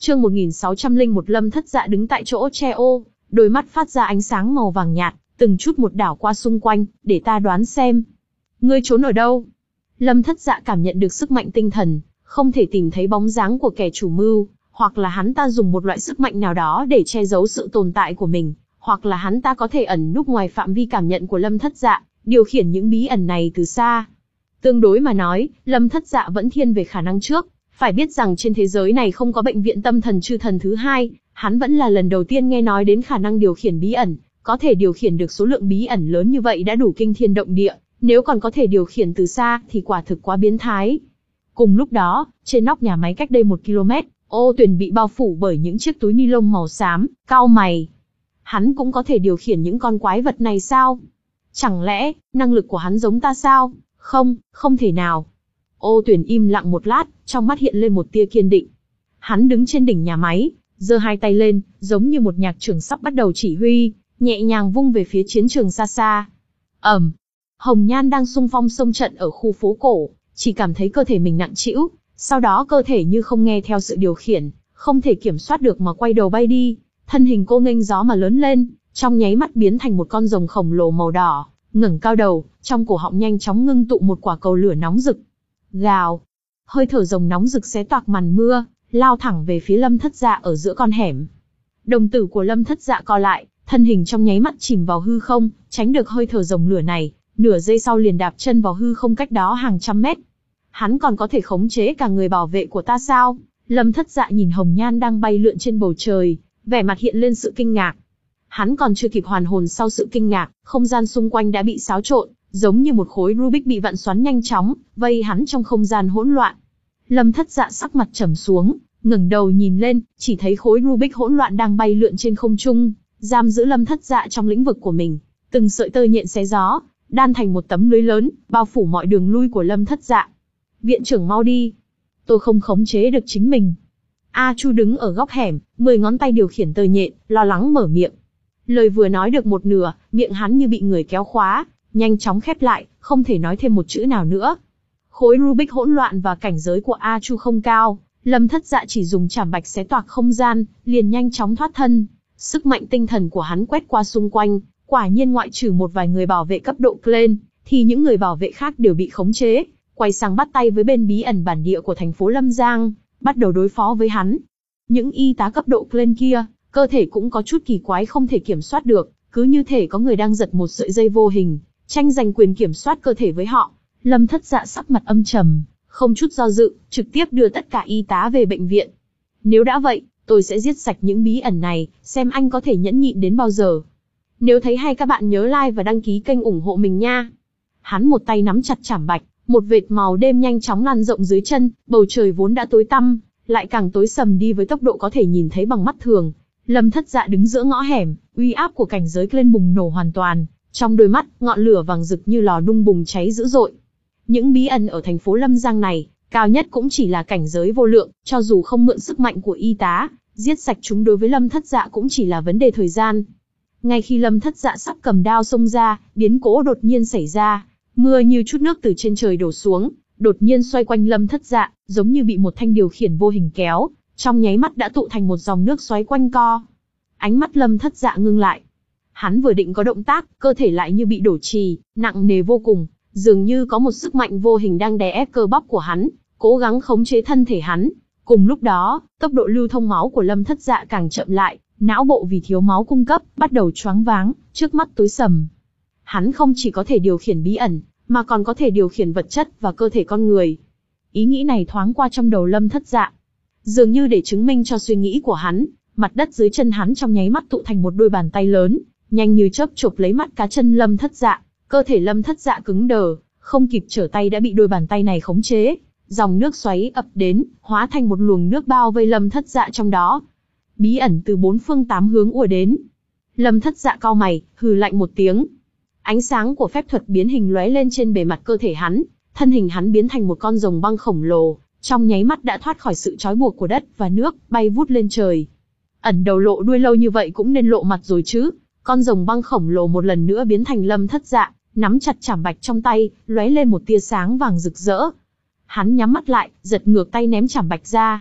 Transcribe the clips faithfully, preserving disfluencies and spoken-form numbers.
Chương một nghìn sáu trăm lẻ một Lâm Thất Dạ đứng tại chỗ tre ô, đôi mắt phát ra ánh sáng màu vàng nhạt, từng chút một đảo qua xung quanh, để ta đoán xem. Ngươi trốn ở đâu? Lâm Thất Dạ cảm nhận được sức mạnh tinh thần, không thể tìm thấy bóng dáng của kẻ chủ mưu, hoặc là hắn ta dùng một loại sức mạnh nào đó để che giấu sự tồn tại của mình, hoặc là hắn ta có thể ẩn núp ngoài phạm vi cảm nhận của Lâm Thất Dạ, điều khiển những bí ẩn này từ xa. Tương đối mà nói, Lâm Thất Dạ vẫn thiên về khả năng trước, phải biết rằng trên thế giới này không có bệnh viện tâm thần chư thần thứ hai, hắn vẫn là lần đầu tiên nghe nói đến khả năng điều khiển bí ẩn, có thể điều khiển được số lượng bí ẩn lớn như vậy đã đủ kinh thiên động địa, nếu còn có thể điều khiển từ xa thì quả thực quá biến thái. Cùng lúc đó, trên nóc nhà máy cách đây một ki lô mét, Ô Tuyền bị bao phủ bởi những chiếc túi ni lông màu xám, cau mày. Hắn cũng có thể điều khiển những con quái vật này sao? Chẳng lẽ, năng lực của hắn giống ta sao? Không, không thể nào. Ô Tuyền im lặng một lát, trong mắt hiện lên một tia kiên định. Hắn đứng trên đỉnh nhà máy, giơ hai tay lên, giống như một nhạc trưởng sắp bắt đầu chỉ huy, nhẹ nhàng vung về phía chiến trường xa xa. Ầm. Um, Hồng Nhan đang xung phong xông trận ở khu phố cổ, chỉ cảm thấy cơ thể mình nặng trĩu, sau đó cơ thể như không nghe theo sự điều khiển, không thể kiểm soát được mà quay đầu bay đi, thân hình cô nghênh gió mà lớn lên, trong nháy mắt biến thành một con rồng khổng lồ màu đỏ, ngẩng cao đầu, trong cổ họng nhanh chóng ngưng tụ một quả cầu lửa nóng rực. Gào, hơi thở rồng nóng rực xé toạc màn mưa, lao thẳng về phía Lâm Thất Dạ ở giữa con hẻm. Đồng tử của Lâm Thất Dạ co lại, thân hình trong nháy mắt chìm vào hư không, tránh được hơi thở rồng lửa này, nửa giây sau liền đạp chân vào hư không cách đó hàng trăm mét. Hắn còn có thể khống chế cả người bảo vệ của ta sao? Lâm Thất Dạ nhìn Hồng Nhan đang bay lượn trên bầu trời, vẻ mặt hiện lên sự kinh ngạc. Hắn còn chưa kịp hoàn hồn sau sự kinh ngạc, không gian xung quanh đã bị xáo trộn, giống như một khối Rubik bị vặn xoắn nhanh chóng, vây hắn trong không gian hỗn loạn. Lâm Thất Dạ sắc mặt trầm xuống, ngẩng đầu nhìn lên, chỉ thấy khối Rubik hỗn loạn đang bay lượn trên không trung, giam giữ Lâm Thất Dạ trong lĩnh vực của mình. Từng sợi tơ nhện xé gió, đan thành một tấm lưới lớn, bao phủ mọi đường lui của Lâm Thất Dạ. Viện trưởng mau đi. Tôi không khống chế được chính mình. A Chu đứng ở góc hẻm, mười ngón tay điều khiển tơ nhện, lo lắng mở miệng. Lời vừa nói được một nửa, miệng hắn như bị người kéo khóa, nhanh chóng khép lại, không thể nói thêm một chữ nào nữa. Khối Rubik hỗn loạn và cảnh giới của A Chu không cao, Lâm Thất Dạ chỉ dùng chảm bạch xé toạc không gian, liền nhanh chóng thoát thân. Sức mạnh tinh thần của hắn quét qua xung quanh, quả nhiên ngoại trừ một vài người bảo vệ cấp độ Clan, thì những người bảo vệ khác đều bị khống chế, quay sang bắt tay với bên bí ẩn bản địa của thành phố Lâm Giang, bắt đầu đối phó với hắn. Những y tá cấp độ Clan kia, cơ thể cũng có chút kỳ quái không thể kiểm soát được, cứ như thể có người đang giật một sợi dây vô hình, tranh giành quyền kiểm soát cơ thể với họ. Lâm Thất Dạ sắc mặt âm trầm, không chút do dự, trực tiếp đưa tất cả y tá về bệnh viện. Nếu đã vậy, tôi sẽ giết sạch những bí ẩn này, xem anh có thể nhẫn nhịn đến bao giờ. Nếu thấy hay các bạn nhớ like và đăng ký kênh ủng hộ mình nha. Hắn một tay nắm chặt chảm bạch, một vệt màu đêm nhanh chóng lan rộng dưới chân, bầu trời vốn đã tối tăm, lại càng tối sầm đi với tốc độ có thể nhìn thấy bằng mắt thường. Lâm Thất Dạ đứng giữa ngõ hẻm, uy áp của cảnh giới lên bùng nổ hoàn toàn, trong đôi mắt, ngọn lửa vàng rực như lò nung bùng cháy dữ dội. Những bí ẩn ở thành phố Lâm Giang này, cao nhất cũng chỉ là cảnh giới vô lượng, cho dù không mượn sức mạnh của y tá, giết sạch chúng đối với Lâm Thất Dạ cũng chỉ là vấn đề thời gian. Ngay khi Lâm Thất Dạ sắp cầm đao xông ra, biến cố đột nhiên xảy ra, mưa như chút nước từ trên trời đổ xuống, đột nhiên xoay quanh Lâm Thất Dạ, giống như bị một thanh điều khiển vô hình kéo, trong nháy mắt đã tụ thành một dòng nước xoáy quanh co. Ánh mắt Lâm Thất Dạ ngưng lại. Hắn vừa định có động tác, cơ thể lại như bị đổ trì, nặng nề vô cùng, dường như có một sức mạnh vô hình đang đè ép cơ bắp của hắn, cố gắng khống chế thân thể hắn. Cùng lúc đó, tốc độ lưu thông máu của Lâm Thất Dạ càng chậm lại, não bộ vì thiếu máu cung cấp, bắt đầu choáng váng, trước mắt tối sầm. Hắn không chỉ có thể điều khiển bí ẩn, mà còn có thể điều khiển vật chất và cơ thể con người. Ý nghĩ này thoáng qua trong đầu Lâm Thất Dạ. Dường như để chứng minh cho suy nghĩ của hắn, mặt đất dưới chân hắn trong nháy mắt tụ thành một đôi bàn tay lớn, nhanh như chớp chộp lấy mắt cá chân Lâm Thất Dạ. Cơ thể Lâm Thất Dạ cứng đờ, không kịp trở tay đã bị đôi bàn tay này khống chế. Dòng nước xoáy ập đến, hóa thành một luồng nước bao vây Lâm Thất Dạ trong đó. Bí ẩn từ bốn phương tám hướng ùa đến. Lâm Thất Dạ cau mày, hừ lạnh một tiếng. Ánh sáng của phép thuật biến hình lóe lên trên bề mặt cơ thể hắn, thân hình hắn biến thành một con rồng băng khổng lồ, trong nháy mắt đã thoát khỏi sự trói buộc của đất và nước, bay vút lên trời. Ẩn đầu lộ đuôi lâu như vậy cũng nên lộ mặt rồi chứ. Con rồng băng khổng lồ một lần nữa biến thành Lâm Thất Dạ, nắm chặt chảm bạch trong tay, lóe lên một tia sáng vàng rực rỡ. Hắn nhắm mắt lại, giật ngược tay ném chảm bạch ra.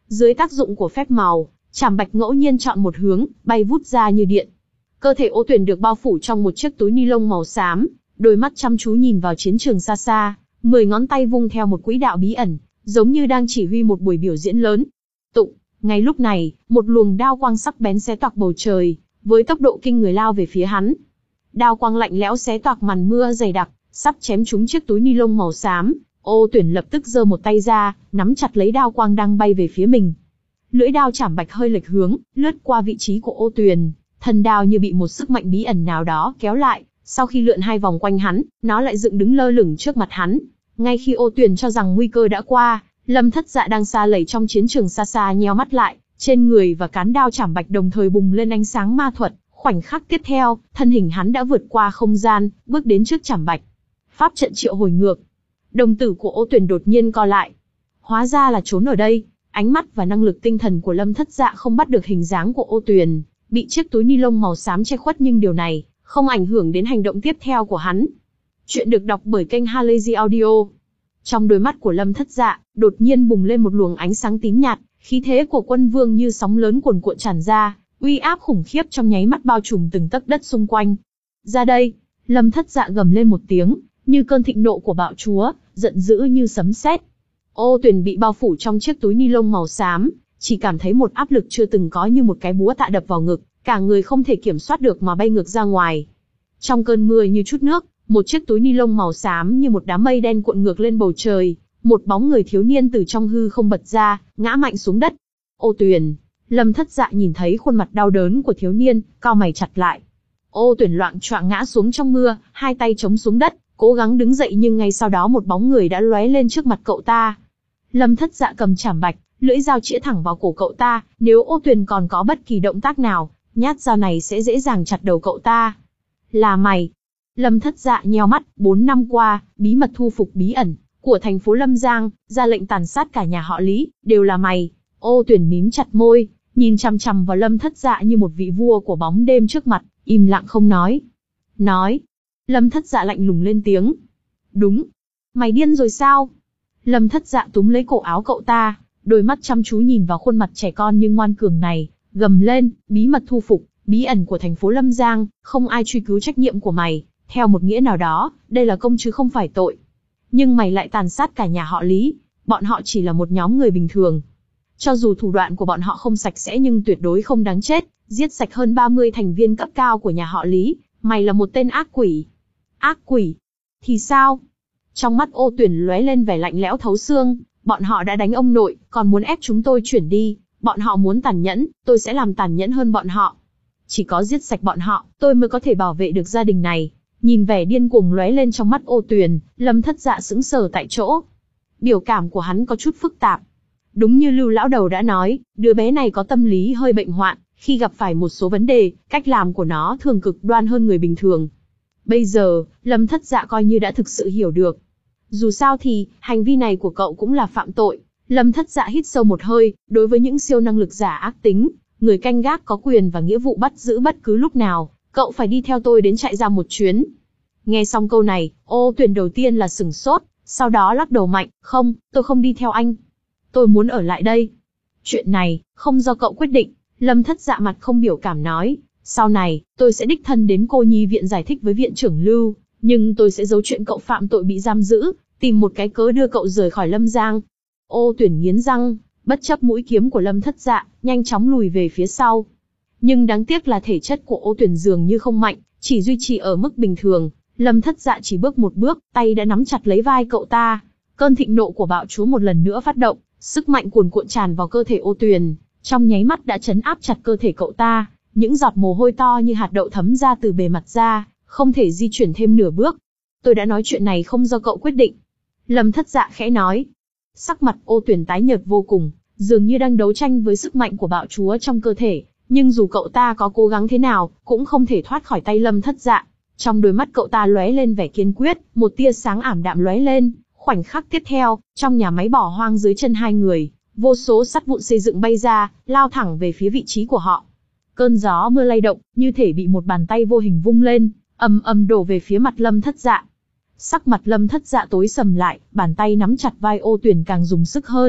Dưới tác dụng của phép màu, chảm bạch ngẫu nhiên chọn một hướng, bay vút ra như điện. Cơ thể Ô Tuyền được bao phủ trong một chiếc túi ni lông màu xám, đôi mắt chăm chú nhìn vào chiến trường xa xa, mười ngón tay vung theo một quỹ đạo bí ẩn, giống như đang chỉ huy một buổi biểu diễn lớn. Tụng, ngay lúc này, một luồng đao quang sắc bén xé toạc bầu trời, với tốc độ kinh người lao về phía hắn. Đao quang lạnh lẽo xé toạc màn mưa dày đặc, sắp chém trúng chiếc túi ni lông màu xám. Ô Tuyển lập tức giơ một tay ra, nắm chặt lấy đao quang đang bay về phía mình. Lưỡi đao chảm bạch hơi lệch hướng, lướt qua vị trí của Ô Tuyền, thân đao như bị một sức mạnh bí ẩn nào đó kéo lại, sau khi lượn hai vòng quanh hắn, nó lại dựng đứng lơ lửng trước mặt hắn. Ngay khi Ô Tuyền cho rằng nguy cơ đã qua, Lâm Thất Dạ đang xa lầy trong chiến trường xa xa nheo mắt lại, trên người và cán đao chảm bạch đồng thời bùng lên ánh sáng ma thuật. Khoảnh khắc tiếp theo, thân hình hắn đã vượt qua không gian, bước đến trước chảm bạch. Pháp trận triệu hồi ngược. Đồng tử của Ô Tuyền đột nhiên co lại. Hóa ra là trốn ở đây. Ánh mắt và năng lực tinh thần của Lâm Thất Dạ không bắt được hình dáng của Ô Tuyền, bị chiếc túi ni lông màu xám che khuất, nhưng điều này không ảnh hưởng đến hành động tiếp theo của hắn. Chuyện được đọc bởi kênh Halazy Audio. Trong đôi mắt của Lâm Thất Dạ, đột nhiên bùng lên một luồng ánh sáng tím nhạt, khí thế của quân vương như sóng lớn cuồn cuộn tràn ra, uy áp khủng khiếp trong nháy mắt bao trùm từng tấc đất xung quanh. Ra đây! Lâm Thất Dạ gầm lên một tiếng, như cơn thịnh nộ của bạo chúa, giận dữ như sấm sét. Ô Tuyền bị bao phủ trong chiếc túi ni lông màu xám, chỉ cảm thấy một áp lực chưa từng có như một cái búa tạ đập vào ngực, cả người không thể kiểm soát được mà bay ngược ra ngoài. Trong cơn mưa như chút nước, một chiếc túi ni lông màu xám như một đám mây đen cuộn ngược lên bầu trời, một bóng người thiếu niên từ trong hư không bật ra, ngã mạnh xuống đất. Ô Tuyền! Lâm Thất Dạ nhìn thấy khuôn mặt đau đớn của thiếu niên, cau mày chặt lại. Ô Tuyền loạng choạng ngã xuống trong mưa, hai tay chống xuống đất, cố gắng đứng dậy, nhưng ngay sau đó một bóng người đã lóe lên trước mặt cậu ta. Lâm Thất Dạ cầm chảm bạch, lưỡi dao chĩa thẳng vào cổ cậu ta, nếu Ô Tuyền còn có bất kỳ động tác nào, nhát dao này sẽ dễ dàng chặt đầu cậu ta. Là mày! Lâm Thất Dạ nheo mắt, bốn năm qua, bí mật thu phục bí ẩn của thành phố Lâm Giang, ra lệnh tàn sát cả nhà họ Lý, đều là mày. Ô Tuyền mím chặt môi, nhìn chằm chằm vào Lâm Thất Dạ như một vị vua của bóng đêm trước mặt, im lặng không nói. Nói! Lâm Thất Dạ lạnh lùng lên tiếng. Đúng! Mày điên rồi sao? Lâm Thất Dạ túm lấy cổ áo cậu ta, đôi mắt chăm chú nhìn vào khuôn mặt trẻ con nhưng ngoan cường này, gầm lên, bí mật thu phục, bí ẩn của thành phố Lâm Giang, không ai truy cứu trách nhiệm của mày, theo một nghĩa nào đó, đây là công chứ không phải tội. Nhưng mày lại tàn sát cả nhà họ Lý, bọn họ chỉ là một nhóm người bình thường. Cho dù thủ đoạn của bọn họ không sạch sẽ nhưng tuyệt đối không đáng chết, giết sạch hơn ba mươi thành viên cấp cao của nhà họ Lý, mày là một tên ác quỷ. Ác quỷ? Thì sao? Trong mắt Ô Tuyền lóe lên vẻ lạnh lẽo thấu xương, bọn họ đã đánh ông nội, còn muốn ép chúng tôi chuyển đi, bọn họ muốn tàn nhẫn, tôi sẽ làm tàn nhẫn hơn bọn họ. Chỉ có giết sạch bọn họ, tôi mới có thể bảo vệ được gia đình này. Nhìn vẻ điên cuồng lóe lên trong mắt Ô Tuyền, Lâm Thất Dạ sững sờ tại chỗ. Biểu cảm của hắn có chút phức tạp. Đúng như Lưu lão đầu đã nói, đứa bé này có tâm lý hơi bệnh hoạn, khi gặp phải một số vấn đề, cách làm của nó thường cực đoan hơn người bình thường. Bây giờ, Lâm Thất Dạ coi như đã thực sự hiểu được. Dù sao thì, hành vi này của cậu cũng là phạm tội. Lâm Thất Dạ hít sâu một hơi, đối với những siêu năng lực giả ác tính, người canh gác có quyền và nghĩa vụ bắt giữ bất cứ lúc nào, cậu phải đi theo tôi đến trại giam một chuyến. Nghe xong câu này, Ô Tuyền đầu tiên là sửng sốt, sau đó lắc đầu mạnh, không, tôi không đi theo anh. Tôi muốn ở lại đây. Chuyện này, không do cậu quyết định, Lâm Thất Dạ mặt không biểu cảm nói. Sau này, tôi sẽ đích thân đến cô nhi viện giải thích với viện trưởng Lưu, nhưng tôi sẽ giấu chuyện cậu phạm tội bị giam giữ, tìm một cái cớ đưa cậu rời khỏi Lâm Giang. Ô Tuyển nghiến răng, bất chấp mũi kiếm của Lâm Thất Dạ, nhanh chóng lùi về phía sau. Nhưng đáng tiếc là thể chất của Ô Tuyển dường như không mạnh, chỉ duy trì ở mức bình thường. Lâm Thất Dạ chỉ bước một bước, tay đã nắm chặt lấy vai cậu ta. Cơn thịnh nộ của bạo chúa một lần nữa phát động, sức mạnh cuồn cuộn tràn vào cơ thể Ô Tuyển, trong nháy mắt đã trấn áp chặt cơ thể cậu ta. Những giọt mồ hôi to như hạt đậu thấm ra từ bề mặt da, không thể di chuyển thêm nửa bước. Tôi đã nói chuyện này không do cậu quyết định. Lâm Thất Dạ khẽ nói. Sắc mặt Ô Tuyển tái nhợt vô cùng, dường như đang đấu tranh với sức mạnh của bạo chúa trong cơ thể. Nhưng dù cậu ta có cố gắng thế nào, cũng không thể thoát khỏi tay Lâm Thất Dạ. Trong đôi mắt cậu ta lóe lên vẻ kiên quyết, một tia sáng ảm đạm lóe lên. Khoảnh khắc tiếp theo, trong nhà máy bỏ hoang dưới chân hai người, vô số sắt vụn xây dựng bay ra, lao thẳng về phía vị trí của họ. Cơn gió mưa lay động, như thể bị một bàn tay vô hình vung lên, ầm ầm đổ về phía mặt Lâm Thất Dạ. Sắc mặt Lâm Thất Dạ tối sầm lại, bàn tay nắm chặt vai Ô Tuyển càng dùng sức hơn,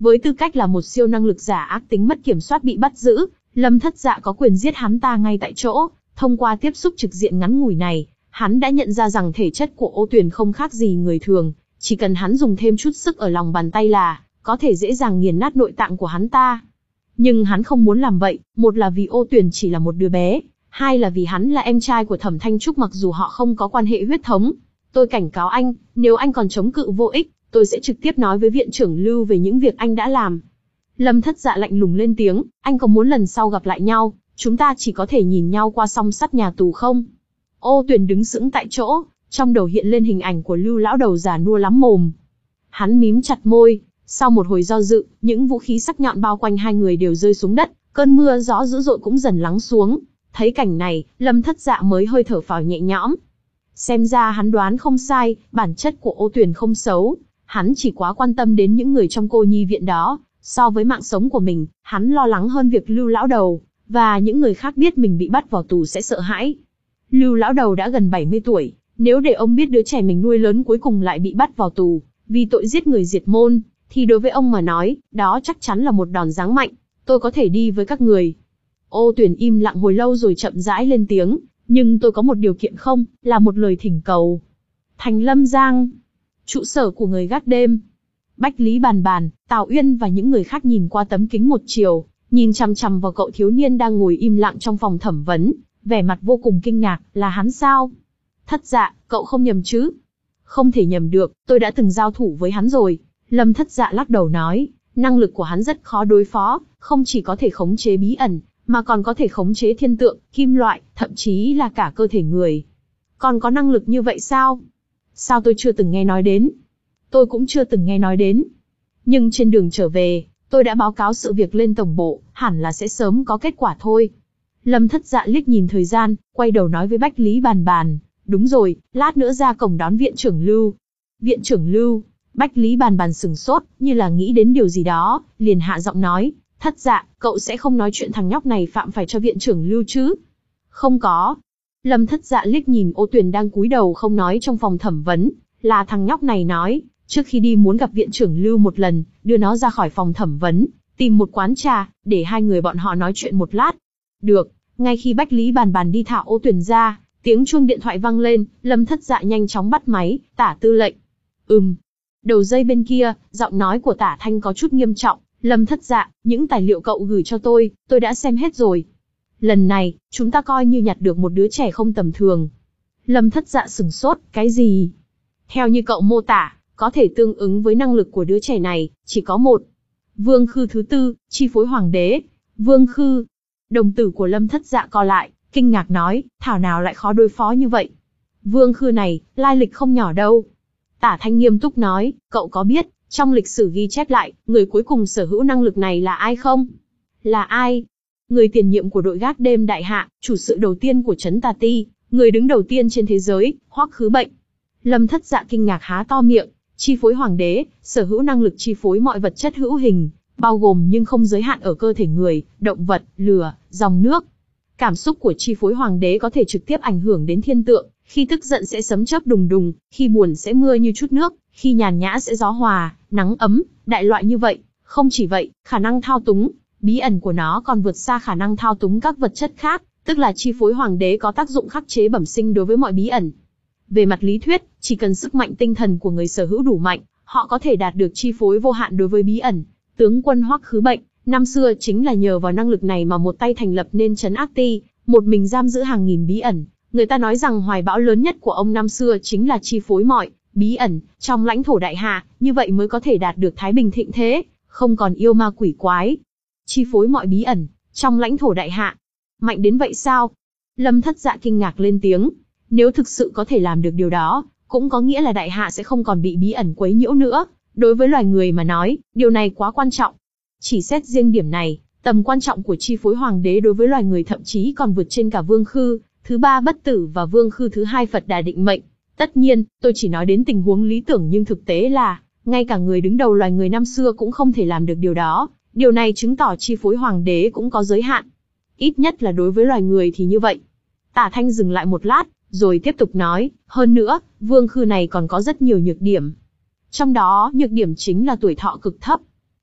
Với tư cách là một siêu năng lực giả ác tính mất kiểm soát bị bắt giữ, Lâm Thất Dạ có quyền giết hắn ta ngay tại chỗ. Thông qua tiếp xúc trực diện ngắn ngủi này, hắn đã nhận ra rằng thể chất của Ô Tuyền không khác gì người thường, chỉ cần hắn dùng thêm chút sức ở lòng bàn tay là có thể dễ dàng nghiền nát nội tạng của hắn ta. Nhưng hắn không muốn làm vậy, một là vì Ô Tuyền chỉ là một đứa bé, hai là vì hắn là em trai của Thẩm Thanh Trúc mặc dù họ không có quan hệ huyết thống. Tôi cảnh cáo anh, nếu anh còn chống cự vô ích, tôi sẽ trực tiếp nói với viện trưởng Lưu về những việc anh đã làm. Lâm Thất Dạ lạnh lùng lên tiếng, anh có muốn lần sau gặp lại nhau, chúng ta chỉ có thể nhìn nhau qua song sắt nhà tù không? Ô Tuyền đứng sững tại chỗ, trong đầu hiện lên hình ảnh của Lưu lão đầu già nua lắm mồm. Hắn mím chặt môi, sau một hồi do dự, những vũ khí sắc nhọn bao quanh hai người đều rơi xuống đất, cơn mưa gió dữ dội cũng dần lắng xuống. Thấy cảnh này, Lâm Thất Dạ mới hơi thở phào nhẹ nhõm. Xem ra hắn đoán không sai, bản chất của Ô Tuyền không xấu, hắn chỉ quá quan tâm đến những người trong cô nhi viện đó. So với mạng sống của mình, hắn lo lắng hơn việc Lưu lão đầu, và những người khác biết mình bị bắt vào tù sẽ sợ hãi. Lưu lão đầu đã gần bảy mươi tuổi, nếu để ông biết đứa trẻ mình nuôi lớn cuối cùng lại bị bắt vào tù, vì tội giết người diệt môn, thì đối với ông mà nói, đó chắc chắn là một đòn giáng mạnh. Tôi có thể đi với các người. Ô Tuyền im lặng hồi lâu rồi chậm rãi lên tiếng, nhưng tôi có một điều kiện không, là một lời thỉnh cầu. Thành Lâm Giang, trụ sở của người gác đêm. Bách Lý Bàn Bàn, Tào Uyên và những người khác nhìn qua tấm kính một chiều, nhìn chằm chằm vào cậu thiếu niên đang ngồi im lặng trong phòng thẩm vấn, vẻ mặt vô cùng kinh ngạc, là hắn sao? Thất Dạ, cậu không nhầm chứ? Không thể nhầm được, tôi đã từng giao thủ với hắn rồi. Lâm Thất Dạ lắc đầu nói, năng lực của hắn rất khó đối phó, không chỉ có thể khống chế bí ẩn, mà còn có thể khống chế thiên tượng, kim loại, thậm chí là cả cơ thể người. Còn có năng lực như vậy sao? Sao tôi chưa từng nghe nói đến? Tôi cũng chưa từng nghe nói đến. Nhưng trên đường trở về, tôi đã báo cáo sự việc lên tổng bộ, hẳn là sẽ sớm có kết quả thôi. Lâm Thất Dạ liếc nhìn thời gian, quay đầu nói với Bách Lý Bàn Bàn, đúng rồi, lát nữa ra cổng đón viện trưởng Lưu. Viện trưởng Lưu? Bách Lý Bàn Bàn sừng sốt, như là nghĩ đến điều gì đó, liền hạ giọng nói, Thất Dạ, cậu sẽ không nói chuyện thằng nhóc này phạm phải cho viện trưởng Lưu chứ? Không có. Lâm Thất Dạ liếc nhìn Ô Tuyền đang cúi đầu không nói trong phòng thẩm vấn, là thằng nhóc này nói, trước khi đi muốn gặp viện trưởng Lưu một lần, đưa nó ra khỏi phòng thẩm vấn, tìm một quán trà, để hai người bọn họ nói chuyện một lát. Được, ngay khi Bách Lý Bàn Bàn đi thả Ô Tuyền ra, tiếng chuông điện thoại vang lên, Lâm Thất Dạ nhanh chóng bắt máy, Tả tư lệnh. Ừm. Đầu dây bên kia, giọng nói của Tả Thanh có chút nghiêm trọng, Lâm Thất Dạ, những tài liệu cậu gửi cho tôi, tôi đã xem hết rồi. Lần này, chúng ta coi như nhặt được một đứa trẻ không tầm thường. Lâm Thất Dạ sừng sốt, cái gì? Theo như cậu mô tả, có thể tương ứng với năng lực của đứa trẻ này, chỉ có một. Vương Khư thứ tư, chi phối hoàng đế. Vương Khư. Đồng tử của Lâm Thất Dạ co lại, kinh ngạc nói, thảo nào lại khó đối phó như vậy. Vương Khư này, lai lịch không nhỏ đâu. Tả Thanh nghiêm túc nói, cậu có biết, trong lịch sử ghi chép lại, người cuối cùng sở hữu năng lực này là ai không? Là ai? Người tiền nhiệm của đội gác đêm đại hạ, chủ sự đầu tiên của trấn Tà Ti, người đứng đầu tiên trên thế giới, Hoắc Khứ Bệnh. Lâm Thất Dạ kinh ngạc há to miệng, chi phối hoàng đế, sở hữu năng lực chi phối mọi vật chất hữu hình, bao gồm nhưng không giới hạn ở cơ thể người, động vật, lửa, dòng nước. Cảm xúc của chi phối hoàng đế có thể trực tiếp ảnh hưởng đến thiên tượng, khi tức giận sẽ sấm chớp đùng đùng, khi buồn sẽ mưa như chút nước, khi nhàn nhã sẽ gió hòa, nắng ấm, đại loại như vậy. Không chỉ vậy, khả năng thao túng, bí ẩn của nó còn vượt xa khả năng thao túng các vật chất khác, tức là chi phối hoàng đế có tác dụng khắc chế bẩm sinh đối với mọi bí ẩn. Về mặt lý thuyết, chỉ cần sức mạnh tinh thần của người sở hữu đủ mạnh, họ có thể đạt được chi phối vô hạn đối với bí ẩn. Tướng quân Hoắc Khứ Bệnh, năm xưa chính là nhờ vào năng lực này mà một tay thành lập nên trấn Ác Ti, một mình giam giữ hàng nghìn bí ẩn. Người ta nói rằng hoài bão lớn nhất của ông năm xưa chính là chi phối mọi bí ẩn trong lãnh thổ đại hạ, như vậy mới có thể đạt được thái bình thịnh thế, không còn yêu ma quỷ quái. Chi phối mọi bí ẩn trong lãnh thổ đại hạ, mạnh đến vậy sao? Lâm Thất Dạ kinh ngạc lên tiếng. Nếu thực sự có thể làm được điều đó, cũng có nghĩa là đại hạ sẽ không còn bị bí ẩn quấy nhiễu nữa. Đối với loài người mà nói, điều này quá quan trọng. Chỉ xét riêng điểm này, tầm quan trọng của chi phối hoàng đế đối với loài người thậm chí còn vượt trên cả Vương Khư thứ ba bất tử và Vương Khư thứ hai Phật Đà định mệnh. Tất nhiên, tôi chỉ nói đến tình huống lý tưởng nhưng thực tế là, ngay cả người đứng đầu loài người năm xưa cũng không thể làm được điều đó. Điều này chứng tỏ chi phối hoàng đế cũng có giới hạn. Ít nhất là đối với loài người thì như vậy. Tả Thanh dừng lại một lát, rồi tiếp tục nói, hơn nữa, Vương Khư này còn có rất nhiều nhược điểm. Trong đó, nhược điểm chính là tuổi thọ cực thấp.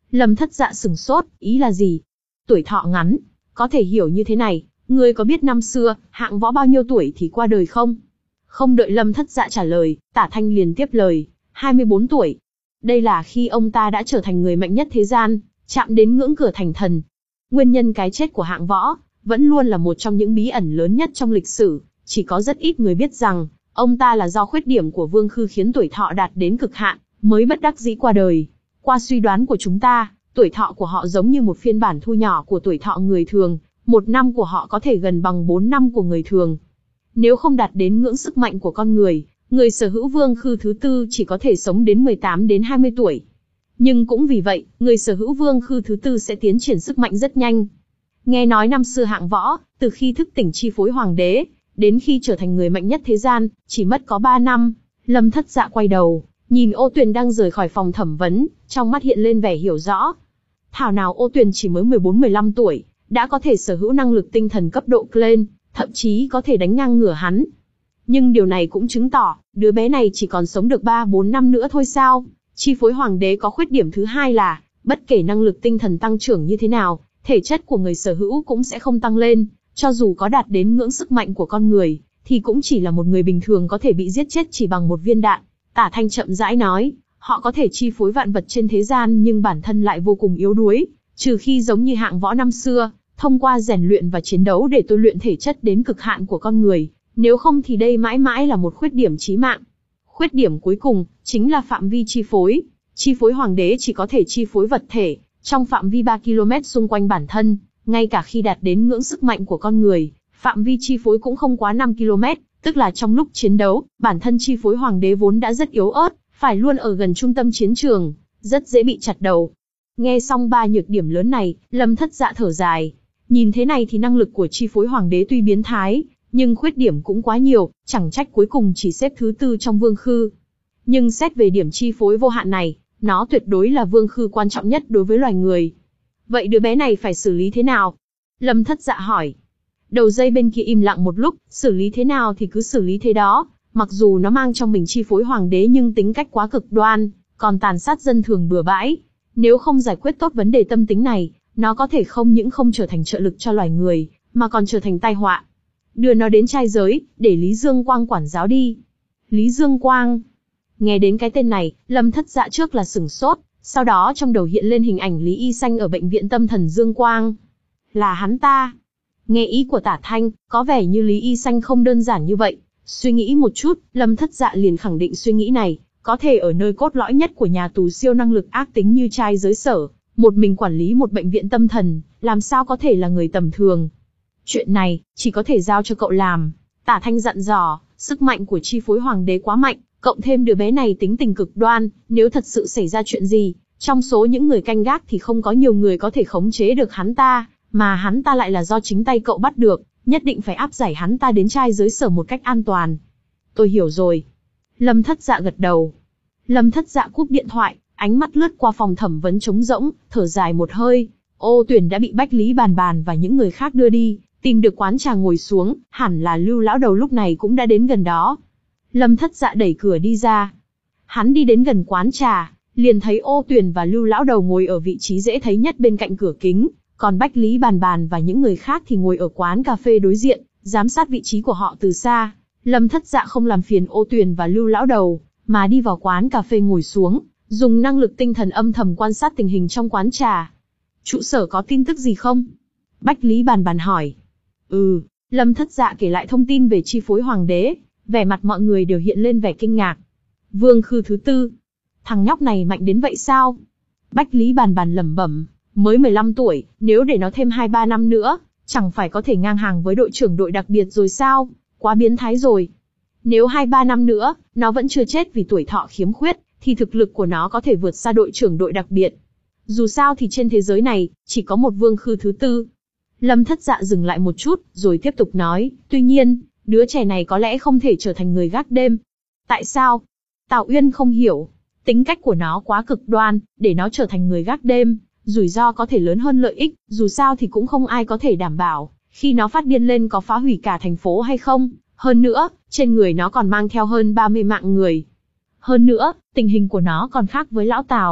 Lâm Thất Dạ sửng sốt, ý là gì? Tuổi thọ ngắn, có thể hiểu như thế này, ngươi có biết năm xưa, hạng võ bao nhiêu tuổi thì qua đời không? Không đợi Lâm Thất Dạ trả lời, Tả Thanh liền tiếp lời, hai mươi bốn tuổi. Đây là khi ông ta đã trở thành người mạnh nhất thế gian, chạm đến ngưỡng cửa thành thần. Nguyên nhân cái chết của hạng võ, vẫn luôn là một trong những bí ẩn lớn nhất trong lịch sử, chỉ có rất ít người biết rằng, ông ta là do khuyết điểm của Vương Khư khiến tuổi thọ đạt đến cực hạn, mới bất đắc dĩ qua đời. Qua suy đoán của chúng ta, tuổi thọ của họ giống như một phiên bản thu nhỏ của tuổi thọ người thường, một năm của họ có thể gần bằng bốn năm của người thường. Nếu không đạt đến ngưỡng sức mạnh của con người, người sở hữu Vương Khư thứ tư chỉ có thể sống đến mười tám đến hai mươi tuổi. Nhưng cũng vì vậy, người sở hữu Vương Khư thứ tư sẽ tiến triển sức mạnh rất nhanh. Nghe nói năm xưa hạng võ, từ khi thức tỉnh chi phối hoàng đế, đến khi trở thành người mạnh nhất thế gian, chỉ mất có ba năm. Lâm Thất Dạ quay đầu, nhìn Ô Tuyền đang rời khỏi phòng thẩm vấn, trong mắt hiện lên vẻ hiểu rõ. Thảo nào Ô Tuyền chỉ mới mười bốn mười lăm tuổi, đã có thể sở hữu năng lực tinh thần cấp độ Clen, thậm chí có thể đánh ngang ngửa hắn. Nhưng điều này cũng chứng tỏ, đứa bé này chỉ còn sống được ba bốn năm nữa thôi sao? Chi phối hoàng đế có khuyết điểm thứ hai là, bất kể năng lực tinh thần tăng trưởng như thế nào, thể chất của người sở hữu cũng sẽ không tăng lên, cho dù có đạt đến ngưỡng sức mạnh của con người, thì cũng chỉ là một người bình thường có thể bị giết chết chỉ bằng một viên đạn. Tả Thanh chậm rãi nói, họ có thể chi phối vạn vật trên thế gian nhưng bản thân lại vô cùng yếu đuối, trừ khi giống như hạng võ năm xưa, thông qua rèn luyện và chiến đấu để tôi luyện thể chất đến cực hạn của con người, nếu không thì đây mãi mãi là một khuyết điểm chí mạng. Khuyết điểm cuối cùng, chính là phạm vi chi phối. Chi phối hoàng đế chỉ có thể chi phối vật thể, trong phạm vi ba ki lô mét xung quanh bản thân, ngay cả khi đạt đến ngưỡng sức mạnh của con người, phạm vi chi phối cũng không quá năm ki lô mét, tức là trong lúc chiến đấu, bản thân chi phối hoàng đế vốn đã rất yếu ớt, phải luôn ở gần trung tâm chiến trường, rất dễ bị chặt đầu. Nghe xong ba nhược điểm lớn này, Lâm Thất Dạ thở dài. Nhìn thế này thì năng lực của chi phối hoàng đế tuy biến thái, nhưng khuyết điểm cũng quá nhiều, chẳng trách cuối cùng chỉ xếp thứ tư trong Vương Khư. Nhưng xét về điểm chi phối vô hạn này, nó tuyệt đối là Vương Khư quan trọng nhất đối với loài người. Vậy đứa bé này phải xử lý thế nào? Lâm Thất Dạ hỏi. Đầu dây bên kia im lặng một lúc, xử lý thế nào thì cứ xử lý thế đó, mặc dù nó mang trong mình chi phối hoàng đế nhưng tính cách quá cực đoan, còn tàn sát dân thường bừa bãi. Nếu không giải quyết tốt vấn đề tâm tính này, nó có thể không những không trở thành trợ lực cho loài người, mà còn trở thành tai họa. Đưa nó đến trai giới, để Lý Dương Quang quản giáo đi. Lý Dương Quang. Nghe đến cái tên này, Lâm Thất Dạ trước là sửng sốt, sau đó trong đầu hiện lên hình ảnh Lý Y Xanh ở bệnh viện tâm thần Dương Quang. Là hắn ta. Nghe ý của Tả Thanh, có vẻ như Lý Y Xanh không đơn giản như vậy. Suy nghĩ một chút, Lâm Thất Dạ liền khẳng định suy nghĩ này, có thể ở nơi cốt lõi nhất của nhà tù siêu năng lực ác tính như trai giới sở, một mình quản lý một bệnh viện tâm thần, làm sao có thể là người tầm thường. Chuyện này, chỉ có thể giao cho cậu làm. Tả Thanh dặn dò, sức mạnh của chi phối hoàng đế quá mạnh, cộng thêm đứa bé này tính tình cực đoan, nếu thật sự xảy ra chuyện gì, trong số những người canh gác thì không có nhiều người có thể khống chế được hắn ta, mà hắn ta lại là do chính tay cậu bắt được, nhất định phải áp giải hắn ta đến trai giới sở một cách an toàn. Tôi hiểu rồi. Lâm Thất Dạ gật đầu. Lâm Thất Dạ cúp điện thoại, ánh mắt lướt qua phòng thẩm vấn trống rỗng, thở dài một hơi. Ô Tuyển đã bị Bách Lý Bàn Bàn và những người khác đưa đi, tìm được quán trà ngồi xuống, hẳn là Lưu lão đầu lúc này cũng đã đến gần đó. Lâm Thất Dạ đẩy cửa đi ra. Hắn đi đến gần quán trà, liền thấy Ô Tuyển và Lưu lão đầu ngồi ở vị trí dễ thấy nhất bên cạnh cửa kính, còn Bách Lý Bàn Bàn và những người khác thì ngồi ở quán cà phê đối diện, giám sát vị trí của họ từ xa. Lâm Thất Dạ không làm phiền Ô Tuyển và Lưu lão đầu, mà đi vào quán cà phê ngồi xuống, dùng năng lực tinh thần âm thầm quan sát tình hình trong quán trà. Trụ sở có tin tức gì không? Bách Lý Bàn Bàn hỏi. Ừ, Lâm Thất Dạ kể lại thông tin về chi phối hoàng đế, vẻ mặt mọi người đều hiện lên vẻ kinh ngạc. Vương Khư thứ tư, thằng nhóc này mạnh đến vậy sao? Bách Lý Bàn Bàn lẩm bẩm, mới mười lăm tuổi, nếu để nó thêm hai ba năm nữa, chẳng phải có thể ngang hàng với đội trưởng đội đặc biệt rồi sao? Quá biến thái rồi. Nếu hai ba năm nữa, nó vẫn chưa chết vì tuổi thọ khiếm khuyết, thì thực lực của nó có thể vượt xa đội trưởng đội đặc biệt. Dù sao thì trên thế giới này, chỉ có một Vương Khư thứ tư. Lâm Thất Dạ dừng lại một chút, rồi tiếp tục nói, tuy nhiên, đứa trẻ này có lẽ không thể trở thành người gác đêm. Tại sao? Tào Uyên không hiểu. Tính cách của nó quá cực đoan, để nó trở thành người gác đêm, rủi ro có thể lớn hơn lợi ích, dù sao thì cũng không ai có thể đảm bảo, khi nó phát điên lên có phá hủy cả thành phố hay không. Hơn nữa, trên người nó còn mang theo hơn ba mươi mạng người. Hơn nữa, tình hình của nó còn khác với lão Tào,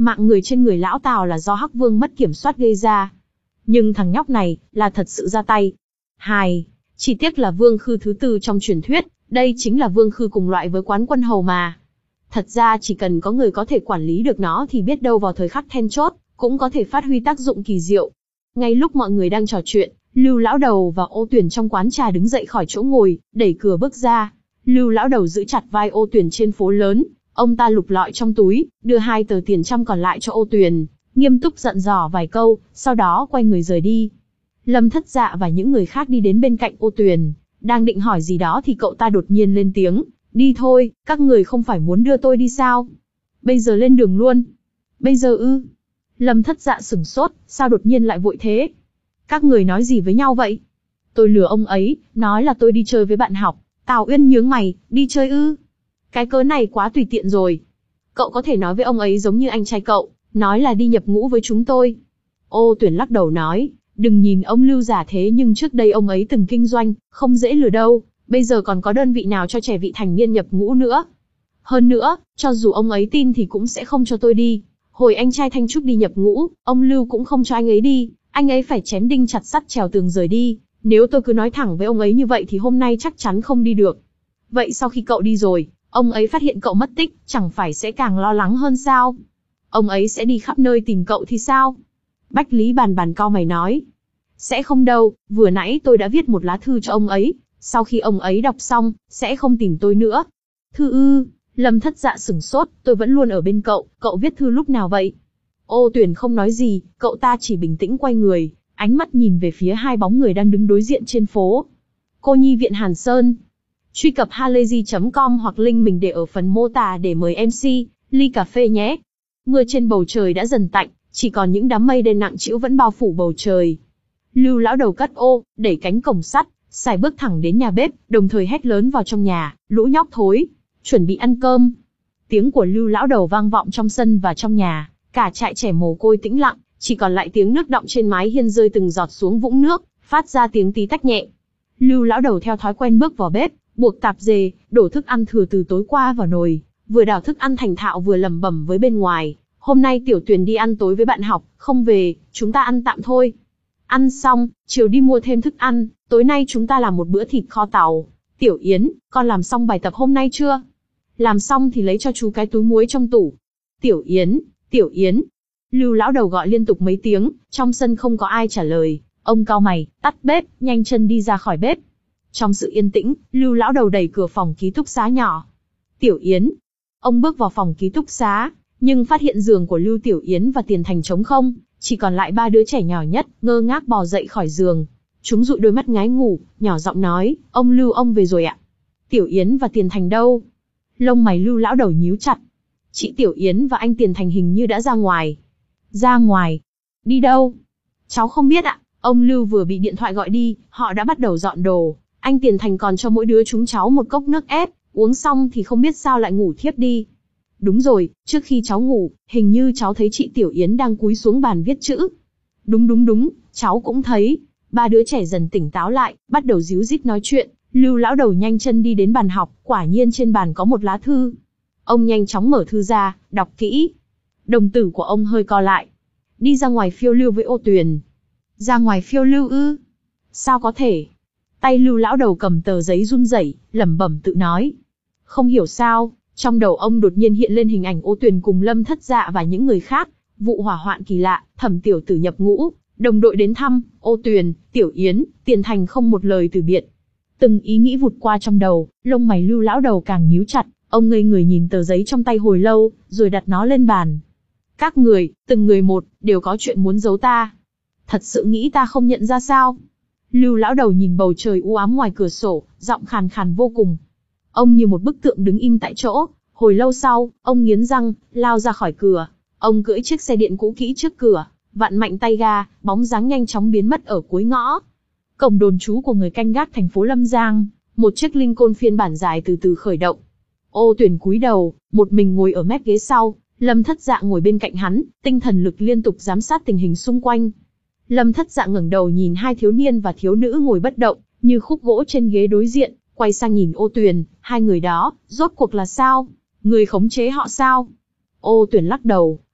Mạng người trên người lão Tào là do Hắc Vương mất kiểm soát gây ra. Nhưng thằng nhóc này, là thật sự ra tay. Hài, chỉ tiếc là Vương Khư thứ tư trong truyền thuyết, đây chính là Vương Khư cùng loại với Quán Quân Hầu mà. Thật ra chỉ cần có người có thể quản lý được nó thì biết đâu vào thời khắc then chốt, cũng có thể phát huy tác dụng kỳ diệu. Ngay lúc mọi người đang trò chuyện, Lưu lão đầu và Ô Tuyển trong quán trà đứng dậy khỏi chỗ ngồi, đẩy cửa bước ra. Lưu lão đầu giữ chặt vai Ô Tuyển trên phố lớn, ông ta lục lọi trong túi, đưa hai tờ tiền trăm còn lại cho Ô Tuyển, nghiêm túc dặn dò vài câu, sau đó quay người rời đi. Lâm Thất Dạ và những người khác đi đến bên cạnh Ô Tuyển, đang định hỏi gì đó thì cậu ta đột nhiên lên tiếng, đi thôi, các người không phải muốn đưa tôi đi sao? Bây giờ lên đường luôn. Bây giờ ư? Lâm Thất Dạ sửng sốt, sao đột nhiên lại vội thế? Các người nói gì với nhau vậy? Tôi lừa ông ấy, nói là tôi đi chơi với bạn học. Tào Uyên nhướng mày, đi chơi ư? Cái cớ này quá tùy tiện rồi. Cậu có thể nói với ông ấy giống như anh trai cậu, nói là đi nhập ngũ với chúng tôi. Ô Tuyển lắc đầu nói, đừng nhìn ông Lưu giả thế nhưng trước đây ông ấy từng kinh doanh, không dễ lừa đâu, bây giờ còn có đơn vị nào cho trẻ vị thành niên nhập ngũ nữa. Hơn nữa, cho dù ông ấy tin thì cũng sẽ không cho tôi đi. Hồi anh trai Thanh Trúc đi nhập ngũ, ông Lưu cũng không cho anh ấy đi, anh ấy phải chém đinh chặt sắt trèo tường rời đi. Nếu tôi cứ nói thẳng với ông ấy như vậy thì hôm nay chắc chắn không đi được. Vậy sau khi cậu đi rồi, ông ấy phát hiện cậu mất tích, chẳng phải sẽ càng lo lắng hơn sao? Ông ấy sẽ đi khắp nơi tìm cậu thì sao? Bách Lý Bàn Bàn cau mày nói. Sẽ không đâu, vừa nãy tôi đã viết một lá thư cho ông ấy, sau khi ông ấy đọc xong, sẽ không tìm tôi nữa. Thư ư? Lâm Thất Dạ sửng sốt, tôi vẫn luôn ở bên cậu, cậu viết thư lúc nào vậy? Ô Tuyển không nói gì, cậu ta chỉ bình tĩnh quay người, ánh mắt nhìn về phía hai bóng người đang đứng đối diện trên phố. Cô nhi viện Hàn Sơn. Truy cập halayzi chấm com hoặc link mình để ở phần mô tả để mời em xê, ly cà phê nhé. Mưa trên bầu trời đã dần tạnh, chỉ còn những đám mây đen nặng trĩu vẫn bao phủ bầu trời. Lưu lão đầu cất ô, đẩy cánh cổng sắt, sải bước thẳng đến nhà bếp, đồng thời hét lớn vào trong nhà, lũ nhóc thối, chuẩn bị ăn cơm. Tiếng của Lưu lão đầu vang vọng trong sân và trong nhà, cả trại trẻ mồ côi tĩnh lặng, chỉ còn lại tiếng nước đọng trên mái hiên rơi từng giọt xuống vũng nước, phát ra tiếng tí tách nhẹ. Lưu lão đầu theo thói quen bước vào bếp, buộc tạp dề, đổ thức ăn thừa từ tối qua vào nồi, vừa đảo thức ăn thành thạo vừa lẩm bẩm với bên ngoài, hôm nay Tiểu Tuyền đi ăn tối với bạn học, không về, chúng ta ăn tạm thôi. Ăn xong, chiều đi mua thêm thức ăn, tối nay chúng ta làm một bữa thịt kho tàu. Tiểu Yến, con làm xong bài tập hôm nay chưa? Làm xong thì lấy cho chú cái túi muối trong tủ. Tiểu Yến, Tiểu Yến. Lưu lão đầu gọi liên tục mấy tiếng, trong sân không có ai trả lời, ông cau mày, tắt bếp, nhanh chân đi ra khỏi bếp. Trong sự yên tĩnh, Lưu lão đầu đẩy cửa phòng ký túc xá nhỏ. Tiểu Yến. Ông bước vào phòng ký túc xá, nhưng phát hiện giường của Lưu Tiểu Yến và Tiền Thành trống không, chỉ còn lại ba đứa trẻ nhỏ nhất, ngơ ngác bò dậy khỏi giường. Chúng dụi đôi mắt ngái ngủ, nhỏ giọng nói, ông Lưu ông về rồi ạ. Tiểu Yến và Tiền Thành đâu? Lông mày Lưu lão đầu nhíu chặt. Chị Tiểu Yến và anh Tiền Thành hình như đã ra ngoài. Ra ngoài? Đi đâu? Cháu không biết ạ, ông Lưu vừa bị điện thoại gọi đi, họ đã bắt đầu dọn đồ. Anh Tiền Thành còn cho mỗi đứa chúng cháu một cốc nước ép, uống xong thì không biết sao lại ngủ thiếp đi. Đúng rồi, trước khi cháu ngủ, hình như cháu thấy chị Tiểu Yến đang cúi xuống bàn viết chữ. Đúng đúng đúng, cháu cũng thấy. Ba đứa trẻ dần tỉnh táo lại, bắt đầu díu dít nói chuyện. Lưu lão đầu nhanh chân đi đến bàn học, quả nhiên trên bàn có một lá thư. Ông nhanh chóng mở thư ra, đọc kỹ. Đồng tử của ông hơi co lại. Đi ra ngoài phiêu lưu với Ô Tuyền. Ra ngoài phiêu lưu ư? Sao có thể? Tay Lưu lão đầu cầm tờ giấy run rẩy, lẩm bẩm tự nói. Không hiểu sao, trong đầu ông đột nhiên hiện lên hình ảnh Ô Tuyền cùng Lâm Thất Dạ và những người khác, vụ hỏa hoạn kỳ lạ, Thẩm tiểu tử nhập ngũ, đồng đội đến thăm, Ô Tuyền, Tiểu Yến, Tiền Thành không một lời từ biệt. Từng ý nghĩ vụt qua trong đầu, lông mày Lưu lão đầu càng nhíu chặt, ông ngây người nhìn tờ giấy trong tay hồi lâu, rồi đặt nó lên bàn. Các người, từng người một, đều có chuyện muốn giấu ta. Thật sự nghĩ ta không nhận ra sao? Lưu lão đầu nhìn bầu trời u ám ngoài cửa sổ, giọng khàn khàn vô cùng. Ông như một bức tượng đứng im tại chỗ, hồi lâu sau, ông nghiến răng, lao ra khỏi cửa. Ông cưỡi chiếc xe điện cũ kỹ trước cửa, vặn mạnh tay ga, bóng dáng nhanh chóng biến mất ở cuối ngõ. Cổng đồn trú của người canh gác thành phố Lâm Giang, một chiếc Lincoln phiên bản dài từ từ khởi động. Ô Tuyển cúi đầu, một mình ngồi ở mép ghế sau, Lâm Thất Dạ ngồi bên cạnh hắn, tinh thần lực liên tục giám sát tình hình xung quanh. Lâm Thất Dạ ngẩng đầu nhìn hai thiếu niên và thiếu nữ ngồi bất động, như khúc gỗ trên ghế đối diện, quay sang nhìn Ô Tuyền, hai người đó, rốt cuộc là sao? Người khống chế họ sao? Ô Tuyền lắc đầu,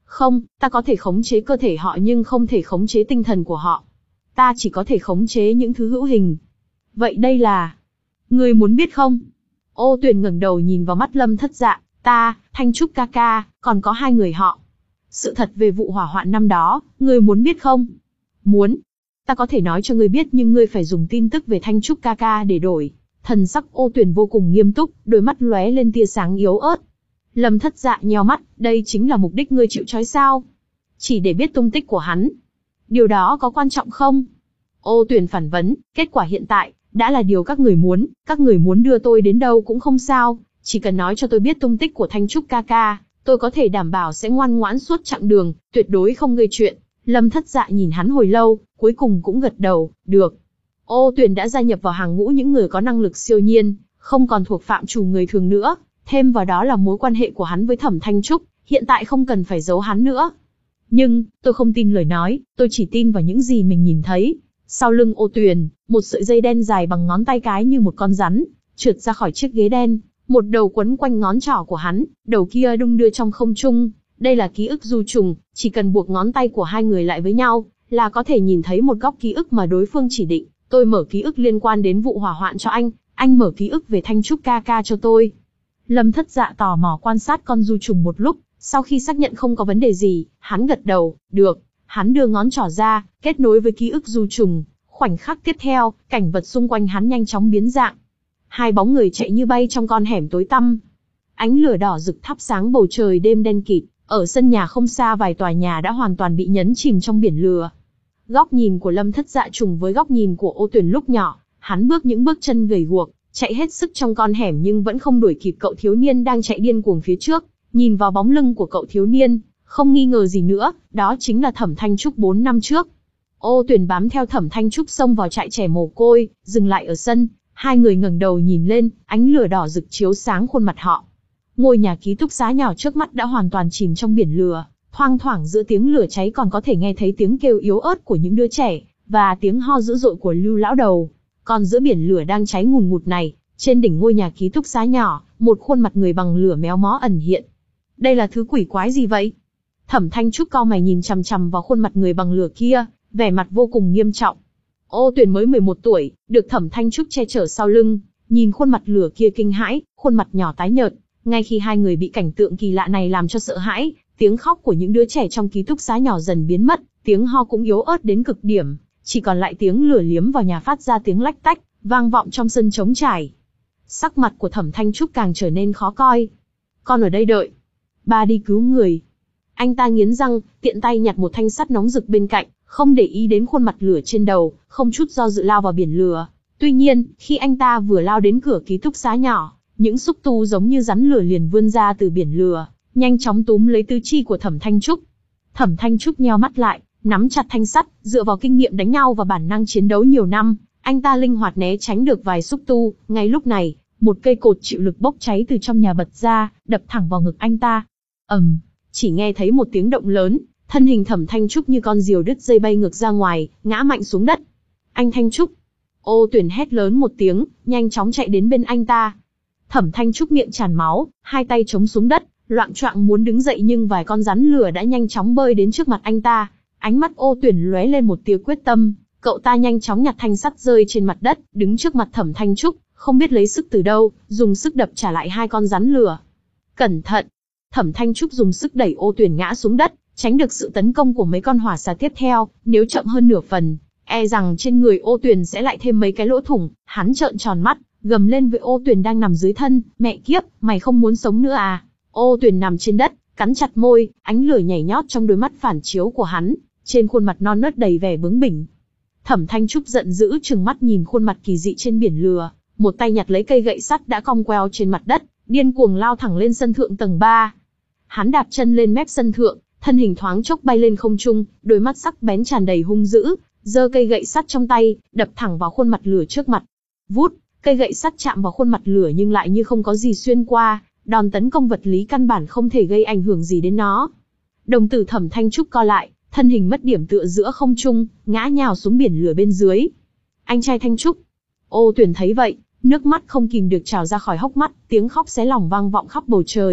Không, ta có thể khống chế cơ thể họ nhưng không thể khống chế tinh thần của họ. Ta chỉ có thể khống chế những thứ hữu hình. Vậy đây là... Ngươi muốn biết không? Ô Tuyền ngẩng đầu nhìn vào mắt Lâm Thất Dạ, ta, Thanh Trúc ca ca, còn có hai người họ. Sự thật về vụ hỏa hoạn năm đó, ngươi muốn biết không? Muốn. Ta có thể nói cho ngươi biết nhưng ngươi phải dùng tin tức về Thanh Trúc ca ca để đổi. Thần sắc Ô Tuyền vô cùng nghiêm túc, đôi mắt lóe lên tia sáng yếu ớt. Lâm Thất Dạ nheo mắt, đây chính là mục đích ngươi chịu trói sao? Chỉ để biết tung tích của hắn. Điều đó có quan trọng không? Ô Tuyền phản vấn, kết quả hiện tại, đã là điều các người muốn, các người muốn đưa tôi đến đâu cũng không sao, chỉ cần nói cho tôi biết tung tích của Thanh Trúc ca ca, tôi có thể đảm bảo sẽ ngoan ngoãn suốt chặng đường, tuyệt đối không gây chuyện. Lâm Thất Dạ nhìn hắn hồi lâu, cuối cùng cũng gật đầu, được. Ô Tuyền đã gia nhập vào hàng ngũ những người có năng lực siêu nhiên, không còn thuộc phạm trù người thường nữa, thêm vào đó là mối quan hệ của hắn với Thẩm Thanh Trúc, hiện tại không cần phải giấu hắn nữa. Nhưng, tôi không tin lời nói, tôi chỉ tin vào những gì mình nhìn thấy. Sau lưng Ô Tuyền, một sợi dây đen dài bằng ngón tay cái như một con rắn, trượt ra khỏi chiếc ghế đen, một đầu quấn quanh ngón trỏ của hắn, đầu kia đung đưa trong không trung. Đây là ký ức du trùng, chỉ cần buộc ngón tay của hai người lại với nhau, là có thể nhìn thấy một góc ký ức mà đối phương chỉ định. Tôi mở ký ức liên quan đến vụ hỏa hoạn cho anh, anh mở ký ức về Thanh Trúc ca ca cho tôi. Lâm Thất Dạ tò mò quan sát con du trùng một lúc, sau khi xác nhận không có vấn đề gì, hắn gật đầu, được. Hắn đưa ngón trỏ ra, kết nối với ký ức du trùng. Khoảnh khắc tiếp theo, cảnh vật xung quanh hắn nhanh chóng biến dạng. Hai bóng người chạy như bay trong con hẻm tối tăm. Ánh lửa đỏ rực thắp sáng bầu trời đêm đen kịt. Ở sân nhà không xa vài tòa nhà đã hoàn toàn bị nhấn chìm trong biển lửa. Góc nhìn của Lâm Thất Dạ trùng với góc nhìn của Ô Tuyền lúc nhỏ, hắn bước những bước chân gầy guộc, chạy hết sức trong con hẻm nhưng vẫn không đuổi kịp cậu thiếu niên đang chạy điên cuồng phía trước. Nhìn vào bóng lưng của cậu thiếu niên, không nghi ngờ gì nữa, đó chính là Thẩm Thanh Trúc bốn năm trước. Ô Tuyền bám theo Thẩm Thanh Trúc xông vào trại trẻ mồ côi, dừng lại ở sân, hai người ngẩng đầu nhìn lên, ánh lửa đỏ rực chiếu sáng khuôn mặt họ. Ngôi nhà ký túc xá nhỏ trước mắt đã hoàn toàn chìm trong biển lửa, thoang thoảng giữa tiếng lửa cháy còn có thể nghe thấy tiếng kêu yếu ớt của những đứa trẻ, và tiếng ho dữ dội của Lưu lão đầu. Còn giữa biển lửa đang cháy ngùn ngụt này, trên đỉnh ngôi nhà ký túc xá nhỏ, một khuôn mặt người bằng lửa méo mó ẩn hiện. Đây là thứ quỷ quái gì vậy? Thẩm Thanh Trúc cau mày nhìn chằm chằm vào khuôn mặt người bằng lửa kia, vẻ mặt vô cùng nghiêm trọng. Ô Tuyền mới mười một tuổi, được Thẩm Thanh Trúc che chở sau lưng, nhìn khuôn mặt lửa kia kinh hãi, khuôn mặt nhỏ tái nhợt. Ngay khi hai người bị cảnh tượng kỳ lạ này làm cho sợ hãi, tiếng khóc của những đứa trẻ trong ký túc xá nhỏ dần biến mất, tiếng ho cũng yếu ớt đến cực điểm, chỉ còn lại tiếng lửa liếm vào nhà phát ra tiếng lách tách, vang vọng trong sân trống trải. Sắc mặt của Thẩm Thanh Trúc càng trở nên khó coi. Con ở đây đợi. Ba đi cứu người. Anh ta nghiến răng, tiện tay nhặt một thanh sắt nóng rực bên cạnh, không để ý đến khuôn mặt lửa trên đầu, không chút do dự lao vào biển lửa. Tuy nhiên, khi anh ta vừa lao đến cửa ký túc xá nhỏ, những xúc tu giống như rắn lửa liền vươn ra từ biển lửa, nhanh chóng túm lấy tứ chi của Thẩm Thanh Trúc. Thẩm Thanh Trúc nheo mắt lại, nắm chặt thanh sắt, dựa vào kinh nghiệm đánh nhau và bản năng chiến đấu nhiều năm, anh ta linh hoạt né tránh được vài xúc tu. Ngay lúc này, một cây cột chịu lực bốc cháy từ trong nhà bật ra, đập thẳng vào ngực anh ta. ầm, um, chỉ nghe thấy một tiếng động lớn, thân hình Thẩm Thanh Trúc như con diều đứt dây bay ngược ra ngoài, ngã mạnh xuống đất. Anh Thanh Trúc! Ô Tuyền hét lớn một tiếng, nhanh chóng chạy đến bên anh ta. Thẩm Thanh Trúc miệng tràn máu, hai tay chống xuống đất, loạng choạng muốn đứng dậy nhưng vài con rắn lửa đã nhanh chóng bơi đến trước mặt anh ta. Ánh mắt Ô Tuyền lóe lên một tia quyết tâm, cậu ta nhanh chóng nhặt thanh sắt rơi trên mặt đất, đứng trước mặt Thẩm Thanh Trúc, không biết lấy sức từ đâu, dùng sức đập trả lại hai con rắn lửa. Cẩn thận! Thẩm Thanh Trúc dùng sức đẩy Ô Tuyền ngã xuống đất, tránh được sự tấn công của mấy con hỏa xà tiếp theo. Nếu chậm hơn nửa phần, e rằng trên người Ô Tuyền sẽ lại thêm mấy cái lỗ thủng. Hắn trợn tròn mắt, gầm lên với Ô Tuyền đang nằm dưới thân, mẹ kiếp, mày không muốn sống nữa à? Ô Tuyền nằm trên đất, cắn chặt môi, ánh lửa nhảy nhót trong đôi mắt phản chiếu của hắn, trên khuôn mặt non nớt đầy vẻ bướng bỉnh. Thẩm Thanh Trúc giận dữ trừng mắt nhìn khuôn mặt kỳ dị trên biển lửa, một tay nhặt lấy cây gậy sắt đã cong queo trên mặt đất, điên cuồng lao thẳng lên sân thượng tầng ba. Hắn đạp chân lên mép sân thượng, thân hình thoáng chốc bay lên không trung, đôi mắt sắc bén tràn đầy hung dữ, giơ cây gậy sắt trong tay, đập thẳng vào khuôn mặt lửa trước mặt. Vút, cây gậy sắt chạm vào khuôn mặt lửa nhưng lại như không có gì xuyên qua, đòn tấn công vật lý căn bản không thể gây ảnh hưởng gì đến nó. Đồng tử Thẩm Thanh Trúc co lại, thân hình mất điểm tựa giữa không trung, ngã nhào xuống biển lửa bên dưới. Anh trai Thanh Trúc! Ô Tuyền thấy vậy, nước mắt không kìm được trào ra khỏi hốc mắt, tiếng khóc xé lòng vang vọng khắp bầu trời.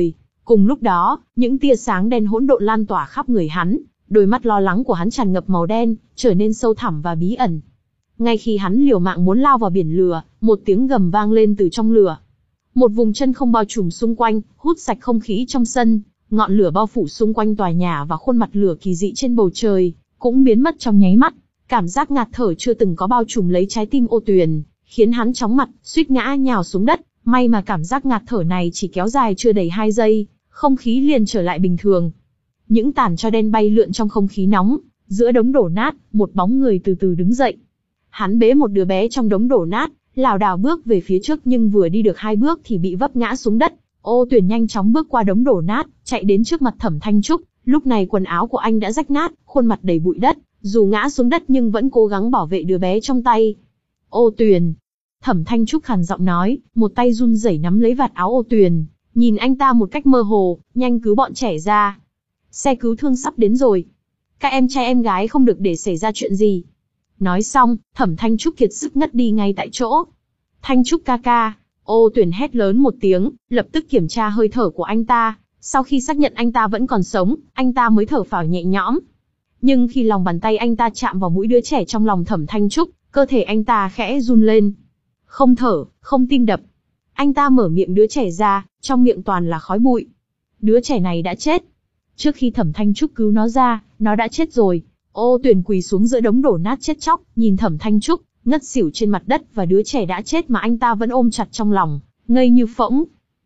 Cùng lúc đó, những tia sáng đen hỗn độn lan tỏa khắp người hắn, đôi mắt lo lắng của hắn tràn ngập màu đen, trở nên sâu thẳm và bí ẩn. Ngay khi hắn liều mạng muốn lao vào biển lửa, một tiếng gầm vang lên từ trong lửa. Một vùng chân không bao trùm xung quanh, hút sạch không khí trong sân, ngọn lửa bao phủ xung quanh tòa nhà và khuôn mặt lửa kỳ dị trên bầu trời cũng biến mất trong nháy mắt. Cảm giác ngạt thở chưa từng có bao trùm lấy trái tim Ô Tuyền, khiến hắn chóng mặt, suýt ngã nhào xuống đất. May mà cảm giác ngạt thở này chỉ kéo dài chưa đầy hai giây, không khí liền trở lại bình thường. Những tàn tro đen bay lượn trong không khí nóng, giữa đống đổ nát, một bóng người từ từ đứng dậy. Hắn bế một đứa bé trong đống đổ nát, lảo đảo bước về phía trước nhưng vừa đi được hai bước thì bị vấp ngã xuống đất. Ô Tuyền nhanh chóng bước qua đống đổ nát, chạy đến trước mặt Thẩm Thanh Trúc. Lúc này quần áo của anh đã rách nát, khuôn mặt đầy bụi đất, dù ngã xuống đất nhưng vẫn cố gắng bảo vệ đứa bé trong tay. Ô Tuyền. Thẩm Thanh Trúc khàn giọng nói, một tay run rẩy nắm lấy vạt áo Ô Tuyền, nhìn anh ta một cách mơ hồ, nhanh cứu bọn trẻ ra. Xe cứu thương sắp đến rồi. Các em trai em gái không được để xảy ra chuyện gì. Nói xong, Thẩm Thanh Trúc kiệt sức ngất đi ngay tại chỗ. Thanh Trúc ca ca. Ô Tuyền hét lớn một tiếng, lập tức kiểm tra hơi thở của anh ta. Sau khi xác nhận anh ta vẫn còn sống, anh ta mới thở phào nhẹ nhõm. Nhưng khi lòng bàn tay anh ta chạm vào mũi đứa trẻ trong lòng Thẩm Thanh Trúc, cơ thể anh ta khẽ run lên. Không thở, không tim đập. Anh ta mở miệng đứa trẻ ra, trong miệng toàn là khói bụi. Đứa trẻ này đã chết. Trước khi Thẩm Thanh Trúc cứu nó ra, nó đã chết rồi. Ô Tuyền quỳ xuống giữa đống đổ nát chết chóc, nhìn Thẩm Thanh Trúc ngất xỉu trên mặt đất và đứa trẻ đã chết mà anh ta vẫn ôm chặt trong lòng, ngây như phỗng.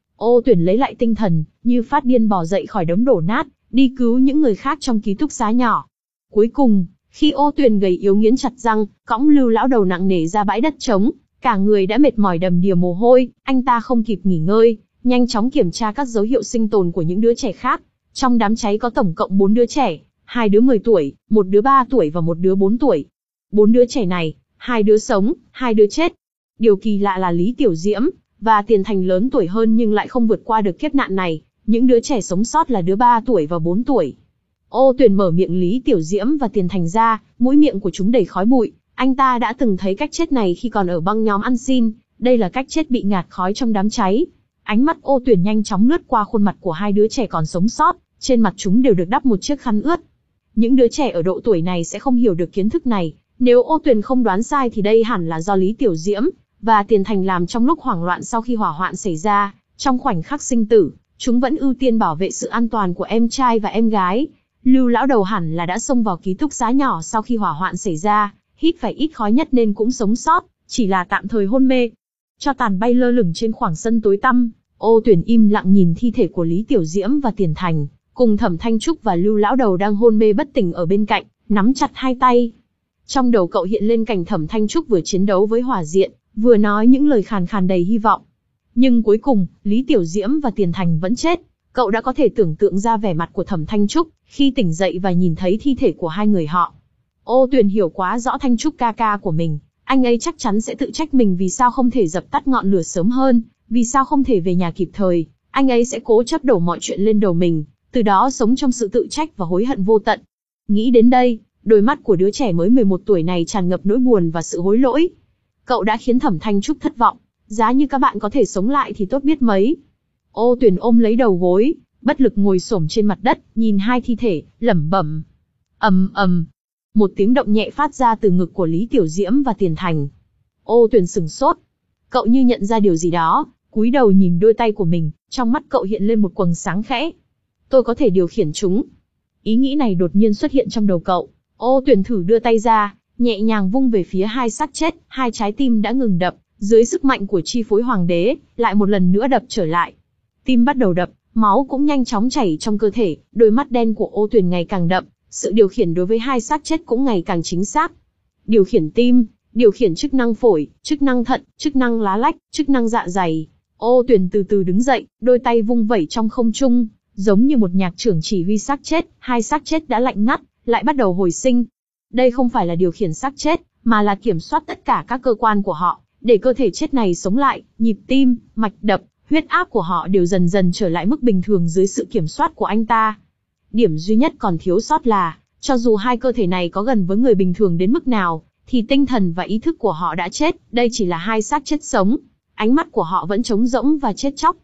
Ô Tuyền lấy lại tinh thần, như phát điên bò dậy khỏi đống đổ nát, đi cứu những người khác trong ký túc xá nhỏ. Cuối cùng, khi Ô Tuyền gầy yếu nghiến chặt răng, cõng Lưu lão đầu nặng nề ra bãi đất trống, cả người đã mệt mỏi đầm đìa mồ hôi, anh ta không kịp nghỉ ngơi, nhanh chóng kiểm tra các dấu hiệu sinh tồn của những đứa trẻ khác. Trong đám cháy có tổng cộng bốn đứa trẻ, hai đứa mười tuổi, một đứa ba tuổi và một đứa bốn tuổi. Bốn đứa trẻ này, hai đứa sống, hai đứa chết. Điều kỳ lạ là Lý Tiểu Diễm và Tiền Thành lớn tuổi hơn nhưng lại không vượt qua được kiếp nạn này. Những đứa trẻ sống sót là đứa ba tuổi và bốn tuổi. Ô Tuyền mở miệng Lý Tiểu Diễm và Tiền Thành ra, mũi miệng của chúng đầy khói bụi. Anh ta đã từng thấy cách chết này khi còn ở băng nhóm ăn xin. Đây là cách chết bị ngạt khói trong đám cháy. Ánh mắt Ô Tuyền nhanh chóng lướt qua khuôn mặt của hai đứa trẻ còn sống sót, trên mặt chúng đều được đắp một chiếc khăn ướt. Những đứa trẻ ở độ tuổi này sẽ không hiểu được kiến thức này. Nếu Ô Tuyền không đoán sai thì đây hẳn là do Lý Tiểu Diễm và Tiền Thành làm trong lúc hoảng loạn sau khi hỏa hoạn xảy ra. Trong khoảnh khắc sinh tử, chúng vẫn ưu tiên bảo vệ sự an toàn của em trai và em gái. Lưu lão đầu hẳn là đã xông vào ký túc xá nhỏ sau khi hỏa hoạn xảy ra, hít phải ít khói nhất nên cũng sống sót, chỉ là tạm thời hôn mê. Tro tàn bay lơ lửng trên khoảng sân tối tăm, Ô Tuyền im lặng nhìn thi thể của Lý Tiểu Diễm và Tiền Thành, cùng Thẩm Thanh Trúc và Lưu lão đầu đang hôn mê bất tỉnh ở bên cạnh, nắm chặt hai tay. Trong đầu cậu hiện lên cảnh Thẩm Thanh Trúc vừa chiến đấu với hỏa diện, vừa nói những lời khàn khàn đầy hy vọng. Nhưng cuối cùng, Lý Tiểu Diễm và Tiền Thành vẫn chết. Cậu đã có thể tưởng tượng ra vẻ mặt của Thẩm Thanh Trúc khi tỉnh dậy và nhìn thấy thi thể của hai người họ. Ô Tuyền hiểu quá rõ Thanh Trúc ca ca của mình, anh ấy chắc chắn sẽ tự trách mình vì sao không thể dập tắt ngọn lửa sớm hơn, vì sao không thể về nhà kịp thời. Anh ấy sẽ cố chấp đổ mọi chuyện lên đầu mình, từ đó sống trong sự tự trách và hối hận vô tận. Nghĩ đến đây, đôi mắt của đứa trẻ mới mười một tuổi này tràn ngập nỗi buồn và sự hối lỗi. Cậu đã khiến Thẩm Thanh Trúc thất vọng, giá như các bạn có thể sống lại thì tốt biết mấy. Ô Tuyền ôm lấy đầu gối, bất lực ngồi xổm trên mặt đất, nhìn hai thi thể, lẩm bẩm. Ầm ầm, một tiếng động nhẹ phát ra từ ngực của Lý Tiểu Diễm và Tiền Thành. Ô Tuyền sửng sốt, cậu như nhận ra điều gì đó, cúi đầu nhìn đôi tay của mình, trong mắt cậu hiện lên một quầng sáng khẽ. Tôi có thể điều khiển chúng. Ý nghĩ này đột nhiên xuất hiện trong đầu cậu. Ô Tuyền thử đưa tay ra, nhẹ nhàng vung về phía hai xác chết, hai trái tim đã ngừng đập, dưới sức mạnh của chi phối hoàng đế, lại một lần nữa đập trở lại. Tim bắt đầu đập, máu cũng nhanh chóng chảy trong cơ thể, đôi mắt đen của Ô Tuyền ngày càng đậm, sự điều khiển đối với hai xác chết cũng ngày càng chính xác. Điều khiển tim, điều khiển chức năng phổi, chức năng thận, chức năng lá lách, chức năng dạ dày. Ô Tuyền từ từ đứng dậy, đôi tay vung vẩy trong không trung, giống như một nhạc trưởng chỉ huy xác chết, hai xác chết đã lạnh ngắt, lại bắt đầu hồi sinh. Đây không phải là điều khiển xác chết, mà là kiểm soát tất cả các cơ quan của họ, để cơ thể chết này sống lại, nhịp tim, mạch đập, huyết áp của họ đều dần dần trở lại mức bình thường dưới sự kiểm soát của anh ta. Điểm duy nhất còn thiếu sót là, cho dù hai cơ thể này có gần với người bình thường đến mức nào, thì tinh thần và ý thức của họ đã chết, đây chỉ là hai xác chết sống. Ánh mắt của họ vẫn trống rỗng và chết chóc.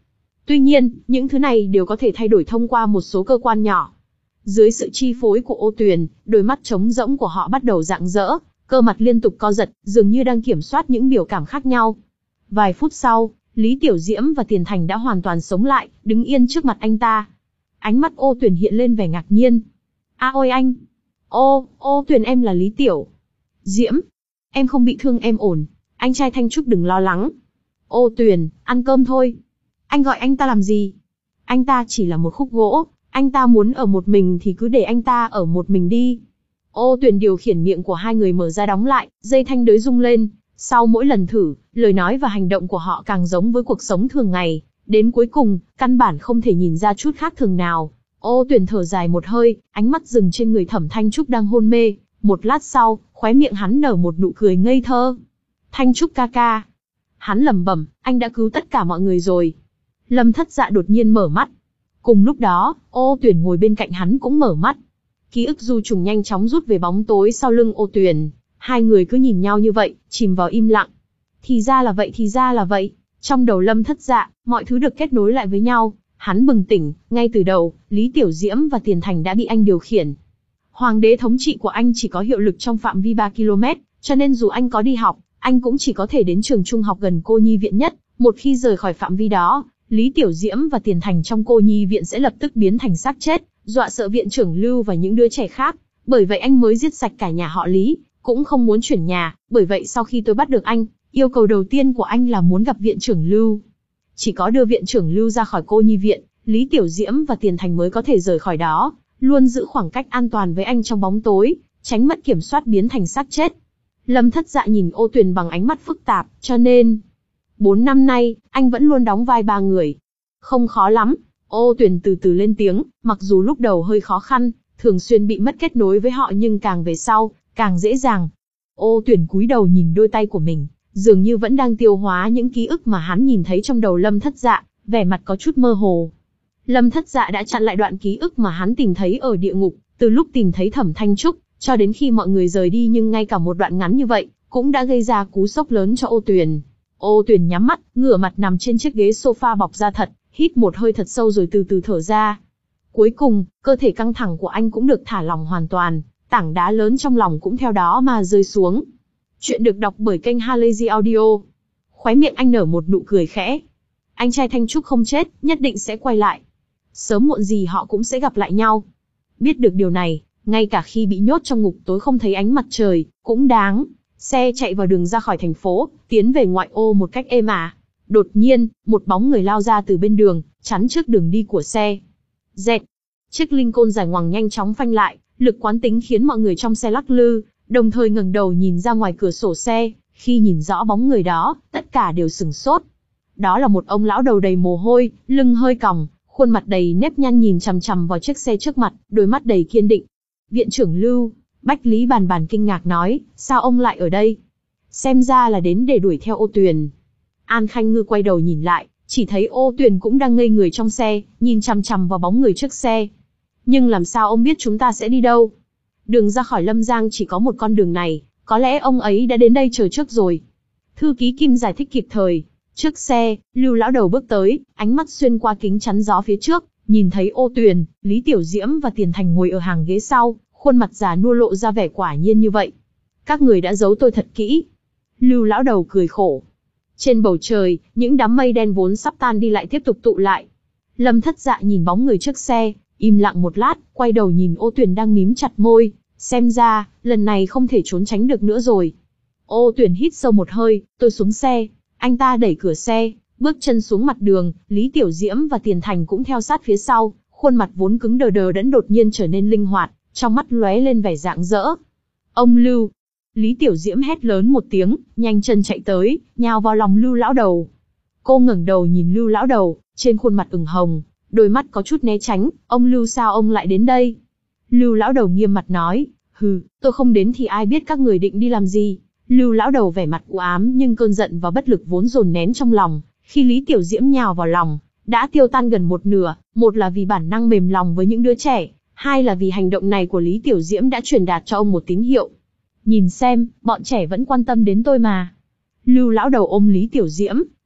Tuy nhiên, những thứ này đều có thể thay đổi thông qua một số cơ quan nhỏ. Dưới sự chi phối của Ô Tuyền, đôi mắt trống rỗng của họ bắt đầu rạng rỡ, cơ mặt liên tục co giật, dường như đang kiểm soát những biểu cảm khác nhau. Vài phút sau, Lý Tiểu Diễm và Tiền Thành đã hoàn toàn sống lại, đứng yên trước mặt anh ta. Ánh mắt Ô Tuyền hiện lên vẻ ngạc nhiên. A ôi anh! Ô, Ô Tuyền em là Lý Tiểu Diễm. Em không bị thương, em ổn. Anh trai Thanh Trúc đừng lo lắng. Ô Tuyền, ăn cơm thôi. Anh gọi anh ta làm gì? Anh ta chỉ là một khúc gỗ, anh ta muốn ở một mình thì cứ để anh ta ở một mình đi. Ô Tuyền điều khiển miệng của hai người mở ra đóng lại, dây thanh đới rung lên. Sau mỗi lần thử, lời nói và hành động của họ càng giống với cuộc sống thường ngày. Đến cuối cùng, căn bản không thể nhìn ra chút khác thường nào. Ô Tuyền thở dài một hơi, ánh mắt dừng trên người Thẩm Thanh Trúc đang hôn mê. Một lát sau, khóe miệng hắn nở một nụ cười ngây thơ. Thanh Trúc ca ca. Hắn lẩm bẩm, anh đã cứu tất cả mọi người rồi. Lâm Thất Dạ đột nhiên mở mắt. Cùng lúc đó, Ô Tuyền ngồi bên cạnh hắn cũng mở mắt. Ký ức du trùng nhanh chóng rút về bóng tối sau lưng Ô Tuyền. Hai người cứ nhìn nhau như vậy, chìm vào im lặng. Thì ra là vậy, thì ra là vậy. Trong đầu Lâm Thất Dạ, mọi thứ được kết nối lại với nhau. Hắn bừng tỉnh, ngay từ đầu, Lý Tiểu Diễm và Tiền Thành đã bị anh điều khiển. Hoàng đế thống trị của anh chỉ có hiệu lực trong phạm vi ba ki lô mét, cho nên dù anh có đi học, anh cũng chỉ có thể đến trường trung học gần cô nhi viện nhất. Một khi rời khỏi phạm vi đó, Lý Tiểu Diễm và Tiền Thành trong cô nhi viện sẽ lập tức biến thành xác chết, dọa sợ viện trưởng Lưu và những đứa trẻ khác. Bởi vậy anh mới giết sạch cả nhà họ Lý, cũng không muốn chuyển nhà. Bởi vậy sau khi tôi bắt được anh, yêu cầu đầu tiên của anh là muốn gặp viện trưởng Lưu. Chỉ có đưa viện trưởng Lưu ra khỏi cô nhi viện, Lý Tiểu Diễm và Tiền Thành mới có thể rời khỏi đó, luôn giữ khoảng cách an toàn với anh trong bóng tối, tránh mất kiểm soát biến thành xác chết. Lâm Thất Dạ nhìn Ô Tuyền bằng ánh mắt phức tạp, cho nên bốn năm nay, anh vẫn luôn đóng vai ba người. Không khó lắm. Ô Tuyền từ từ lên tiếng, mặc dù lúc đầu hơi khó khăn, thường xuyên bị mất kết nối với họ nhưng càng về sau, càng dễ dàng. Ô Tuyền cúi đầu nhìn đôi tay của mình, dường như vẫn đang tiêu hóa những ký ức mà hắn nhìn thấy trong đầu Lâm Thất Dạ, vẻ mặt có chút mơ hồ. Lâm Thất Dạ đã chặn lại đoạn ký ức mà hắn tìm thấy ở địa ngục, từ lúc tìm thấy Thẩm Thanh Trúc, cho đến khi mọi người rời đi, nhưng ngay cả một đoạn ngắn như vậy, cũng đã gây ra cú sốc lớn cho Ô Tuyền. Ô Tuyền nhắm mắt, ngửa mặt nằm trên chiếc ghế sofa bọc da thật, hít một hơi thật sâu rồi từ từ thở ra. Cuối cùng, cơ thể căng thẳng của anh cũng được thả lỏng hoàn toàn, tảng đá lớn trong lòng cũng theo đó mà rơi xuống. Chuyện được đọc bởi kênh Halazy Audio. Khóe miệng anh nở một nụ cười khẽ. Anh trai Thanh Trúc không chết, nhất định sẽ quay lại. Sớm muộn gì họ cũng sẽ gặp lại nhau. Biết được điều này, ngay cả khi bị nhốt trong ngục tối không thấy ánh mặt trời, cũng đáng. Xe chạy vào đường ra khỏi thành phố, tiến về ngoại ô một cách êm ả. Đột nhiên, một bóng người lao ra từ bên đường, chắn trước đường đi của xe. Dẹt. Chiếc Lincoln dài ngoằng nhanh chóng phanh lại, lực quán tính khiến mọi người trong xe lắc lư, đồng thời ngẩng đầu nhìn ra ngoài cửa sổ xe. Khi nhìn rõ bóng người đó, tất cả đều sửng sốt. Đó là một ông lão đầu đầy mồ hôi, lưng hơi còng, khuôn mặt đầy nếp nhăn nhìn chằm chằm vào chiếc xe trước mặt, đôi mắt đầy kiên định. Viện trưởng Lưu. Bách Lý Bàn Bàn kinh ngạc nói, sao ông lại ở đây? Xem ra là đến để đuổi theo Ô Tuyền. An Khanh Ngư quay đầu nhìn lại, chỉ thấy Ô Tuyền cũng đang ngây người trong xe, nhìn chằm chằm vào bóng người trước xe. Nhưng làm sao ông biết chúng ta sẽ đi đâu? Đường ra khỏi Lâm Giang chỉ có một con đường này, có lẽ ông ấy đã đến đây chờ trước rồi. Thư ký Kim giải thích kịp thời. Trước xe, Lưu lão đầu bước tới, ánh mắt xuyên qua kính chắn gió phía trước, nhìn thấy Ô Tuyền, Lý Tiểu Diễm và Tiền Thành ngồi ở hàng ghế sau, khuôn mặt già nua lộ ra vẻ quả nhiên như vậy. Các người đã giấu tôi thật kỹ. Lưu lão đầu cười khổ. Trên bầu trời, những đám mây đen vốn sắp tan đi lại tiếp tục tụ lại. Lâm Thất Dạ nhìn bóng người trước xe, im lặng một lát, quay đầu nhìn Ô Tuyền đang mím chặt môi, xem ra, lần này không thể trốn tránh được nữa rồi. Ô Tuyền hít sâu một hơi, tôi xuống xe. Anh ta đẩy cửa xe, bước chân xuống mặt đường, Lý Tiểu Diễm và Tiền Thành cũng theo sát phía sau, khuôn mặt vốn cứng đờ đờ đẫn đột nhiên trở nên linh hoạt, trong mắt lóe lên vẻ rạng rỡ. Ông Lưu! Lý Tiểu Diễm hét lớn một tiếng, nhanh chân chạy tới, nhào vào lòng Lưu lão đầu. Cô ngẩng đầu nhìn Lưu lão đầu, trên khuôn mặt ửng hồng, đôi mắt có chút né tránh. Ông Lưu, sao ông lại đến đây? Lưu lão đầu nghiêm mặt nói, hừ, tôi không đến thì ai biết các người định đi làm gì? Lưu lão đầu vẻ mặt u ám, nhưng cơn giận và bất lực vốn dồn nén trong lòng, khi Lý Tiểu Diễm nhào vào lòng, đã tiêu tan gần một nửa. Một là vì bản năng mềm lòng với những đứa trẻ, hai là vì hành động này của Lý Tiểu Diễm đã truyền đạt cho ông một tín hiệu. Nhìn xem, bọn trẻ vẫn quan tâm đến tôi mà. Lưu lão đầu ôm Lý Tiểu Diễm,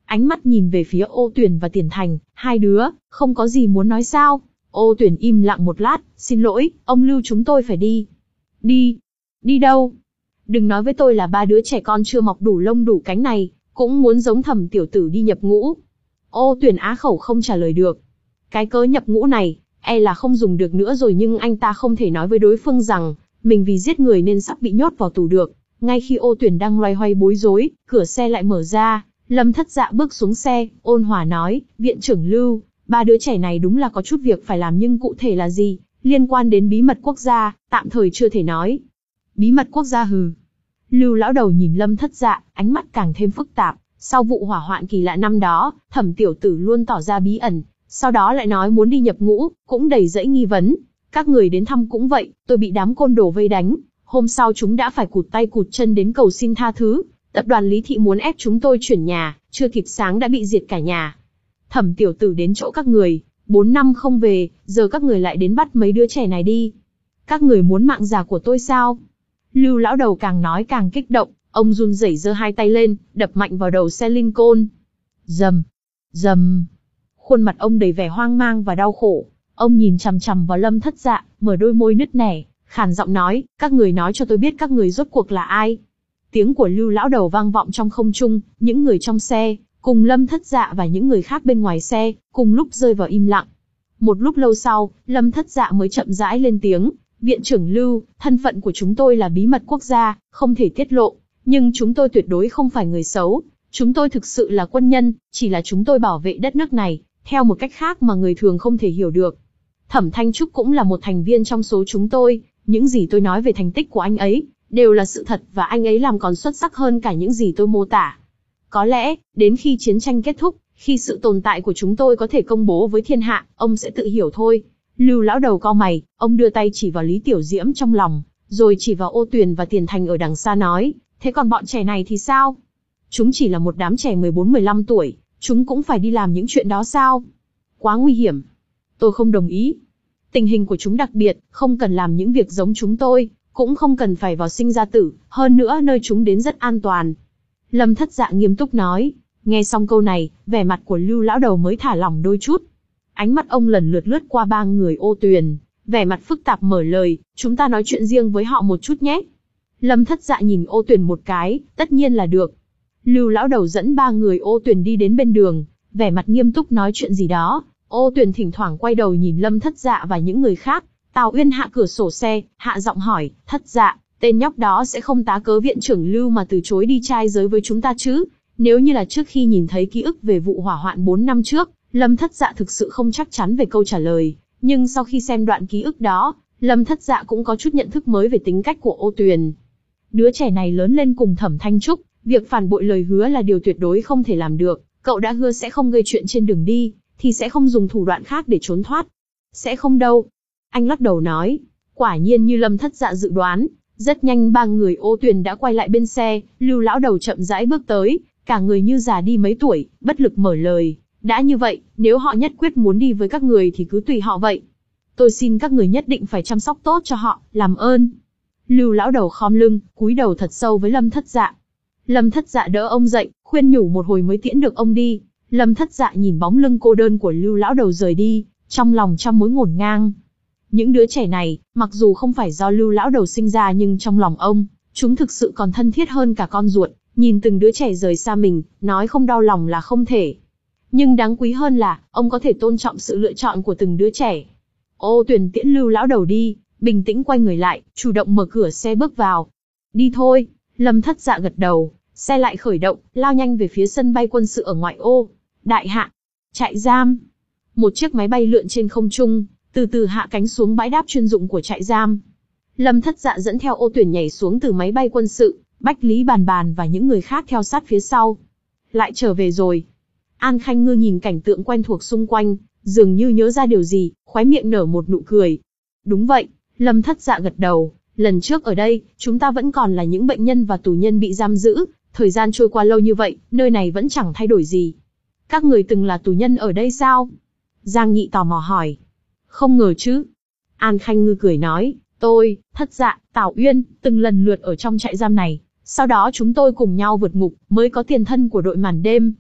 Ánh mắt nhìn về phía Ô Tuyền và Tiền Thành, hai đứa, không có gì muốn nói sao? Ô Tuyền im lặng một lát, xin lỗi, ông Lưu chúng tôi phải đi. Đi? Đi đâu? Đừng nói với tôi là ba đứa trẻ con chưa mọc đủ lông đủ cánh này, cũng muốn giống Thẩm tiểu tử đi nhập ngũ. Ô Tuyền á khẩu không trả lời được. Cái cớ nhập ngũ này, e là không dùng được nữa rồi, nhưng anh ta không thể nói với đối phương rằng, mình vì giết người nên sắp bị nhốt vào tù được. Ngay khi Ô Tuyền đang loay hoay bối rối, cửa xe lại mở ra, Lâm Thất Dạ bước xuống xe, ôn hòa nói, viện trưởng Lưu, ba đứa trẻ này đúng là có chút việc phải làm, nhưng cụ thể là gì, liên quan đến bí mật quốc gia, tạm thời chưa thể nói. Bí mật quốc gia hừ. Lưu lão đầu nhìn Lâm Thất Dạ, ánh mắt càng thêm phức tạp. Sau vụ hỏa hoạn kỳ lạ năm đó, Thẩm tiểu tử luôn tỏ ra bí ẩn, sau đó lại nói muốn đi nhập ngũ, cũng đầy dẫy nghi vấn. Các người đến thăm cũng vậy, tôi bị đám côn đồ vây đánh. Hôm sau chúng đã phải cụt tay cụt chân đến cầu xin tha thứ. Tập đoàn Lý Thị muốn ép chúng tôi chuyển nhà, chưa kịp sáng đã bị diệt cả nhà. Thẩm tiểu tử đến chỗ các người, bốn năm không về, giờ các người lại đến bắt mấy đứa trẻ này đi. Các người muốn mạng già của tôi sao? Lưu lão đầu càng nói càng kích động, ông run rẩy giơ hai tay lên, đập mạnh vào đầu xe Lincoln. Rầm, rầm. Khuôn mặt ông đầy vẻ hoang mang và đau khổ. Ông nhìn chằm chằm vào Lâm Thất Dạ, mở đôi môi nứt nẻ, khàn giọng nói, các người nói cho tôi biết các người rốt cuộc là ai. Tiếng của Lưu lão đầu vang vọng trong không trung, những người trong xe, cùng Lâm Thất Dạ và những người khác bên ngoài xe, cùng lúc rơi vào im lặng. Một lúc lâu sau, Lâm Thất Dạ mới chậm rãi lên tiếng, viện trưởng Lưu, thân phận của chúng tôi là bí mật quốc gia, không thể tiết lộ, nhưng chúng tôi tuyệt đối không phải người xấu, chúng tôi thực sự là quân nhân, chỉ là chúng tôi bảo vệ đất nước này, theo một cách khác mà người thường không thể hiểu được. Thẩm Thanh Trúc cũng là một thành viên trong số chúng tôi, những gì tôi nói về thành tích của anh ấy, đều là sự thật và anh ấy làm còn xuất sắc hơn cả những gì tôi mô tả. Có lẽ, đến khi chiến tranh kết thúc, khi sự tồn tại của chúng tôi có thể công bố với thiên hạ, ông sẽ tự hiểu thôi. Lưu lão đầu cau mày, ông đưa tay chỉ vào Lý Tiểu Diễm trong lòng, rồi chỉ vào Ô Tuyền và Tiền Thành ở đằng xa nói, thế còn bọn trẻ này thì sao? Chúng chỉ là một đám trẻ mười bốn mười lăm tuổi, chúng cũng phải đi làm những chuyện đó sao? Quá nguy hiểm. Tôi không đồng ý. Tình hình của chúng đặc biệt, không cần làm những việc giống chúng tôi, cũng không cần phải vào sinh ra tử, hơn nữa nơi chúng đến rất an toàn. Lâm Thất Dạ nghiêm túc nói. Nghe xong câu này, vẻ mặt của Lưu lão đầu mới thả lỏng đôi chút. Ánh mắt ông lần lượt lướt qua ba người Ô Tuyền, vẻ mặt phức tạp mở lời, chúng ta nói chuyện riêng với họ một chút nhé. Lâm Thất Dạ nhìn Ô Tuyền một cái, tất nhiên là được. Lưu lão đầu dẫn ba người Ô Tuyền đi đến bên đường, vẻ mặt nghiêm túc nói chuyện gì đó. Ô Tuyền thỉnh thoảng quay đầu nhìn Lâm Thất Dạ và những người khác. Tào Uyên hạ cửa sổ xe, hạ giọng hỏi, Thất Dạ, tên nhóc đó sẽ không tá cớ viện trưởng Lưu mà từ chối đi trai giới với chúng ta chứ? Nếu như là trước khi nhìn thấy ký ức về vụ hỏa hoạn bốn năm trước, Lâm Thất Dạ thực sự không chắc chắn về câu trả lời, nhưng sau khi xem đoạn ký ức đó, Lâm Thất Dạ cũng có chút nhận thức mới về tính cách của Ô Tuyền. Đứa trẻ này lớn lên cùng Thẩm Thanh Trúc, việc phản bội lời hứa là điều tuyệt đối không thể làm được, cậu đã hứa sẽ không gây chuyện trên đường đi, thì sẽ không dùng thủ đoạn khác để trốn thoát. Sẽ không đâu. Anh lắc đầu nói, quả nhiên như Lâm Thất Dạ dự đoán, rất nhanh ba người Ô Tuyền đã quay lại bên xe, Lưu lão đầu chậm rãi bước tới, cả người như già đi mấy tuổi, bất lực mở lời, đã như vậy, nếu họ nhất quyết muốn đi với các người thì cứ tùy họ vậy. Tôi xin các người nhất định phải chăm sóc tốt cho họ, làm ơn. Lưu lão đầu khom lưng, cúi đầu thật sâu với Lâm Thất Dạ. Lâm Thất Dạ đỡ ông dậy, khuyên nhủ một hồi mới tiễn được ông đi. Lâm Thất Dạ nhìn bóng lưng cô đơn của Lưu lão đầu rời đi, trong lòng trăm mối ngổn ngang. Những đứa trẻ này, mặc dù không phải do Lưu lão đầu sinh ra nhưng trong lòng ông, chúng thực sự còn thân thiết hơn cả con ruột. Nhìn từng đứa trẻ rời xa mình, nói không đau lòng là không thể. Nhưng đáng quý hơn là, ông có thể tôn trọng sự lựa chọn của từng đứa trẻ. Ô Tuyền tiễn Lưu lão đầu đi, bình tĩnh quay người lại, chủ động mở cửa xe bước vào. Đi thôi, Lâm Thất Dạ gật đầu, xe lại khởi động, lao nhanh về phía sân bay quân sự ở ngoại ô. Đại hạ, trại giam. Một chiếc máy bay lượn trên không trung, từ từ hạ cánh xuống bãi đáp chuyên dụng của trại giam. Lâm Thất Dạ dẫn theo Ô Tuyền nhảy xuống từ máy bay quân sự, Bách Lý Bàn Bàn và những người khác theo sát phía sau. Lại trở về rồi. An Khanh Ngư nhìn cảnh tượng quen thuộc xung quanh, dường như nhớ ra điều gì, khóe miệng nở một nụ cười. Đúng vậy, Lâm Thất Dạ gật đầu, lần trước ở đây, chúng ta vẫn còn là những bệnh nhân và tù nhân bị giam giữ, thời gian trôi qua lâu như vậy, nơi này vẫn chẳng thay đổi gì. Các người từng là tù nhân ở đây sao? Giang Nghị tò mò hỏi. Không ngờ chứ. An Khanh Ngư cười nói, tôi, Thất Dạ, Tào Uyên, từng lần lượt ở trong trại giam này. Sau đó chúng tôi cùng nhau vượt ngục, mới có tiền thân của đội màn đêm.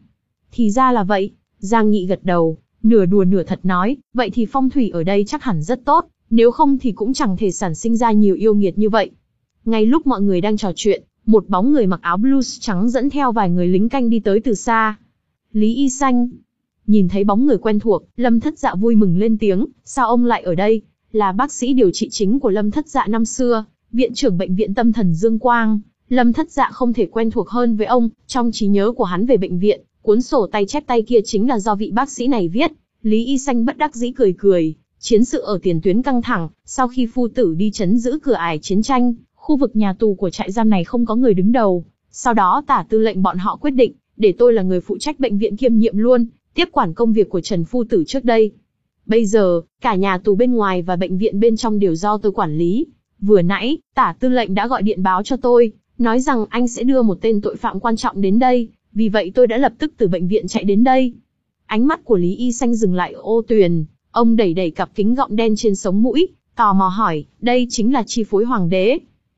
Thì ra là vậy. Giang Nghị gật đầu, nửa đùa nửa thật nói, vậy thì phong thủy ở đây chắc hẳn rất tốt, nếu không thì cũng chẳng thể sản sinh ra nhiều yêu nghiệt như vậy. Ngay lúc mọi người đang trò chuyện, một bóng người mặc áo blues trắng dẫn theo vài người lính canh đi tới từ xa. Lý Y Xanh. Nhìn thấy bóng người quen thuộc, Lâm Thất Dạ vui mừng lên tiếng, sao ông lại ở đây? Là bác sĩ điều trị chính của Lâm Thất Dạ năm xưa, viện trưởng bệnh viện tâm thần Dương Quang. Lâm Thất Dạ không thể quen thuộc hơn với ông, trong trí nhớ của hắn về bệnh viện, cuốn sổ tay chép tay kia chính là do vị bác sĩ này viết. Lý Y Xanh bất đắc dĩ cười cười, chiến sự ở tiền tuyến căng thẳng, sau khi phu tử đi trấn giữ cửa ải chiến tranh, khu vực nhà tù của trại giam này không có người đứng đầu. Sau đó Tả tư lệnh bọn họ quyết định, để tôi là người phụ trách bệnh viện kiêm nhiệm luôn, tiếp quản công việc của Trần phu tử trước đây. Bây giờ, cả nhà tù bên ngoài và bệnh viện bên trong đều do tôi quản lý. Vừa nãy, Tả tư lệnh đã gọi điện báo cho tôi, nói rằng anh sẽ đưa một tên tội phạm quan trọng đến đây, vì vậy tôi đã lập tức từ bệnh viện chạy đến đây. Ánh mắt của Lý Y Xanh dừng lại ở Ô Tuyền, ông đẩy đẩy cặp kính gọng đen trên sống mũi, tò mò hỏi, đây chính là chi phối hoàng đế?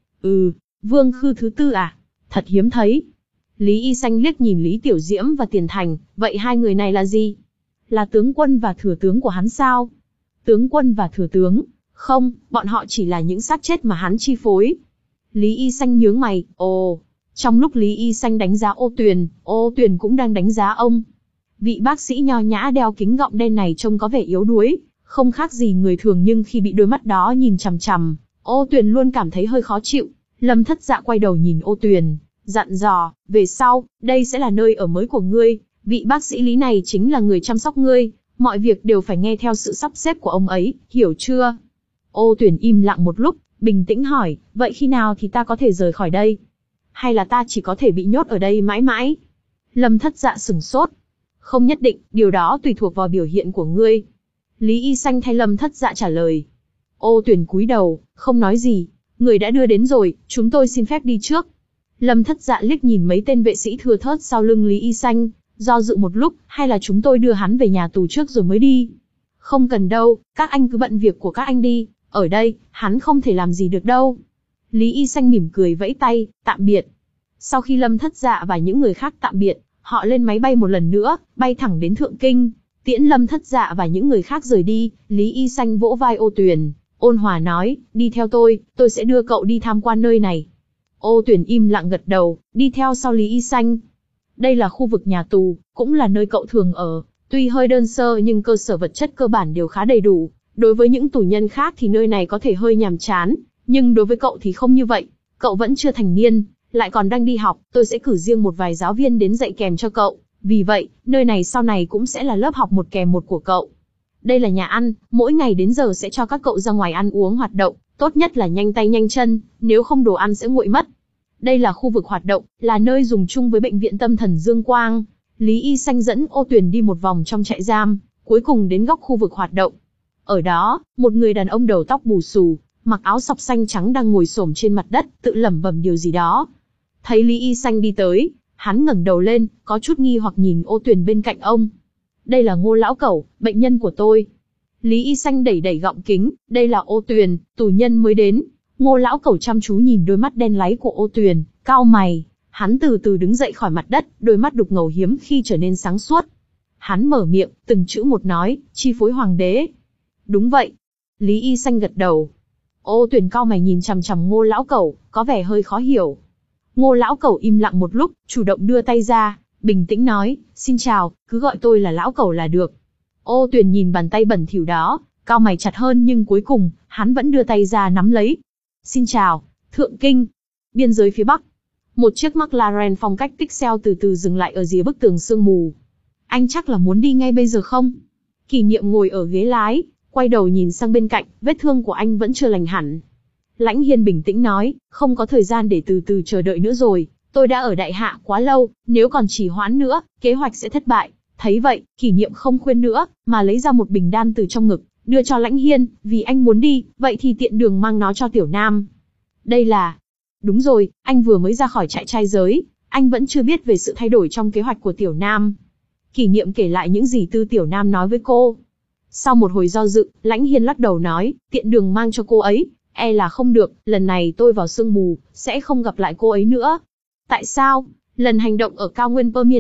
Ừ, Vương Khư thứ tư à? Thật hiếm thấy. Lý Y Xanh liếc nhìn Lý Tiểu Diễm và Tiền Thành, vậy hai người này là gì? Là tướng quân và thừa tướng của hắn sao? Tướng quân và thừa tướng? Không, bọn họ chỉ là những xác chết mà hắn chi phối. Lý Y Xanh nhướng mày, ồ. Trong lúc Lý Y Xanh đánh giá Ô Tuyền, Ô Tuyền cũng đang đánh giá ông. Vị bác sĩ nho nhã đeo kính gọng đen này trông có vẻ yếu đuối, không khác gì người thường, nhưng khi bị đôi mắt đó nhìn chằm chằm, Ô Tuyền luôn cảm thấy hơi khó chịu. Lâm Thất Dạ quay đầu nhìn Ô Tuyền, dặn dò, về sau, đây sẽ là nơi ở mới của ngươi, vị bác sĩ Lý này chính là người chăm sóc ngươi, mọi việc đều phải nghe theo sự sắp xếp của ông ấy, hiểu chưa? Ô Tuyền im lặng một lúc, bình tĩnh hỏi, vậy khi nào thì ta có thể rời khỏi đây? Hay là ta chỉ có thể bị nhốt ở đây mãi mãi? Lâm Thất Dạ sửng sốt. Không nhất định, điều đó tùy thuộc vào biểu hiện của ngươi. Lý Y Xanh thay Lâm Thất Dạ trả lời. Ô Tuyền cúi đầu, không nói gì. Người đã đưa đến rồi, chúng tôi xin phép đi trước. Lâm Thất Dạ liếc nhìn mấy tên vệ sĩ thưa thớt sau lưng Lý Y Xanh, do dự một lúc, hay là chúng tôi đưa hắn về nhà tù trước rồi mới đi? Không cần đâu, các anh cứ bận việc của các anh đi, ở đây, hắn không thể làm gì được đâu. Lý Y Xanh mỉm cười vẫy tay, tạm biệt. Sau khi Lâm Thất Dạ và những người khác tạm biệt, họ lên máy bay một lần nữa, bay thẳng đến Thượng Kinh. Tiễn Lâm Thất Dạ và những người khác rời đi, Lý Y Xanh vỗ vai Ô Tuyền, ôn hòa nói, đi theo tôi, tôi sẽ đưa cậu đi tham quan nơi này. Ô Tuyền im lặng gật đầu, đi theo sau Lý Y Xanh. Đây là khu vực nhà tù, cũng là nơi cậu thường ở, tuy hơi đơn sơ nhưng cơ sở vật chất cơ bản đều khá đầy đủ. Đối với những tù nhân khác thì nơi này có thể hơi nhàm chán, nhưng đối với cậu thì không như vậy. Cậu vẫn chưa thành niên, lại còn đang đi học, tôi sẽ cử riêng một vài giáo viên đến dạy kèm cho cậu. Vì vậy, nơi này sau này cũng sẽ là lớp học một kèm một của cậu. Đây là nhà ăn, mỗi ngày đến giờ sẽ cho các cậu ra ngoài ăn uống hoạt động, tốt nhất là nhanh tay nhanh chân, nếu không đồ ăn sẽ nguội mất. Đây là khu vực hoạt động, là nơi dùng chung với bệnh viện tâm thần Dương Quang. Lý Y Xanh dẫn Ô Tuyền đi một vòng trong trại giam, cuối cùng đến góc khu vực hoạt động. Ở đó, một người đàn ông đầu tóc bù xù, mặc áo sọc xanh trắng đang ngồi xổm trên mặt đất, tự lẩm bẩm điều gì đó. Thấy Lý Y Xanh đi tới, hắn ngẩng đầu lên, có chút nghi hoặc nhìn Ô Tuyền bên cạnh ông. Đây là Ngô lão cẩu, bệnh nhân của tôi. Lý Y Xanh đẩy đẩy gọng kính, đây là Ô Tuyền, tù nhân mới đến. Ngô lão cẩu chăm chú nhìn đôi mắt đen láy của Ô Tuyền, cau mày. Hắn từ từ đứng dậy khỏi mặt đất, đôi mắt đục ngầu hiếm khi trở nên sáng suốt. Hắn mở miệng, từng chữ một nói, chi phối hoàng đế. Đúng vậy. Lý Y Xanh gật đầu. Ô Tuyền cau mày nhìn chằm chằm Ngô lão cẩu, có vẻ hơi khó hiểu. Ngô lão cẩu im lặng một lúc, chủ động đưa tay ra, bình tĩnh nói, xin chào, cứ gọi tôi là lão cẩu là được. Ô Tuyền nhìn bàn tay bẩn thỉu đó, cau mày chặt hơn, nhưng cuối cùng, hắn vẫn đưa tay ra nắm lấy. Xin chào, Thượng Kinh, biên giới phía Bắc. Một chiếc McLaren phong cách pixel từ từ dừng lại ở rìa bức tường sương mù. Anh chắc là muốn đi ngay bây giờ không? Kỷ Niệm ngồi ở ghế lái, quay đầu nhìn sang bên cạnh, vết thương của anh vẫn chưa lành hẳn. Lãnh Hiên bình tĩnh nói, không có thời gian để từ từ chờ đợi nữa rồi, tôi đã ở Đại Hạ quá lâu, nếu còn trì hoãn nữa, kế hoạch sẽ thất bại. Thấy vậy, Kỷ Niệm không khuyên nữa, mà lấy ra một bình đan từ trong ngực, đưa cho Lãnh Hiên, vì anh muốn đi, vậy thì tiện đường mang nó cho Tiểu Nam. Đây là... Đúng rồi, anh vừa mới ra khỏi trại trai giới, anh vẫn chưa biết về sự thay đổi trong kế hoạch của Tiểu Nam. Kỷ Niệm kể lại những gì Tư Tiểu Nam nói với cô. Sau một hồi do dự, Lãnh Hiên lắc đầu nói, tiện đường mang cho cô ấy, e là không được, lần này tôi vào sương mù, sẽ không gặp lại cô ấy nữa. Tại sao? Lần hành động ở cao nguyên Pamir này,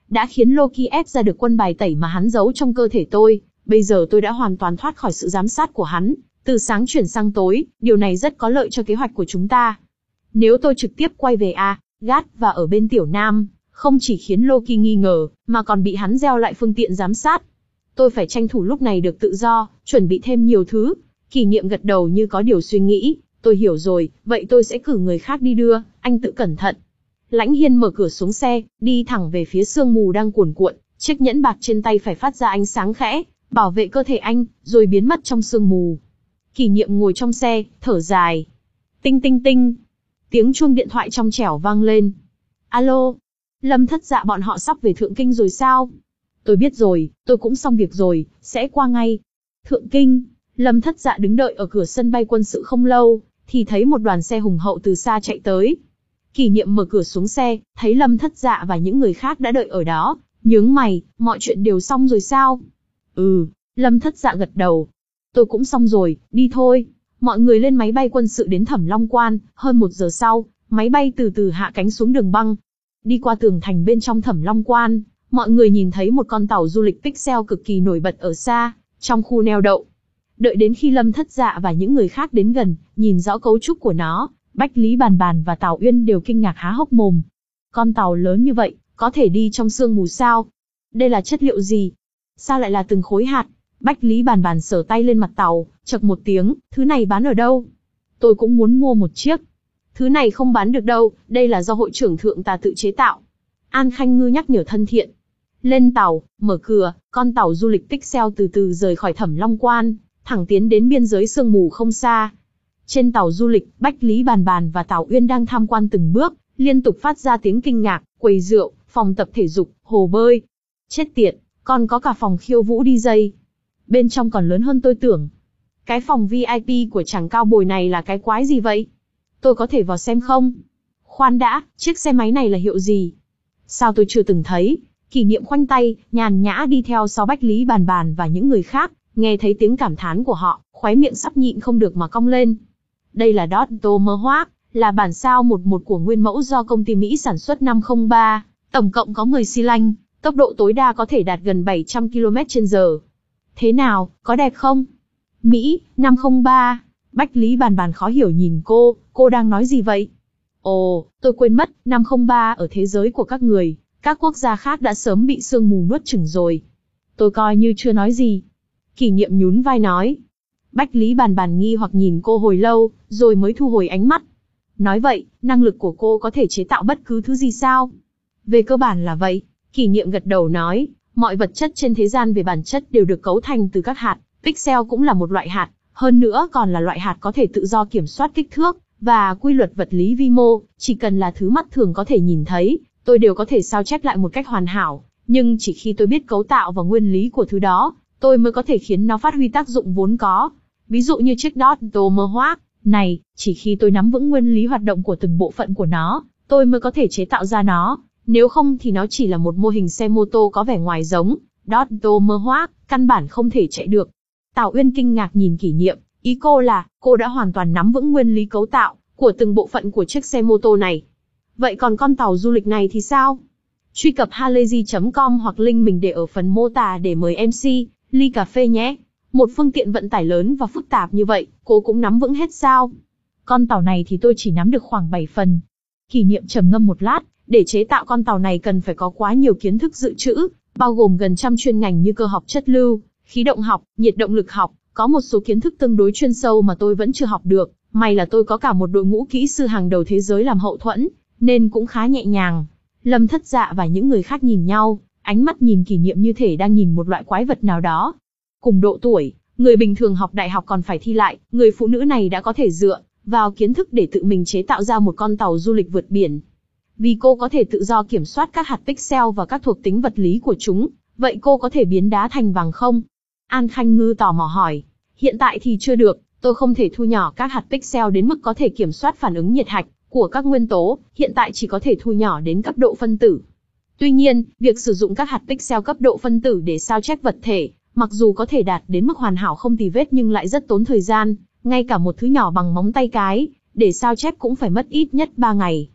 đã khiến Loki ép ra được quân bài tẩy mà hắn giấu trong cơ thể tôi. Bây giờ tôi đã hoàn toàn thoát khỏi sự giám sát của hắn, từ sáng chuyển sang tối, điều này rất có lợi cho kế hoạch của chúng ta. Nếu tôi trực tiếp quay về Asgard và ở bên Tiểu Nam, không chỉ khiến Loki nghi ngờ, mà còn bị hắn gieo lại phương tiện giám sát. Tôi phải tranh thủ lúc này được tự do, chuẩn bị thêm nhiều thứ. Kỷ Niệm gật đầu như có điều suy nghĩ. Tôi hiểu rồi, vậy tôi sẽ cử người khác đi đưa, anh tự cẩn thận. Lãnh Hiên mở cửa xuống xe, đi thẳng về phía sương mù đang cuồn cuộn, chiếc nhẫn bạc trên tay phải phát ra ánh sáng khẽ, bảo vệ cơ thể anh, rồi biến mất trong sương mù. Kỷ Niệm ngồi trong xe, thở dài. Tinh tinh tinh. Tiếng chuông điện thoại trong trẻo vang lên. Alo, Lâm Thất Dạ bọn họ sắp về Thượng Kinh rồi sao? Tôi biết rồi, tôi cũng xong việc rồi, sẽ qua ngay. Thượng Kinh, Lâm Thất Dạ đứng đợi ở cửa sân bay quân sự không lâu, thì thấy một đoàn xe hùng hậu từ xa chạy tới. Kỷ Niệm mở cửa xuống xe, thấy Lâm Thất Dạ và những người khác đã đợi ở đó, nhướng mày, mọi chuyện đều xong rồi sao? Ừ, Lâm Thất Dạ gật đầu. Tôi cũng xong rồi, đi thôi. Mọi người lên máy bay quân sự đến Thẩm Long Quan, hơn một giờ sau, máy bay từ từ hạ cánh xuống đường băng. Đi qua tường thành bên trong Thẩm Long Quan, mọi người nhìn thấy một con tàu du lịch Pixel cực kỳ nổi bật ở xa, trong khu neo đậu. Đợi đến khi Lâm Thất Dạ và những người khác đến gần, nhìn rõ cấu trúc của nó, Bách Lý Bàn Bàn và Tào Uyên đều kinh ngạc há hốc mồm. Con tàu lớn như vậy, có thể đi trong sương mù sao? Đây là chất liệu gì? Sao lại là từng khối hạt? Bách Lý Bàn Bàn sờ tay lên mặt tàu, chậc một tiếng, thứ này bán ở đâu? Tôi cũng muốn mua một chiếc. Thứ này không bán được đâu, đây là do hội trưởng Thượng Tà tự chế tạo. An Khanh Ngư nhắc nhở thân thiện. Lên tàu, mở cửa, con tàu du lịch Pixel từ từ rời khỏi Thẩm Long Quan, thẳng tiến đến biên giới sương mù không xa. Trên tàu du lịch, Bách Lý Bàn Bàn và Tào Uyên đang tham quan từng bước, liên tục phát ra tiếng kinh ngạc, quầy rượu, phòng tập thể dục, hồ bơi. Chết tiệt, còn có cả phòng khiêu vũ đi dây. Bên trong còn lớn hơn tôi tưởng. Cái phòng vi ai pi của chàng cao bồi này là cái quái gì vậy? Tôi có thể vào xem không? Khoan đã, chiếc xe máy này là hiệu gì? Sao tôi chưa từng thấy? Kỷ Niệm khoanh tay, nhàn nhã đi theo sau Bách Lý Bàn Bàn và những người khác, nghe thấy tiếng cảm thán của họ, khóe miệng sắp nhịn không được mà cong lên. Đây là Dot Tomahawk, là bản sao một một của nguyên mẫu do công ty Mỹ sản xuất năm không ba, tổng cộng có mười xi lanh, tốc độ tối đa có thể đạt gần bảy trăm ki lô mét trên giờ. Thế nào, có đẹp không? Mỹ, năm không ba. Bách Lý Bàn Bàn khó hiểu nhìn cô, cô đang nói gì vậy? Ồ, tôi quên mất, năm không ba ở thế giới của các người, các quốc gia khác đã sớm bị sương mù nuốt chửng rồi. Tôi coi như chưa nói gì. Kỷ Niệm nhún vai nói. Bách Lý Bàn Bàn nghi hoặc nhìn cô hồi lâu, rồi mới thu hồi ánh mắt. Nói vậy, năng lực của cô có thể chế tạo bất cứ thứ gì sao? Về cơ bản là vậy, Kỷ Niệm gật đầu nói, mọi vật chất trên thế gian về bản chất đều được cấu thành từ các hạt, Pixel cũng là một loại hạt, hơn nữa còn là loại hạt có thể tự do kiểm soát kích thước, và quy luật vật lý vi mô, chỉ cần là thứ mắt thường có thể nhìn thấy, tôi đều có thể sao chép lại một cách hoàn hảo, nhưng chỉ khi tôi biết cấu tạo và nguyên lý của thứ đó, tôi mới có thể khiến nó phát huy tác dụng vốn có. Ví dụ như chiếc Dot Tomahawk này, chỉ khi tôi nắm vững nguyên lý hoạt động của từng bộ phận của nó, tôi mới có thể chế tạo ra nó, nếu không thì nó chỉ là một mô hình xe mô tô có vẻ ngoài giống Dot Tomahawk, căn bản không thể chạy được. Tào Uyên kinh ngạc nhìn Kỷ Niệm, ý cô là, cô đã hoàn toàn nắm vững nguyên lý cấu tạo của từng bộ phận của chiếc xe mô tô này. Vậy còn con tàu du lịch này thì sao? Truy cập halayzi chấm com hoặc link mình để ở phần mô tả để mời em xê, ly cà phê nhé. Một phương tiện vận tải lớn và phức tạp như vậy, cô cũng nắm vững hết sao? Con tàu này thì tôi chỉ nắm được khoảng bảy phần. Kỷ Niệm trầm ngâm một lát, để chế tạo con tàu này cần phải có quá nhiều kiến thức dự trữ, bao gồm gần trăm chuyên ngành như cơ học chất lưu, khí động học, nhiệt động lực học, có một số kiến thức tương đối chuyên sâu mà tôi vẫn chưa học được. May là tôi có cả một đội ngũ kỹ sư hàng đầu thế giới làm hậu thuẫn, nên cũng khá nhẹ nhàng. Lâm Thất Dạ và những người khác nhìn nhau, ánh mắt nhìn Kỷ Niệm như thể đang nhìn một loại quái vật nào đó. Cùng độ tuổi, người bình thường học đại học còn phải thi lại, người phụ nữ này đã có thể dựa vào kiến thức để tự mình chế tạo ra một con tàu du lịch vượt biển. Vì cô có thể tự do kiểm soát các hạt pixel và các thuộc tính vật lý của chúng, vậy cô có thể biến đá thành vàng không? An Khanh Ngư tò mò hỏi. Hiện tại thì chưa được, tôi không thể thu nhỏ các hạt pixel đến mức có thể kiểm soát phản ứng nhiệt hạch của các nguyên tố, hiện tại chỉ có thể thu nhỏ đến cấp độ phân tử. Tuy nhiên, việc sử dụng các hạt pixel cấp độ phân tử để sao chép vật thể, mặc dù có thể đạt đến mức hoàn hảo không tì vết nhưng lại rất tốn thời gian, ngay cả một thứ nhỏ bằng móng tay cái, để sao chép cũng phải mất ít nhất ba ngày.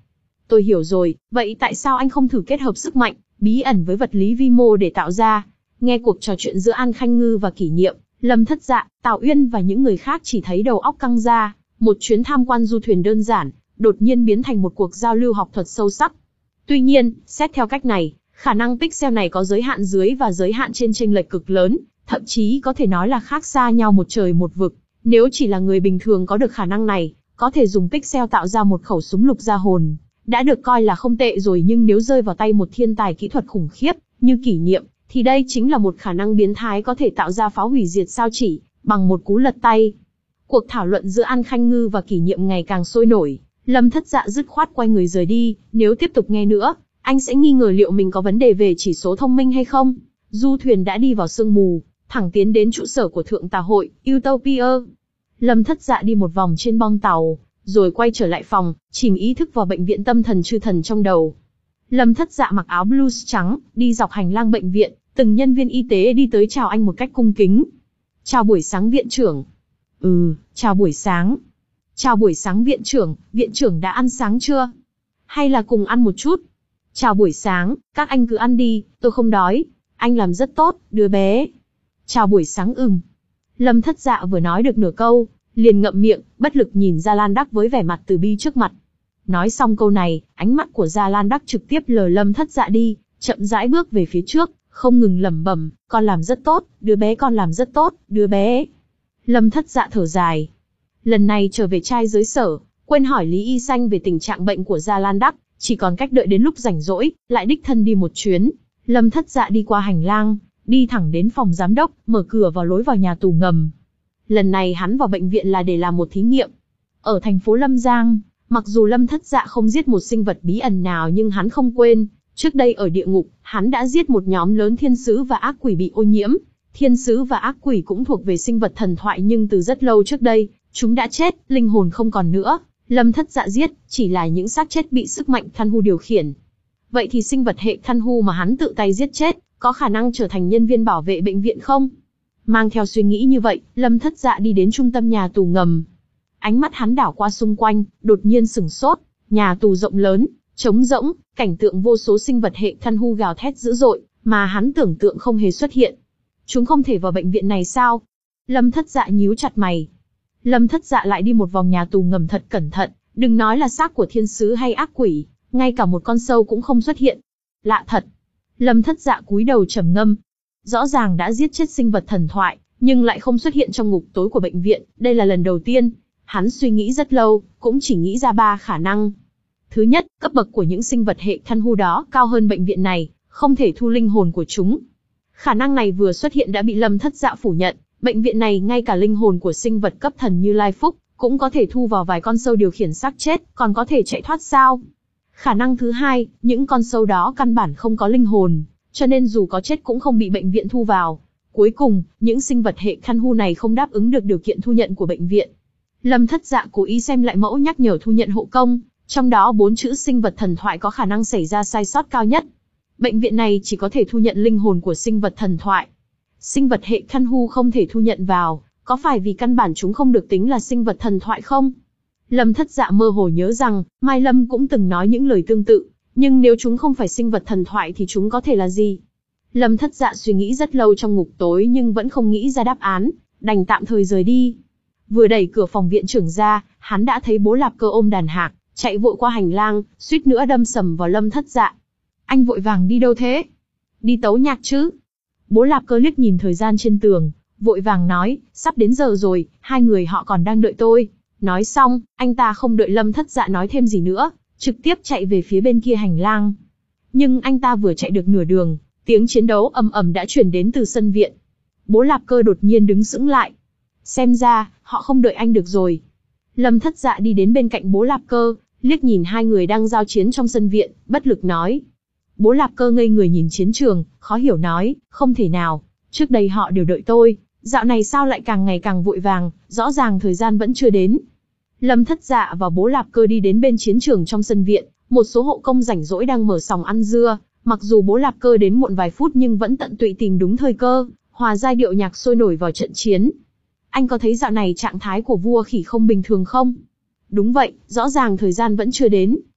Tôi hiểu rồi, vậy tại sao anh không thử kết hợp sức mạnh, bí ẩn với vật lý vi mô để tạo ra? Nghe cuộc trò chuyện giữa An Khanh Ngư và Kỷ Niệm, Lâm Thất Dạ, Tào Uyên và những người khác chỉ thấy đầu óc căng ra, một chuyến tham quan du thuyền đơn giản, đột nhiên biến thành một cuộc giao lưu học thuật sâu sắc. Tuy nhiên, xét theo cách này, khả năng pixel này có giới hạn dưới và giới hạn trên chênh lệch cực lớn, thậm chí có thể nói là khác xa nhau một trời một vực. Nếu chỉ là người bình thường có được khả năng này, có thể dùng pixel tạo ra một khẩu súng lục ra hồn, đã được coi là không tệ rồi, nhưng nếu rơi vào tay một thiên tài kỹ thuật khủng khiếp như Kỷ Niệm, thì đây chính là một khả năng biến thái có thể tạo ra pháo hủy diệt sao chỉ bằng một cú lật tay. Cuộc thảo luận giữa An Khanh Ngư và Kỷ Niệm ngày càng sôi nổi. Lâm Thất Dạ dứt khoát quay người rời đi, nếu tiếp tục nghe nữa, anh sẽ nghi ngờ liệu mình có vấn đề về chỉ số thông minh hay không. Du thuyền đã đi vào sương mù, thẳng tiến đến trụ sở của Thượng Tà hội, Utopia. Lâm Thất Dạ đi một vòng trên bong tàu, rồi quay trở lại phòng, chìm ý thức vào bệnh viện tâm thần chư thần trong đầu. Lâm Thất Dạ mặc áo blues trắng, đi dọc hành lang bệnh viện, từng nhân viên y tế đi tới chào anh một cách cung kính. Chào buổi sáng viện trưởng. Ừ, chào buổi sáng. Chào buổi sáng viện trưởng, viện trưởng đã ăn sáng chưa? Hay là cùng ăn một chút? Chào buổi sáng, các anh cứ ăn đi, tôi không đói. Anh làm rất tốt, đứa bé. Chào buổi sáng ừm. Lâm Thất Dạ vừa nói được nửa câu, liền ngậm miệng, bất lực nhìn Gia Lan Đắc với vẻ mặt từ bi trước mặt. Nói xong câu này, ánh mắt của Gia Lan Đắc trực tiếp lờ Lâm Thất Dạ đi, chậm rãi bước về phía trước, không ngừng lẩm bẩm, con làm rất tốt, đứa bé con làm rất tốt, đứa bé. Lâm Thất Dạ thở dài. Lần này trở về trai giới sở, quên hỏi Lý Y Xanh về tình trạng bệnh của Gia Lan Đắc, chỉ còn cách đợi đến lúc rảnh rỗi, lại đích thân đi một chuyến. Lâm Thất Dạ đi qua hành lang, đi thẳng đến phòng giám đốc, mở cửa vào lối vào nhà tù ngầm. Lần này hắn vào bệnh viện là để làm một thí nghiệm. Ở thành phố Lâm Giang, mặc dù Lâm Thất Dạ không giết một sinh vật bí ẩn nào nhưng hắn không quên, trước đây ở địa ngục, hắn đã giết một nhóm lớn thiên sứ và ác quỷ bị ô nhiễm. Thiên sứ và ác quỷ cũng thuộc về sinh vật thần thoại nhưng từ rất lâu trước đây, chúng đã chết, linh hồn không còn nữa. Lâm Thất Dạ giết, chỉ là những xác chết bị sức mạnh Căn Hu điều khiển. Vậy thì sinh vật hệ Căn Hu mà hắn tự tay giết chết, có khả năng trở thành nhân viên bảo vệ bệnh viện không? Mang theo suy nghĩ như vậy, Lâm Thất Dạ đi đến trung tâm nhà tù ngầm. Ánh mắt hắn đảo qua xung quanh, đột nhiên sửng sốt. Nhà tù rộng lớn, trống rỗng, cảnh tượng vô số sinh vật hệ Căn Hu gào thét dữ dội, mà hắn tưởng tượng không hề xuất hiện. Chúng không thể vào bệnh viện này sao? Lâm Thất Dạ nhíu chặt mày. Lâm Thất Dạ lại đi một vòng nhà tù ngầm thật cẩn thận, đừng nói là xác của thiên sứ hay ác quỷ, ngay cả một con sâu cũng không xuất hiện. Lạ thật. Lâm Thất Dạ cúi đầu trầm ngâm. Rõ ràng đã giết chết sinh vật thần thoại, nhưng lại không xuất hiện trong ngục tối của bệnh viện, đây là lần đầu tiên. Hắn suy nghĩ rất lâu, cũng chỉ nghĩ ra ba khả năng. Thứ nhất, cấp bậc của những sinh vật hệ Căn Hu đó cao hơn bệnh viện này, không thể thu linh hồn của chúng. Khả năng này vừa xuất hiện đã bị Lâm Thất Dạ phủ nhận. Bệnh viện này ngay cả linh hồn của sinh vật cấp thần như Lai Phúc, cũng có thể thu vào vài con sâu điều khiển xác chết, còn có thể chạy thoát sao? Khả năng thứ hai, những con sâu đó căn bản không có linh hồn, cho nên dù có chết cũng không bị bệnh viện thu vào. Cuối cùng, những sinh vật hệ Căn Hu này không đáp ứng được điều kiện thu nhận của bệnh viện. Lâm Thất Dạ cố ý xem lại mẫu nhắc nhở thu nhận hộ công, trong đó bốn chữ sinh vật thần thoại có khả năng xảy ra sai sót cao nhất. Bệnh viện này chỉ có thể thu nhận linh hồn của sinh vật thần thoại. Sinh vật hệ Căn Hu không thể thu nhận vào, có phải vì căn bản chúng không được tính là sinh vật thần thoại không? Lâm Thất Dạ mơ hồ nhớ rằng, Mai Lâm cũng từng nói những lời tương tự, nhưng nếu chúng không phải sinh vật thần thoại thì chúng có thể là gì? Lâm Thất Dạ suy nghĩ rất lâu trong ngục tối nhưng vẫn không nghĩ ra đáp án, đành tạm thời rời đi. Vừa đẩy cửa phòng viện trưởng ra, hắn đã thấy Bố Lạp Cơ ôm đàn hạc, chạy vội qua hành lang, suýt nữa đâm sầm vào Lâm Thất Dạ. Anh vội vàng đi đâu thế? Đi tấu nhạc chứ? Bố Lạp Cơ liếc nhìn thời gian trên tường, vội vàng nói, sắp đến giờ rồi, hai người họ còn đang đợi tôi. Nói xong, anh ta không đợi Lâm Thất Dạ nói thêm gì nữa, trực tiếp chạy về phía bên kia hành lang. Nhưng anh ta vừa chạy được nửa đường, tiếng chiến đấu ầm ầm đã truyền đến từ sân viện. Bố Lạp Cơ đột nhiên đứng sững lại. Xem ra, họ không đợi anh được rồi. Lâm Thất Dạ đi đến bên cạnh Bố Lạp Cơ, liếc nhìn hai người đang giao chiến trong sân viện, bất lực nói. Bố Lạp Cơ ngây người nhìn chiến trường, khó hiểu nói, không thể nào, trước đây họ đều đợi tôi, dạo này sao lại càng ngày càng vội vàng, rõ ràng thời gian vẫn chưa đến. Lâm Thất Dạ và Bố Lạp Cơ đi đến bên chiến trường trong sân viện, một số hộ công rảnh rỗi đang mở sòng ăn dưa, mặc dù Bố Lạp Cơ đến muộn vài phút nhưng vẫn tận tụy tìm đúng thời cơ, hòa giai điệu nhạc sôi nổi vào trận chiến. Anh có thấy dạo này trạng thái của vua khỉ không bình thường không? Đúng vậy, rõ ràng thời gian vẫn chưa đến,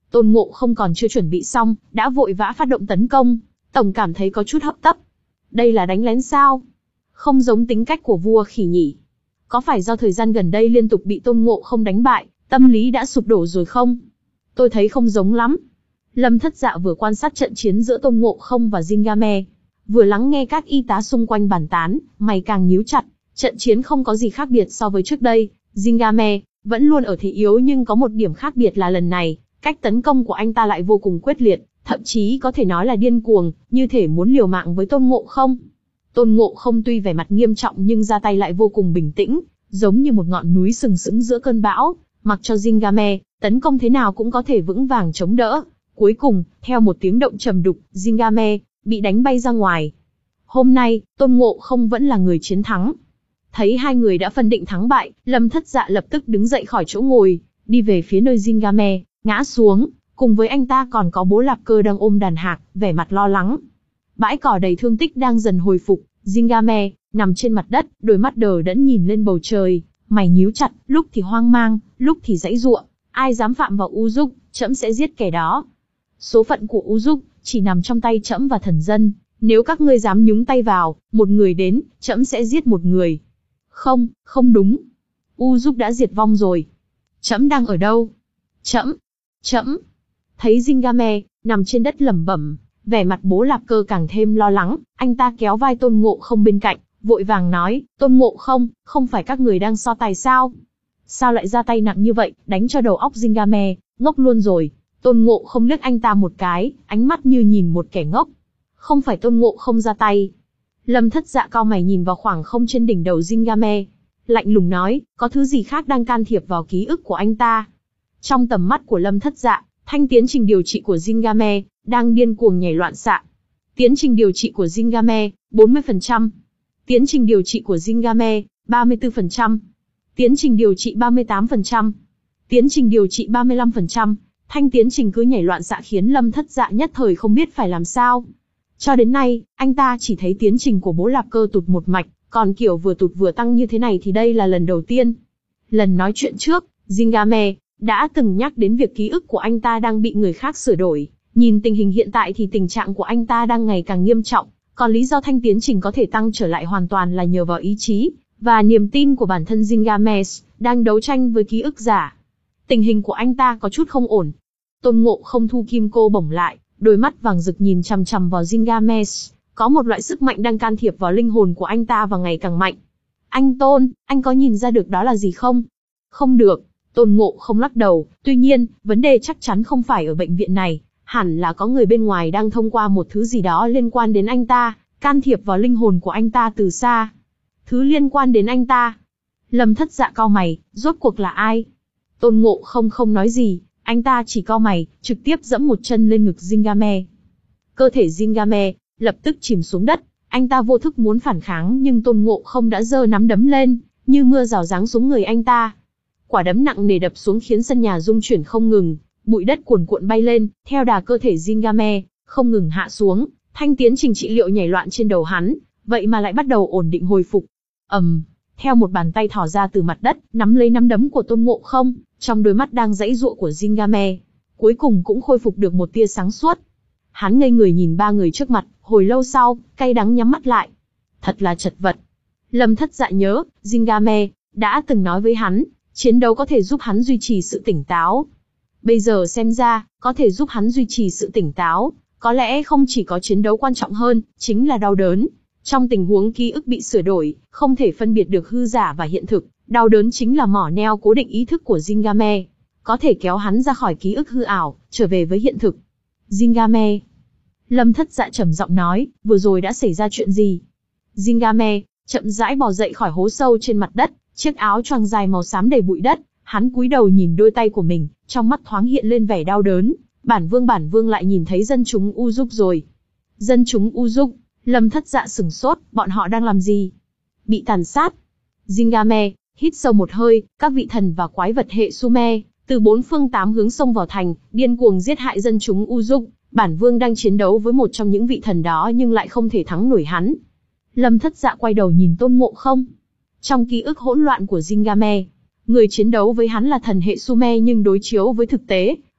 Tôn Ngộ Không còn chưa chuẩn bị xong, đã vội vã phát động tấn công, tổng cảm thấy có chút hấp tấp. Đây là đánh lén sao? Không giống tính cách của vua khỉ nhỉ? Có phải do thời gian gần đây liên tục bị Tôn Ngộ Không đánh bại, tâm lý đã sụp đổ rồi không? Tôi thấy không giống lắm. Lâm Thất Dạ vừa quan sát trận chiến giữa Tôn Ngộ Không và Zingame, vừa lắng nghe các y tá xung quanh bàn tán, mày càng nhíu chặt. Trận chiến không có gì khác biệt so với trước đây, Zingame vẫn luôn ở thế yếu, nhưng có một điểm khác biệt là lần này, cách tấn công của anh ta lại vô cùng quyết liệt, thậm chí có thể nói là điên cuồng, như thể muốn liều mạng với Tôn Ngộ Không. Tôn Ngộ Không tuy vẻ mặt nghiêm trọng nhưng ra tay lại vô cùng bình tĩnh, giống như một ngọn núi sừng sững giữa cơn bão, mặc cho Zingame tấn công thế nào cũng có thể vững vàng chống đỡ. Cuối cùng, theo một tiếng động trầm đục, Zingame bị đánh bay ra ngoài. Hôm nay, Tôn Ngộ Không vẫn là người chiến thắng. Thấy hai người đã phân định thắng bại, Lâm Thất Dạ lập tức đứng dậy khỏi chỗ ngồi, đi về phía nơi Zingame ngã xuống, cùng với anh ta còn có Bố Lạp Cơ đang ôm đàn hạc, vẻ mặt lo lắng. Bãi cỏ đầy thương tích đang dần hồi phục, Zingame nằm trên mặt đất, đôi mắt đờ đẫn nhìn lên bầu trời, mày nhíu chặt, lúc thì hoang mang, lúc thì giãy giụa. Ai dám phạm vào U Dục, trẫm sẽ giết kẻ đó. Số phận của U Dục chỉ nằm trong tay trẫm và thần dân. Nếu các ngươi dám nhúng tay vào, một người đến, trẫm sẽ giết một người. Không, không đúng. U Dục đã diệt vong rồi. Trẫm đang ở đâu? Trẫm, trẫm. Thấy Zingame nằm trên đất lẩm bẩm, vẻ mặt Bố Lạp Cơ càng thêm lo lắng. Anh ta kéo vai Tôn Ngộ Không bên cạnh, vội vàng nói, Tôn Ngộ Không, không phải các người đang so tài sao? Sao lại ra tay nặng như vậy, đánh cho đầu óc Zingame ngốc luôn rồi. Tôn Ngộ Không liếc anh ta một cái, ánh mắt như nhìn một kẻ ngốc. Không phải Tôn Ngộ Không ra tay. Lâm Thất Dạ cau mày nhìn vào khoảng không trên đỉnh đầu Zingame, lạnh lùng nói, có thứ gì khác đang can thiệp vào ký ức của anh ta. Trong tầm mắt của Lâm Thất Dạ, thanh tiến trình điều trị của Zingame đang điên cuồng nhảy loạn xạ. Tiến trình điều trị của Zingame, bốn mươi phần trăm. Tiến trình điều trị của Zingame, ba mươi tư phần trăm. Tiến trình điều trị ba mươi tám phần trăm. Tiến trình điều trị ba mươi lăm phần trăm. Thanh tiến trình cứ nhảy loạn xạ khiến Lâm Thất Dạ nhất thời không biết phải làm sao. Cho đến nay, anh ta chỉ thấy tiến trình của Bố Lạp Cơ tụt một mạch, còn kiểu vừa tụt vừa tăng như thế này thì đây là lần đầu tiên. Lần nói chuyện trước, Zingame đã từng nhắc đến việc ký ức của anh ta đang bị người khác sửa đổi. Nhìn tình hình hiện tại thì tình trạng của anh ta đang ngày càng nghiêm trọng, còn lý do thanh tiến trình có thể tăng trở lại hoàn toàn là nhờ vào ý chí và niềm tin của bản thân Zingame đang đấu tranh với ký ức giả. Tình hình của anh ta có chút không ổn. Tôn Ngộ Không thu kim cô bổng lại, đôi mắt vàng rực nhìn chằm chằm vào Zingame, có một loại sức mạnh đang can thiệp vào linh hồn của anh ta và ngày càng mạnh. Anh Tôn, anh có nhìn ra được đó là gì không? Không được, Tôn Ngộ Không lắc đầu, tuy nhiên, vấn đề chắc chắn không phải ở bệnh viện này, hẳn là có người bên ngoài đang thông qua một thứ gì đó liên quan đến anh ta, can thiệp vào linh hồn của anh ta từ xa. Thứ liên quan đến anh ta. Lâm Thất Dạ cau mày, rốt cuộc là ai? Tôn Ngộ Không không nói gì, anh ta chỉ cau mày, trực tiếp giẫm một chân lên ngực Zingame. Cơ thể Zingame lập tức chìm xuống đất, anh ta vô thức muốn phản kháng nhưng Tôn Ngộ Không đã giơ nắm đấm lên, như mưa rào giáng xuống người anh ta. Quả đấm nặng nề đập xuống khiến sân nhà rung chuyển không ngừng, bụi đất cuồn cuộn bay lên, theo đà cơ thể Zingame không ngừng hạ xuống, thanh tiến trình trị liệu nhảy loạn trên đầu hắn, vậy mà lại bắt đầu ổn định hồi phục. ầm, um, theo một bàn tay thò ra từ mặt đất, nắm lấy nắm đấm của Tôn Ngộ Không, trong đôi mắt đang giãy giụa của Zingame, cuối cùng cũng khôi phục được một tia sáng suốt. Hắn ngây người nhìn ba người trước mặt, hồi lâu sau, cay đắng nhắm mắt lại. Thật là chật vật. Lâm Thất Dạ nhớ, Zingame đã từng nói với hắn, chiến đấu có thể giúp hắn duy trì sự tỉnh táo. Bây giờ xem ra, có thể giúp hắn duy trì sự tỉnh táo, có lẽ không chỉ có chiến đấu quan trọng hơn, chính là đau đớn. Trong tình huống ký ức bị sửa đổi, không thể phân biệt được hư giả và hiện thực, đau đớn chính là mỏ neo cố định ý thức của Zingame, có thể kéo hắn ra khỏi ký ức hư ảo, trở về với hiện thực. Zingame. Lâm Thất Dạ trầm giọng nói, vừa rồi đã xảy ra chuyện gì? Zingame chậm rãi bò dậy khỏi hố sâu trên mặt đất, chiếc áo choàng dài màu xám đầy bụi đất, hắn cúi đầu nhìn đôi tay của mình, trong mắt thoáng hiện lên vẻ đau đớn. Bản vương bản vương lại nhìn thấy dân chúng U Dục rồi. Dân chúng U Dục? Lâm Thất Dạ sửng sốt, bọn họ đang làm gì? Bị tàn sát. Zingame hít sâu một hơi, các vị thần và quái vật hệ Sumer từ bốn phương tám hướng xông vào thành, điên cuồng giết hại dân chúng U Dục. Bản vương đang chiến đấu với một trong những vị thần đó nhưng lại không thể thắng nổi hắn. Lâm Thất Dạ quay đầu nhìn Tôn Ngộ Không. Trong ký ức hỗn loạn của Zingame, người chiến đấu với hắn là thần hệ Sumer nhưng đối chiếu với thực tế,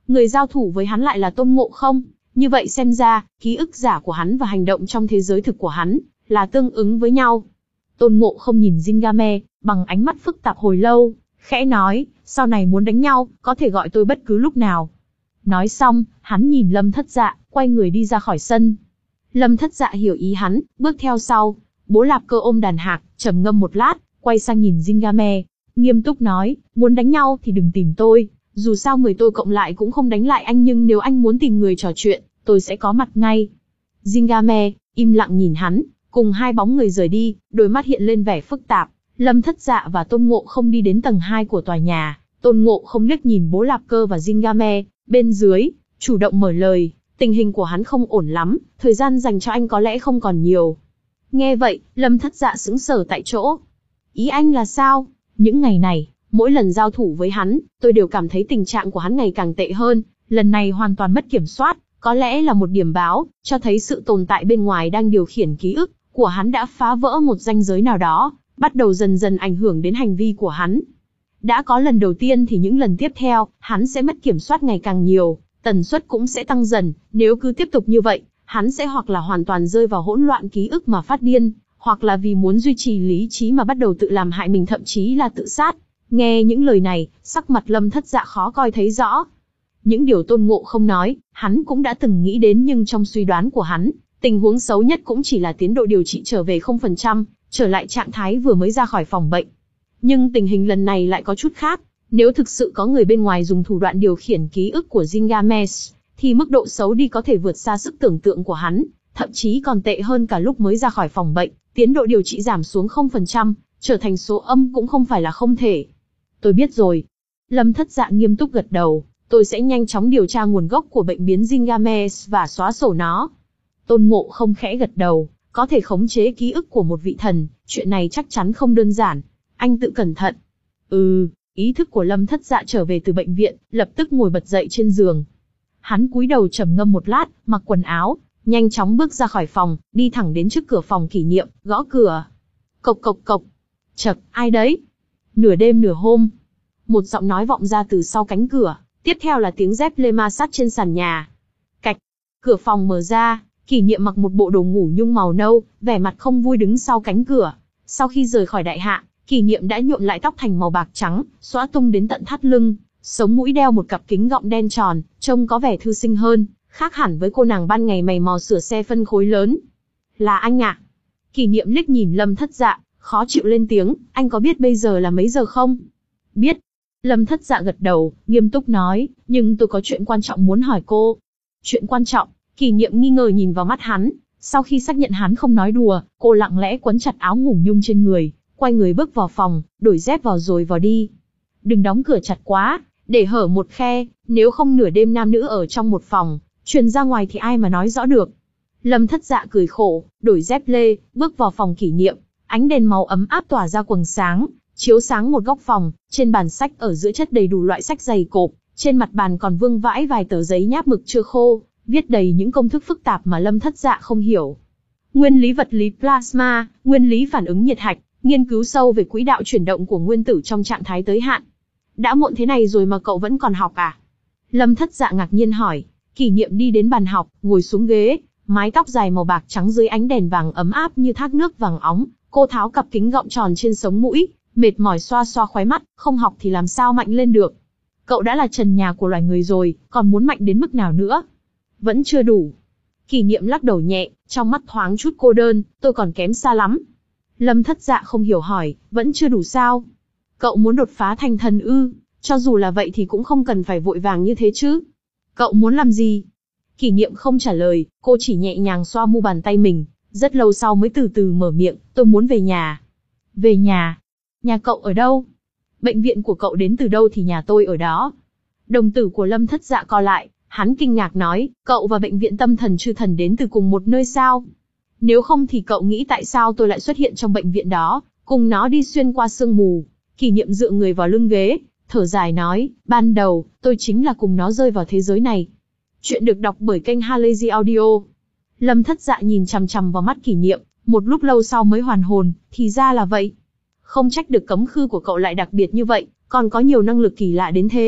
Người giao thủ với hắn lại là Tôn Ngộ Không. Như vậy xem ra, ký ức giả của hắn và hành động trong thế giới thực của hắn là tương ứng với nhau. Tôn Ngộ Không nhìn Zingame bằng ánh mắt phức tạp hồi lâu, khẽ nói, sau này muốn đánh nhau, có thể gọi tôi bất cứ lúc nào. Nói xong, hắn nhìn Lâm Thất Dạ, quay người đi ra khỏi sân. Lâm Thất Dạ hiểu ý hắn, bước theo sau. Bố Lạp Cơ ôm đàn hạc, trầm ngâm một lát, quay sang nhìn Zingame, nghiêm túc nói, muốn đánh nhau thì đừng tìm tôi, dù sao mười tôi cộng lại cũng không đánh lại anh, nhưng nếu anh muốn tìm người trò chuyện, tôi sẽ có mặt ngay. Zingame im lặng nhìn hắn, cùng hai bóng người rời đi, đôi mắt hiện lên vẻ phức tạp. Lâm Thất Dạ và Tôn Ngộ Không đi đến tầng hai của tòa nhà. Tôn Ngộ Không liếc nhìn Bố Lạp Cơ và Zingame bên dưới, chủ động mở lời, tình hình của hắn không ổn lắm, thời gian dành cho anh có lẽ không còn nhiều. Nghe vậy, Lâm Thất Dạ sững sờ tại chỗ. Ý anh là sao? Những ngày này, mỗi lần giao thủ với hắn, tôi đều cảm thấy tình trạng của hắn ngày càng tệ hơn, lần này hoàn toàn mất kiểm soát, có lẽ là một điểm báo, cho thấy sự tồn tại bên ngoài đang điều khiển ký ức của hắn đã phá vỡ một ranh giới nào đó, bắt đầu dần dần ảnh hưởng đến hành vi của hắn. Đã có lần đầu tiên thì những lần tiếp theo, hắn sẽ mất kiểm soát ngày càng nhiều, tần suất cũng sẽ tăng dần, nếu cứ tiếp tục như vậy, hắn sẽ hoặc là hoàn toàn rơi vào hỗn loạn ký ức mà phát điên, hoặc là vì muốn duy trì lý trí mà bắt đầu tự làm hại mình, thậm chí là tự sát. Nghe những lời này, sắc mặt Lâm Thất Dạ khó coi thấy rõ. Những điều Tôn Ngộ Không nói, hắn cũng đã từng nghĩ đến, nhưng trong suy đoán của hắn, tình huống xấu nhất cũng chỉ là tiến độ điều trị trở về không phần trăm, trở lại trạng thái vừa mới ra khỏi phòng bệnh. Nhưng tình hình lần này lại có chút khác, nếu thực sự có người bên ngoài dùng thủ đoạn điều khiển ký ức của Zingames, thì mức độ xấu đi có thể vượt xa sức tưởng tượng của hắn, thậm chí còn tệ hơn cả lúc mới ra khỏi phòng bệnh, tiến độ điều trị giảm xuống không phần trăm, trở thành số âm cũng không phải là không thể. Tôi biết rồi. Lâm Thất Dạ nghiêm túc gật đầu, tôi sẽ nhanh chóng điều tra nguồn gốc của bệnh biến Zingames và xóa sổ nó. Tôn Ngộ Không khẽ gật đầu, có thể khống chế ký ức của một vị thần, chuyện này chắc chắn không đơn giản. Anh tự cẩn thận. Ừ, ý thức của Lâm Thất Dạ trở về từ bệnh viện, lập tức ngồi bật dậy trên giường. Hắn cúi đầu trầm ngâm một lát, mặc quần áo, nhanh chóng bước ra khỏi phòng, đi thẳng đến trước cửa phòng kỷ niệm, gõ cửa. Cộc cộc cộc. Chậc, ai đấy? Nửa đêm nửa hôm. Một giọng nói vọng ra từ sau cánh cửa, tiếp theo là tiếng dép lê ma sát trên sàn nhà. Cạch. Cửa phòng mở ra, Kỷ Niệm mặc một bộ đồ ngủ nhung màu nâu, vẻ mặt không vui đứng sau cánh cửa. Sau khi rời khỏi đại hạ, Kỷ Niệm đã nhuộm lại tóc thành màu bạc trắng, xõa tung đến tận thắt lưng, sống mũi đeo một cặp kính gọng đen tròn, trông có vẻ thư sinh hơn, khác hẳn với cô nàng ban ngày mày mò sửa xe phân khối lớn. Là anh ạ? À? Kỷ Niệm liếc nhìn Lâm Thất Dạ, khó chịu lên tiếng, anh có biết bây giờ là mấy giờ không? Biết. Lâm Thất Dạ gật đầu, nghiêm túc nói, nhưng tôi có chuyện quan trọng muốn hỏi cô. Chuyện quan trọng? Kỷ Niệm nghi ngờ nhìn vào mắt hắn, sau khi xác nhận hắn không nói đùa, cô lặng lẽ quấn chặt áo ngủ nhung trên người, quay người bước vào phòng, đổi dép vào rồi vào đi. Đừng đóng cửa chặt quá, để hở một khe, nếu không nửa đêm nam nữ ở trong một phòng, truyền ra ngoài thì ai mà nói rõ được. Lâm Thất Dạ cười khổ, đổi dép lê, bước vào phòng Kỷ Niệm, ánh đèn màu ấm áp tỏa ra quầng sáng, chiếu sáng một góc phòng, trên bàn sách ở giữa chất đầy đủ loại sách dày cộp, trên mặt bàn còn vương vãi vài tờ giấy nháp mực chưa khô, viết đầy những công thức phức tạp mà Lâm Thất Dạ không hiểu. Nguyên lý vật lý plasma, nguyên lý phản ứng nhiệt hạch, nghiên cứu sâu về quỹ đạo chuyển động của nguyên tử trong trạng thái tới hạn. Đã muộn thế này rồi mà cậu vẫn còn học à? Lâm Thất Dạ ngạc nhiên hỏi. Kỷ Niệm đi đến bàn học, ngồi xuống ghế, mái tóc dài màu bạc trắng dưới ánh đèn vàng ấm áp như thác nước vàng óng, cô tháo cặp kính gọng tròn trên sống mũi, mệt mỏi xoa xoa khóe mắt, không học thì làm sao mạnh lên được. Cậu đã là trần nhà của loài người rồi, còn muốn mạnh đến mức nào nữa? Vẫn chưa đủ. Kỷ Niệm lắc đầu nhẹ, trong mắt thoáng chút cô đơn, tôi còn kém xa lắm. Lâm Thất Dạ không hiểu hỏi, vẫn chưa đủ sao? Cậu muốn đột phá thành thần ư? Cho dù là vậy thì cũng không cần phải vội vàng như thế chứ. Cậu muốn làm gì? Kỷ Niệm không trả lời, cô chỉ nhẹ nhàng xoa mu bàn tay mình, rất lâu sau mới từ từ mở miệng, tôi muốn về nhà. Về nhà? Nhà cậu ở đâu? Bệnh viện của cậu đến từ đâu thì nhà tôi ở đó. Đồng tử của Lâm Thất Dạ co lại, hắn kinh ngạc nói, cậu và bệnh viện tâm thần chư thần đến từ cùng một nơi sao? Nếu không thì cậu nghĩ tại sao tôi lại xuất hiện trong bệnh viện đó, cùng nó đi xuyên qua sương mù? Kỷ Niệm dựa người vào lưng ghế, thở dài nói, ban đầu, tôi chính là cùng nó rơi vào thế giới này. Chuyện được đọc bởi kênh Halazy Audio. Lâm Thất Dạ nhìn chằm chằm vào mắt Kỷ Niệm, một lúc lâu sau mới hoàn hồn, thì ra là vậy. Không trách được cấm khư của cậu lại đặc biệt như vậy, còn có nhiều năng lực kỳ lạ đến thế.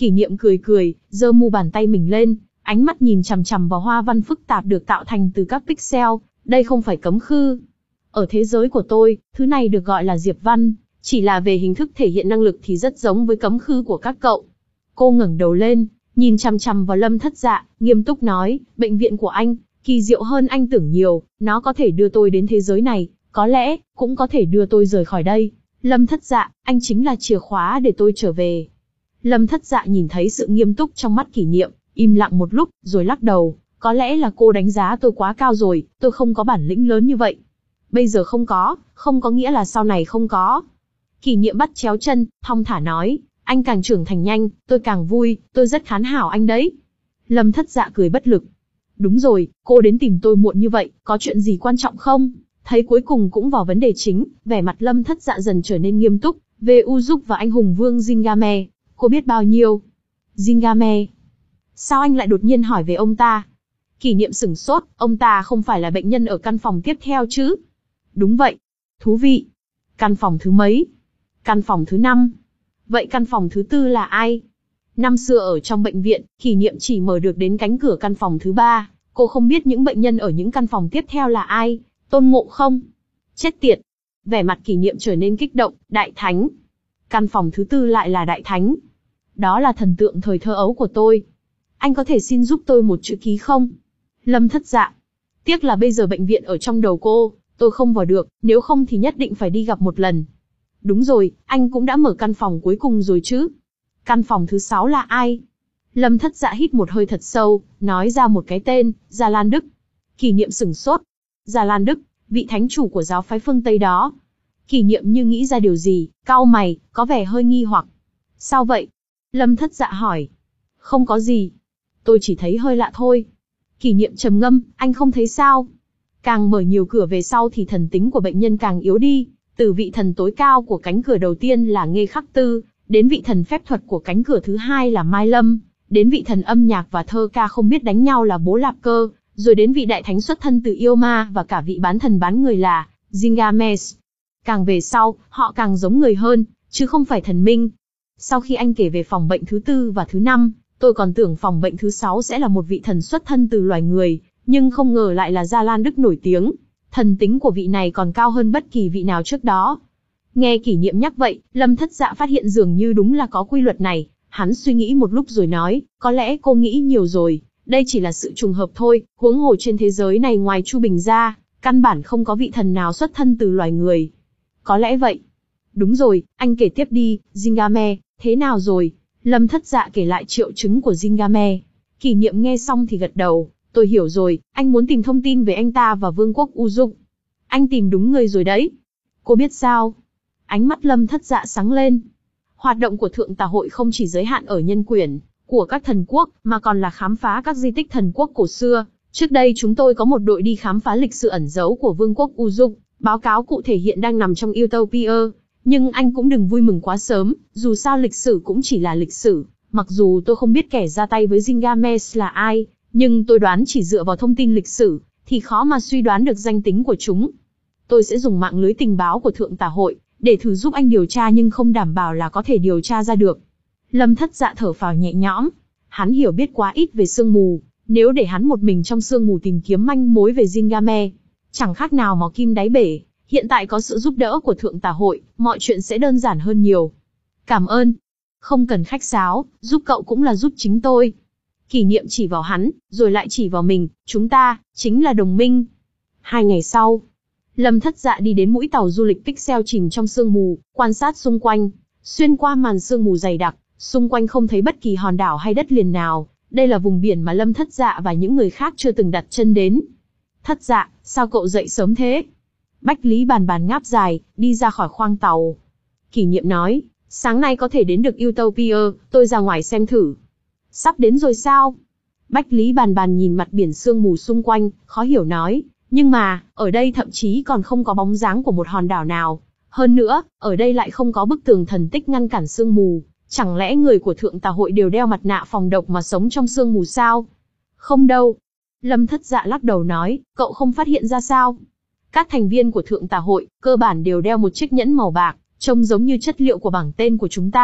Kỷ niệm cười cười, giơ mu bàn tay mình lên, ánh mắt nhìn chằm chằm vào hoa văn phức tạp được tạo thành từ các pixel, đây không phải cấm khư. Ở thế giới của tôi, thứ này được gọi là diệp văn, chỉ là về hình thức thể hiện năng lực thì rất giống với cấm khư của các cậu. Cô ngẩng đầu lên, nhìn chằm chằm vào Lâm Thất Dạ, nghiêm túc nói, bệnh viện của anh, kỳ diệu hơn anh tưởng nhiều, nó có thể đưa tôi đến thế giới này, có lẽ, cũng có thể đưa tôi rời khỏi đây. Lâm Thất Dạ, anh chính là chìa khóa để tôi trở về. Lâm Thất Dạ nhìn thấy sự nghiêm túc trong mắt Kỷ Niệm, im lặng một lúc, rồi lắc đầu, có lẽ là cô đánh giá tôi quá cao rồi, tôi không có bản lĩnh lớn như vậy. Bây giờ không có, không có nghĩa là sau này không có. Kỷ Niệm bắt chéo chân, thong thả nói, anh càng trưởng thành nhanh, tôi càng vui, tôi rất khán hảo anh đấy. Lâm Thất Dạ cười bất lực. Đúng rồi, cô đến tìm tôi muộn như vậy, có chuyện gì quan trọng không? Thấy cuối cùng cũng vào vấn đề chính, vẻ mặt Lâm Thất Dạ dần trở nên nghiêm túc, về Uzup và anh hùng vương Zingame, cô biết bao nhiêu? Zingame? Sao anh lại đột nhiên hỏi về ông ta? Kỷ Niệm sửng sốt, ông ta không phải là bệnh nhân ở căn phòng tiếp theo chứ? Đúng vậy. Thú vị. Căn phòng thứ mấy? Căn phòng thứ năm. Vậy căn phòng thứ tư là ai? Năm xưa ở trong bệnh viện, Kỷ Niệm chỉ mở được đến cánh cửa căn phòng thứ ba, cô không biết những bệnh nhân ở những căn phòng tiếp theo là ai. Tôn Ngộ Không? Chết tiệt. Vẻ mặt Kỷ Niệm trở nên kích động, Đại Thánh. Căn phòng thứ tư lại là Đại Thánh. Đó là thần tượng thời thơ ấu của tôi. Anh có thể xin giúp tôi một chữ ký không? Lâm Thất Dạ. Tiếc là bây giờ bệnh viện ở trong đầu cô, tôi không vào được, nếu không thì nhất định phải đi gặp một lần. Đúng rồi, anh cũng đã mở căn phòng cuối cùng rồi chứ? Căn phòng thứ sáu là ai? Lâm Thất Dạ hít một hơi thật sâu, nói ra một cái tên, Gia Lan Đức. Kỷ Niệm sửng sốt. Gia Lan Đức, vị thánh chủ của giáo phái phương Tây đó. Kỷ Niệm như nghĩ ra điều gì, cau mày, có vẻ hơi nghi hoặc. Sao vậy? Lâm Thất Dạ hỏi. Không có gì. Tôi chỉ thấy hơi lạ thôi. Kỷ Niệm trầm ngâm, anh không thấy sao? Càng mở nhiều cửa về sau thì thần tính của bệnh nhân càng yếu đi. Từ vị thần tối cao của cánh cửa đầu tiên là Nghê Khắc Tư, đến vị thần phép thuật của cánh cửa thứ hai là Mai Lâm, đến vị thần âm nhạc và thơ ca không biết đánh nhau là Bố Lạp Cơ, rồi đến vị đại thánh xuất thân từ yêu ma và cả vị bán thần bán người là Zingames. Càng về sau, họ càng giống người hơn, chứ không phải thần minh. Sau khi anh kể về phòng bệnh thứ tư và thứ năm, tôi còn tưởng phòng bệnh thứ sáu sẽ là một vị thần xuất thân từ loài người, nhưng không ngờ lại là Gia Lan Đức nổi tiếng. Thần tính của vị này còn cao hơn bất kỳ vị nào trước đó. Nghe Kỷ Niệm nhắc vậy, Lâm Thất Dạ phát hiện dường như đúng là có quy luật này. Hắn suy nghĩ một lúc rồi nói, có lẽ cô nghĩ nhiều rồi, đây chỉ là sự trùng hợp thôi, huống hồ trên thế giới này ngoài Chu Bình ra, căn bản không có vị thần nào xuất thân từ loài người. Có lẽ vậy. Đúng rồi, anh kể tiếp đi, Zingame, thế nào rồi? Lâm Thất Dạ kể lại triệu chứng của Zingame. Kỷ Niệm nghe xong thì gật đầu, tôi hiểu rồi, anh muốn tìm thông tin về anh ta và vương quốc Uzup. Anh tìm đúng người rồi đấy. Cô biết sao? Ánh mắt Lâm Thất Dạ sáng lên. Hoạt động của Thượng Tà Hội không chỉ giới hạn ở nhân quyển của các thần quốc, mà còn là khám phá các di tích thần quốc cổ xưa. Trước đây chúng tôi có một đội đi khám phá lịch sử ẩn giấu của vương quốc Uzup, báo cáo cụ thể hiện đang nằm trong Utopia. Nhưng anh cũng đừng vui mừng quá sớm, dù sao lịch sử cũng chỉ là lịch sử. Mặc dù tôi không biết kẻ ra tay với Zingames là ai, nhưng tôi đoán chỉ dựa vào thông tin lịch sử, thì khó mà suy đoán được danh tính của chúng. Tôi sẽ dùng mạng lưới tình báo của Thượng Tà Hội, để thử giúp anh điều tra nhưng không đảm bảo là có thể điều tra ra được. Lâm Thất Dạ thở phào nhẹ nhõm. Hắn hiểu biết quá ít về sương mù, nếu để hắn một mình trong sương mù tìm kiếm manh mối về Zingame, chẳng khác nào mò kim đáy bể. Hiện tại có sự giúp đỡ của Thượng Tà Hội, mọi chuyện sẽ đơn giản hơn nhiều. Cảm ơn. Không cần khách sáo, giúp cậu cũng là giúp chính tôi. Kỷ Niệm chỉ vào hắn, rồi lại chỉ vào mình, chúng ta, chính là đồng minh. Hai ngày sau, Lâm Thất Dạ đi đến mũi tàu du lịch Pixel chìm trong sương mù, quan sát xung quanh. Xuyên qua màn sương mù dày đặc, xung quanh không thấy bất kỳ hòn đảo hay đất liền nào. Đây là vùng biển mà Lâm Thất Dạ và những người khác chưa từng đặt chân đến. Thất Dạ, sao cậu dậy sớm thế? Bách Lý Bàn Bàn ngáp dài, đi ra khỏi khoang tàu. Kỷ Niệm nói, sáng nay có thể đến được Utopia, tôi ra ngoài xem thử. Sắp đến rồi sao? Bách Lý Bàn Bàn nhìn mặt biển sương mù xung quanh, khó hiểu nói, nhưng mà, ở đây thậm chí còn không có bóng dáng của một hòn đảo nào. Hơn nữa, ở đây lại không có bức tường thần tích ngăn cản sương mù. Chẳng lẽ người của Thượng Tà Hội đều đeo mặt nạ phòng độc mà sống trong sương mù sao? Không đâu. Lâm Thất Dạ lắc đầu nói, cậu không phát hiện ra sao? Các thành viên của Thượng Tà Hội, cơ bản đều đeo một chiếc nhẫn màu bạc, trông giống như chất liệu của bảng tên của chúng ta.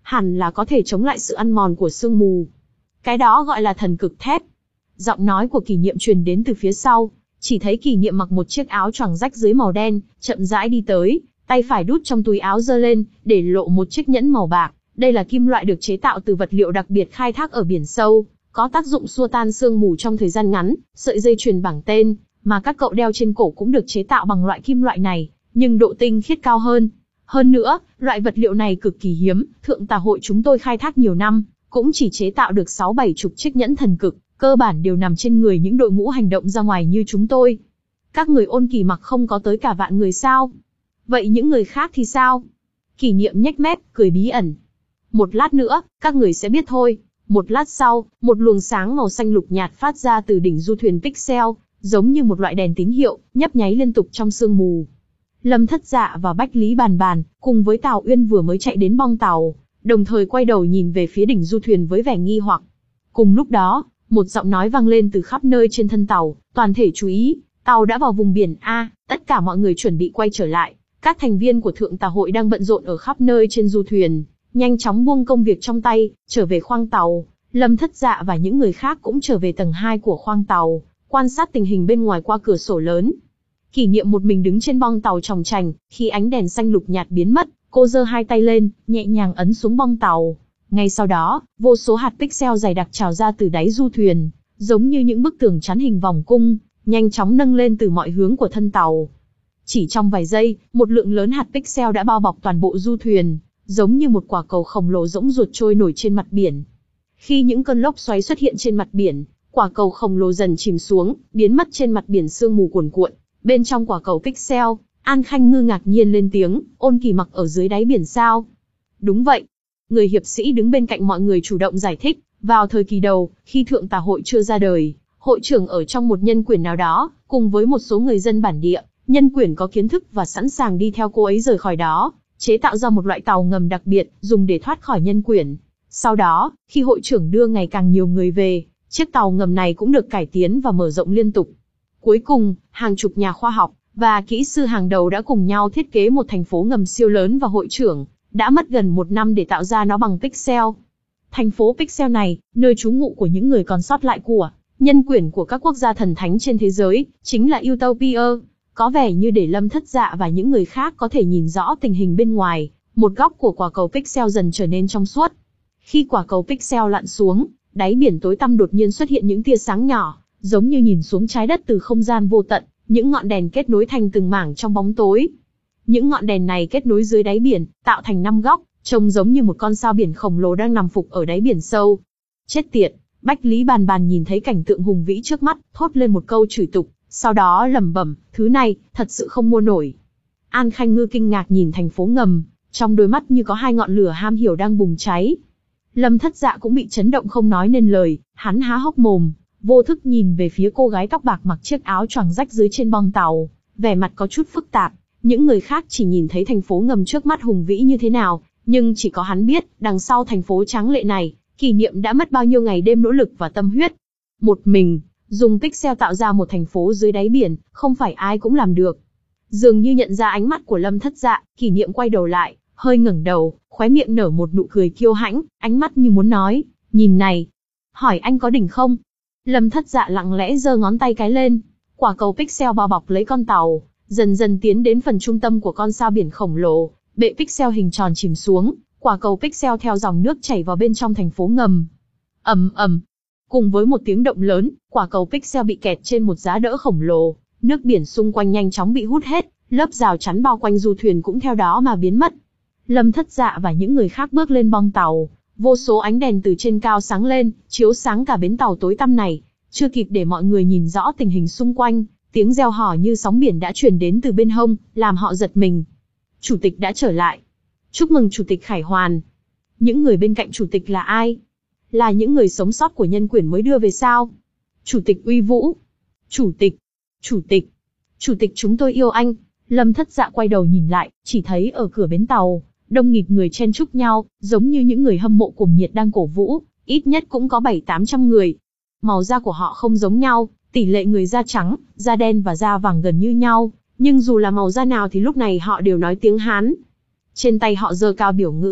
hẳn là có thể chống lại sự ăn mòn của sương mù. Cái đó gọi là thần cực thép. Giọng nói của Kỷ Niệm truyền đến từ phía sau, chỉ thấy Kỷ Niệm mặc một chiếc áo choàng rách dưới màu đen, chậm rãi đi tới, tay phải đút trong túi áo giơ lên, để lộ một chiếc nhẫn màu bạc. Đây là kim loại được chế tạo từ vật liệu đặc biệt khai thác ở biển sâu, có tác dụng xua tan sương mù trong thời gian ngắn. Sợi dây chuyền bảng tên mà các cậu đeo trên cổ cũng được chế tạo bằng loại kim loại này, nhưng độ tinh khiết cao hơn. Hơn nữa, loại vật liệu này cực kỳ hiếm, Thượng Tà Hội chúng tôi khai thác nhiều năm, cũng chỉ chế tạo được sáu bảy chục chiếc nhẫn thần cực, cơ bản đều nằm trên người những đội ngũ hành động ra ngoài như chúng tôi. Các người Ôn Kỳ mặc không có tới cả vạn người sao? Vậy những người khác thì sao? Kỷ Niệm nhếch mép, cười bí ẩn. Một lát nữa, các người sẽ biết thôi. Một lát sau, một luồng sáng màu xanh lục nhạt phát ra từ đỉnh du thuyền Pixel, giống như một loại đèn tín hiệu, nhấp nháy liên tục trong sương mù. Lâm Thất Dạ và Bách Lý Bàn Bàn, cùng với Tào Uyên vừa mới chạy đến bong tàu, đồng thời quay đầu nhìn về phía đỉnh du thuyền với vẻ nghi hoặc. Cùng lúc đó, một giọng nói vang lên từ khắp nơi trên thân tàu, toàn thể chú ý, tàu đã vào vùng biển A, tất cả mọi người chuẩn bị quay trở lại. Các thành viên của Thượng Tà Hội đang bận rộn ở khắp nơi trên du thuyền, nhanh chóng buông công việc trong tay, trở về khoang tàu. Lâm Thất Dạ và những người khác cũng trở về tầng hai của khoang tàu, quan sát tình hình bên ngoài qua cửa sổ lớn. Kỷ Niệm một mình đứng trên bong tàu tròng trành, khi ánh đèn xanh lục nhạt biến mất, cô giơ hai tay lên, nhẹ nhàng ấn xuống bong tàu. Ngay sau đó, vô số hạt pixel dày đặc trào ra từ đáy du thuyền, giống như những bức tường chắn hình vòng cung, nhanh chóng nâng lên từ mọi hướng của thân tàu. Chỉ trong vài giây, một lượng lớn hạt pixel đã bao bọc toàn bộ du thuyền, giống như một quả cầu khổng lồ rỗng ruột trôi nổi trên mặt biển. Khi những cơn lốc xoáy xuất hiện trên mặt biển, quả cầu khổng lồ dần chìm xuống, biến mất trên mặt biển sương mù cuồn cuộn. Bên trong quả cầu pixel, An Khanh Ngư ngạc nhiên lên tiếng, Ôn Kỳ mặc ở dưới đáy biển sao? Đúng vậy. Người hiệp sĩ đứng bên cạnh mọi người chủ động giải thích, vào thời kỳ đầu, khi Thượng Tà Hội chưa ra đời, hội trưởng ở trong một nhân quyển nào đó, cùng với một số người dân bản địa, nhân quyển có kiến thức và sẵn sàng đi theo cô ấy rời khỏi đó, chế tạo ra một loại tàu ngầm đặc biệt, dùng để thoát khỏi nhân quyển. Sau đó, khi hội trưởng đưa ngày càng nhiều người về, chiếc tàu ngầm này cũng được cải tiến và mở rộng liên tục. Cuối cùng, hàng chục nhà khoa học và kỹ sư hàng đầu đã cùng nhau thiết kế một thành phố ngầm siêu lớn và hội trưởng đã mất gần một năm để tạo ra nó bằng pixel. Thành phố pixel này, nơi trú ngụ của những người còn sót lại của nhân quyển của các quốc gia thần thánh trên thế giới, chính là Utopia. Có vẻ như để Lâm Thất Dạ và những người khác có thể nhìn rõ tình hình bên ngoài, một góc của quả cầu pixel dần trở nên trong suốt. Khi quả cầu pixel lặn xuống, đáy biển tối tăm đột nhiên xuất hiện những tia sáng nhỏ, giống như nhìn xuống trái đất từ không gian vô tận, những ngọn đèn kết nối thành từng mảng trong bóng tối. Những ngọn đèn này kết nối dưới đáy biển, tạo thành năm góc, trông giống như một con sao biển khổng lồ đang nằm phục ở đáy biển sâu. Chết tiệt, Bách Lý Bàn Bàn nhìn thấy cảnh tượng hùng vĩ trước mắt, thốt lên một câu chửi tục, sau đó lẩm bẩm, thứ này, thật sự không mua nổi. An Khanh Ngư kinh ngạc nhìn thành phố ngầm, trong đôi mắt như có hai ngọn lửa ham hiểu đang bùng cháy. Lâm Thất Dạ cũng bị chấn động không nói nên lời, hắn há hốc mồm, vô thức nhìn về phía cô gái tóc bạc mặc chiếc áo choàng rách dưới trên bong tàu, vẻ mặt có chút phức tạp. Những người khác chỉ nhìn thấy thành phố ngầm trước mắt hùng vĩ như thế nào, nhưng chỉ có hắn biết, đằng sau thành phố tráng lệ này, Kỷ Niệm đã mất bao nhiêu ngày đêm nỗ lực và tâm huyết. Một mình, dùng pixel tạo ra một thành phố dưới đáy biển, không phải ai cũng làm được. Dường như nhận ra ánh mắt của Lâm Thất Dạ, Kỷ Niệm quay đầu lại, hơi ngẩng đầu, khóe miệng nở một nụ cười kiêu hãnh, ánh mắt như muốn nói, nhìn này, hỏi anh có đỉnh không? Lâm Thất Dạ lặng lẽ giơ ngón tay cái lên, quả cầu pixel bao bọc lấy con tàu, dần dần tiến đến phần trung tâm của con sao biển khổng lồ, bệ pixel hình tròn chìm xuống, quả cầu pixel theo dòng nước chảy vào bên trong thành phố ngầm. Ầm ầm, cùng với một tiếng động lớn, quả cầu pixel bị kẹt trên một giá đỡ khổng lồ, nước biển xung quanh nhanh chóng bị hút hết, lớp rào chắn bao quanh du thuyền cũng theo đó mà biến mất. Lâm Thất Dạ và những người khác bước lên bong tàu, vô số ánh đèn từ trên cao sáng lên, chiếu sáng cả bến tàu tối tăm này. Chưa kịp để mọi người nhìn rõ tình hình xung quanh, tiếng reo hò như sóng biển đã truyền đến từ bên hông, làm họ giật mình. Chủ tịch đã trở lại. Chúc mừng Chủ tịch Khải Hoàn. Những người bên cạnh Chủ tịch là ai? Là những người sống sót của nhân quyển mới đưa về sao? Chủ tịch uy vũ. Chủ tịch. Chủ tịch. Chủ tịch chúng tôi yêu anh. Lâm Thất Dạ quay đầu nhìn lại, chỉ thấy ở cửa bến tàu, đông nghịt người chen chúc nhau, giống như những người hâm mộ cuồng nhiệt đang cổ vũ, ít nhất cũng có bảy tám trăm người. Màu da của họ không giống nhau, tỷ lệ người da trắng, da đen và da vàng gần như nhau, nhưng dù là màu da nào thì lúc này họ đều nói tiếng Hán. Trên tay họ giơ cao biểu ngữ,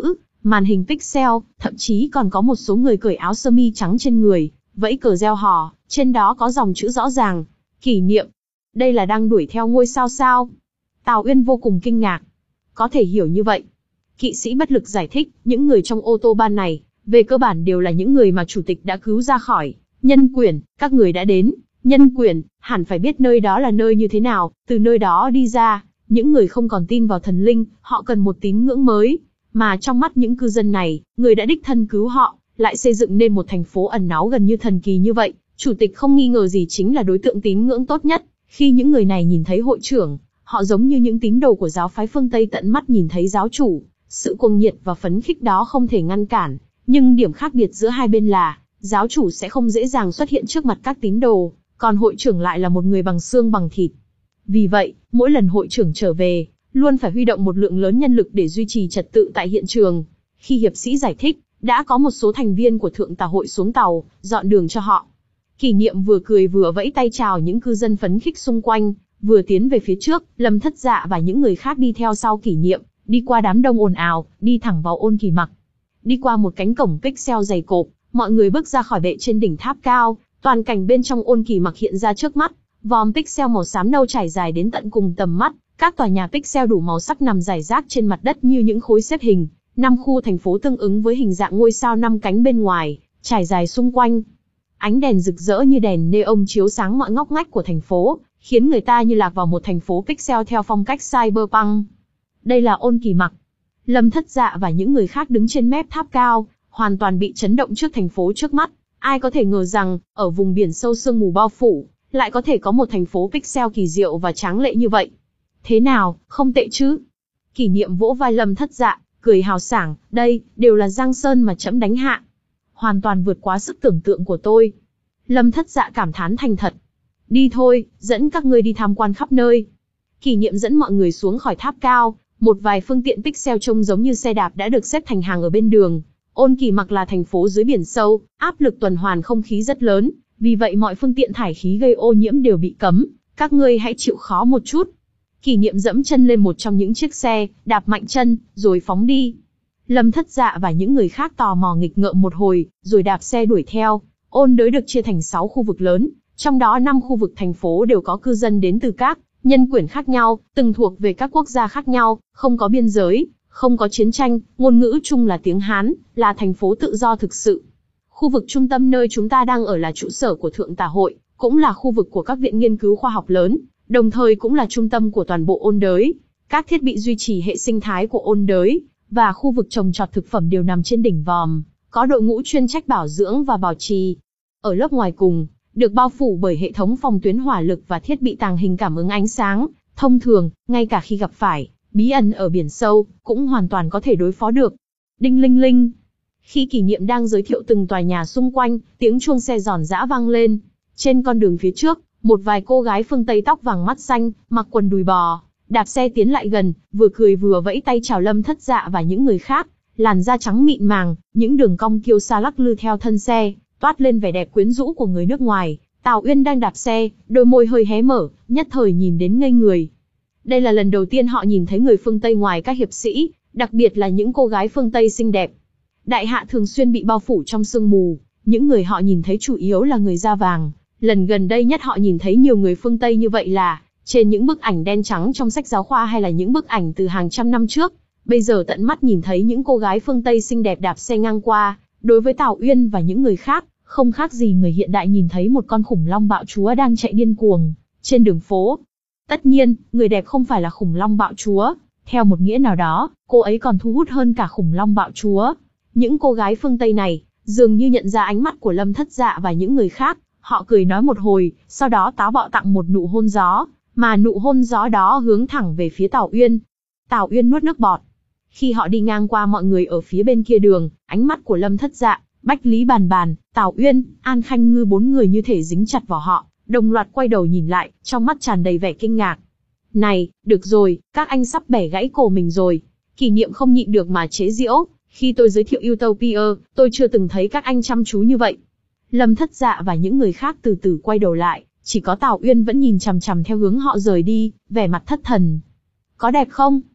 màn hình pixel, thậm chí còn có một số người cởi áo sơ mi trắng trên người, vẫy cờ reo hò, trên đó có dòng chữ rõ ràng, kỷ niệm. Đây là đang đuổi theo ngôi sao sao? Tào Uyên vô cùng kinh ngạc. Có thể hiểu như vậy. Kỵ sĩ bất lực giải thích, những người trong ô tô ban này, về cơ bản đều là những người mà chủ tịch đã cứu ra khỏi Nhân Quyển, các người đã đến Nhân Quyển, hẳn phải biết nơi đó là nơi như thế nào, từ nơi đó đi ra, những người không còn tin vào thần linh, họ cần một tín ngưỡng mới, mà trong mắt những cư dân này, người đã đích thân cứu họ, lại xây dựng nên một thành phố ẩn náu gần như thần kỳ như vậy, chủ tịch không nghi ngờ gì chính là đối tượng tín ngưỡng tốt nhất. Khi những người này nhìn thấy hội trưởng, họ giống như những tín đồ của giáo phái phương Tây tận mắt nhìn thấy giáo chủ, sự cuồng nhiệt và phấn khích đó không thể ngăn cản, nhưng điểm khác biệt giữa hai bên là, giáo chủ sẽ không dễ dàng xuất hiện trước mặt các tín đồ, còn hội trưởng lại là một người bằng xương bằng thịt. Vì vậy, mỗi lần hội trưởng trở về, luôn phải huy động một lượng lớn nhân lực để duy trì trật tự tại hiện trường. Khi hiệp sĩ giải thích, đã có một số thành viên của thượng tà hội xuống tàu, dọn đường cho họ. Kỷ niệm vừa cười vừa vẫy tay chào những cư dân phấn khích xung quanh, vừa tiến về phía trước, Lâm Thất Dạ và những người khác đi theo sau Kỷ niệm, đi qua đám đông ồn ào, đi thẳng vào Ôn Kỳ Mặc. Đi qua một cánh cổng pixel dày cộp, mọi người bước ra khỏi bệ trên đỉnh tháp cao, toàn cảnh bên trong Ôn Kỳ Mặc hiện ra trước mắt, vòm pixel màu xám nâu trải dài đến tận cùng tầm mắt, các tòa nhà pixel đủ màu sắc nằm rải rác trên mặt đất như những khối xếp hình, năm khu thành phố tương ứng với hình dạng ngôi sao năm cánh bên ngoài, trải dài xung quanh. Ánh đèn rực rỡ như đèn neon chiếu sáng mọi ngóc ngách của thành phố, khiến người ta như lạc vào một thành phố pixel theo phong cách cyberpunk. Đây là Ôn Kỳ Mặc. Lâm Thất Dạ và những người khác đứng trên mép tháp cao, hoàn toàn bị chấn động trước thành phố trước mắt. Ai có thể ngờ rằng, ở vùng biển sâu sương mù bao phủ, lại có thể có một thành phố pixel kỳ diệu và tráng lệ như vậy. Thế nào, không tệ chứ? Kỷ niệm vỗ vai Lâm Thất Dạ, cười hào sảng, đây, đều là giang sơn mà trẫm đánh hạ. Hoàn toàn vượt quá sức tưởng tượng của tôi. Lâm Thất Dạ cảm thán thành thật. Đi thôi, dẫn các ngươi đi tham quan khắp nơi. Kỷ niệm dẫn mọi người xuống khỏi tháp cao, một vài phương tiện pixel trông giống như xe đạp đã được xếp thành hàng ở bên đường. Ôn Kỳ Mặc là thành phố dưới biển sâu, áp lực tuần hoàn không khí rất lớn, vì vậy mọi phương tiện thải khí gây ô nhiễm đều bị cấm, các ngươi hãy chịu khó một chút. Kỷ niệm dẫm chân lên một trong những chiếc xe, đạp mạnh chân, rồi phóng đi. Lâm Thất Dạ và những người khác tò mò nghịch ngợm một hồi, rồi đạp xe đuổi theo. Ôn đới được chia thành sáu khu vực lớn, trong đó năm khu vực thành phố đều có cư dân đến từ các nhân quyển khác nhau, từng thuộc về các quốc gia khác nhau, không có biên giới, không có chiến tranh, ngôn ngữ chung là tiếng Hán, là thành phố tự do thực sự. Khu vực trung tâm nơi chúng ta đang ở là trụ sở của Thượng Tà Hội, cũng là khu vực của các viện nghiên cứu khoa học lớn, đồng thời cũng là trung tâm của toàn bộ Ôn Đới. Các thiết bị duy trì hệ sinh thái của Ôn Đới và khu vực trồng trọt thực phẩm đều nằm trên đỉnh vòm, có đội ngũ chuyên trách bảo dưỡng và bảo trì. Ở lớp ngoài cùng, được bao phủ bởi hệ thống phòng tuyến hỏa lực và thiết bị tàng hình cảm ứng ánh sáng, thông thường, ngay cả khi gặp phải bí ẩn ở biển sâu, cũng hoàn toàn có thể đối phó được. Đinh linh linh. Khi Kỷ niệm đang giới thiệu từng tòa nhà xung quanh, tiếng chuông xe giòn giã vang lên. Trên con đường phía trước, một vài cô gái phương Tây tóc vàng mắt xanh, mặc quần đùi bò, đạp xe tiến lại gần, vừa cười vừa vẫy tay chào Lâm Thất Dạ và những người khác. Làn da trắng mịn màng, những đường cong kiêu sa lắc lư theo thân xe, toát lên vẻ đẹp quyến rũ của người nước ngoài. Tào Uyên đang đạp xe, đôi môi hơi hé mở, nhất thời nhìn đến ngây người. Đây là lần đầu tiên họ nhìn thấy người phương Tây ngoài các hiệp sĩ, đặc biệt là những cô gái phương Tây xinh đẹp. Đại hạ thường xuyên bị bao phủ trong sương mù, những người họ nhìn thấy chủ yếu là người da vàng. Lần gần đây nhất họ nhìn thấy nhiều người phương Tây như vậy là trên những bức ảnh đen trắng trong sách giáo khoa hay là những bức ảnh từ hàng trăm năm trước. Bây giờ tận mắt nhìn thấy những cô gái phương Tây xinh đẹp đạp xe ngang qua, đối với Tào Uyên và những người khác, không khác gì người hiện đại nhìn thấy một con khủng long bạo chúa đang chạy điên cuồng trên đường phố. Tất nhiên, người đẹp không phải là khủng long bạo chúa. Theo một nghĩa nào đó, cô ấy còn thu hút hơn cả khủng long bạo chúa. Những cô gái phương Tây này, dường như nhận ra ánh mắt của Lâm Thất Dạ và những người khác. Họ cười nói một hồi, sau đó táo bạo tặng một nụ hôn gió, mà nụ hôn gió đó hướng thẳng về phía Tào Uyên. Tào Uyên nuốt nước bọt. Khi họ đi ngang qua mọi người ở phía bên kia đường, ánh mắt của Lâm Thất Dạ, Bách Lý Bàn Bàn, Tào Uyên, An Khanh Ngư bốn người như thể dính chặt vào họ, đồng loạt quay đầu nhìn lại, trong mắt tràn đầy vẻ kinh ngạc. Này, được rồi, các anh sắp bẻ gãy cổ mình rồi. Kỷ niệm không nhịn được mà chế giễu, khi tôi giới thiệu Utopia, tôi chưa từng thấy các anh chăm chú như vậy. Lâm Thất Dạ và những người khác từ từ quay đầu lại, chỉ có Tào Uyên vẫn nhìn chằm chằm theo hướng họ rời đi, vẻ mặt thất thần. Có đẹp không?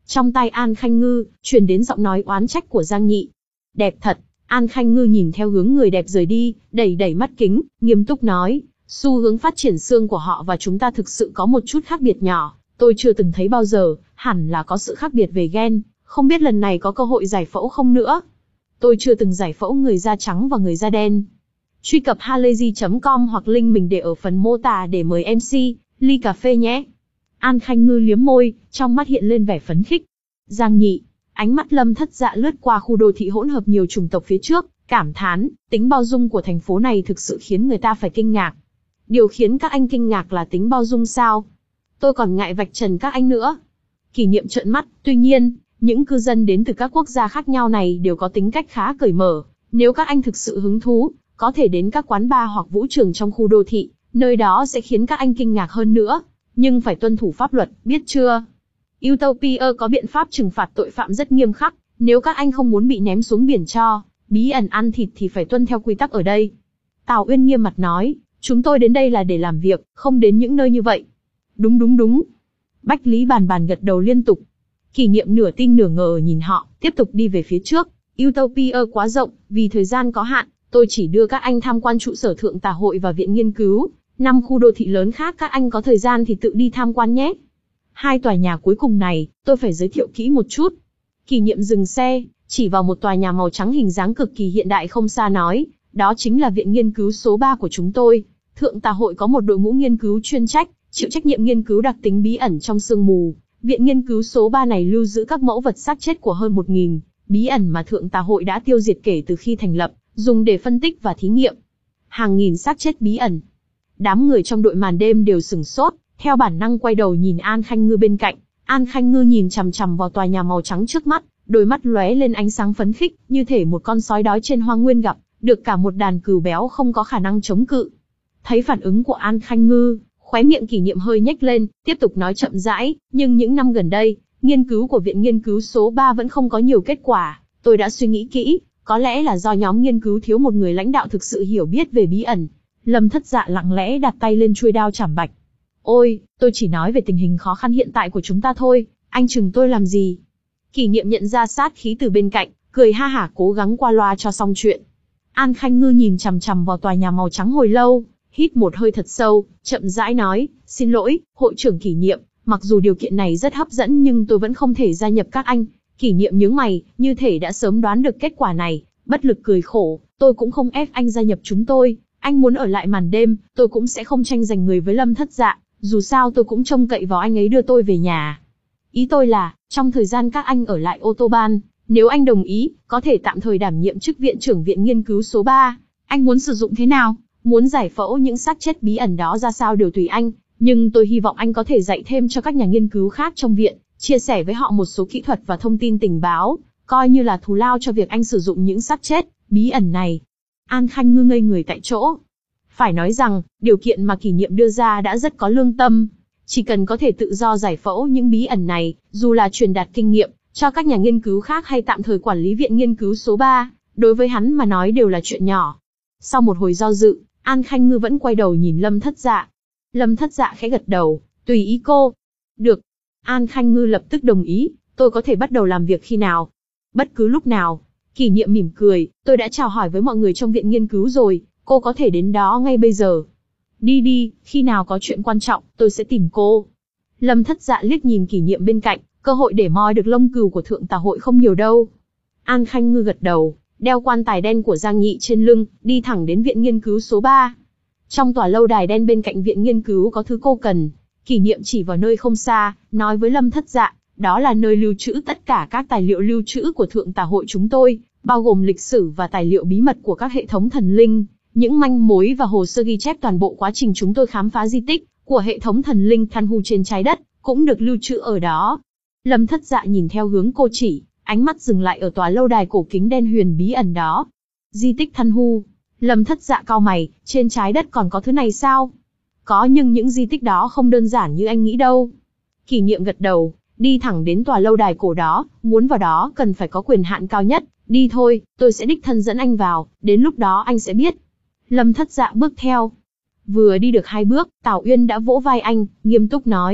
Trong tai An Khanh Ngư, truyền đến giọng nói oán trách của Giang Nhị. Đẹp thật. An Khanh Ngư nhìn theo hướng người đẹp rời đi, đẩy đẩy mắt kính, nghiêm túc nói, xu hướng phát triển xương của họ và chúng ta thực sự có một chút khác biệt nhỏ, tôi chưa từng thấy bao giờ, hẳn là có sự khác biệt về gen, không biết lần này có cơ hội giải phẫu không nữa. Tôi chưa từng giải phẫu người da trắng và người da đen. Truy cập halayzi chấm com hoặc link mình để ở phần mô tả để mời em xê, ly cà phê nhé. An Khanh Ngư liếm môi, trong mắt hiện lên vẻ phấn khích. Giang Nhị, ánh mắt Lâm Thất Dạ lướt qua khu đô thị hỗn hợp nhiều chủng tộc phía trước, cảm thán, tính bao dung của thành phố này thực sự khiến người ta phải kinh ngạc. Điều khiến các anh kinh ngạc là tính bao dung sao? Tôi còn ngại vạch trần các anh nữa. Kỷ Niệm trợn mắt, tuy nhiên, những cư dân đến từ các quốc gia khác nhau này đều có tính cách khá cởi mở. Nếu các anh thực sự hứng thú, có thể đến các quán bar hoặc vũ trường trong khu đô thị, nơi đó sẽ khiến các anh kinh ngạc hơn nữa. Nhưng phải tuân thủ pháp luật, biết chưa? Utopia có biện pháp trừng phạt tội phạm rất nghiêm khắc, nếu các anh không muốn bị ném xuống biển cho, bí ẩn ăn thịt thì phải tuân theo quy tắc ở đây. Tào Uyên nghiêm mặt nói, chúng tôi đến đây là để làm việc, không đến những nơi như vậy. Đúng đúng đúng. Bách Lý Bàn Bàn gật đầu liên tục. Kỷ Niệm nửa tin nửa ngờ nhìn họ, tiếp tục đi về phía trước. Utopia quá rộng, vì thời gian có hạn, tôi chỉ đưa các anh tham quan trụ sở Thượng Tà Hội và Viện Nghiên cứu. Năm khu đô thị lớn khác các anh có thời gian thì tự đi tham quan nhé. Hai tòa nhà cuối cùng này, tôi phải giới thiệu kỹ một chút. Kỷ Niệm dừng xe, chỉ vào một tòa nhà màu trắng hình dáng cực kỳ hiện đại không xa nói, đó chính là Viện Nghiên cứu số ba của chúng tôi. Thượng Tà Hội có một đội ngũ nghiên cứu chuyên trách, chịu trách nhiệm nghiên cứu đặc tính bí ẩn trong sương mù. Viện Nghiên cứu số ba này lưu giữ các mẫu vật xác chết của hơn một nghìn bí ẩn mà Thượng Tà Hội đã tiêu diệt kể từ khi thành lập, dùng để phân tích và thí nghiệm. Hàng nghìn xác chết bí ẩn. Đám người trong đội màn đêm đều sửng sốt, theo bản năng quay đầu nhìn An Khanh Ngư bên cạnh. An Khanh Ngư nhìn chằm chằm vào tòa nhà màu trắng trước mắt, đôi mắt lóe lên ánh sáng phấn khích, như thể một con sói đói trên hoang nguyên gặp được cả một đàn cừu béo không có khả năng chống cự. Thấy phản ứng của An Khanh Ngư, khóe miệng Kỷ Niệm hơi nhếch lên, tiếp tục nói chậm rãi, nhưng những năm gần đây, nghiên cứu của Viện Nghiên cứu số ba vẫn không có nhiều kết quả. Tôi đã suy nghĩ kỹ, có lẽ là do nhóm nghiên cứu thiếu một người lãnh đạo thực sự hiểu biết về bí ẩn. Lâm Thất Dạ lặng lẽ đặt tay lên chuôi đao chảm bạch. Ôi, tôi chỉ nói về tình hình khó khăn hiện tại của chúng ta thôi, anh chừng tôi làm gì? Kỷ Niệm nhận ra sát khí từ bên cạnh, cười ha hả cố gắng qua loa cho xong chuyện. An Khanh Ngư nhìn chằm chằm vào tòa nhà màu trắng hồi lâu, hít một hơi thật sâu, chậm rãi nói, xin lỗi, hội trưởng Kỷ Niệm, mặc dù điều kiện này rất hấp dẫn nhưng tôi vẫn không thể gia nhập các anh. Kỷ Niệm nhướng mày, như thể đã sớm đoán được kết quả này, bất lực cười khổ, tôi cũng không ép anh gia nhập chúng tôi, anh muốn ở lại màn đêm, tôi cũng sẽ không tranh giành người với Lâm Thất Dạ, dù sao tôi cũng trông cậy vào anh ấy đưa tôi về nhà. Ý tôi là, trong thời gian các anh ở lại ô tô ban, nếu anh đồng ý, có thể tạm thời đảm nhiệm chức viện trưởng Viện Nghiên cứu số ba, anh muốn sử dụng thế nào, muốn giải phẫu những xác chết bí ẩn đó ra sao đều tùy anh, nhưng tôi hy vọng anh có thể dạy thêm cho các nhà nghiên cứu khác trong viện, chia sẻ với họ một số kỹ thuật và thông tin tình báo, coi như là thù lao cho việc anh sử dụng những xác chết bí ẩn này. An Khanh Ngư ngây người tại chỗ. Phải nói rằng, điều kiện mà Kỷ Niệm đưa ra đã rất có lương tâm. Chỉ cần có thể tự do giải phẫu những bí ẩn này, dù là truyền đạt kinh nghiệm cho các nhà nghiên cứu khác hay tạm thời quản lý Viện Nghiên cứu số ba, đối với hắn mà nói đều là chuyện nhỏ. Sau một hồi do dự, An Khanh Ngư vẫn quay đầu nhìn Lâm Thất Dạ. Lâm Thất Dạ khẽ gật đầu, tùy ý cô. Được. An Khanh Ngư lập tức đồng ý, tôi có thể bắt đầu làm việc khi nào? Bất cứ lúc nào. Kỷ Niệm mỉm cười, tôi đã chào hỏi với mọi người trong viện nghiên cứu rồi, cô có thể đến đó ngay bây giờ. Đi đi, khi nào có chuyện quan trọng, tôi sẽ tìm cô. Lâm Thất Dạ liếc nhìn Kỷ Niệm bên cạnh, cơ hội để moi được lông cừu của Thượng Tà Hội không nhiều đâu. An Khanh Ngư gật đầu, đeo quan tài đen của Giang Nhị trên lưng, đi thẳng đến Viện Nghiên cứu số ba. Trong tòa lâu đài đen bên cạnh Viện Nghiên cứu có thứ cô cần. Kỷ Niệm chỉ vào nơi không xa, nói với Lâm Thất Dạ, đó là nơi lưu trữ tất cả các tài liệu lưu trữ của Thượng Tà Hội chúng tôi, bao gồm lịch sử và tài liệu bí mật của các hệ thống thần linh, những manh mối và hồ sơ ghi chép toàn bộ quá trình chúng tôi khám phá di tích của hệ thống thần linh Than Hu trên trái đất, cũng được lưu trữ ở đó. Lâm Thất Dạ nhìn theo hướng cô chỉ, ánh mắt dừng lại ở tòa lâu đài cổ kính đen huyền bí ẩn đó. Di tích Than Hu. Lâm Thất Dạ cau mày, trên trái đất còn có thứ này sao? Có, nhưng những di tích đó không đơn giản như anh nghĩ đâu. Kỷ Niệm gật đầu, đi thẳng đến tòa lâu đài cổ đó, muốn vào đó cần phải có quyền hạn cao nhất. Đi thôi, tôi sẽ đích thân dẫn anh vào, đến lúc đó anh sẽ biết. Lâm Thất Dạ bước theo. Vừa đi được hai bước, Tào Uyên đã vỗ vai anh, nghiêm túc nói,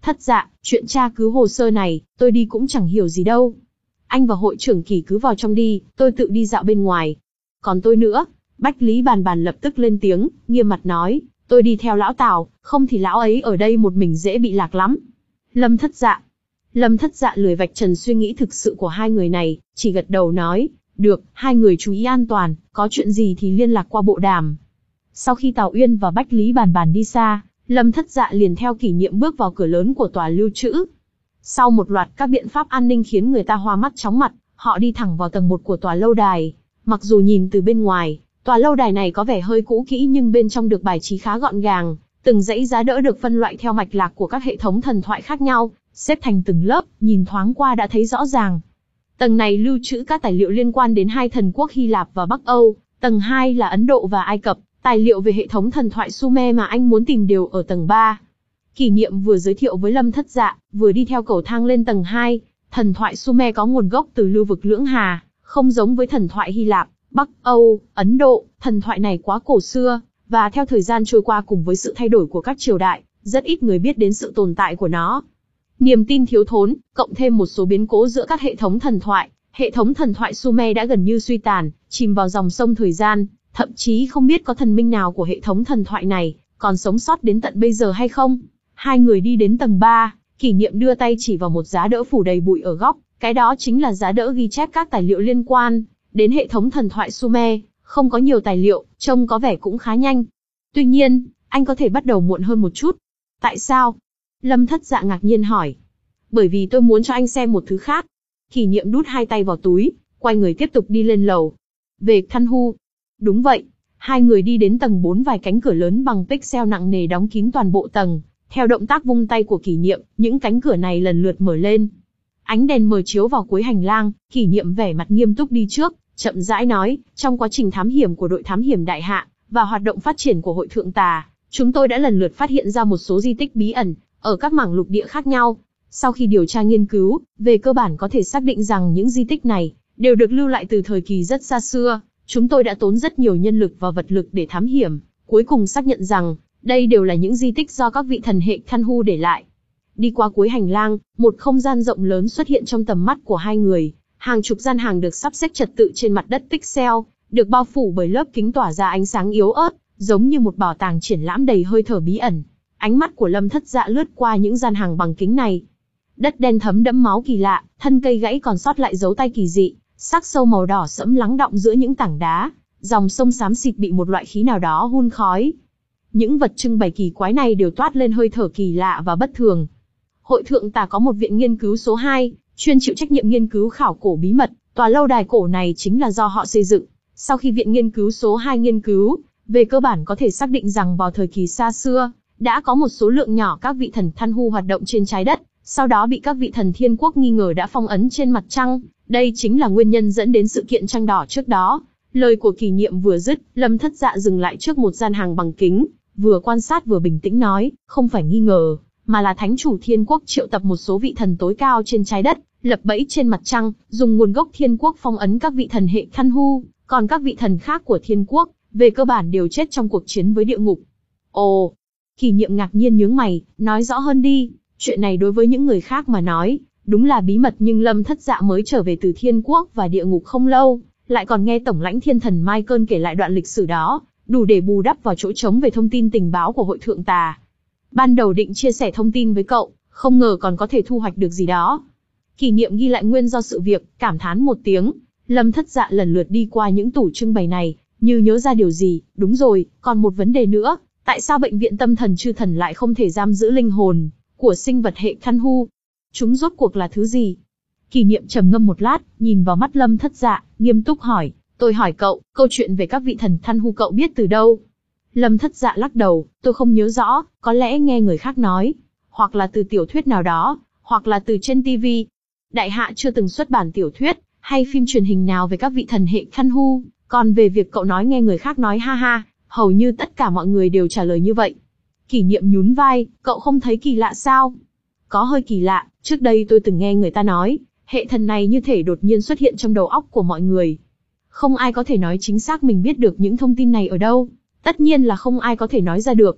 Thất Dạ, chuyện tra cứu hồ sơ này, tôi đi cũng chẳng hiểu gì đâu. Anh và hội trưởng Kỳ cứ vào trong đi, tôi tự đi dạo bên ngoài. Còn tôi nữa, Bách Lý Bàn Bàn lập tức lên tiếng, nghiêm mặt nói, tôi đi theo lão Tào, không thì lão ấy ở đây một mình dễ bị lạc lắm. Lâm Thất Dạ. Lâm Thất Dạ lười vạch trần suy nghĩ thực sự của hai người này, chỉ gật đầu nói, được, hai người chú ý an toàn, có chuyện gì thì liên lạc qua bộ đàm. Sau khi Tào Uyên và Bách Lý Bàn Bàn đi xa, Lâm Thất Dạ liền theo Kỷ Niệm bước vào cửa lớn của tòa lưu trữ. Sau một loạt các biện pháp an ninh khiến người ta hoa mắt chóng mặt, họ đi thẳng vào tầng một của tòa lâu đài. Mặc dù nhìn từ bên ngoài, tòa lâu đài này có vẻ hơi cũ kỹ nhưng bên trong được bài trí khá gọn gàng, từng dãy giá đỡ được phân loại theo mạch lạc của các hệ thống thần thoại khác nhau, xếp thành từng lớp, nhìn thoáng qua đã thấy rõ ràng. Tầng này lưu trữ các tài liệu liên quan đến hai thần quốc Hy Lạp và Bắc Âu, tầng hai là Ấn Độ và Ai Cập, tài liệu về hệ thống thần thoại Sumer mà anh muốn tìm đều ở tầng ba. Kỷ Niệm vừa giới thiệu với Lâm Thất Dạ, vừa đi theo cầu thang lên tầng hai. Thần thoại Sumer có nguồn gốc từ lưu vực Lưỡng Hà, không giống với thần thoại Hy Lạp, Bắc Âu, Ấn Độ, thần thoại này quá cổ xưa, và theo thời gian trôi qua cùng với sự thay đổi của các triều đại, rất ít người biết đến sự tồn tại của nó. Niềm tin thiếu thốn, cộng thêm một số biến cố giữa các hệ thống thần thoại, hệ thống thần thoại Sumer đã gần như suy tàn, chìm vào dòng sông thời gian, thậm chí không biết có thần minh nào của hệ thống thần thoại này còn sống sót đến tận bây giờ hay không. Hai người đi đến tầng ba, Kỷ Niệm đưa tay chỉ vào một giá đỡ phủ đầy bụi ở góc, cái đó chính là giá đỡ ghi chép các tài liệu liên quan đến hệ thống thần thoại Sumer, không có nhiều tài liệu, trông có vẻ cũng khá nhanh. Tuy nhiên, anh có thể bắt đầu muộn hơn một chút. Tại sao? Lâm Thất Dạ ngạc nhiên hỏi. Bởi vì tôi muốn cho anh xem một thứ khác. Kỷ Niệm đút hai tay vào túi, quay người tiếp tục đi lên lầu. Về Khăn Hu. Đúng vậy. Hai người đi đến tầng bốn, vài cánh cửa lớn bằng pixel nặng nề đóng kín toàn bộ tầng. Theo động tác vung tay của Kỷ Niệm, những cánh cửa này lần lượt mở lên. Ánh đèn mờ chiếu vào cuối hành lang, Kỷ Niệm vẻ mặt nghiêm túc đi trước, chậm rãi nói, trong quá trình thám hiểm của đội thám hiểm Đại Hạ, và hoạt động phát triển của hội Thượng Tà, chúng tôi đã lần lượt phát hiện ra một số di tích bí ẩn, ở các mảng lục địa khác nhau. Sau khi điều tra nghiên cứu, về cơ bản có thể xác định rằng những di tích này, đều được lưu lại từ thời kỳ rất xa xưa. Chúng tôi đã tốn rất nhiều nhân lực và vật lực để thám hiểm, cuối cùng xác nhận rằng, đây đều là những di tích do các vị thần hệ Khăn Hu để lại. Đi qua cuối hành lang, một không gian rộng lớn xuất hiện trong tầm mắt của hai người. Hàng chục gian hàng được sắp xếp trật tự trên mặt đất pixel, được bao phủ bởi lớp kính tỏa ra ánh sáng yếu ớt, giống như một bảo tàng triển lãm đầy hơi thở bí ẩn. Ánh mắt của Lâm Thất Dạ lướt qua những gian hàng bằng kính này. Đất đen thấm đẫm máu kỳ lạ, thân cây gãy còn sót lại dấu tay kỳ dị, sắc sâu màu đỏ sẫm lắng đọng giữa những tảng đá, dòng sông xám xịt bị một loại khí nào đó hun khói. Những vật trưng bày kỳ quái này đều toát lên hơi thở kỳ lạ và bất thường. Hội Thượng Tà có một viện nghiên cứu số hai, chuyên chịu trách nhiệm nghiên cứu khảo cổ bí mật, tòa lâu đài cổ này chính là do họ xây dựng. Sau khi viện nghiên cứu số hai nghiên cứu, về cơ bản có thể xác định rằng vào thời kỳ xa xưa, đã có một số lượng nhỏ các vị thần Khăn Hu hoạt động trên trái đất, sau đó bị các vị thần Thiên Quốc nghi ngờ đã phong ấn trên mặt trăng. Đây chính là nguyên nhân dẫn đến sự kiện trăng đỏ trước đó. Lời của Kỷ Niệm vừa dứt, Lâm Thất Dạ dừng lại trước một gian hàng bằng kính, vừa quan sát vừa bình tĩnh nói, không phải nghi ngờ, mà là Thánh chủ Thiên Quốc triệu tập một số vị thần tối cao trên trái đất, lập bẫy trên mặt trăng, dùng nguồn gốc Thiên Quốc phong ấn các vị thần hệ Khăn Hu, còn các vị thần khác của Thiên Quốc, về cơ bản đều chết trong cuộc chiến với địa ngục. Ồ, Kỷ Niệm ngạc nhiên nhướng mày, nói rõ hơn đi, chuyện này đối với những người khác mà nói, đúng là bí mật, nhưng Lâm Thất Dạ mới trở về từ Thiên Quốc và địa ngục không lâu, lại còn nghe Tổng lãnh Thiên Thần Michael kể lại đoạn lịch sử đó, đủ để bù đắp vào chỗ trống về thông tin tình báo của Hội Thượng Tà. Ban đầu định chia sẻ thông tin với cậu, không ngờ còn có thể thu hoạch được gì đó. Kỷ Niệm ghi lại nguyên do sự việc, cảm thán một tiếng. Lâm Thất Dạ lần lượt đi qua những tủ trưng bày này, như nhớ ra điều gì, đúng rồi, còn một vấn đề nữa, tại sao bệnh viện tâm thần Chư Thần lại không thể giam giữ linh hồn của sinh vật hệ Khăn Hu? Chúng rốt cuộc là thứ gì? Kỷ Niệm trầm ngâm một lát, nhìn vào mắt Lâm Thất Dạ, nghiêm túc hỏi, tôi hỏi cậu, câu chuyện về các vị thần Khăn Hu cậu biết từ đâu? Lâm Thất Dạ lắc đầu, tôi không nhớ rõ, có lẽ nghe người khác nói, hoặc là từ tiểu thuyết nào đó, hoặc là từ trên ti vi. Đại Hạ chưa từng xuất bản tiểu thuyết, hay phim truyền hình nào về các vị thần hệ Khăn Hu, còn về việc cậu nói nghe người khác nói ha ha, hầu như tất cả mọi người đều trả lời như vậy. Kỷ Niệm nhún vai, cậu không thấy kỳ lạ sao? Có hơi kỳ lạ, trước đây tôi từng nghe người ta nói, hệ thần này như thể đột nhiên xuất hiện trong đầu óc của mọi người. Không ai có thể nói chính xác mình biết được những thông tin này ở đâu, tất nhiên là không ai có thể nói ra được.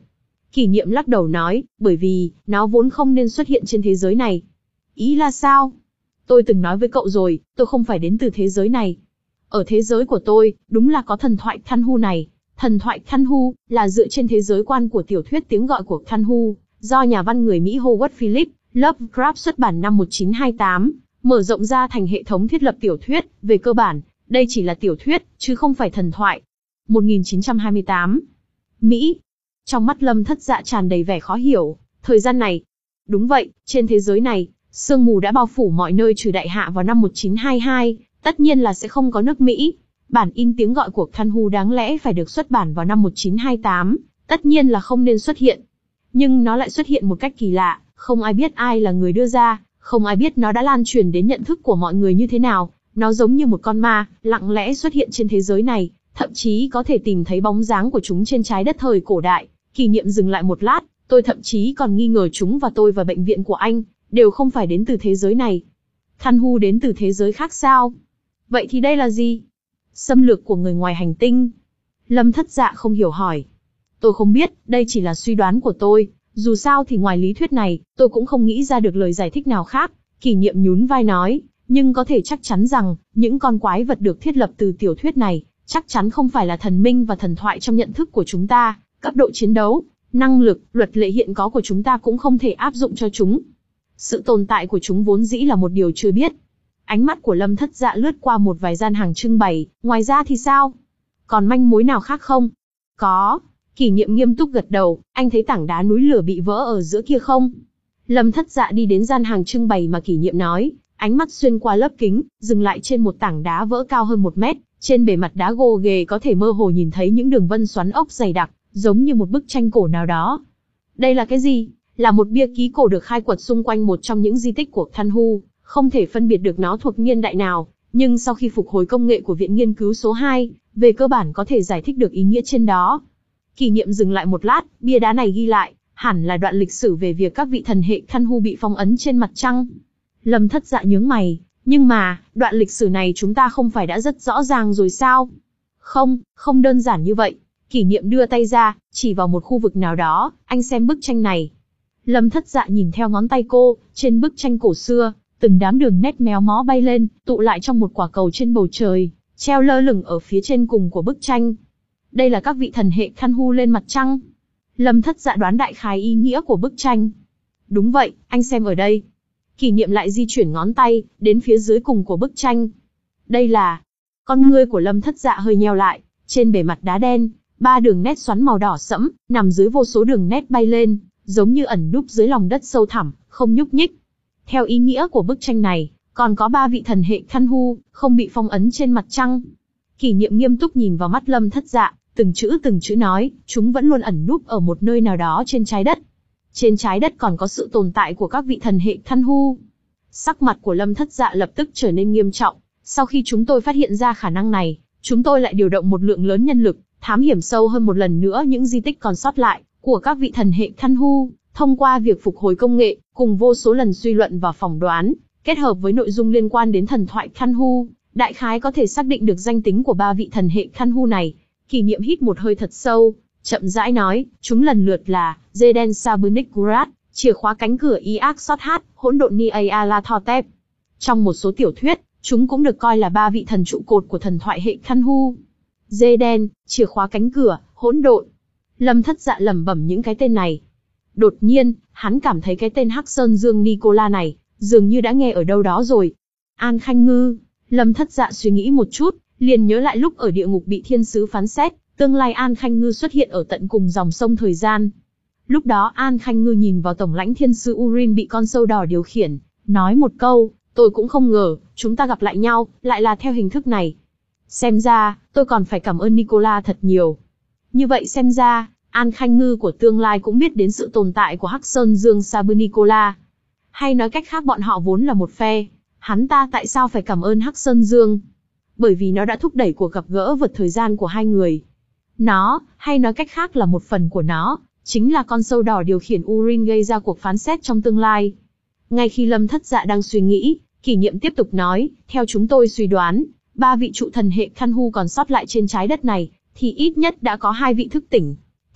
Kỷ niệm lắc đầu nói, bởi vì, nó vốn không nên xuất hiện trên thế giới này. Ý là sao? Tôi từng nói với cậu rồi, tôi không phải đến từ thế giới này. Ở thế giới của tôi, đúng là có thần thoại Cthulhu này. Thần thoại Cthulhu là dựa trên thế giới quan của tiểu thuyết tiếng gọi của Cthulhu, do nhà văn người Mỹ Howard Phillips Lovecraft xuất bản năm một nghìn chín trăm hai mươi tám, mở rộng ra thành hệ thống thiết lập tiểu thuyết. Về cơ bản, đây chỉ là tiểu thuyết, chứ không phải thần thoại. một nghìn chín trăm hai mươi tám. Mỹ. Trong mắt Lâm Thất Dạ tràn đầy vẻ khó hiểu. Thời gian này. Đúng vậy, trên thế giới này, sương mù đã bao phủ mọi nơi trừ đại hạ vào năm một nghìn chín trăm hai mươi hai, tất nhiên là sẽ không có nước Mỹ. Bản in tiếng gọi của Cthulhu đáng lẽ phải được xuất bản vào năm một nghìn chín trăm hai mươi tám, tất nhiên là không nên xuất hiện. Nhưng nó lại xuất hiện một cách kỳ lạ, không ai biết ai là người đưa ra, không ai biết nó đã lan truyền đến nhận thức của mọi người như thế nào. Nó giống như một con ma, lặng lẽ xuất hiện trên thế giới này, thậm chí có thể tìm thấy bóng dáng của chúng trên trái đất thời cổ đại. Kỷ niệm dừng lại một lát, tôi thậm chí còn nghi ngờ chúng và tôi và bệnh viện của anh, đều không phải đến từ thế giới này. Cthulhu đến từ thế giới khác sao? Vậy thì đây là gì? Xâm lược của người ngoài hành tinh? Lâm Thất Dạ không hiểu hỏi. Tôi không biết, đây chỉ là suy đoán của tôi. Dù sao thì ngoài lý thuyết này, tôi cũng không nghĩ ra được lời giải thích nào khác. Kỷ niệm nhún vai nói, nhưng có thể chắc chắn rằng, những con quái vật được thiết lập từ tiểu thuyết này, chắc chắn không phải là thần minh và thần thoại trong nhận thức của chúng ta. Cấp độ chiến đấu, năng lực, luật lệ hiện có của chúng ta cũng không thể áp dụng cho chúng. Sự tồn tại của chúng vốn dĩ là một điều chưa biết. Ánh mắt của Lâm Thất Dạ lướt qua một vài gian hàng trưng bày, ngoài ra thì sao? Còn manh mối nào khác không? Có. Kỷ niệm nghiêm túc gật đầu, anh thấy tảng đá núi lửa bị vỡ ở giữa kia không? Lâm Thất Dạ đi đến gian hàng trưng bày mà Kỷ niệm nói, ánh mắt xuyên qua lớp kính, dừng lại trên một tảng đá vỡ cao hơn một mét. Trên bề mặt đá gồ ghề có thể mơ hồ nhìn thấy những đường vân xoắn ốc dày đặc, giống như một bức tranh cổ nào đó. Đây là cái gì? Là một bia ký cổ được khai quật xung quanh một trong những di tích của Cthulhu, không thể phân biệt được nó thuộc niên đại nào, nhưng sau khi phục hồi công nghệ của Viện Nghiên cứu số hai, về cơ bản có thể giải thích được ý nghĩa trên đó. Kỷ niệm dừng lại một lát, bia đá này ghi lại, hẳn là đoạn lịch sử về việc các vị thần hệ Cthulhu bị phong ấn trên mặt trăng. Lâm Thất Dạ nhướng mày, nhưng mà, đoạn lịch sử này chúng ta không phải đã rất rõ ràng rồi sao? Không, không đơn giản như vậy. Kỷ niệm đưa tay ra, chỉ vào một khu vực nào đó, anh xem bức tranh này. Lâm Thất Dạ nhìn theo ngón tay cô, trên bức tranh cổ xưa, từng đám đường nét méo mó bay lên, tụ lại trong một quả cầu trên bầu trời, treo lơ lửng ở phía trên cùng của bức tranh. Đây là các vị thần hệ Cthulhu lên mặt trăng. Lâm Thất Dạ đoán đại khái ý nghĩa của bức tranh. Đúng vậy, anh xem ở đây. Kỷ niệm lại di chuyển ngón tay, đến phía dưới cùng của bức tranh. Đây là... Con ngươi của Lâm Thất Dạ hơi nheo lại, trên bề mặt đá đen, ba đường nét xoắn màu đỏ sẫm, nằm dưới vô số đường nét bay lên, giống như ẩn núp dưới lòng đất sâu thẳm, không nhúc nhích. Theo ý nghĩa của bức tranh này, còn có ba vị thần hệ Cthulhu, không bị phong ấn trên mặt trăng. Kỷ niệm nghiêm túc nhìn vào mắt Lâm Thất Dạ, từng chữ từng chữ nói, chúng vẫn luôn ẩn núp ở một nơi nào đó trên trái đất. Trên trái đất còn có sự tồn tại của các vị thần hệ Cthulhu. Sắc mặt của Lâm Thất Dạ lập tức trở nên nghiêm trọng. Sau khi chúng tôi phát hiện ra khả năng này, chúng tôi lại điều động một lượng lớn nhân lực, thám hiểm sâu hơn một lần nữa những di tích còn sót lại của các vị thần hệ Cthulhu. Thông qua việc phục hồi công nghệ, cùng vô số lần suy luận và phỏng đoán, kết hợp với nội dung liên quan đến thần thoại Cthulhu, đại khái có thể xác định được danh tính của ba vị thần hệ Cthulhu này. Kỷ niệm hít một hơi thật sâu, chậm rãi nói, chúng lần lượt là Zeden Sabunik Gurat, chìa khóa cánh cửa Iak Sothat, hỗn độn Ni-Aalathotep. Trong một số tiểu thuyết, chúng cũng được coi là ba vị thần trụ cột của thần thoại hệ Cthulhu. Zeden, chìa khóa cánh cửa, hỗn độn. Lâm Thất Dạ lẩm bẩm những cái tên này. Đột nhiên, hắn cảm thấy cái tên Hắc Sơn Dương Nicola này, dường như đã nghe ở đâu đó rồi. An Khanh Ngư. Lâm Thất Dạ suy nghĩ một chút, liền nhớ lại lúc ở địa ngục bị thiên sứ phán xét, tương lai An Khanh Ngư xuất hiện ở tận cùng dòng sông thời gian. Lúc đó An Khanh Ngư nhìn vào tổng lãnh thiên sứ Urin bị con sâu đỏ điều khiển, nói một câu, tôi cũng không ngờ, chúng ta gặp lại nhau, lại là theo hình thức này. Xem ra, tôi còn phải cảm ơn Nicola thật nhiều. Như vậy xem ra, An Khanh Ngư của tương lai cũng biết đến sự tồn tại của Hắc Sơn Dương Sabu Nicola. Hay nói cách khác bọn họ vốn là một phe. Hắn ta tại sao phải cảm ơn Hắc Sơn Dương? Bởi vì nó đã thúc đẩy cuộc gặp gỡ vượt thời gian của hai người. Nó, hay nói cách khác là một phần của nó, chính là con sâu đỏ điều khiển Urin gây ra cuộc phán xét trong tương lai. Ngay khi Lâm Thất Dạ đang suy nghĩ, Kỷ niệm tiếp tục nói, theo chúng tôi suy đoán, ba vị trụ thần hệ Cthulhu còn sót lại trên trái đất này, thì ít nhất đã có hai vị thức tỉnh.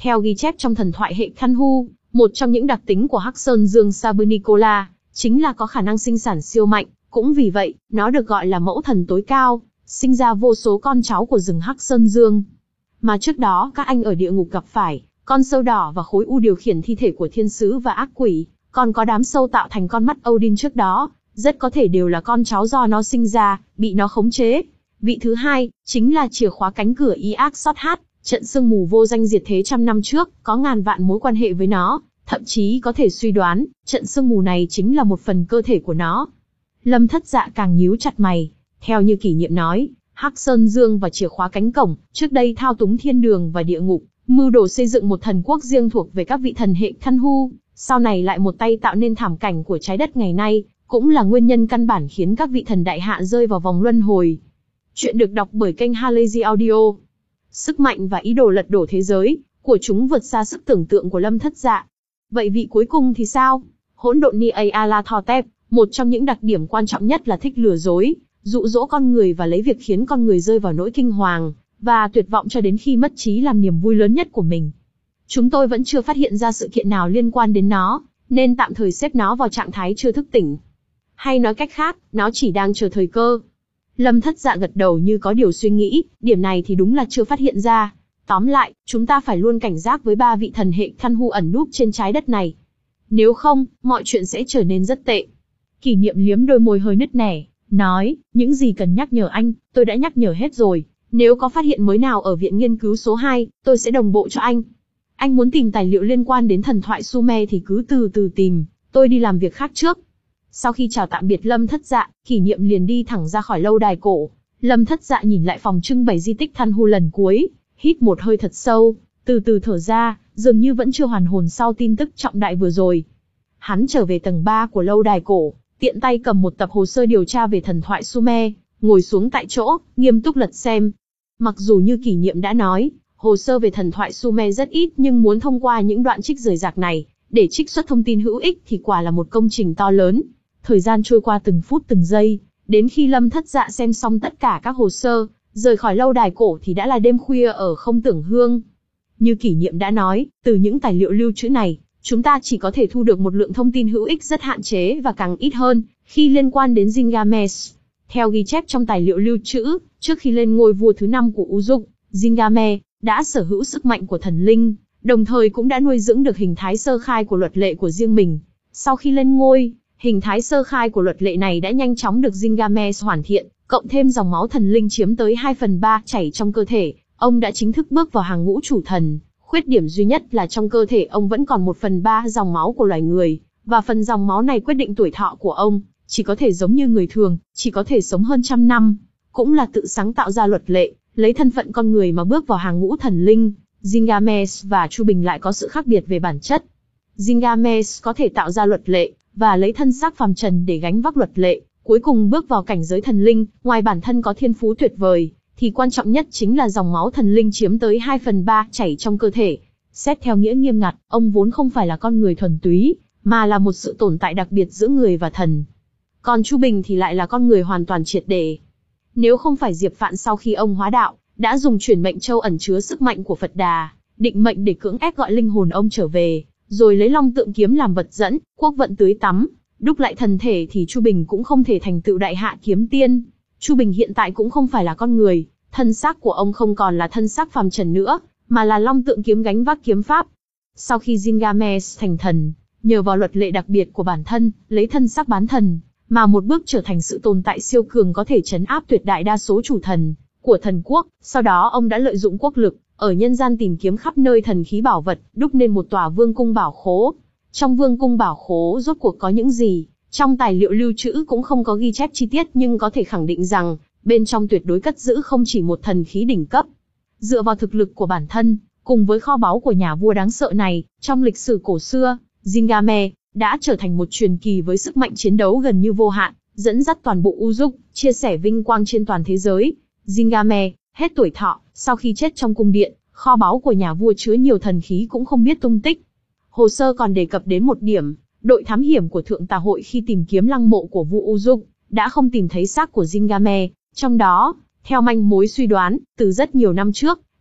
Theo ghi chép trong thần thoại hệ Kanhu, một trong những đặc tính của Hắc Sơn Dương Saburnicola chính là có khả năng sinh sản siêu mạnh, cũng vì vậy, nó được gọi là mẫu thần tối cao, sinh ra vô số con cháu của rừng Hắc Sơn Dương. Mà trước đó các anh ở địa ngục gặp phải, con sâu đỏ và khối u điều khiển thi thể của thiên sứ và ác quỷ, còn có đám sâu tạo thành con mắt Odin trước đó, rất có thể đều là con cháu do nó sinh ra, bị nó khống chế. Vị thứ hai, chính là chìa khóa cánh cửa Iak Sothat, trận sương mù vô danh diệt thế trăm năm trước, có ngàn vạn mối quan hệ với nó, thậm chí có thể suy đoán, trận sương mù này chính là một phần cơ thể của nó. Lâm Thất Dạ càng nhíu chặt mày, theo như Kỷ Niệm nói, Hắc Sơn Dương và chìa khóa cánh cổng, trước đây thao túng thiên đường và địa ngục, mưu đồ xây dựng một thần quốc riêng thuộc về các vị thần hệ Kanhu, sau này lại một tay tạo nên thảm cảnh của trái đất ngày nay, cũng là nguyên nhân căn bản khiến các vị thần đại hạ rơi vào vòng luân hồi. Chuyện được đọc bởi kênh Halazy Audio. Sức mạnh và ý đồ lật đổ thế giới của chúng vượt xa sức tưởng tượng của Lâm Thất Dạ. Vậy vị cuối cùng thì sao? Hỗn độn Ni Ala-Thotep, một trong những đặc điểm quan trọng nhất là thích lừa dối, dụ dỗ con người và lấy việc khiến con người rơi vào nỗi kinh hoàng và tuyệt vọng cho đến khi mất trí làm niềm vui lớn nhất của mình. Chúng tôi vẫn chưa phát hiện ra sự kiện nào liên quan đến nó, nên tạm thời xếp nó vào trạng thái chưa thức tỉnh. Hay nói cách khác, nó chỉ đang chờ thời cơ. Lâm Thất Dạ gật đầu như có điều suy nghĩ, điểm này thì đúng là chưa phát hiện ra. Tóm lại, chúng ta phải luôn cảnh giác với ba vị thần hệ Kanhu ẩn núp trên trái đất này. Nếu không, mọi chuyện sẽ trở nên rất tệ. Kỷ Niệm liếm đôi môi hơi nứt nẻ, nói, những gì cần nhắc nhở anh, tôi đã nhắc nhở hết rồi. Nếu có phát hiện mới nào ở viện nghiên cứu số hai, tôi sẽ đồng bộ cho anh. Anh muốn tìm tài liệu liên quan đến thần thoại Sumer thì cứ từ từ tìm, tôi đi làm việc khác trước. Sau khi chào tạm biệt Lâm Thất Dạ, Kỷ Niệm liền đi thẳng ra khỏi lâu đài cổ. Lâm Thất Dạ nhìn lại phòng trưng bày di tích Kanhu lần cuối, hít một hơi thật sâu, từ từ thở ra, dường như vẫn chưa hoàn hồn sau tin tức trọng đại vừa rồi. Hắn trở về tầng ba của lâu đài cổ, tiện tay cầm một tập hồ sơ điều tra về thần thoại Sumer, ngồi xuống tại chỗ, nghiêm túc lật xem. Mặc dù như Kỷ Niệm đã nói, hồ sơ về thần thoại Sumer rất ít, nhưng muốn thông qua những đoạn trích rời rạc này, để trích xuất thông tin hữu ích thì quả là một công trình to lớn. Thời gian trôi qua từng phút từng giây, đến khi Lâm Thất Dạ xem xong tất cả các hồ sơ, rời khỏi lâu đài cổ thì đã là đêm khuya ở Không Tưởng Hương. Như Kỷ Niệm đã nói, từ những tài liệu lưu trữ này, chúng ta chỉ có thể thu được một lượng thông tin hữu ích rất hạn chế và càng ít hơn khi liên quan đến Gilgamesh. Theo ghi chép trong tài liệu lưu trữ, trước khi lên ngôi vua thứ năm của U-Dục, Gilgamesh đã sở hữu sức mạnh của thần linh, đồng thời cũng đã nuôi dưỡng được hình thái sơ khai của luật lệ của riêng mình. Sau khi lên ngôi, hình thái sơ khai của luật lệ này đã nhanh chóng được Gilgamesh hoàn thiện, cộng thêm dòng máu thần linh chiếm tới hai phần ba chảy trong cơ thể, ông đã chính thức bước vào hàng ngũ chủ thần. Khuyết điểm duy nhất là trong cơ thể ông vẫn còn một phần ba dòng máu của loài người, và phần dòng máu này quyết định tuổi thọ của ông, chỉ có thể giống như người thường, chỉ có thể sống hơn trăm năm. Cũng là tự sáng tạo ra luật lệ, lấy thân phận con người mà bước vào hàng ngũ thần linh. Gilgamesh và Chu Bình lại có sự khác biệt về bản chất. Gilgamesh có thể tạo ra luật lệ, và lấy thân xác phàm trần để gánh vác luật lệ, cuối cùng bước vào cảnh giới thần linh. Ngoài bản thân có thiên phú tuyệt vời, thì quan trọng nhất chính là dòng máu thần linh chiếm tới hai phần ba chảy trong cơ thể. Xét theo nghĩa nghiêm ngặt, ông vốn không phải là con người thuần túy, mà là một sự tồn tại đặc biệt giữa người và thần. Còn Chu Bình thì lại là con người hoàn toàn triệt để. Nếu không phải Diệp Phạn sau khi ông hóa đạo, đã dùng chuyển mệnh châu ẩn chứa sức mạnh của Phật Đà, định mệnh để cưỡng ép gọi linh hồn ông trở về, rồi lấy long tượng kiếm làm vật dẫn, quốc vận tưới tắm, đúc lại thần thể, thì Chu Bình cũng không thể thành tựu đại hạ kiếm tiên. Chu Bình hiện tại cũng không phải là con người, thân xác của ông không còn là thân xác phàm trần nữa, mà là long tượng kiếm gánh vác kiếm pháp. Sau khi Gilgamesh thành thần, nhờ vào luật lệ đặc biệt của bản thân, lấy thân xác bán thần, mà một bước trở thành sự tồn tại siêu cường có thể trấn áp tuyệt đại đa số chủ thần của thần quốc. Sau đó ông đã lợi dụng quốc lực, ở nhân gian tìm kiếm khắp nơi thần khí bảo vật, đúc nên một tòa vương cung bảo khố. Trong vương cung bảo khố rốt cuộc có những gì? Trong tài liệu lưu trữ cũng không có ghi chép chi tiết, nhưng có thể khẳng định rằng, bên trong tuyệt đối cất giữ không chỉ một thần khí đỉnh cấp. Dựa vào thực lực của bản thân, cùng với kho báu của nhà vua đáng sợ này, trong lịch sử cổ xưa, Gilgamesh đã trở thành một truyền kỳ với sức mạnh chiến đấu gần như vô hạn, dẫn dắt toàn bộ U-Dục, chia sẻ vinh quang trên toàn thế giới. Gilgamesh hết tuổi thọ, sau khi chết trong cung điện, kho báu của nhà vua chứa nhiều thần khí cũng không biết tung tích. Hồ sơ còn đề cập đến một điểm, đội thám hiểm của Thượng Tà Hội khi tìm kiếm lăng mộ của vua U-Dục, đã không tìm thấy xác của Gilgamesh. Trong đó, theo manh mối suy đoán, từ rất nhiều năm trước,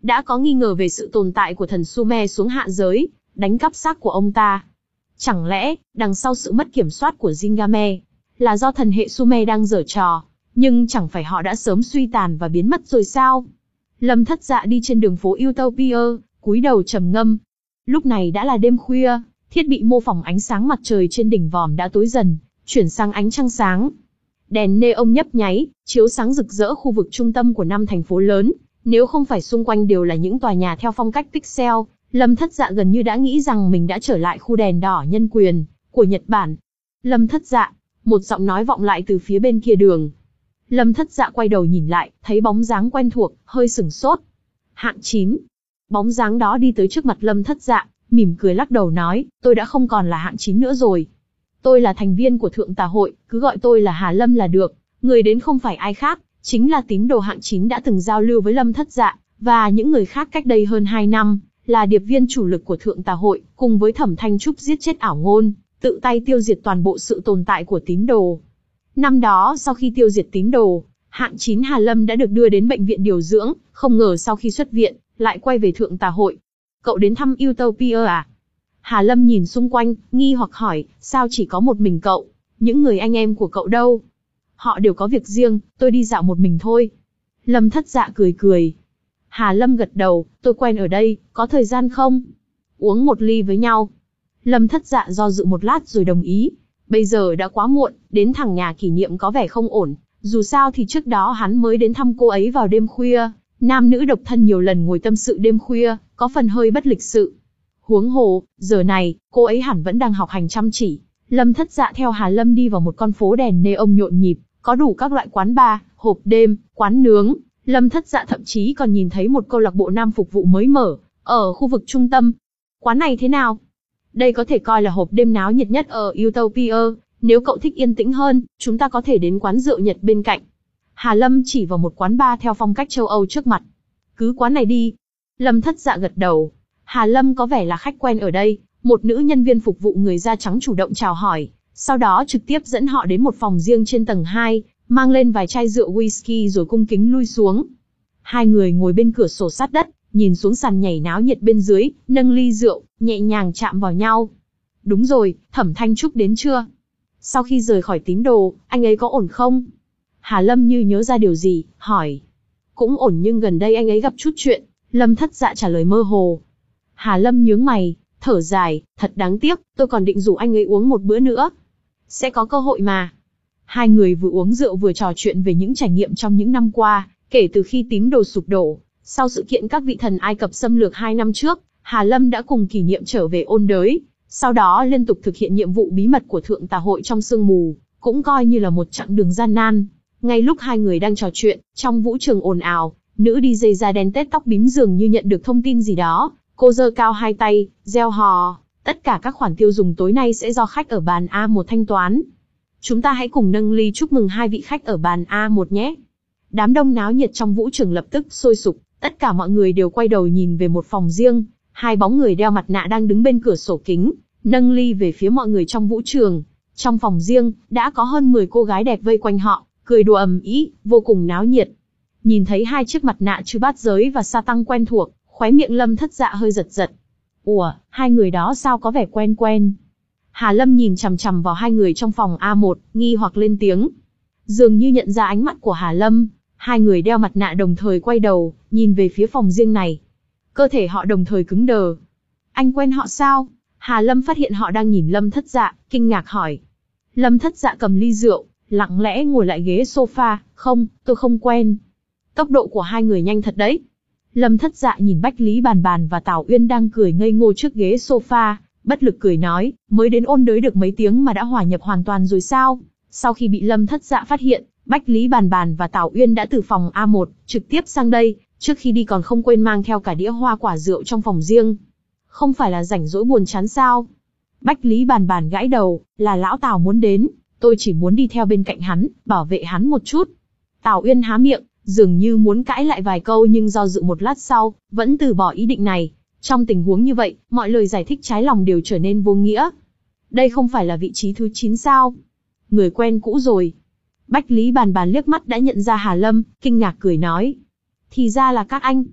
đã có nghi ngờ về sự tồn tại của thần Sumer xuống hạ giới, đánh cắp xác của ông ta. Chẳng lẽ, đằng sau sự mất kiểm soát của Gilgamesh, là do thần hệ Sumer đang giở trò, nhưng chẳng phải họ đã sớm suy tàn và biến mất rồi sao? Lâm Thất Dạ đi trên đường phố Utopia, cúi đầu trầm ngâm. Lúc này đã là đêm khuya, thiết bị mô phỏng ánh sáng mặt trời trên đỉnh vòm đã tối dần, chuyển sang ánh trăng sáng. Đèn neon nhấp nháy, chiếu sáng rực rỡ khu vực trung tâm của năm thành phố lớn. Nếu không phải xung quanh đều là những tòa nhà theo phong cách pixel, Lâm Thất Dạ gần như đã nghĩ rằng mình đã trở lại khu đèn đỏ nhân quyền của Nhật Bản. Lâm Thất Dạ, một giọng nói vọng lại từ phía bên kia đường. Lâm Thất Dạ quay đầu nhìn lại, thấy bóng dáng quen thuộc, hơi sửng sốt. Hạng chín. Bóng dáng đó đi tới trước mặt Lâm Thất Dạ, mỉm cười lắc đầu nói, tôi đã không còn là hạng chín nữa rồi. Tôi là thành viên của Thượng Tà Hội, cứ gọi tôi là Hà Lâm là được. Người đến không phải ai khác, chính là tín đồ hạng chín đã từng giao lưu với Lâm Thất Dạ, và những người khác cách đây hơn hai năm, là điệp viên chủ lực của Thượng Tà Hội, cùng với Thẩm Thanh Trúc giết chết ảo ngôn, tự tay tiêu diệt toàn bộ sự tồn tại của tín đồ. Năm đó, sau khi tiêu diệt tín đồ, hạng chín Hà Lâm đã được đưa đến bệnh viện điều dưỡng, không ngờ sau khi xuất viện, lại quay về Thượng Tà Hội. Cậu đến thăm Utopia à? Hà Lâm nhìn xung quanh, nghi hoặc hỏi, sao chỉ có một mình cậu? Những người anh em của cậu đâu? Họ đều có việc riêng, tôi đi dạo một mình thôi. Lâm Thất Dạ cười cười. Hà Lâm gật đầu, tôi quen ở đây, có thời gian không? Uống một ly với nhau. Lâm Thất Dạ do dự một lát rồi đồng ý. Bây giờ đã quá muộn, đến thẳng nhà kỷ niệm có vẻ không ổn. Dù sao thì trước đó hắn mới đến thăm cô ấy vào đêm khuya. Nam nữ độc thân nhiều lần ngồi tâm sự đêm khuya, có phần hơi bất lịch sự. Huống hồ, giờ này, cô ấy hẳn vẫn đang học hành chăm chỉ. Lâm Thất Dạ theo Hà Lâm đi vào một con phố đèn neon nhộn nhịp, có đủ các loại quán bar, hộp đêm, quán nướng. Lâm Thất Dạ thậm chí còn nhìn thấy một câu lạc bộ nam phục vụ mới mở, ở khu vực trung tâm. Quán này thế nào? Đây có thể coi là hộp đêm náo nhiệt nhất ở Utopia, nếu cậu thích yên tĩnh hơn, chúng ta có thể đến quán rượu Nhật bên cạnh. Hà Lâm chỉ vào một quán bar theo phong cách châu Âu trước mặt. Cứ quán này đi. Lâm Thất Dạ gật đầu. Hà Lâm có vẻ là khách quen ở đây, một nữ nhân viên phục vụ người da trắng chủ động chào hỏi, sau đó trực tiếp dẫn họ đến một phòng riêng trên tầng hai, mang lên vài chai rượu whisky rồi cung kính lui xuống. Hai người ngồi bên cửa sổ sát đất, nhìn xuống sàn nhảy náo nhiệt bên dưới, nâng ly rượu, nhẹ nhàng chạm vào nhau. Đúng rồi, Thẩm Thanh Trúc đến chưa? Sau khi rời khỏi tín đồ, anh ấy có ổn không? Hà Lâm như nhớ ra điều gì, hỏi. Cũng ổn nhưng gần đây anh ấy gặp chút chuyện. Lâm Thất Dạ trả lời mơ hồ. Hà Lâm nhướng mày, thở dài, thật đáng tiếc, tôi còn định rủ anh ấy uống một bữa nữa. Sẽ có cơ hội mà. Hai người vừa uống rượu vừa trò chuyện về những trải nghiệm trong những năm qua, kể từ khi tín đồ sụp đổ. Sau sự kiện các vị thần Ai Cập xâm lược hai năm trước, Hà Lâm đã cùng kỷ niệm trở về ôn đới, sau đó liên tục thực hiện nhiệm vụ bí mật của Thượng Tà Hội trong sương mù, cũng coi như là một chặng đường gian nan. Ngay lúc hai người đang trò chuyện, trong vũ trường ồn ào, nữ đi dây da đen tết tóc bím dường như nhận được thông tin gì đó, cô giơ cao hai tay, reo hò, tất cả các khoản tiêu dùng tối nay sẽ do khách ở bàn A một thanh toán. Chúng ta hãy cùng nâng ly chúc mừng hai vị khách ở bàn A một nhé. Đám đông náo nhiệt trong vũ trường lập tức sôi sục, tất cả mọi người đều quay đầu nhìn về một phòng riêng, hai bóng người đeo mặt nạ đang đứng bên cửa sổ kính, nâng ly về phía mọi người trong vũ trường. Trong phòng riêng, đã có hơn mười cô gái đẹp vây quanh họ, cười đùa ầm ĩ, vô cùng náo nhiệt. Nhìn thấy hai chiếc mặt nạ chư bát giới và sa tăng quen thuộc, khóe miệng Lâm Thất Dạ hơi giật giật. Ủa, hai người đó sao có vẻ quen quen? Hà Lâm nhìn chằm chằm vào hai người trong phòng A một, nghi hoặc lên tiếng. Dường như nhận ra ánh mắt của Hà Lâm, hai người đeo mặt nạ đồng thời quay đầu, nhìn về phía phòng riêng này. Cơ thể họ đồng thời cứng đờ. Anh quen họ sao? Hà Lâm phát hiện họ đang nhìn Lâm Thất Dạ, kinh ngạc hỏi. Lâm Thất Dạ cầm ly rượu, lặng lẽ ngồi lại ghế sofa. Không, tôi không quen. Tốc độ của hai người nhanh thật đấy. Lâm Thất Dạ nhìn Bách Lý Bàn Bàn và Tào Uyên đang cười ngây ngô trước ghế sofa, bất lực cười nói, mới đến ôn đới được mấy tiếng mà đã hòa nhập hoàn toàn rồi sao? Sau khi bị Lâm Thất Dạ phát hiện, Bách Lý Bàn Bàn và Tào Uyên đã từ phòng A một, trực tiếp sang đây, trước khi đi còn không quên mang theo cả đĩa hoa quả rượu trong phòng riêng. Không phải là rảnh rỗi buồn chán sao? Bách Lý Bàn Bàn gãi đầu, là lão Tào muốn đến, tôi chỉ muốn đi theo bên cạnh hắn, bảo vệ hắn một chút. Tào Uyên há miệng, dường như muốn cãi lại vài câu nhưng do dự một lát sau, vẫn từ bỏ ý định này. Trong tình huống như vậy, mọi lời giải thích trái lòng đều trở nên vô nghĩa. Đây không phải là vị trí thứ chín sao? Người quen cũ rồi. Bách Lý Bàn Bàn liếc mắt đã nhận ra Hà Lâm, kinh ngạc cười nói. Thì ra là các anh.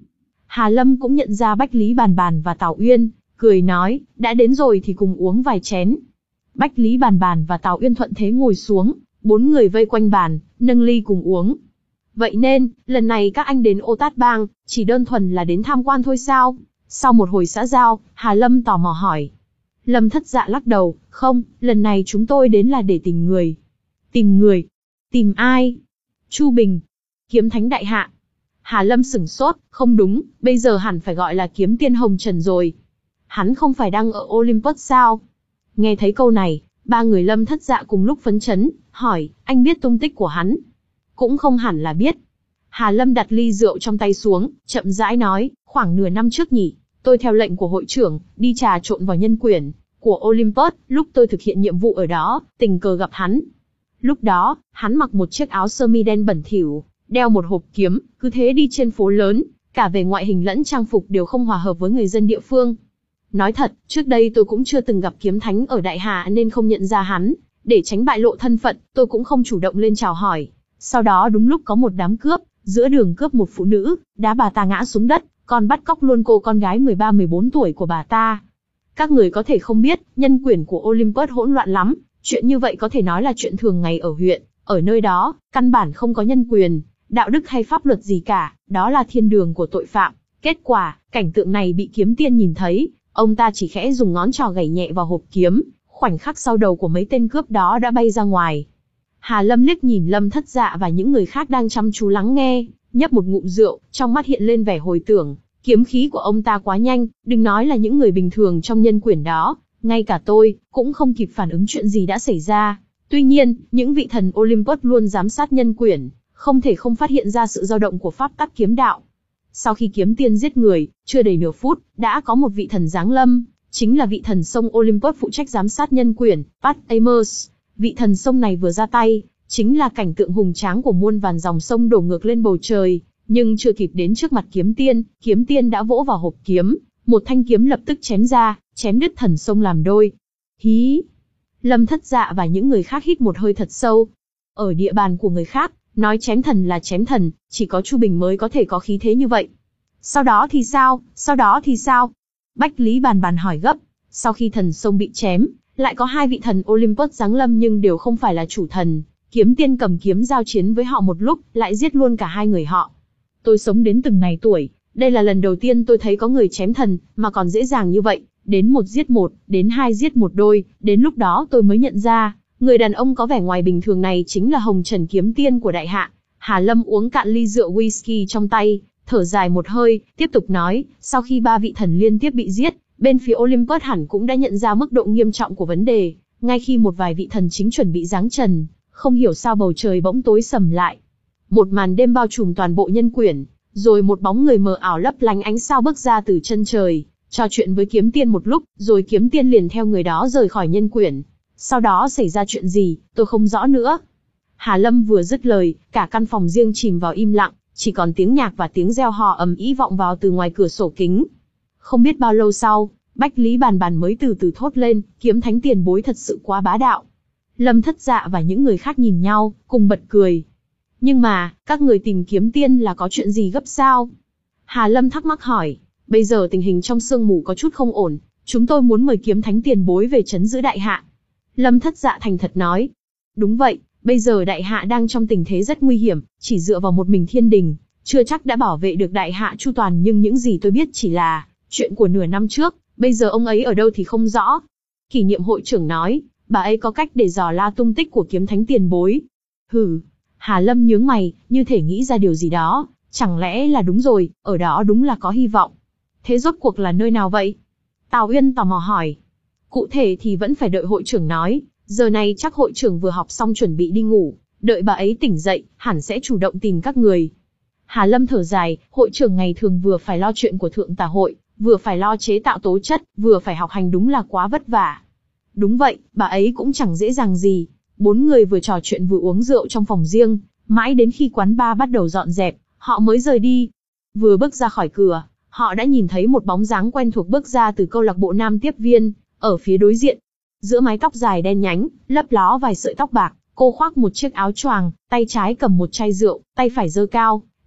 Hà Lâm cũng nhận ra Bách Lý Bàn Bàn và Tào Uyên, cười nói, đã đến rồi thì cùng uống vài chén. Bách Lý Bàn Bàn và Tào Uyên thuận thế ngồi xuống, bốn người vây quanh bàn, nâng ly cùng uống. Vậy nên, lần này các anh đến Ô Tát Bang, chỉ đơn thuần là đến tham quan thôi sao? Sau một hồi xã giao, Hà Lâm tò mò hỏi. Lâm Thất Dạ lắc đầu, không, lần này chúng tôi đến là để tìm người. Tìm người? Tìm ai? Chu Bình. Kiếm Thánh Đại Hạ. Hà Lâm sửng sốt, không đúng, bây giờ hẳn phải gọi là Kiếm Tiên Hồng Trần rồi. Hắn không phải đang ở Olympus sao? Nghe thấy câu này, ba người Lâm Thất Dạ cùng lúc phấn chấn, hỏi, anh biết tung tích của hắn? Cũng không hẳn là biết. Hà Lâm đặt ly rượu trong tay xuống, chậm rãi nói, khoảng nửa năm trước nhỉ, tôi theo lệnh của hội trưởng, đi trà trộn vào nhân quyển của Olympus, lúc tôi thực hiện nhiệm vụ ở đó, tình cờ gặp hắn. Lúc đó, hắn mặc một chiếc áo sơ mi đen bẩn thỉu, đeo một hộp kiếm, cứ thế đi trên phố lớn, cả về ngoại hình lẫn trang phục đều không hòa hợp với người dân địa phương. Nói thật, trước đây tôi cũng chưa từng gặp kiếm thánh ở Đại Hạ nên không nhận ra hắn, để tránh bại lộ thân phận, tôi cũng không chủ động lên chào hỏi. Sau đó đúng lúc có một đám cướp, giữa đường cướp một phụ nữ, đá bà ta ngã xuống đất, còn bắt cóc luôn cô con gái mười ba mười bốn tuổi của bà ta. Các người có thể không biết, nhân quyển của Olympus hỗn loạn lắm, chuyện như vậy có thể nói là chuyện thường ngày ở huyện, ở nơi đó, căn bản không có nhân quyền, đạo đức hay pháp luật gì cả, đó là thiên đường của tội phạm. Kết quả, cảnh tượng này bị kiếm tiên nhìn thấy, ông ta chỉ khẽ dùng ngón trỏ gảy nhẹ vào hộp kiếm, khoảnh khắc sau đầu của mấy tên cướp đó đã bay ra ngoài. Hà Lâm liếc nhìn Lâm Thất Dạ và những người khác đang chăm chú lắng nghe, nhấp một ngụm rượu, trong mắt hiện lên vẻ hồi tưởng, kiếm khí của ông ta quá nhanh, đừng nói là những người bình thường trong nhân quyển đó, ngay cả tôi, cũng không kịp phản ứng chuyện gì đã xảy ra. Tuy nhiên, những vị thần Olympus luôn giám sát nhân quyển, không thể không phát hiện ra sự dao động của pháp tắc kiếm đạo. Sau khi kiếm tiên giết người, chưa đầy nửa phút, đã có một vị thần giáng lâm, chính là vị thần sông Olympus phụ trách giám sát nhân quyển, Pat Amos. Vị thần sông này vừa ra tay, chính là cảnh tượng hùng tráng của muôn vàn dòng sông đổ ngược lên bầu trời, nhưng chưa kịp đến trước mặt kiếm tiên, kiếm tiên đã vỗ vào hộp kiếm, một thanh kiếm lập tức chém ra, chém đứt thần sông làm đôi. Hí! Lâm Thất Dạ và những người khác hít một hơi thật sâu. Ở địa bàn của người khác, nói chém thần là chém thần, chỉ có Chu Bình mới có thể có khí thế như vậy. Sau đó thì sao, sau đó thì sao? Bách Lý Bàn Bàn hỏi gấp. Sau khi thần sông bị chém, lại có hai vị thần Olympus giáng lâm nhưng đều không phải là chủ thần. Kiếm tiên cầm kiếm giao chiến với họ một lúc, lại giết luôn cả hai người họ. Tôi sống đến từng này tuổi, đây là lần đầu tiên tôi thấy có người chém thần, mà còn dễ dàng như vậy, đến một giết một, đến hai giết một đôi, đến lúc đó tôi mới nhận ra, người đàn ông có vẻ ngoài bình thường này chính là Hồng Trần kiếm tiên của Đại Hạ. Hà Lâm uống cạn ly rượu whisky trong tay, thở dài một hơi, tiếp tục nói, sau khi ba vị thần liên tiếp bị giết, bên phía Olympus hẳn cũng đã nhận ra mức độ nghiêm trọng của vấn đề, ngay khi một vài vị thần chính chuẩn bị giáng trần, không hiểu sao bầu trời bỗng tối sầm lại. Một màn đêm bao trùm toàn bộ nhân quyển, rồi một bóng người mờ ảo lấp lánh ánh sao bước ra từ chân trời, trò chuyện với kiếm tiên một lúc, rồi kiếm tiên liền theo người đó rời khỏi nhân quyển. Sau đó xảy ra chuyện gì, tôi không rõ nữa. Hà Lâm vừa dứt lời, cả căn phòng riêng chìm vào im lặng, chỉ còn tiếng nhạc và tiếng reo hò ầm ĩ vọng vào từ ngoài cửa sổ kính. Không biết bao lâu sau, Bách Lý Bàn Bàn mới từ từ thốt lên, kiếm thánh tiền bối thật sự quá bá đạo. Lâm Thất Dạ và những người khác nhìn nhau, cùng bật cười. Nhưng mà, các người tìm kiếm tiên là có chuyện gì gấp sao? Hà Lâm thắc mắc hỏi, bây giờ tình hình trong sương mù có chút không ổn, chúng tôi muốn mời kiếm thánh tiền bối về trấn giữ Đại Hạ. Lâm Thất Dạ thành thật nói, đúng vậy, bây giờ Đại Hạ đang trong tình thế rất nguy hiểm, chỉ dựa vào một mình thiên đình, chưa chắc đã bảo vệ được Đại Hạ chu toàn, nhưng những gì tôi biết chỉ là chuyện của nửa năm trước, bây giờ ông ấy ở đâu thì không rõ. Kỷ niệm hội trưởng nói, bà ấy có cách để dò la tung tích của kiếm thánh tiền bối. Hừ. Hà Lâm nhướng mày, như thể nghĩ ra điều gì đó, chẳng lẽ là đúng rồi, ở đó đúng là có hy vọng. Thế rốt cuộc là nơi nào vậy? Tào Uyên tò mò hỏi. Cụ thể thì vẫn phải đợi hội trưởng nói, giờ này chắc hội trưởng vừa học xong chuẩn bị đi ngủ, đợi bà ấy tỉnh dậy, hẳn sẽ chủ động tìm các người. Hà Lâm thở dài, hội trưởng ngày thường vừa phải lo chuyện của thượng tà hội, vừa phải lo chế tạo tố chất, vừa phải học hành, đúng là quá vất vả. Đúng vậy, bà ấy cũng chẳng dễ dàng gì. Bốn người vừa trò chuyện vừa uống rượu trong phòng riêng, mãi đến khi quán bar bắt đầu dọn dẹp, họ mới rời đi. Vừa bước ra khỏi cửa, họ đã nhìn thấy một bóng dáng quen thuộc bước ra từ câu lạc bộ Nam Tiếp Viên, ở phía đối diện. Giữa mái tóc dài đen nhánh, lấp ló vài sợi tóc bạc, cô khoác một chiếc áo choàng, tay trái cầm một chai rượu, tay phải giơ cao,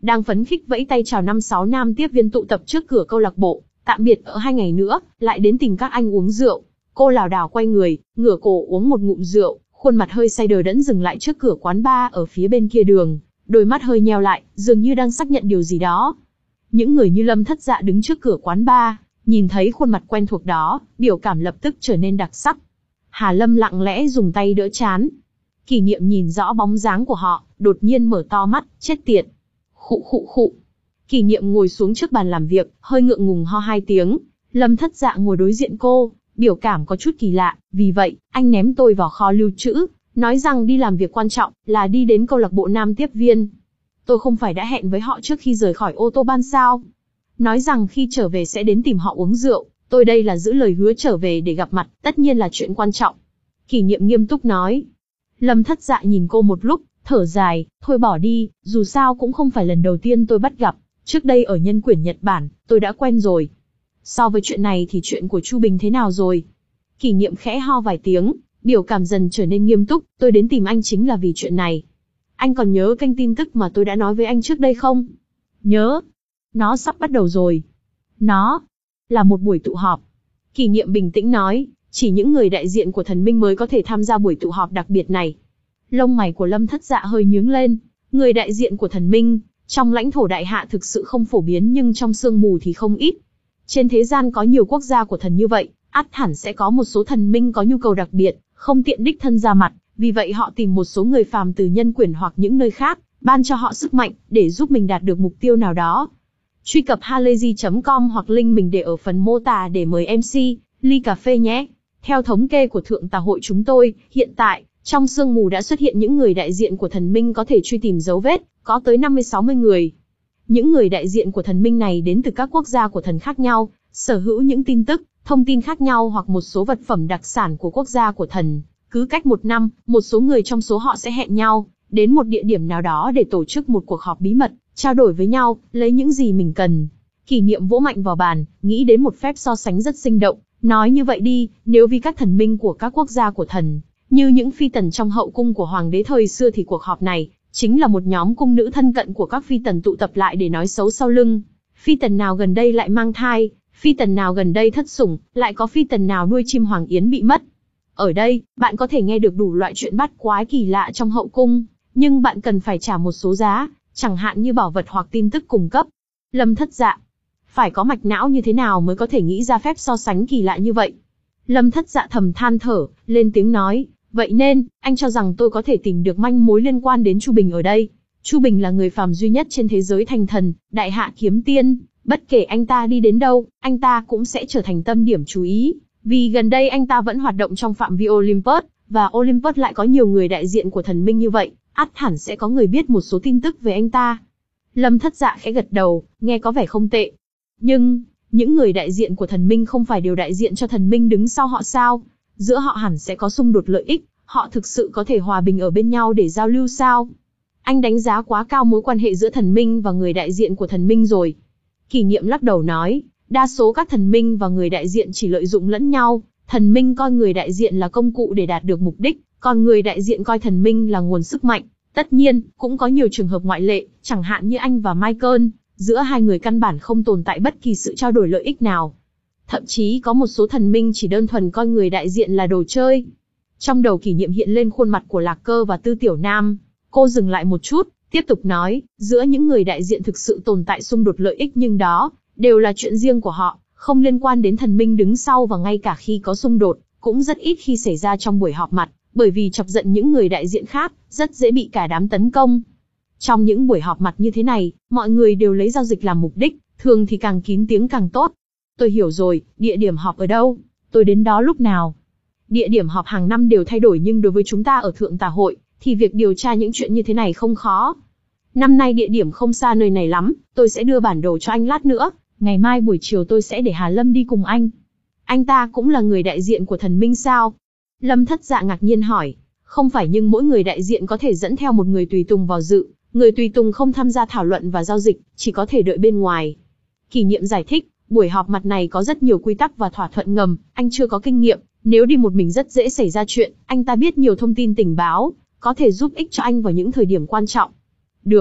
đang phấn khích vẫy tay chào năm sáu nam tiếp viên tụ tập trước cửa câu lạc bộ, tạm biệt ở hai ngày nữa, lại đến tìm các anh uống rượu. Cô lảo đảo quay người, ngửa cổ uống một ngụm rượu, khuôn mặt hơi say đờ đẫn dừng lại trước cửa quán bar ở phía bên kia đường, đôi mắt hơi nheo lại, dường như đang xác nhận điều gì đó. Những người như Lâm Thất Dạ đứng trước cửa quán bar, nhìn thấy khuôn mặt quen thuộc đó, biểu cảm lập tức trở nên đặc sắc. Hà Lâm lặng lẽ dùng tay đỡ trán. Kỷ Niệm nhìn rõ bóng dáng của họ, đột nhiên mở to mắt, chết tiệt. Khụ khụ khụ. Kỷ Niệm ngồi xuống trước bàn làm việc, hơi ngượng ngùng ho hai tiếng. Lâm Thất Dạ ngồi đối diện cô, biểu cảm có chút kỳ lạ, vì vậy, anh ném tôi vào kho lưu trữ, nói rằng đi làm việc quan trọng, là đi đến câu lạc bộ nam tiếp viên. Tôi không phải đã hẹn với họ trước khi rời khỏi ô tô ban sao? Nói rằng khi trở về sẽ đến tìm họ uống rượu, tôi đây là giữ lời hứa trở về để gặp mặt, tất nhiên là chuyện quan trọng. Kỷ Niệm nghiêm túc nói. Lâm Thất Dạ nhìn cô một lúc, thở dài, thôi bỏ đi, dù sao cũng không phải lần đầu tiên tôi bắt gặp, trước đây ở Nhân Quyển Nhật Bản, tôi đã quen rồi. So với chuyện này thì chuyện của Chu Bình thế nào rồi? Kỷ Niệm khẽ ho vài tiếng, biểu cảm dần trở nên nghiêm túc, tôi đến tìm anh chính là vì chuyện này. Anh còn nhớ kênh tin tức mà tôi đã nói với anh trước đây không? Nhớ. Nó sắp bắt đầu rồi. Nó là một buổi tụ họp. Kỷ Niệm bình tĩnh nói, chỉ những người đại diện của thần minh mới có thể tham gia buổi tụ họp đặc biệt này. Lông mày của Lâm Thất Dạ hơi nhướng lên. Người đại diện của thần minh, trong lãnh thổ đại hạ thực sự không phổ biến nhưng trong sương mù thì không ít. Trên thế gian có nhiều quốc gia của thần như vậy, ắt hẳn sẽ có một số thần minh có nhu cầu đặc biệt, không tiện đích thân ra mặt, vì vậy họ tìm một số người phàm từ Nhân Quyển hoặc những nơi khác, ban cho họ sức mạnh, để giúp mình đạt được mục tiêu nào đó. Truy cập halayzi chấm com hoặc link mình để ở phần mô tả để mời em xê, ly cà phê nhé. Theo thống kê của Thượng Tà Hội chúng tôi, hiện tại, trong sương mù đã xuất hiện những người đại diện của thần minh có thể truy tìm dấu vết, có tới năm mươi sáu mươi người. Những người đại diện của thần minh này đến từ các quốc gia của thần khác nhau, sở hữu những tin tức, thông tin khác nhau hoặc một số vật phẩm đặc sản của quốc gia của thần. Cứ cách một năm, một số người trong số họ sẽ hẹn nhau, đến một địa điểm nào đó để tổ chức một cuộc họp bí mật, trao đổi với nhau, lấy những gì mình cần. Kỷ Niệm vỗ mạnh vào bàn, nghĩ đến một phép so sánh rất sinh động, nói như vậy đi, nếu vì các thần minh của các quốc gia của thần, như những phi tần trong hậu cung của hoàng đế thời xưa thì cuộc họp này, chính là một nhóm cung nữ thân cận của các phi tần tụ tập lại để nói xấu sau lưng. Phi tần nào gần đây lại mang thai, phi tần nào gần đây thất sủng, lại có phi tần nào nuôi chim hoàng yến bị mất. Ở đây, bạn có thể nghe được đủ loại chuyện bắt quái kỳ lạ trong hậu cung, nhưng bạn cần phải trả một số giá, chẳng hạn như bảo vật hoặc tin tức cung cấp. Lâm Thất Dạ, phải có mạch não như thế nào mới có thể nghĩ ra phép so sánh kỳ lạ như vậy? Lâm Thất Dạ thầm than thở, lên tiếng nói, vậy nên, anh cho rằng tôi có thể tìm được manh mối liên quan đến Chu Bình ở đây. Chu Bình là người phàm duy nhất trên thế giới thành thần, đại hạ kiếm tiên, bất kể anh ta đi đến đâu, anh ta cũng sẽ trở thành tâm điểm chú ý, vì gần đây anh ta vẫn hoạt động trong phạm vi Olympus, và Olympus lại có nhiều người đại diện của thần minh như vậy, ắt hẳn sẽ có người biết một số tin tức về anh ta. Lâm Thất Dạ khẽ gật đầu, nghe có vẻ không tệ. Nhưng, những người đại diện của thần minh không phải đều đại diện cho thần minh đứng sau họ sao? Giữa họ hẳn sẽ có xung đột lợi ích, họ thực sự có thể hòa bình ở bên nhau để giao lưu sao? Anh đánh giá quá cao mối quan hệ giữa thần minh và người đại diện của thần minh rồi. Kỷ Niệm lắc đầu nói, đa số các thần minh và người đại diện chỉ lợi dụng lẫn nhau, thần minh coi người đại diện là công cụ để đạt được mục đích, còn người đại diện coi thần minh là nguồn sức mạnh. Tất nhiên, cũng có nhiều trường hợp ngoại lệ, chẳng hạn như anh và Michael, giữa hai người căn bản không tồn tại bất kỳ sự trao đổi lợi ích nào. Thậm chí có một số thần minh chỉ đơn thuần coi người đại diện là đồ chơi. Trong đầu Kỷ Niệm hiện lên khuôn mặt của Lạc Cơ và Tư Tiểu Nam. Cô dừng lại một chút, tiếp tục nói, giữa những người đại diện thực sự tồn tại xung đột lợi ích nhưng đó, đều là chuyện riêng của họ, không liên quan đến thần minh đứng sau và ngay cả khi có xung đột, cũng rất ít khi xảy ra trong buổi họp mặt, bởi vì chọc giận những người đại diện khác, rất dễ bị cả đám tấn công. Trong những buổi họp mặt như thế này, mọi người đều lấy giao dịch làm mục đích, thường thì càng kín tiếng càng tốt. Tôi hiểu rồi, địa điểm họp ở đâu? Tôi đến đó lúc nào? Địa điểm họp hàng năm đều thay đổi nhưng đối với chúng ta ở Thượng Tà Hội, thì việc điều tra những chuyện như thế này không khó. Năm nay địa điểm không xa nơi này lắm, tôi sẽ đưa bản đồ cho anh lát nữa, ngày mai buổi chiều tôi sẽ để Hà Lâm đi cùng anh. Anh ta cũng là người đại diện của thần minh sao? Lâm Thất Dạ ngạc nhiên hỏi, không phải nhưng mỗi người đại diện có thể dẫn theo một người tùy tùng vào dự, người tùy tùng không tham gia thảo luận và giao dịch, chỉ có thể đợi bên ngoài. Kỷ Niệm giải thích, buổi họp mặt này có rất nhiều quy tắc và thỏa thuận ngầm, anh chưa có kinh nghiệm, nếu đi một mình rất dễ xảy ra chuyện, anh ta biết nhiều thông tin tình báo, có thể giúp ích cho anh vào những thời điểm quan trọng. Được.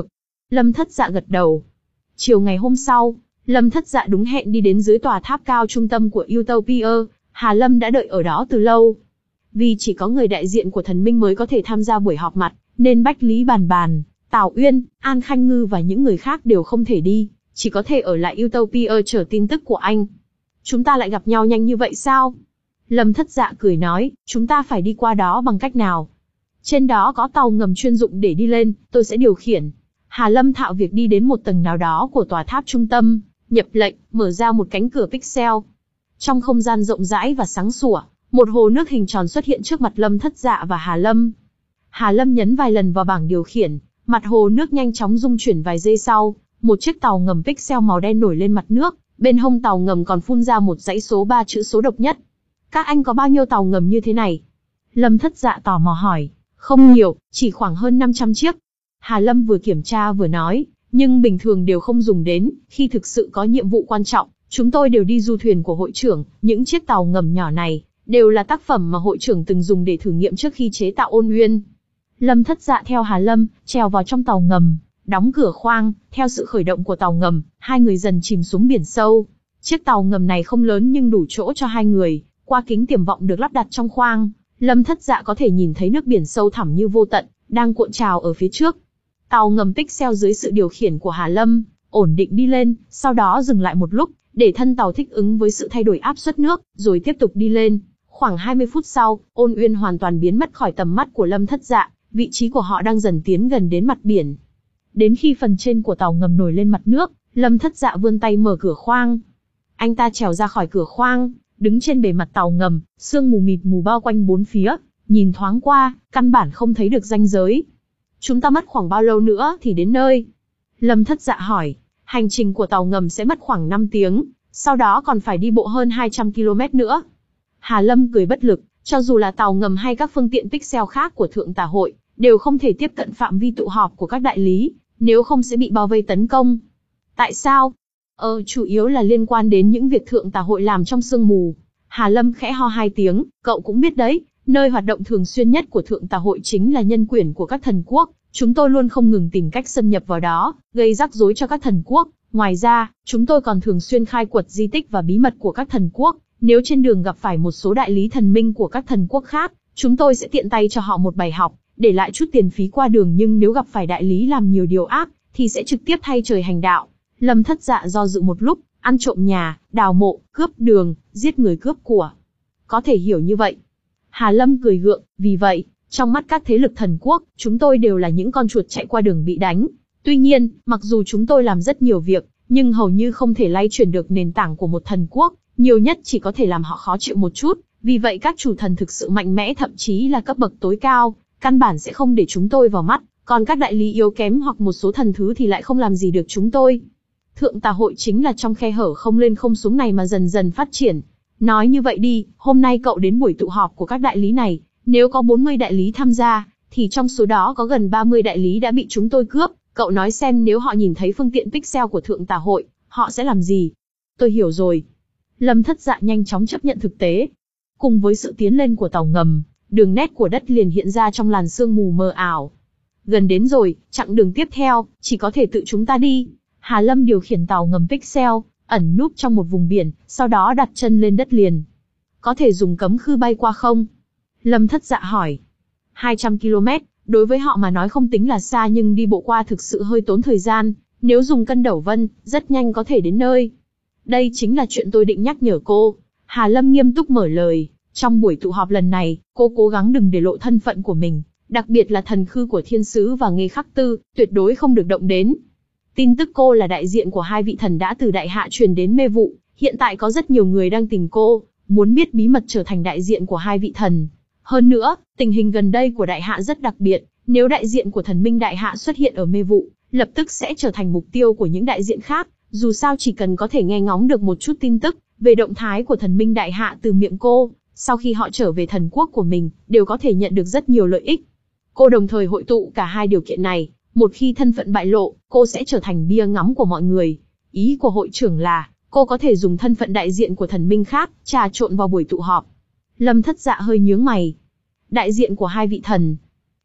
Lâm Thất Dạ gật đầu. Chiều ngày hôm sau, Lâm Thất Dạ đúng hẹn đi đến dưới tòa tháp cao trung tâm của Utopia. Hà Lâm đã đợi ở đó từ lâu. Vì chỉ có người đại diện của thần minh mới có thể tham gia buổi họp mặt, nên Bách Lý Bàn Bàn, Tào Uyên, An Khanh Ngư và những người khác đều không thể đi, chỉ có thể ở lại Utopia chờ tin tức của anh. Chúng ta lại gặp nhau nhanh như vậy sao? Lâm Thất Dạ cười nói, chúng ta phải đi qua đó bằng cách nào? Trên đó có tàu ngầm chuyên dụng để đi lên, tôi sẽ điều khiển. Hà Lâm thạo việc đi đến một tầng nào đó của tòa tháp trung tâm, nhập lệnh, mở ra một cánh cửa pixel. Trong không gian rộng rãi và sáng sủa, một hồ nước hình tròn xuất hiện trước mặt Lâm Thất Dạ và Hà Lâm. Hà Lâm nhấn vài lần vào bảng điều khiển, mặt hồ nước nhanh chóng rung chuyển vài giây sau, một chiếc tàu ngầm pixel màu đen nổi lên mặt nước, bên hông tàu ngầm còn phun ra một dãy số ba chữ số độc nhất. Các anh có bao nhiêu tàu ngầm như thế này? Lâm Thất Dạ tò mò hỏi. Không nhiều, chỉ khoảng hơn năm trăm chiếc. Hà Lâm vừa kiểm tra vừa nói, nhưng bình thường đều không dùng đến, khi thực sự có nhiệm vụ quan trọng, chúng tôi đều đi du thuyền của hội trưởng, những chiếc tàu ngầm nhỏ này, đều là tác phẩm mà hội trưởng từng dùng để thử nghiệm trước khi chế tạo Ôn Uyên. Lâm Thất Dạ theo Hà Lâm, trèo vào trong tàu ngầm, đóng cửa khoang, theo sự khởi động của tàu ngầm, hai người dần chìm xuống biển sâu. Chiếc tàu ngầm này không lớn nhưng đủ chỗ cho hai người, qua kính tiềm vọng được lắp đặt trong khoang, Lâm Thất Dạ có thể nhìn thấy nước biển sâu thẳm như vô tận, đang cuộn trào ở phía trước. Tàu ngầm pixel dưới sự điều khiển của Hà Lâm, ổn định đi lên, sau đó dừng lại một lúc, để thân tàu thích ứng với sự thay đổi áp suất nước, rồi tiếp tục đi lên. Khoảng hai mươi phút sau, Ôn Uyên hoàn toàn biến mất khỏi tầm mắt của Lâm Thất Dạ, vị trí của họ đang dần tiến gần đến mặt biển. Đến khi phần trên của tàu ngầm nổi lên mặt nước, Lâm Thất Dạ vươn tay mở cửa khoang. Anh ta trèo ra khỏi cửa khoang, đứng trên bề mặt tàu ngầm, sương mù mịt mù bao quanh bốn phía, nhìn thoáng qua, căn bản không thấy được ranh giới. Chúng ta mất khoảng bao lâu nữa thì đến nơi? Lâm Thất Dạ hỏi. Hành trình của tàu ngầm sẽ mất khoảng năm tiếng, sau đó còn phải đi bộ hơn hai trăm ki lô mét nữa. Hà Lâm cười bất lực, cho dù là tàu ngầm hay các phương tiện pixel khác của Thượng Tà Hội, đều không thể tiếp cận phạm vi tụ họp của các đại lý, nếu không sẽ bị bao vây tấn công. Tại sao? Ờ, chủ yếu là liên quan đến những việc Thượng Tà Hội làm trong sương mù. Hà Lâm khẽ ho hai tiếng, cậu cũng biết đấy, nơi hoạt động thường xuyên nhất của Thượng Tà Hội chính là nhân quyển của các thần quốc. Chúng tôi luôn không ngừng tìm cách xâm nhập vào đó, gây rắc rối cho các thần quốc. Ngoài ra, chúng tôi còn thường xuyên khai quật di tích và bí mật của các thần quốc. Nếu trên đường gặp phải một số đại lý thần minh của các thần quốc khác, chúng tôi sẽ tiện tay cho họ một bài học, để lại chút tiền phí qua đường. Nhưng nếu gặp phải đại lý làm nhiều điều ác, thì sẽ trực tiếp thay trời hành đạo. Lâm Thất Dạ do dự một lúc, ăn trộm nhà, đào mộ, cướp đường, giết người cướp của. Có thể hiểu như vậy. Hà Lâm cười gượng, vì vậy, trong mắt các thế lực thần quốc, chúng tôi đều là những con chuột chạy qua đường bị đánh. Tuy nhiên, mặc dù chúng tôi làm rất nhiều việc, nhưng hầu như không thể lay chuyển được nền tảng của một thần quốc, nhiều nhất chỉ có thể làm họ khó chịu một chút. Vì vậy các chủ thần thực sự mạnh mẽ, thậm chí là cấp bậc tối cao, căn bản sẽ không để chúng tôi vào mắt, còn các đại lý yếu kém hoặc một số thần thứ thì lại không làm gì được chúng tôi. Thượng Tà Hội chính là trong khe hở không lên không xuống này mà dần dần phát triển. Nói như vậy đi, hôm nay cậu đến buổi tụ họp của các đại lý này, nếu có bốn mươi đại lý tham gia, thì trong số đó có gần ba mươi đại lý đã bị chúng tôi cướp. Cậu nói xem nếu họ nhìn thấy phương tiện pixel của Thượng Tà Hội, họ sẽ làm gì? Tôi hiểu rồi. Lâm Thất Dạ nhanh chóng chấp nhận thực tế. Cùng với sự tiến lên của tàu ngầm, đường nét của đất liền hiện ra trong làn sương mù mờ ảo. Gần đến rồi, chặng đường tiếp theo, chỉ có thể tự chúng ta đi. Hà Lâm điều khiển tàu ngầm pixel, ẩn núp trong một vùng biển, sau đó đặt chân lên đất liền. Có thể dùng cấm khư bay qua không? Lâm Thất Dạ hỏi. hai trăm ki lô mét, đối với họ mà nói không tính là xa, nhưng đi bộ qua thực sự hơi tốn thời gian. Nếu dùng cân đẩu vân, rất nhanh có thể đến nơi. Đây chính là chuyện tôi định nhắc nhở cô. Hà Lâm nghiêm túc mở lời. Trong buổi tụ họp lần này, cô cố gắng đừng để lộ thân phận của mình. Đặc biệt là thần khư của thiên sứ và nghê khắc tư, tuyệt đối không được động đến. Tin tức cô là đại diện của hai vị thần đã từ đại hạ truyền đến mê vụ. Hiện tại có rất nhiều người đang tìm cô, muốn biết bí mật trở thành đại diện của hai vị thần. Hơn nữa, tình hình gần đây của đại hạ rất đặc biệt. Nếu đại diện của thần minh đại hạ xuất hiện ở mê vụ, lập tức sẽ trở thành mục tiêu của những đại diện khác. Dù sao chỉ cần có thể nghe ngóng được một chút tin tức về động thái của thần minh đại hạ từ miệng cô, sau khi họ trở về thần quốc của mình, đều có thể nhận được rất nhiều lợi ích. Cô đồng thời hội tụ cả hai điều kiện này. Một khi thân phận bại lộ, cô sẽ trở thành bia ngắm của mọi người. Ý của hội trưởng là, cô có thể dùng thân phận đại diện của thần minh khác, trà trộn vào buổi tụ họp. Lâm Thất Dạ hơi nhướng mày. Đại diện của hai vị thần.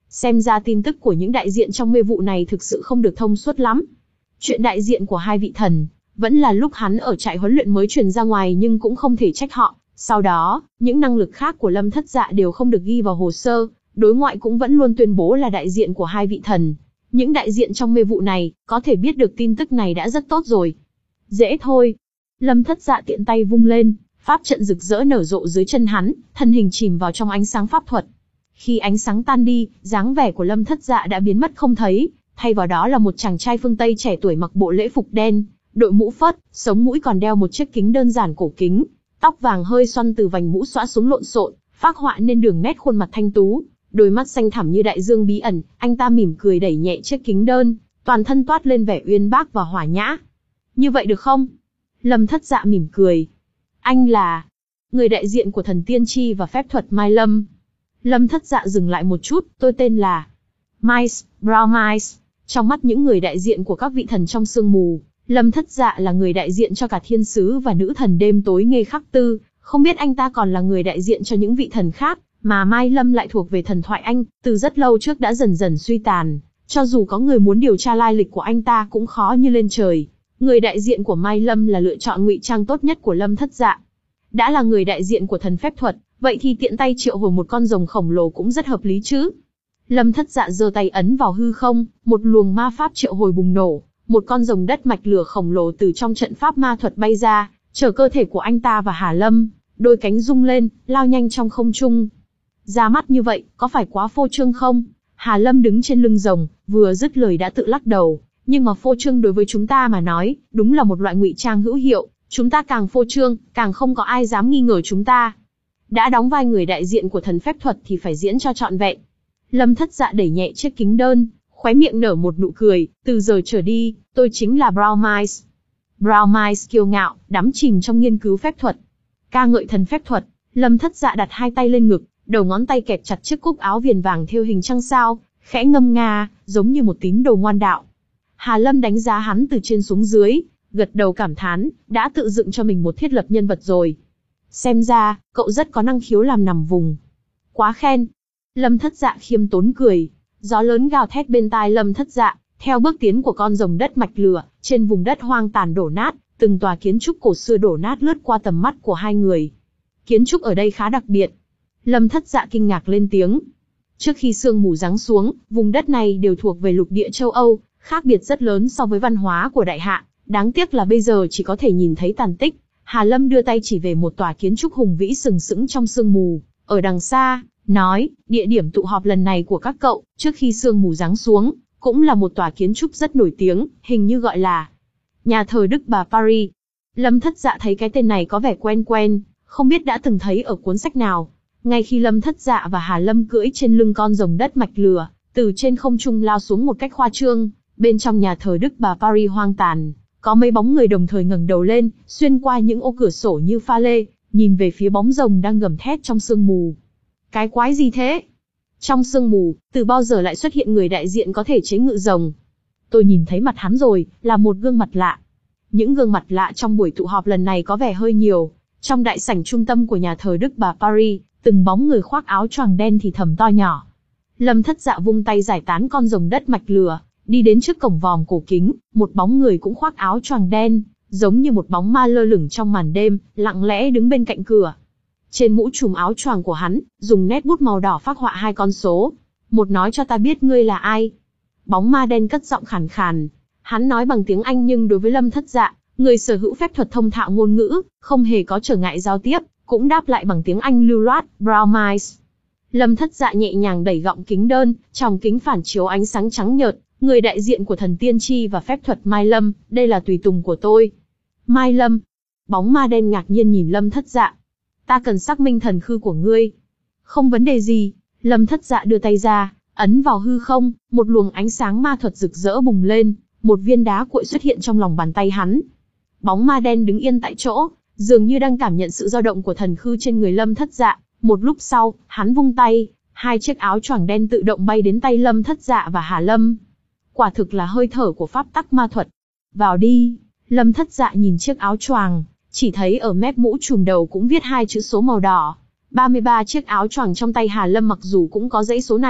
Xem ra tin tức của những đại diện trong mê vụ này thực sự không được thông suốt lắm. Chuyện đại diện của hai vị thần, vẫn là lúc hắn ở trại huấn luyện mới truyền ra ngoài, nhưng cũng không thể trách họ. Sau đó, những năng lực khác của Lâm Thất Dạ đều không được ghi vào hồ sơ, đối ngoại cũng vẫn luôn tuyên bố là đại diện của hai vị thần. Những đại diện trong mê vụ này, có thể biết được tin tức này đã rất tốt rồi. Dễ thôi. Lâm Thất Dạ tiện tay vung lên, pháp trận rực rỡ nở rộ dưới chân hắn, thân hình chìm vào trong ánh sáng pháp thuật. Khi ánh sáng tan đi, dáng vẻ của Lâm Thất Dạ đã biến mất không thấy, thay vào đó là một chàng trai phương Tây trẻ tuổi mặc bộ lễ phục đen, đội mũ phớt, sống mũi còn đeo một chiếc kính đơn giản cổ kính, tóc vàng hơi xoăn từ vành mũ xõa xuống lộn xộn, phác họa nên đường nét khuôn mặt thanh tú, đôi mắt xanh thẳm như đại dương bí ẩn. Anh ta mỉm cười đẩy nhẹ chiếc kính đơn, toàn thân toát lên vẻ uyên bác và hòa nhã. Như vậy được không? Lâm Thất Dạ mỉm cười. Anh là người đại diện của thần tiên tri và phép thuật Mai Lâm. Lâm Thất Dạ dừng lại một chút, tôi tên là Miles, Brown Miles. Trong mắt những người đại diện của các vị thần trong sương mù, Lâm Thất Dạ là người đại diện cho cả thiên sứ và nữ thần đêm tối Nghê Khắc Tư, không biết anh ta còn là người đại diện cho những vị thần khác, mà Mai Lâm lại thuộc về thần thoại Anh, từ rất lâu trước đã dần dần suy tàn, cho dù có người muốn điều tra lai lịch của anh ta cũng khó như lên trời. Người đại diện của Mai Lâm là lựa chọn ngụy trang tốt nhất của Lâm Thất Dạ. Đã là người đại diện của thần phép thuật, vậy thì tiện tay triệu hồi một con rồng khổng lồ cũng rất hợp lý chứ. Lâm Thất Dạ giơ tay ấn vào hư không, một luồng ma pháp triệu hồi bùng nổ, một con rồng đất mạch lửa khổng lồ từ trong trận pháp ma thuật bay ra, chở cơ thể của anh ta và Hà Lâm, đôi cánh rung lên, lao nhanh trong không trung. Ra mắt như vậy, có phải quá phô trương không? Hà Lâm đứng trên lưng rồng, vừa dứt lời đã tự lắc đầu, nhưng mà phô trương đối với chúng ta mà nói, đúng là một loại ngụy trang hữu hiệu, chúng ta càng phô trương, càng không có ai dám nghi ngờ chúng ta. Đã đóng vai người đại diện của thần phép thuật thì phải diễn cho trọn vẹn. Lâm Thất Dạ đẩy nhẹ chiếc kính đơn, khóe miệng nở một nụ cười, từ giờ trở đi, tôi chính là Brown Miles. Brown Miles kiêu ngạo, đắm chìm trong nghiên cứu phép thuật. Ca ngợi thần phép thuật, Lâm Thất Dạ đặt hai tay lên ngực, đầu ngón tay kẹp chặt chiếc cúc áo viền vàng thêu hình trăng sao, khẽ ngâm nga, giống như một tín đồ ngoan đạo. Hà Lâm đánh giá hắn từ trên xuống dưới, gật đầu cảm thán, đã tự dựng cho mình một thiết lập nhân vật rồi. Xem ra, cậu rất có năng khiếu làm nằm vùng. Quá khen. Lâm Thất Dạ khiêm tốn cười. Gió lớn gào thét bên tai Lâm Thất Dạ, theo bước tiến của con rồng đất mạch lửa, trên vùng đất hoang tàn đổ nát, từng tòa kiến trúc cổ xưa đổ nát lướt qua tầm mắt của hai người. Kiến trúc ở đây khá đặc biệt. Lâm Thất Dạ kinh ngạc lên tiếng. Trước khi sương mù giáng xuống, vùng đất này đều thuộc về lục địa châu Âu, khác biệt rất lớn so với văn hóa của Đại Hạ. Đáng tiếc là bây giờ chỉ có thể nhìn thấy tàn tích. Hà Lâm đưa tay chỉ về một tòa kiến trúc hùng vĩ sừng sững trong sương mù, ở đằng xa, nói, địa điểm tụ họp lần này của các cậu, trước khi sương mù giáng xuống, cũng là một tòa kiến trúc rất nổi tiếng, hình như gọi là nhà thờ Đức Bà Paris. Lâm Thất Dạ thấy cái tên này có vẻ quen quen, không biết đã từng thấy ở cuốn sách nào. Ngay khi Lâm Thất Dạ và Hà Lâm cưỡi trên lưng con rồng đất mạch lửa, từ trên không trung lao xuống một cách khoa trương, bên trong nhà thờ Đức Bà Paris hoang tàn, có mấy bóng người đồng thời ngẩng đầu lên, xuyên qua những ô cửa sổ như pha lê, nhìn về phía bóng rồng đang gầm thét trong sương mù. Cái quái gì thế? Trong sương mù, từ bao giờ lại xuất hiện người đại diện có thể chế ngự rồng? Tôi nhìn thấy mặt hắn rồi, là một gương mặt lạ. Những gương mặt lạ trong buổi tụ họp lần này có vẻ hơi nhiều. Trong đại sảnh trung tâm của nhà thờ Đức Bà Paris, từng bóng người khoác áo choàng đen thì thầm to nhỏ. Lâm Thất Dạ vung tay giải tán con rồng đất mạch lửa, đi đến trước cổng vòm cổ kính, một bóng người cũng khoác áo choàng đen, giống như một bóng ma lơ lửng trong màn đêm, lặng lẽ đứng bên cạnh cửa. Trên mũ trùm áo choàng của hắn, dùng nét bút màu đỏ phác họa hai con số. Một nói cho ta biết ngươi là ai. Bóng ma đen cất giọng khàn khàn. Hắn nói bằng tiếng Anh nhưng đối với Lâm Thất Dạ, người sở hữu phép thuật thông thạo ngôn ngữ, không hề có trở ngại giao tiếp, cũng đáp lại bằng tiếng Anh lưu loát, Brown Miles. Lâm Thất Dạ nhẹ nhàng đẩy gọng kính đơn, trong kính phản chiếu ánh sáng trắng nhợt, người đại diện của thần tiên tri và phép thuật Mai Lâm, đây là tùy tùng của tôi. Mai Lâm. Bóng ma đen ngạc nhiên nhìn Lâm Thất Dạ. Ta cần xác minh thần khư của ngươi. Không vấn đề gì. Lâm Thất Dạ đưa tay ra, ấn vào hư không, một luồng ánh sáng ma thuật rực rỡ bùng lên, một viên đá cuội xuất hiện trong lòng bàn tay hắn. Bóng ma đen đứng yên tại chỗ, dường như đang cảm nhận sự dao động của thần khư trên người Lâm Thất Dạ. Một lúc sau, hắn vung tay, hai chiếc áo choàng đen tự động bay đến tay Lâm Thất Dạ và Hà Lâm. Quả thực là hơi thở của pháp tắc ma thuật. Vào đi. Lâm Thất Dạ nhìn chiếc áo choàng, chỉ thấy ở mép mũ trùm đầu cũng viết hai chữ số màu đỏ. ba mươi ba chiếc áo choàng trong tay Hà Lâm mặc dù cũng có dãy số này,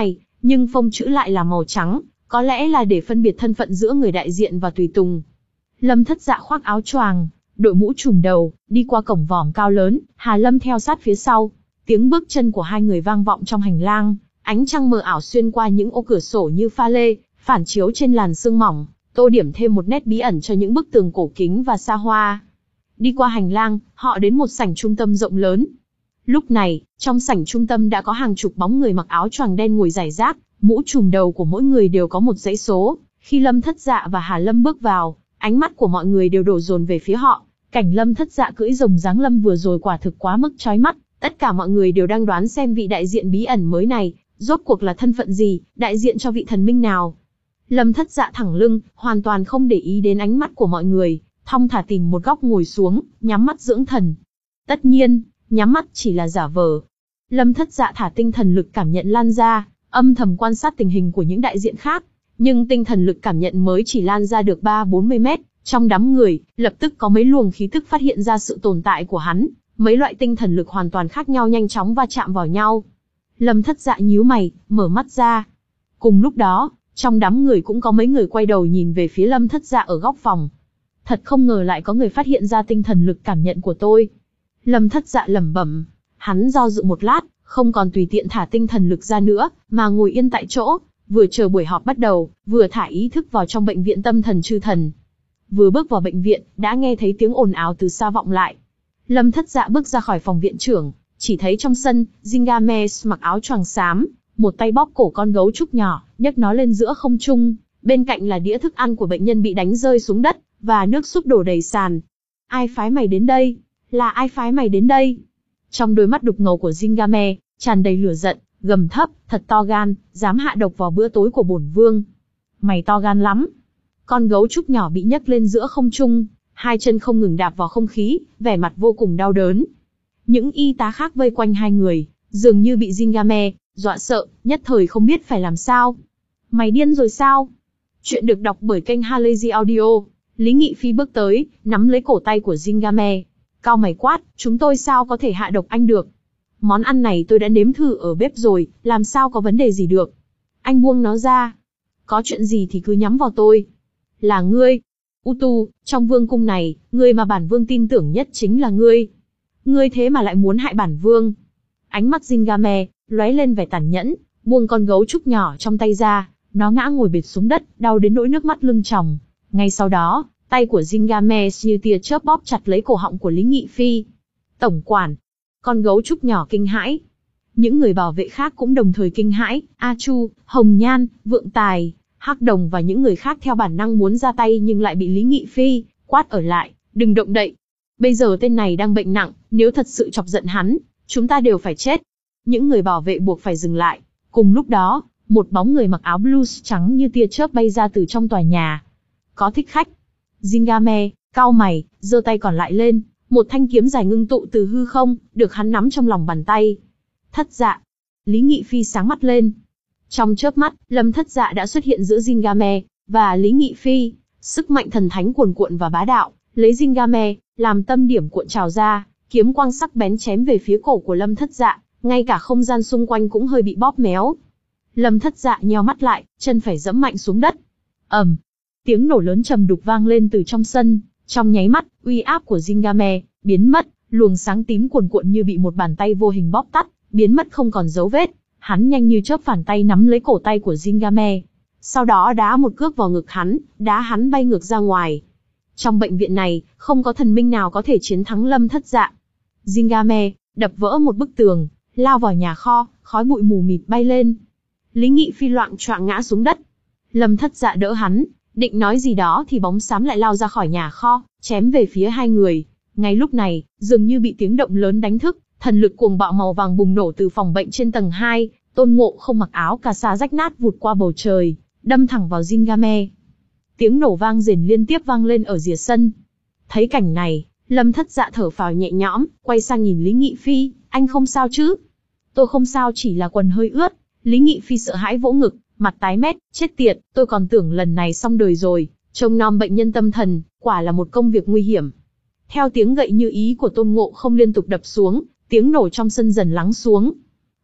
nhưng phông chữ lại là màu trắng, có lẽ là để phân biệt thân phận giữa người đại diện và tùy tùng. Lâm Thất Dạ khoác áo choàng, đội mũ trùm đầu, đi qua cổng vòm cao lớn, Hà Lâm theo sát phía sau. Tiếng bước chân của hai người vang vọng trong hành lang, ánh trăng mờ ảo xuyên qua những ô cửa sổ như pha lê, phản chiếu trên làn sương mỏng, tô điểm thêm một nét bí ẩn cho những bức tường cổ kính và xa hoa. Đi qua hành lang, họ đến một sảnh trung tâm rộng lớn. Lúc này, trong sảnh trung tâm đã có hàng chục bóng người mặc áo choàng đen ngồi rải rác, mũ trùm đầu của mỗi người đều có một dãy số. Khi Lâm Thất Dạ và Hà Lâm bước vào, ánh mắt của mọi người đều đổ dồn về phía họ. Cảnh Lâm Thất Dạ cưỡi rồng dáng lâm vừa rồi quả thực quá mức chói mắt. Tất cả mọi người đều đang đoán xem vị đại diện bí ẩn mới này, rốt cuộc là thân phận gì, đại diện cho vị thần minh nào. Lâm Thất Dạ thẳng lưng, hoàn toàn không để ý đến ánh mắt của mọi người, thong thả tìm một góc ngồi xuống, nhắm mắt dưỡng thần. Tất nhiên, nhắm mắt chỉ là giả vờ. Lâm Thất Dạ thả tinh thần lực cảm nhận lan ra, âm thầm quan sát tình hình của những đại diện khác. Nhưng tinh thần lực cảm nhận mới chỉ lan ra được ba bốn mươi mét, trong đám người, lập tức có mấy luồng khí tức phát hiện ra sự tồn tại của hắn. Mấy loại tinh thần lực hoàn toàn khác nhau nhanh chóng va chạm vào nhau. Lâm Thất Dạ nhíu mày, mở mắt ra. Cùng lúc đó, trong đám người cũng có mấy người quay đầu nhìn về phía Lâm Thất Dạ ở góc phòng. Thật không ngờ lại có người phát hiện ra tinh thần lực cảm nhận của tôi. Lâm Thất Dạ lẩm bẩm. Hắn do dự một lát, không còn tùy tiện thả tinh thần lực ra nữa, mà ngồi yên tại chỗ, vừa chờ buổi họp bắt đầu, vừa thả ý thức vào trong bệnh viện tâm thần chư thần. Vừa bước vào bệnh viện, đã nghe thấy tiếng ồn ào từ xa vọng lại. Lâm Thất Dạ bước ra khỏi phòng viện trưởng, chỉ thấy trong sân, Gilgamesh mặc áo choàng xám, một tay bóp cổ con gấu trúc nhỏ, nhấc nó lên giữa không trung, bên cạnh là đĩa thức ăn của bệnh nhân bị đánh rơi xuống đất, và nước súp đổ đầy sàn. Ai phái mày đến đây? Là ai phái mày đến đây? Trong đôi mắt đục ngầu của Gilgamesh, tràn đầy lửa giận, gầm thấp, thật to gan, dám hạ độc vào bữa tối của bổn vương. Mày to gan lắm. Con gấu trúc nhỏ bị nhấc lên giữa không trung, hai chân không ngừng đạp vào không khí, vẻ mặt vô cùng đau đớn. Những y tá khác vây quanh hai người, dường như bị Gilgamesh dọa sợ, nhất thời không biết phải làm sao. Mày điên rồi sao? Chuyện được đọc bởi kênh Halazy Audio. Lý Nghị Phi bước tới, nắm lấy cổ tay của Gilgamesh. Cao mày quát, chúng tôi sao có thể hạ độc anh được? Món ăn này tôi đã nếm thử ở bếp rồi, làm sao có vấn đề gì được? Anh buông nó ra. Có chuyện gì thì cứ nhắm vào tôi. Là ngươi. Utu, trong vương cung này, người mà bản vương tin tưởng nhất chính là ngươi. Ngươi thế mà lại muốn hại bản vương. Ánh mắt Gilgamesh lóe lên vẻ tàn nhẫn, buông con gấu trúc nhỏ trong tay ra, nó ngã ngồi bệt xuống đất, đau đến nỗi nước mắt lưng tròng. Ngay sau đó, tay của Gilgamesh như tia chớp bóp chặt lấy cổ họng của Lý Nghị Phi. Tổng quản. Con gấu trúc nhỏ kinh hãi. Những người bảo vệ khác cũng đồng thời kinh hãi, A Chu, Hồng Nhan, Vượng Tài, Hắc Đồng và những người khác theo bản năng muốn ra tay nhưng lại bị Lý Nghị Phi quát ở lại, đừng động đậy. Bây giờ tên này đang bệnh nặng, nếu thật sự chọc giận hắn, chúng ta đều phải chết. Những người bảo vệ buộc phải dừng lại. Cùng lúc đó, một bóng người mặc áo blues trắng như tia chớp bay ra từ trong tòa nhà. Có thích khách. Gilgamesh cau mày, giơ tay còn lại lên, một thanh kiếm dài ngưng tụ từ hư không, được hắn nắm trong lòng bàn tay. Thất Dạ. Lý Nghị Phi sáng mắt lên. Trong chớp mắt, Lâm Thất Dạ đã xuất hiện giữa Gilgamesh và Lý Nghị Phi, sức mạnh thần thánh cuồn cuộn và bá đạo, lấy Gilgamesh làm tâm điểm cuộn trào ra, kiếm quang sắc bén chém về phía cổ của Lâm Thất Dạ, ngay cả không gian xung quanh cũng hơi bị bóp méo. Lâm Thất Dạ nheo mắt lại, chân phải giẫm mạnh xuống đất. ầm, um, tiếng nổ lớn trầm đục vang lên từ trong sân, trong nháy mắt, uy áp của Gilgamesh biến mất, luồng sáng tím cuồn cuộn như bị một bàn tay vô hình bóp tắt, biến mất không còn dấu vết. Hắn nhanh như chớp phản tay nắm lấy cổ tay của Gilgamesh, sau đó đá một cước vào ngực hắn, đá hắn bay ngược ra ngoài. Trong bệnh viện này, không có thần minh nào có thể chiến thắng Lâm Thất Dạ. Gilgamesh đập vỡ một bức tường, lao vào nhà kho, khói bụi mù mịt bay lên. Lý Nghị Phi loạng choạng ngã xuống đất. Lâm Thất Dạ đỡ hắn, định nói gì đó thì bóng xám lại lao ra khỏi nhà kho, chém về phía hai người. Ngay lúc này, dường như bị tiếng động lớn đánh thức, thần lực cuồng bạo màu vàng bùng nổ từ phòng bệnh trên tầng hai, Tôn Ngộ Không mặc áo cà sa rách nát vụt qua bầu trời, đâm thẳng vào Gilgamesh. Tiếng nổ vang rền liên tiếp vang lên ở rìa sân. Thấy cảnh này, Lâm Thất Dạ thở phào nhẹ nhõm, quay sang nhìn Lý Nghị Phi, anh không sao chứ? Tôi không sao, chỉ là quần hơi ướt. Lý Nghị Phi sợ hãi vỗ ngực, mặt tái mét, chết tiệt, tôi còn tưởng lần này xong đời rồi, trông nom bệnh nhân tâm thần, quả là một công việc nguy hiểm. Theo tiếng gậy như ý của Tôn Ngộ Không liên tục đập xuống, tiếng nổ trong sân dần lắng xuống.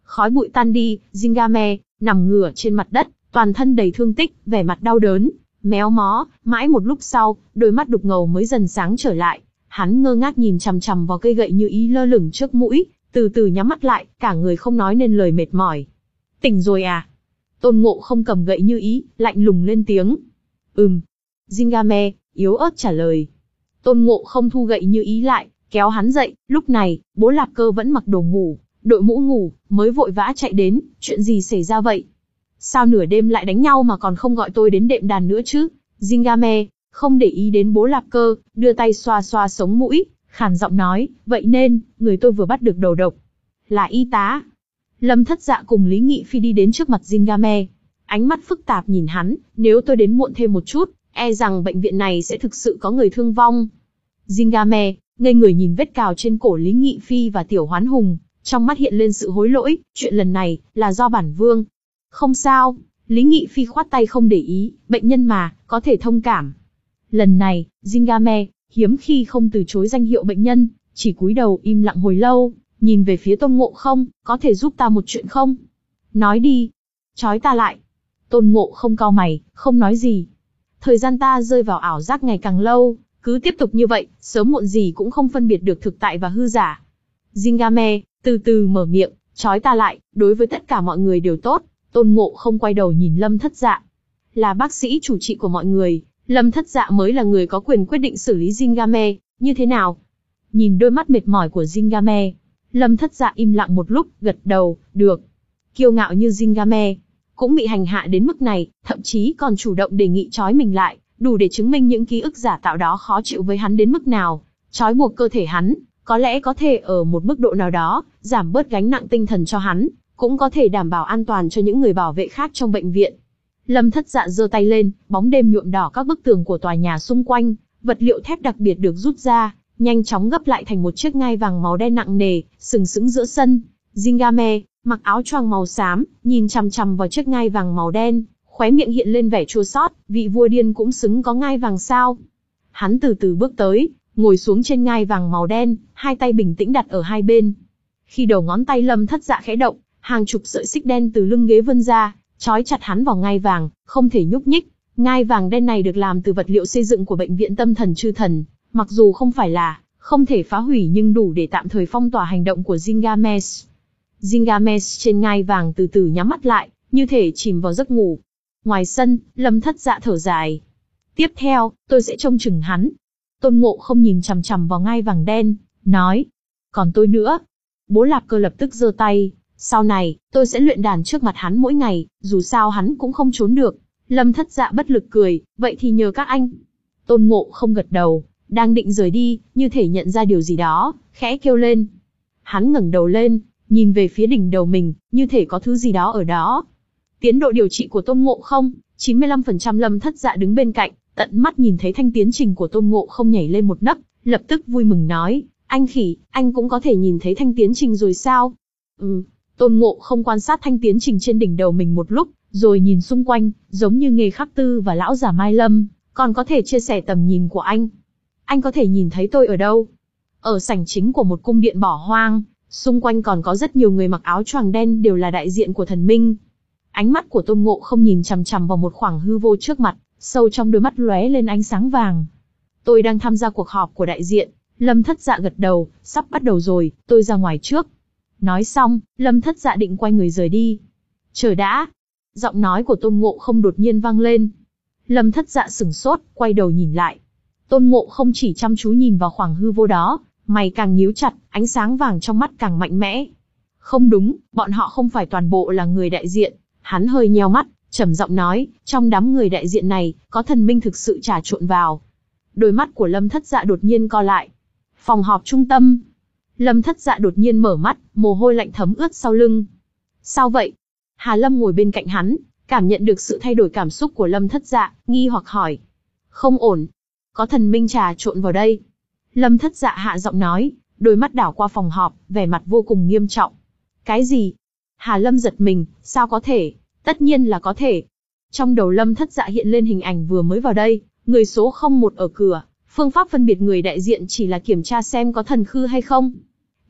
Khói bụi tan đi, Zingame nằm ngửa trên mặt đất, toàn thân đầy thương tích, vẻ mặt đau đớn, méo mó. Mãi một lúc sau, đôi mắt đục ngầu mới dần sáng trở lại. Hắn ngơ ngác nhìn chằm chằm vào cây gậy như ý lơ lửng trước mũi, từ từ nhắm mắt lại, cả người không nói nên lời, mệt mỏi. Tỉnh rồi à? Tôn Ngộ không cầm gậy như ý, lạnh lùng lên tiếng. Ừm. Zingame yếu ớt trả lời. Tôn Ngộ không thu gậy như ý lại, kéo hắn dậy. Lúc này, Bố Lạp Cơ vẫn mặc đồ ngủ, đội mũ ngủ, mới vội vã chạy đến. Chuyện gì xảy ra vậy? Sao nửa đêm lại đánh nhau mà còn không gọi tôi đến đệm đàn nữa chứ? Zingame không để ý đến Bố Lạp Cơ, đưa tay xoa xoa sống mũi, khàn giọng nói, vậy nên, người tôi vừa bắt được đầu độc là y tá. Lâm Thất Dạ cùng Lý Nghị Phi đi đến trước mặt Zingame, ánh mắt phức tạp nhìn hắn, nếu tôi đến muộn thêm một chút, e rằng bệnh viện này sẽ thực sự có người thương vong. Zingame ngây người nhìn vết cào trên cổ Lý Nghị Phi và Tiểu Hoán Hùng, trong mắt hiện lên sự hối lỗi, chuyện lần này là do bản vương. Không sao, Lý Nghị Phi khoát tay không để ý, bệnh nhân mà, có thể thông cảm. Lần này, Zingame hiếm khi không từ chối danh hiệu bệnh nhân, chỉ cúi đầu im lặng hồi lâu, nhìn về phía Tôn Ngộ không, có thể giúp ta một chuyện không? Nói đi. Trói ta lại. Tôn Ngộ không cau mày, không nói gì. Thời gian ta rơi vào ảo giác ngày càng lâu, cứ tiếp tục như vậy, sớm muộn gì cũng không phân biệt được thực tại và hư giả. Zingame từ từ mở miệng, trói ta lại, đối với tất cả mọi người đều tốt. Tôn Ngộ không quay đầu nhìn Lâm Thất Dạ. Là bác sĩ chủ trị của mọi người, Lâm Thất Dạ mới là người có quyền quyết định xử lý Zingame như thế nào. Nhìn đôi mắt mệt mỏi của Zingame, Lâm Thất Dạ im lặng một lúc, gật đầu, được. Kiêu ngạo như Zingame cũng bị hành hạ đến mức này, thậm chí còn chủ động đề nghị trói mình lại, đủ để chứng minh những ký ức giả tạo đó khó chịu với hắn đến mức nào. Trói buộc cơ thể hắn, có lẽ có thể ở một mức độ nào đó giảm bớt gánh nặng tinh thần cho hắn, cũng có thể đảm bảo an toàn cho những người bảo vệ khác trong bệnh viện. Lâm Thất Dạ giơ tay lên, bóng đêm nhuộm đỏ các bức tường của tòa nhà xung quanh, vật liệu thép đặc biệt được rút ra, nhanh chóng gấp lại thành một chiếc ngai vàng màu đen nặng nề, sừng sững giữa sân. Zingame mặc áo choàng màu xám, nhìn chằm chằm vào chiếc ngai vàng màu đen, khóe miệng hiện lên vẻ chua xót, vị vua điên cũng xứng có ngai vàng sao? Hắn từ từ bước tới, ngồi xuống trên ngai vàng màu đen, hai tay bình tĩnh đặt ở hai bên. Khi đầu ngón tay Lâm Thất Dạ khẽ động, hàng chục sợi xích đen từ lưng ghế vươn ra, trói chặt hắn vào ngai vàng, không thể nhúc nhích. Ngai vàng đen này được làm từ vật liệu xây dựng của bệnh viện tâm thần Chư Thần, mặc dù không phải là không thể phá hủy nhưng đủ để tạm thời phong tỏa hành động của Zingame. Zingame trên ngai vàng từ từ nhắm mắt lại, như thể chìm vào giấc ngủ. Ngoài sân, Lâm Thất Dạ thở dài. Tiếp theo, tôi sẽ trông chừng hắn. Tôn Ngộ không nhìn chằm chằm vào ngai vàng đen, nói. Còn tôi nữa. Bố Lạp Cơ lập tức giơ tay. Sau này, tôi sẽ luyện đàn trước mặt hắn mỗi ngày, dù sao hắn cũng không trốn được. Lâm Thất Dạ bất lực cười, vậy thì nhờ các anh. Tôn Ngộ không gật đầu, đang định rời đi, như thể nhận ra điều gì đó, khẽ kêu lên. Hắn ngẩng đầu lên, nhìn về phía đỉnh đầu mình, như thể có thứ gì đó ở đó. Tiến độ điều trị của Tôn Ngộ không, chín mươi lăm phần trăm. Lâm Thất Dạ đứng bên cạnh, tận mắt nhìn thấy thanh tiến trình của Tôn Ngộ không nhảy lên một nấc, lập tức vui mừng nói, anh khỉ, anh cũng có thể nhìn thấy thanh tiến trình rồi sao? Ừ. Tôn Ngộ không quan sát thanh tiến trình trên đỉnh đầu mình một lúc, rồi nhìn xung quanh, giống như Nghê Khắc Tư và lão già Mai Lâm, còn có thể chia sẻ tầm nhìn của anh. Anh có thể nhìn thấy tôi ở đâu? Ở sảnh chính của một cung điện bỏ hoang, xung quanh còn có rất nhiều người mặc áo choàng đen đều là đại diện của thần minh. Ánh mắt của Tôn Ngộ không nhìn chằm chằm vào một khoảng hư vô trước mặt, sâu trong đôi mắt lóe lên ánh sáng vàng. Tôi đang tham gia cuộc họp của đại diện. Lâm Thất Dạ gật đầu, sắp bắt đầu rồi, tôi ra ngoài trước. Nói xong, Lâm Thất Dạ định quay người rời đi. Chờ đã. Giọng nói của Tôn Ngộ không đột nhiên vang lên. Lâm Thất Dạ sửng sốt, quay đầu nhìn lại. Tôn Ngộ không chỉ chăm chú nhìn vào khoảng hư vô đó, mày càng nhíu chặt, ánh sáng vàng trong mắt càng mạnh mẽ. Không đúng, bọn họ không phải toàn bộ là người đại diện. Hắn hơi nheo mắt, trầm giọng nói, trong đám người đại diện này, có thần minh thực sự trà trộn vào. Đôi mắt của Lâm Thất Dạ đột nhiên co lại. Phòng họp trung tâm. Lâm Thất Dạ đột nhiên mở mắt, mồ hôi lạnh thấm ướt sau lưng. Sao vậy? Hà Lâm ngồi bên cạnh hắn, cảm nhận được sự thay đổi cảm xúc của Lâm Thất Dạ, nghi hoặc hỏi. Không ổn. Có thần minh trà trộn vào đây. Lâm Thất Dạ hạ giọng nói, đôi mắt đảo qua phòng họp, vẻ mặt vô cùng nghiêm trọng. Cái gì? Hà Lâm giật mình, sao có thể? Tất nhiên là có thể. Trong đầu Lâm Thất Dạ hiện lên hình ảnh vừa mới vào đây, người số không một ở cửa. Phương pháp phân biệt người đại diện chỉ là kiểm tra xem có thần khư hay không.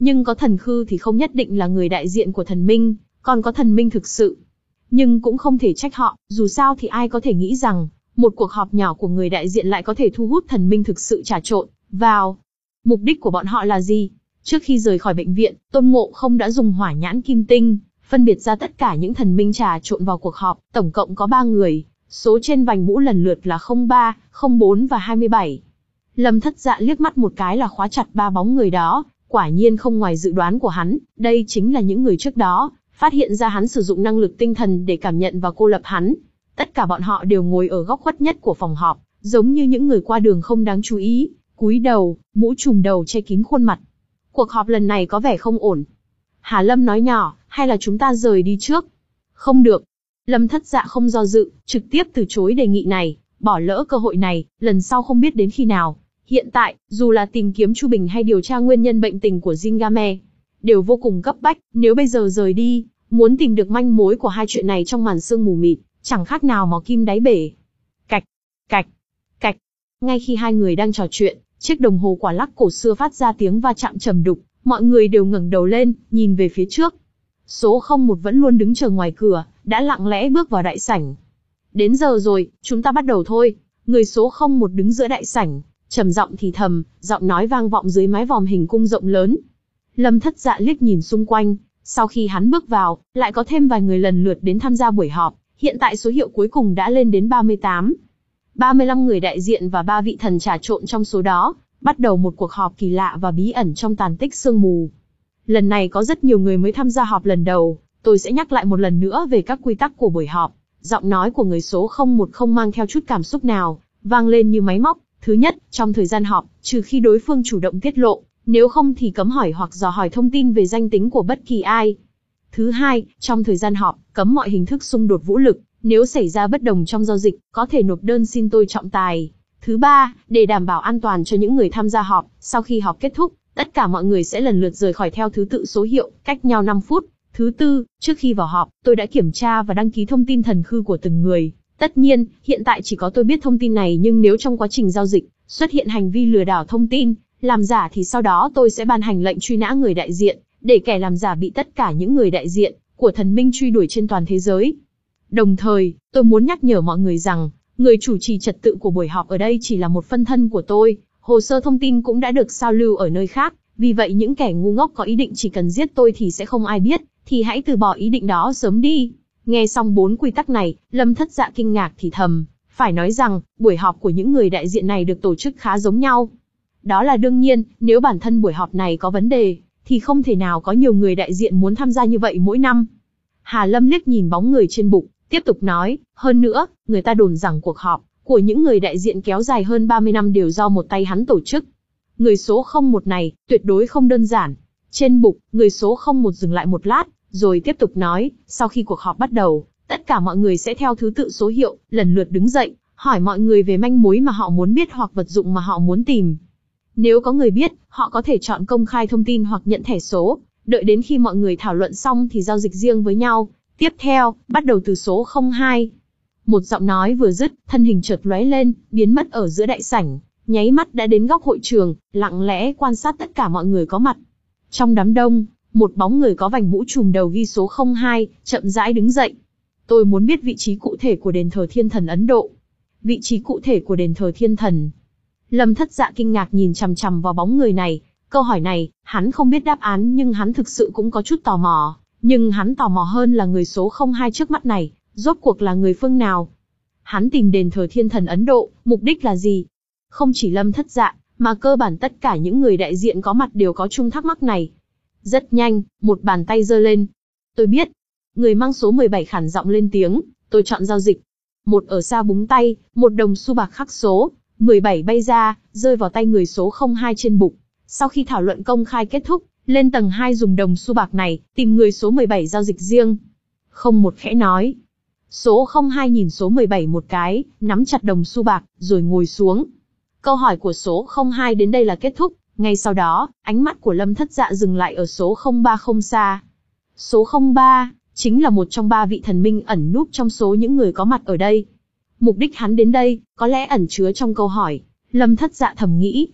Nhưng có thần khư thì không nhất định là người đại diện của thần minh, còn có thần minh thực sự. Nhưng cũng không thể trách họ, dù sao thì ai có thể nghĩ rằng, một cuộc họp nhỏ của người đại diện lại có thể thu hút thần minh thực sự trà trộn vào. Mục đích của bọn họ là gì? Trước khi rời khỏi bệnh viện, Tôn Ngộ Không đã dùng hỏa nhãn kim tinh, phân biệt ra tất cả những thần minh trà trộn vào cuộc họp, tổng cộng có ba người, số trên vành mũ lần lượt là không ba, không bốn và hai mươi bảy. Lâm Thất Dạ liếc mắt một cái là khóa chặt ba bóng người đó, quả nhiên không ngoài dự đoán của hắn, đây chính là những người trước đó, phát hiện ra hắn sử dụng năng lực tinh thần để cảm nhận và cô lập hắn. Tất cả bọn họ đều ngồi ở góc khuất nhất của phòng họp, giống như những người qua đường không đáng chú ý, cúi đầu, mũ trùm đầu che kín khuôn mặt. Cuộc họp lần này có vẻ không ổn. Hà Lâm nói nhỏ, hay là chúng ta rời đi trước? Không được. Lâm Thất Dạ không do dự, trực tiếp từ chối đề nghị này, bỏ lỡ cơ hội này, lần sau không biết đến khi nào. Hiện tại, dù là tìm kiếm Chu Bình hay điều tra nguyên nhân bệnh tình của Jingame, đều vô cùng cấp bách, nếu bây giờ rời đi, muốn tìm được manh mối của hai chuyện này trong màn sương mù mịt, chẳng khác nào mò kim đáy bể. Cạch, cạch, cạch. Ngay khi hai người đang trò chuyện, chiếc đồng hồ quả lắc cổ xưa phát ra tiếng va chạm trầm đục, mọi người đều ngẩng đầu lên, nhìn về phía trước. Số không một vẫn luôn đứng chờ ngoài cửa, đã lặng lẽ bước vào đại sảnh. Đến giờ rồi, chúng ta bắt đầu thôi. Người số không một đứng giữa đại sảnh, trầm giọng thì thầm, giọng nói vang vọng dưới mái vòm hình cung rộng lớn. Lâm Thất Dạ liếc nhìn xung quanh, sau khi hắn bước vào, lại có thêm vài người lần lượt đến tham gia buổi họp, hiện tại số hiệu cuối cùng đã lên đến ba mươi tám. ba mươi lăm người đại diện và ba vị thần trà trộn trong số đó, bắt đầu một cuộc họp kỳ lạ và bí ẩn trong tàn tích sương mù. Lần này có rất nhiều người mới tham gia họp lần đầu, tôi sẽ nhắc lại một lần nữa về các quy tắc của buổi họp. Giọng nói của người số không một không mang theo chút cảm xúc nào, vang lên như máy móc. Thứ nhất, trong thời gian họp, trừ khi đối phương chủ động tiết lộ, nếu không thì cấm hỏi hoặc dò hỏi thông tin về danh tính của bất kỳ ai. Thứ hai, trong thời gian họp, cấm mọi hình thức xung đột vũ lực, nếu xảy ra bất đồng trong giao dịch, có thể nộp đơn xin tôi trọng tài. Thứ ba, để đảm bảo an toàn cho những người tham gia họp, sau khi họp kết thúc, tất cả mọi người sẽ lần lượt rời khỏi theo thứ tự số hiệu, cách nhau năm phút. Thứ tư, trước khi vào họp, tôi đã kiểm tra và đăng ký thông tin thần khư của từng người. Tất nhiên, hiện tại chỉ có tôi biết thông tin này, nhưng nếu trong quá trình giao dịch, xuất hiện hành vi lừa đảo thông tin, làm giả thì sau đó tôi sẽ ban hành lệnh truy nã người đại diện, để kẻ làm giả bị tất cả những người đại diện của thần minh truy đuổi trên toàn thế giới. Đồng thời, tôi muốn nhắc nhở mọi người rằng, người chủ trì trật tự của buổi họp ở đây chỉ là một phân thân của tôi, hồ sơ thông tin cũng đã được sao lưu ở nơi khác, vì vậy những kẻ ngu ngốc có ý định chỉ cần giết tôi thì sẽ không ai biết, thì hãy từ bỏ ý định đó sớm đi. Nghe xong bốn quy tắc này, Lâm Thất Dạ kinh ngạc thì thầm, phải nói rằng, buổi họp của những người đại diện này được tổ chức khá giống nhau. Đó là đương nhiên, nếu bản thân buổi họp này có vấn đề, thì không thể nào có nhiều người đại diện muốn tham gia như vậy mỗi năm. Hà Lâm liếc nhìn bóng người trên bục, tiếp tục nói, hơn nữa, người ta đồn rằng cuộc họp của những người đại diện kéo dài hơn ba mươi năm đều do một tay hắn tổ chức. Người số không một này, tuyệt đối không đơn giản. Trên bục, người số không một dừng lại một lát, rồi tiếp tục nói, sau khi cuộc họp bắt đầu, tất cả mọi người sẽ theo thứ tự số hiệu, lần lượt đứng dậy, hỏi mọi người về manh mối mà họ muốn biết hoặc vật dụng mà họ muốn tìm. Nếu có người biết, họ có thể chọn công khai thông tin hoặc nhận thẻ số, đợi đến khi mọi người thảo luận xong thì giao dịch riêng với nhau. Tiếp theo, bắt đầu từ số không hai. Một giọng nói vừa dứt, thân hình chợt lóe lên, biến mất ở giữa đại sảnh, nháy mắt đã đến góc hội trường, lặng lẽ quan sát tất cả mọi người có mặt. Trong đám đông, một bóng người có vành mũ trùm đầu ghi số không hai, chậm rãi đứng dậy. Tôi muốn biết vị trí cụ thể của đền thờ thiên thần Ấn Độ. Vị trí cụ thể của đền thờ thiên thần. Lâm Thất Dạ kinh ngạc nhìn chằm chằm vào bóng người này. Câu hỏi này, hắn không biết đáp án nhưng hắn thực sự cũng có chút tò mò. Nhưng hắn tò mò hơn là người số không hai trước mắt này, rốt cuộc là người phương nào? Hắn tìm đền thờ thiên thần Ấn Độ, mục đích là gì? Không chỉ Lâm Thất Dạ, mà cơ bản tất cả những người đại diện có mặt đều có chung thắc mắc này. Rất nhanh, một bàn tay giơ lên. Tôi biết. Người mang số mười bảy khản giọng lên tiếng, tôi chọn giao dịch. Một ở xa búng tay, một đồng xu bạc khắc số mười bảy bay ra, rơi vào tay người số không hai trên bục. Sau khi thảo luận công khai kết thúc, lên tầng hai dùng đồng xu bạc này, tìm người số mười bảy giao dịch riêng. Không một khẽ nói. Số không hai nhìn số mười bảy một cái, nắm chặt đồng xu bạc, rồi ngồi xuống. Câu hỏi của số không hai đến đây là kết thúc. Ngay sau đó, ánh mắt của Lâm Thất Dạ dừng lại ở số không ba không xa. Số không ba, chính là một trong ba vị thần minh ẩn núp trong số những người có mặt ở đây. Mục đích hắn đến đây, có lẽ ẩn chứa trong câu hỏi. Lâm Thất Dạ thầm nghĩ.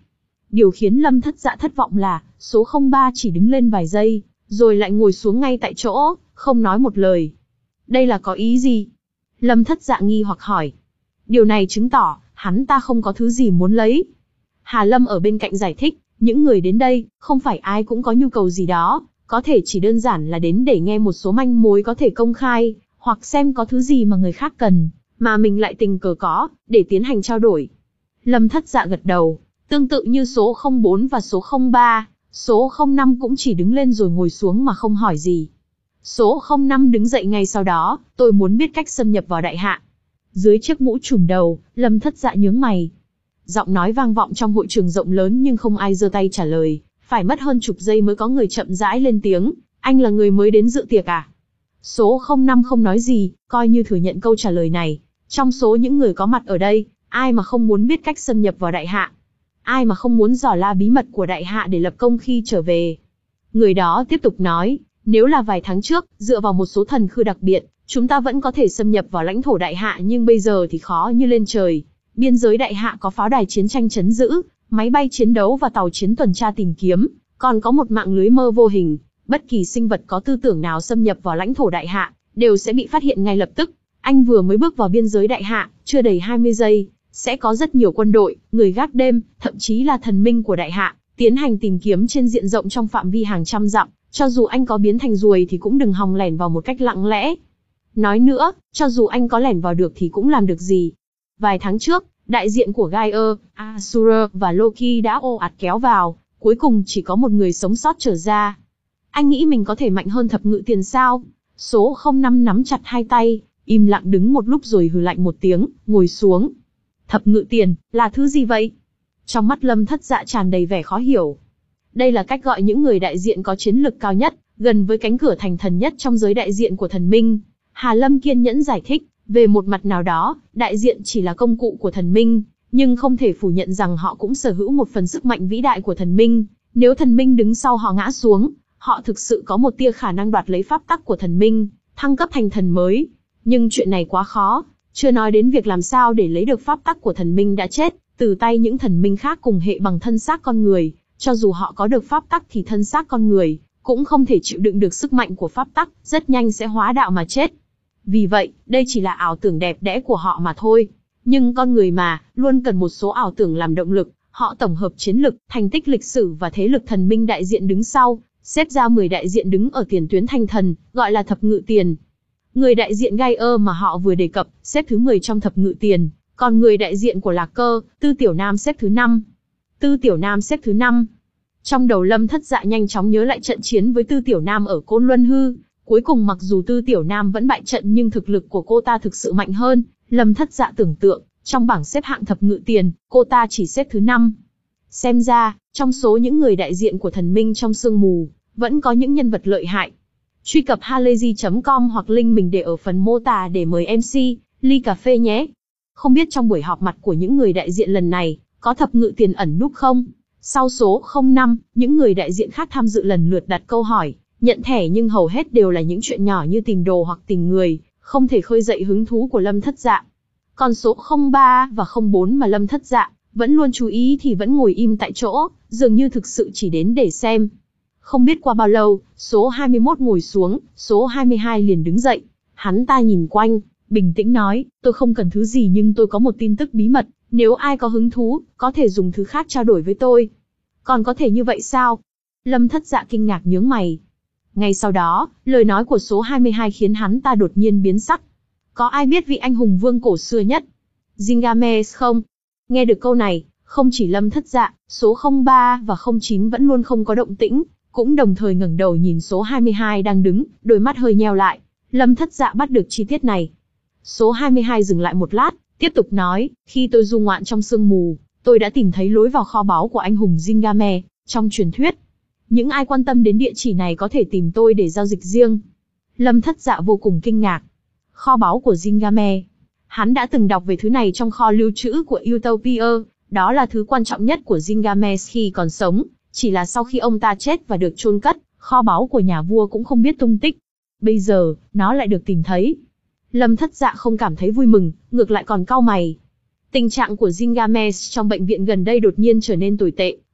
Điều khiến Lâm Thất Dạ thất vọng là, số không ba chỉ đứng lên vài giây, rồi lại ngồi xuống ngay tại chỗ, không nói một lời. Đây là có ý gì? Lâm Thất Dạ nghi hoặc hỏi. Điều này chứng tỏ, hắn ta không có thứ gì muốn lấy. Hà Lâm ở bên cạnh giải thích, những người đến đây, không phải ai cũng có nhu cầu gì đó, có thể chỉ đơn giản là đến để nghe một số manh mối có thể công khai, hoặc xem có thứ gì mà người khác cần, mà mình lại tình cờ có, để tiến hành trao đổi. Lâm Thất Dạ gật đầu, tương tự như số không bốn và số không ba, số không năm cũng chỉ đứng lên rồi ngồi xuống mà không hỏi gì. Số không năm đứng dậy ngay sau đó, tôi muốn biết cách xâm nhập vào đại hạ. Dưới chiếc mũ trùm đầu, Lâm Thất Dạ nhướng mày. Giọng nói vang vọng trong hội trường rộng lớn nhưng không ai giơ tay trả lời, phải mất hơn chục giây mới có người chậm rãi lên tiếng, anh là người mới đến dự tiệc à? Số không năm không nói gì, coi như thừa nhận câu trả lời này. Trong số những người có mặt ở đây, ai mà không muốn biết cách xâm nhập vào đại hạ? Ai mà không muốn dò la bí mật của đại hạ để lập công khi trở về? Người đó tiếp tục nói, nếu là vài tháng trước, dựa vào một số thần khư đặc biệt, chúng ta vẫn có thể xâm nhập vào lãnh thổ đại hạ, nhưng bây giờ thì khó như lên trời. Biên giới đại hạ có pháo đài chiến tranh trấn giữ, máy bay chiến đấu và tàu chiến tuần tra tìm kiếm, còn có một mạng lưới mơ vô hình. Bất kỳ sinh vật có tư tưởng nào xâm nhập vào lãnh thổ đại hạ, đều sẽ bị phát hiện ngay lập tức. Anh vừa mới bước vào biên giới đại hạ, chưa đầy hai mươi giây, sẽ có rất nhiều quân đội, người gác đêm, thậm chí là thần minh của đại hạ, tiến hành tìm kiếm trên diện rộng trong phạm vi hàng trăm dặm. Cho dù anh có biến thành ruồi thì cũng đừng hòng lẻn vào một cách lặng lẽ. Nói nữa, cho dù anh có lẻn vào được thì cũng làm được gì. Vài tháng trước, đại diện của Gaia, Asura và Loki đã ồ ạt kéo vào, cuối cùng chỉ có một người sống sót trở ra. Anh nghĩ mình có thể mạnh hơn thập ngự tiền sao? Số không năm nắm chặt hai tay, im lặng đứng một lúc rồi hừ lạnh một tiếng, ngồi xuống. Thập ngự tiền, là thứ gì vậy? Trong mắt Lâm Thất Dạ tràn đầy vẻ khó hiểu. Đây là cách gọi những người đại diện có chiến lực cao nhất, gần với cánh cửa thành thần nhất trong giới đại diện của thần minh. Hà Lâm kiên nhẫn giải thích, về một mặt nào đó, đại diện chỉ là công cụ của thần minh, nhưng không thể phủ nhận rằng họ cũng sở hữu một phần sức mạnh vĩ đại của thần minh. Nếu thần minh đứng sau họ ngã xuống, họ thực sự có một tia khả năng đoạt lấy pháp tắc của thần minh, thăng cấp thành thần mới. Nhưng chuyện này quá khó, chưa nói đến việc làm sao để lấy được pháp tắc của thần minh đã chết, từ tay những thần minh khác cùng hệ bằng thân xác con người. Cho dù họ có được pháp tắc thì thân xác con người cũng không thể chịu đựng được sức mạnh của pháp tắc, rất nhanh sẽ hóa đạo mà chết. Vì vậy, đây chỉ là ảo tưởng đẹp đẽ của họ mà thôi. Nhưng con người mà, luôn cần một số ảo tưởng làm động lực, họ tổng hợp chiến lực, thành tích lịch sử và thế lực thần minh đại diện đứng sau, xếp ra mười đại diện đứng ở tiền tuyến thành thần, gọi là thập ngự tiền. Người đại diện Gaia mà họ vừa đề cập, xếp thứ mười trong thập ngự tiền, còn người đại diện của Lạc Cơ, Tư Tiểu Nam xếp thứ năm. Tư Tiểu Nam xếp thứ năm. Trong đầu Lâm Thất Dạ nhanh chóng nhớ lại trận chiến với Tư Tiểu Nam ở Côn Luân Hư. Cuối cùng mặc dù Tư Tiểu Nam vẫn bại trận nhưng thực lực của cô ta thực sự mạnh hơn. Lâm Thất Dạ tưởng tượng, trong bảng xếp hạng thập ngự tiền, cô ta chỉ xếp thứ năm. Xem ra, trong số những người đại diện của thần minh trong sương mù, vẫn có những nhân vật lợi hại. Truy cập halayzi chấm com hoặc link mình để ở phần mô tả để mời em xê, ly cà phê nhé. Không biết trong buổi họp mặt của những người đại diện lần này, có thập ngự tiền ẩn núp không? Sau số không năm, những người đại diện khác tham dự lần lượt đặt câu hỏi, nhận thẻ nhưng hầu hết đều là những chuyện nhỏ như tìm đồ hoặc tìm người, không thể khơi dậy hứng thú của Lâm Thất Dạ. Còn số không ba và không bốn mà Lâm Thất Dạ vẫn luôn chú ý thì vẫn ngồi im tại chỗ, dường như thực sự chỉ đến để xem. Không biết qua bao lâu, số hai mươi mốt ngồi xuống, số hai mươi hai liền đứng dậy. Hắn ta nhìn quanh, bình tĩnh nói, tôi không cần thứ gì nhưng tôi có một tin tức bí mật, nếu ai có hứng thú, có thể dùng thứ khác trao đổi với tôi. Còn có thể như vậy sao? Lâm Thất Dạ kinh ngạc nhướng mày. Ngay sau đó, lời nói của số hai mươi hai khiến hắn ta đột nhiên biến sắc. Có ai biết vị anh hùng vương cổ xưa nhất, Gilgamesh không? Nghe được câu này, không chỉ Lâm Thất Dạ, số không ba và không chín vẫn luôn không có động tĩnh, cũng đồng thời ngẩng đầu nhìn số hai mươi hai đang đứng, đôi mắt hơi nheo lại. Lâm Thất Dạ bắt được chi tiết này. Số hai mươi hai dừng lại một lát, tiếp tục nói, khi tôi du ngoạn trong sương mù, tôi đã tìm thấy lối vào kho báu của anh hùng Gilgamesh, trong truyền thuyết. Những ai quan tâm đến địa chỉ này có thể tìm tôi để giao dịch riêng. Lâm Thất Dạ vô cùng kinh ngạc. Kho báu của Gilgamesh. Hắn đã từng đọc về thứ này trong kho lưu trữ của Utopia, đó là thứ quan trọng nhất của Gilgamesh khi còn sống, chỉ là sau khi ông ta chết và được chôn cất, kho báu của nhà vua cũng không biết tung tích. Bây giờ, nó lại được tìm thấy. Lâm Thất Dạ không cảm thấy vui mừng, ngược lại còn cau mày. Tình trạng của Gilgamesh trong bệnh viện gần đây đột nhiên trở nên tồi tệ,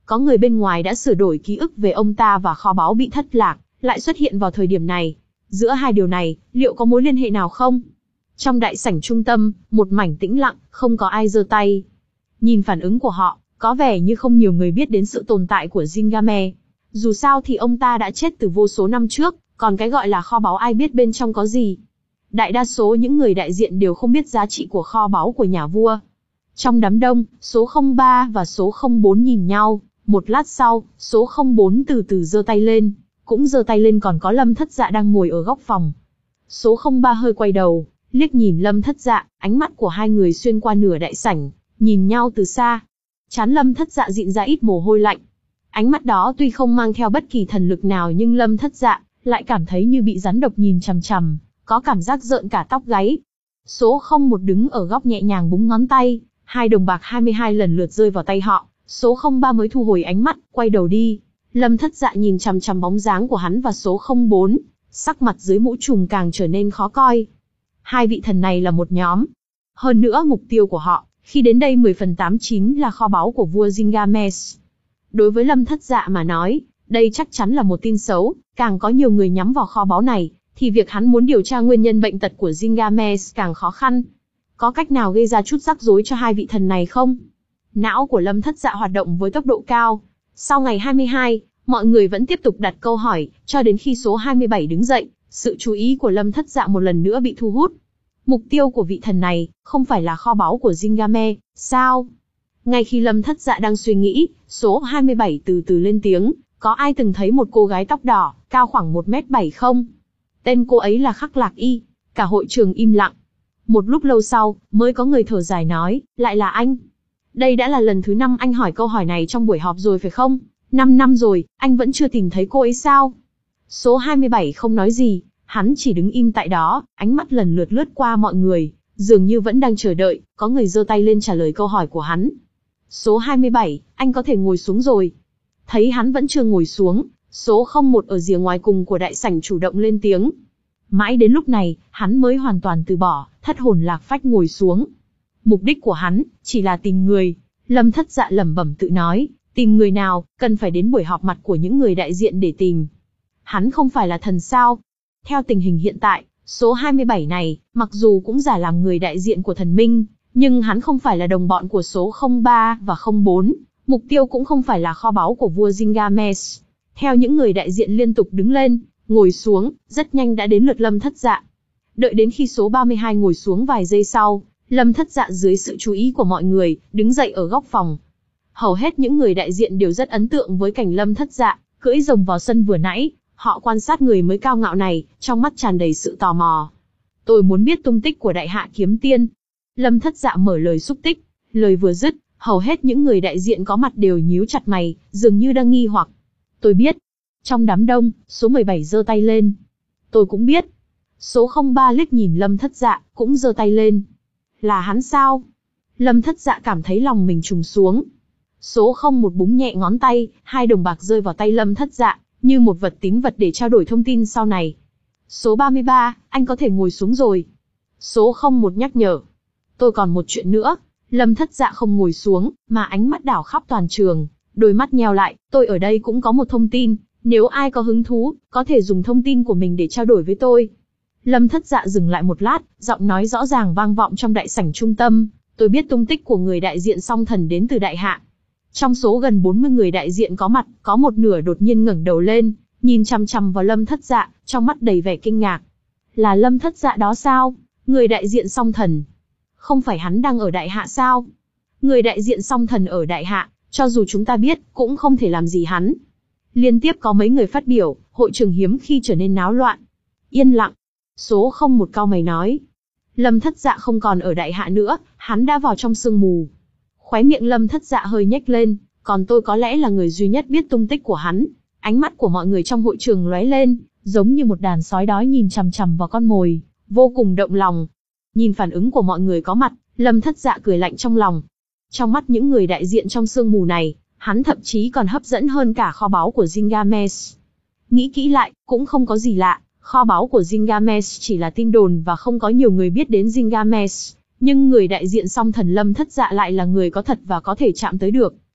có người bên ngoài đã sửa đổi ký ức về ông ta và kho báu bị thất lạc, lại xuất hiện vào thời điểm này. Giữa hai điều này, liệu có mối liên hệ nào không? Trong đại sảnh trung tâm, một mảnh tĩnh lặng, không có ai giơ tay. Nhìn phản ứng của họ, có vẻ như không nhiều người biết đến sự tồn tại của Zingame. Dù sao thì ông ta đã chết từ vô số năm trước, còn cái gọi là kho báu ai biết bên trong có gì. Đại đa số những người đại diện đều không biết giá trị của kho báu của nhà vua. Trong đám đông, số không ba và số không bốn nhìn nhau, một lát sau, số không bốn từ từ giơ tay lên, cũng giơ tay lên còn có Lâm Thất Dạ đang ngồi ở góc phòng. Số không ba hơi quay đầu, liếc nhìn Lâm Thất Dạ, ánh mắt của hai người xuyên qua nửa đại sảnh, nhìn nhau từ xa. Trán Lâm Thất Dạ dịn ra ít mồ hôi lạnh. Ánh mắt đó tuy không mang theo bất kỳ thần lực nào nhưng Lâm Thất Dạ lại cảm thấy như bị rắn độc nhìn chằm chằm, có cảm giác rợn cả tóc gáy. Số không một đứng ở góc nhẹ nhàng búng ngón tay, hai đồng bạc hai mươi hai lần lượt rơi vào tay họ, số không ba mới thu hồi ánh mắt, quay đầu đi. Lâm Thất Dạ nhìn chằm chằm bóng dáng của hắn và số không bốn, sắc mặt dưới mũ trùm càng trở nên khó coi. Hai vị thần này là một nhóm. Hơn nữa mục tiêu của họ, khi đến đây mười phần tám chín là kho báu của vua Zingames. Đối với Lâm Thất Dạ mà nói, đây chắc chắn là một tin xấu, càng có nhiều người nhắm vào kho báu này, thì việc hắn muốn điều tra nguyên nhân bệnh tật của Zingames càng khó khăn. Có cách nào gây ra chút rắc rối cho hai vị thần này không? Não của Lâm Thất Dạ hoạt động với tốc độ cao. Sau ngày hai mươi hai, mọi người vẫn tiếp tục đặt câu hỏi, cho đến khi số hai mươi bảy đứng dậy, sự chú ý của Lâm Thất Dạ một lần nữa bị thu hút. Mục tiêu của vị thần này, không phải là kho báu của Zingame, sao? Ngay khi Lâm Thất Dạ đang suy nghĩ, số hai mươi bảy từ từ lên tiếng, có ai từng thấy một cô gái tóc đỏ, cao khoảng một mét bảy không? Tên cô ấy là Khắc Lạc Y. Cả hội trường im lặng. Một lúc lâu sau, mới có người thở dài nói, lại là anh. Đây đã là lần thứ năm anh hỏi câu hỏi này trong buổi họp rồi phải không? Năm năm rồi, anh vẫn chưa tìm thấy cô ấy sao? Số hai mươi bảy không nói gì, hắn chỉ đứng im tại đó, ánh mắt lần lượt lướt qua mọi người, dường như vẫn đang chờ đợi, có người giơ tay lên trả lời câu hỏi của hắn. Số hai mươi bảy, anh có thể ngồi xuống rồi. Thấy hắn vẫn chưa ngồi xuống, số không một ở rìa ngoài cùng của đại sảnh chủ động lên tiếng. Mãi đến lúc này, hắn mới hoàn toàn từ bỏ, thất hồn lạc phách ngồi xuống. Mục đích của hắn, chỉ là tìm người. Lâm Thất Dạ lẩm bẩm tự nói, tìm người nào, cần phải đến buổi họp mặt của những người đại diện để tìm. Hắn không phải là thần sao? Theo tình hình hiện tại, số hai mươi bảy này, mặc dù cũng giả làm người đại diện của thần minh, nhưng hắn không phải là đồng bọn của số không ba và không bốn, mục tiêu cũng không phải là kho báu của vua Zingames. Theo những người đại diện liên tục đứng lên, ngồi xuống, rất nhanh đã đến lượt Lâm Thất Dạ. Đợi đến khi số ba mươi hai ngồi xuống vài giây sau, Lâm Thất Dạ dưới sự chú ý của mọi người, đứng dậy ở góc phòng. Hầu hết những người đại diện đều rất ấn tượng với cảnh Lâm Thất Dạ cưỡi rồng vào sân vừa nãy, họ quan sát người mới cao ngạo này, trong mắt tràn đầy sự tò mò. Tôi muốn biết tung tích của đại hạ kiếm tiên. Lâm Thất Dạ mở lời xúc tích, lời vừa dứt, hầu hết những người đại diện có mặt đều nhíu chặt mày, dường như đang nghi hoặc. Tôi biết. Trong đám đông, số mười bảy giơ tay lên. Tôi cũng biết. Số không ba liếc nhìn Lâm Thất Dạ, cũng giơ tay lên. Là hắn sao? Lâm Thất Dạ cảm thấy lòng mình trùng xuống. Số không một búng nhẹ ngón tay, hai đồng bạc rơi vào tay Lâm Thất Dạ, như một vật tín vật để trao đổi thông tin sau này. Số ba mươi ba, anh có thể ngồi xuống rồi. Số không một nhắc nhở. Tôi còn một chuyện nữa. Lâm Thất Dạ không ngồi xuống, mà ánh mắt đảo khắp toàn trường, đôi mắt nheo lại, tôi ở đây cũng có một thông tin, nếu ai có hứng thú, có thể dùng thông tin của mình để trao đổi với tôi. Lâm Thất Dạ dừng lại một lát, giọng nói rõ ràng vang vọng trong đại sảnh trung tâm, tôi biết tung tích của người đại diện song thần đến từ đại hạ. Trong số gần bốn mươi người đại diện có mặt, có một nửa đột nhiên ngẩng đầu lên, nhìn chằm chằm vào Lâm Thất Dạ, trong mắt đầy vẻ kinh ngạc. Là Lâm Thất Dạ đó sao? Người đại diện song thần. Không phải hắn đang ở đại hạ sao? Người đại diện song thần ở đại hạ, cho dù chúng ta biết, cũng không thể làm gì hắn. Liên tiếp có mấy người phát biểu, hội trường hiếm khi trở nên náo loạn. Yên lặng. Số không một cau mày nói. Lâm Thất Dạ không còn ở đại hạ nữa, hắn đã vào trong sương mù. Khóe miệng Lâm Thất Dạ hơi nhếch lên, còn tôi có lẽ là người duy nhất biết tung tích của hắn. Ánh mắt của mọi người trong hội trường lóe lên, giống như một đàn sói đói nhìn chằm chằm vào con mồi, vô cùng động lòng. Nhìn phản ứng của mọi người có mặt, Lâm Thất Dạ cười lạnh trong lòng. Trong mắt những người đại diện trong sương mù này, hắn thậm chí còn hấp dẫn hơn cả kho báu của Zingames. Nghĩ kỹ lại, cũng không có gì lạ, kho báu của Zingames chỉ là tin đồn và không có nhiều người biết đến Zingames. Nhưng người đại diện song thần Lâm Thất Dạ lại là người có thật và có thể chạm tới được.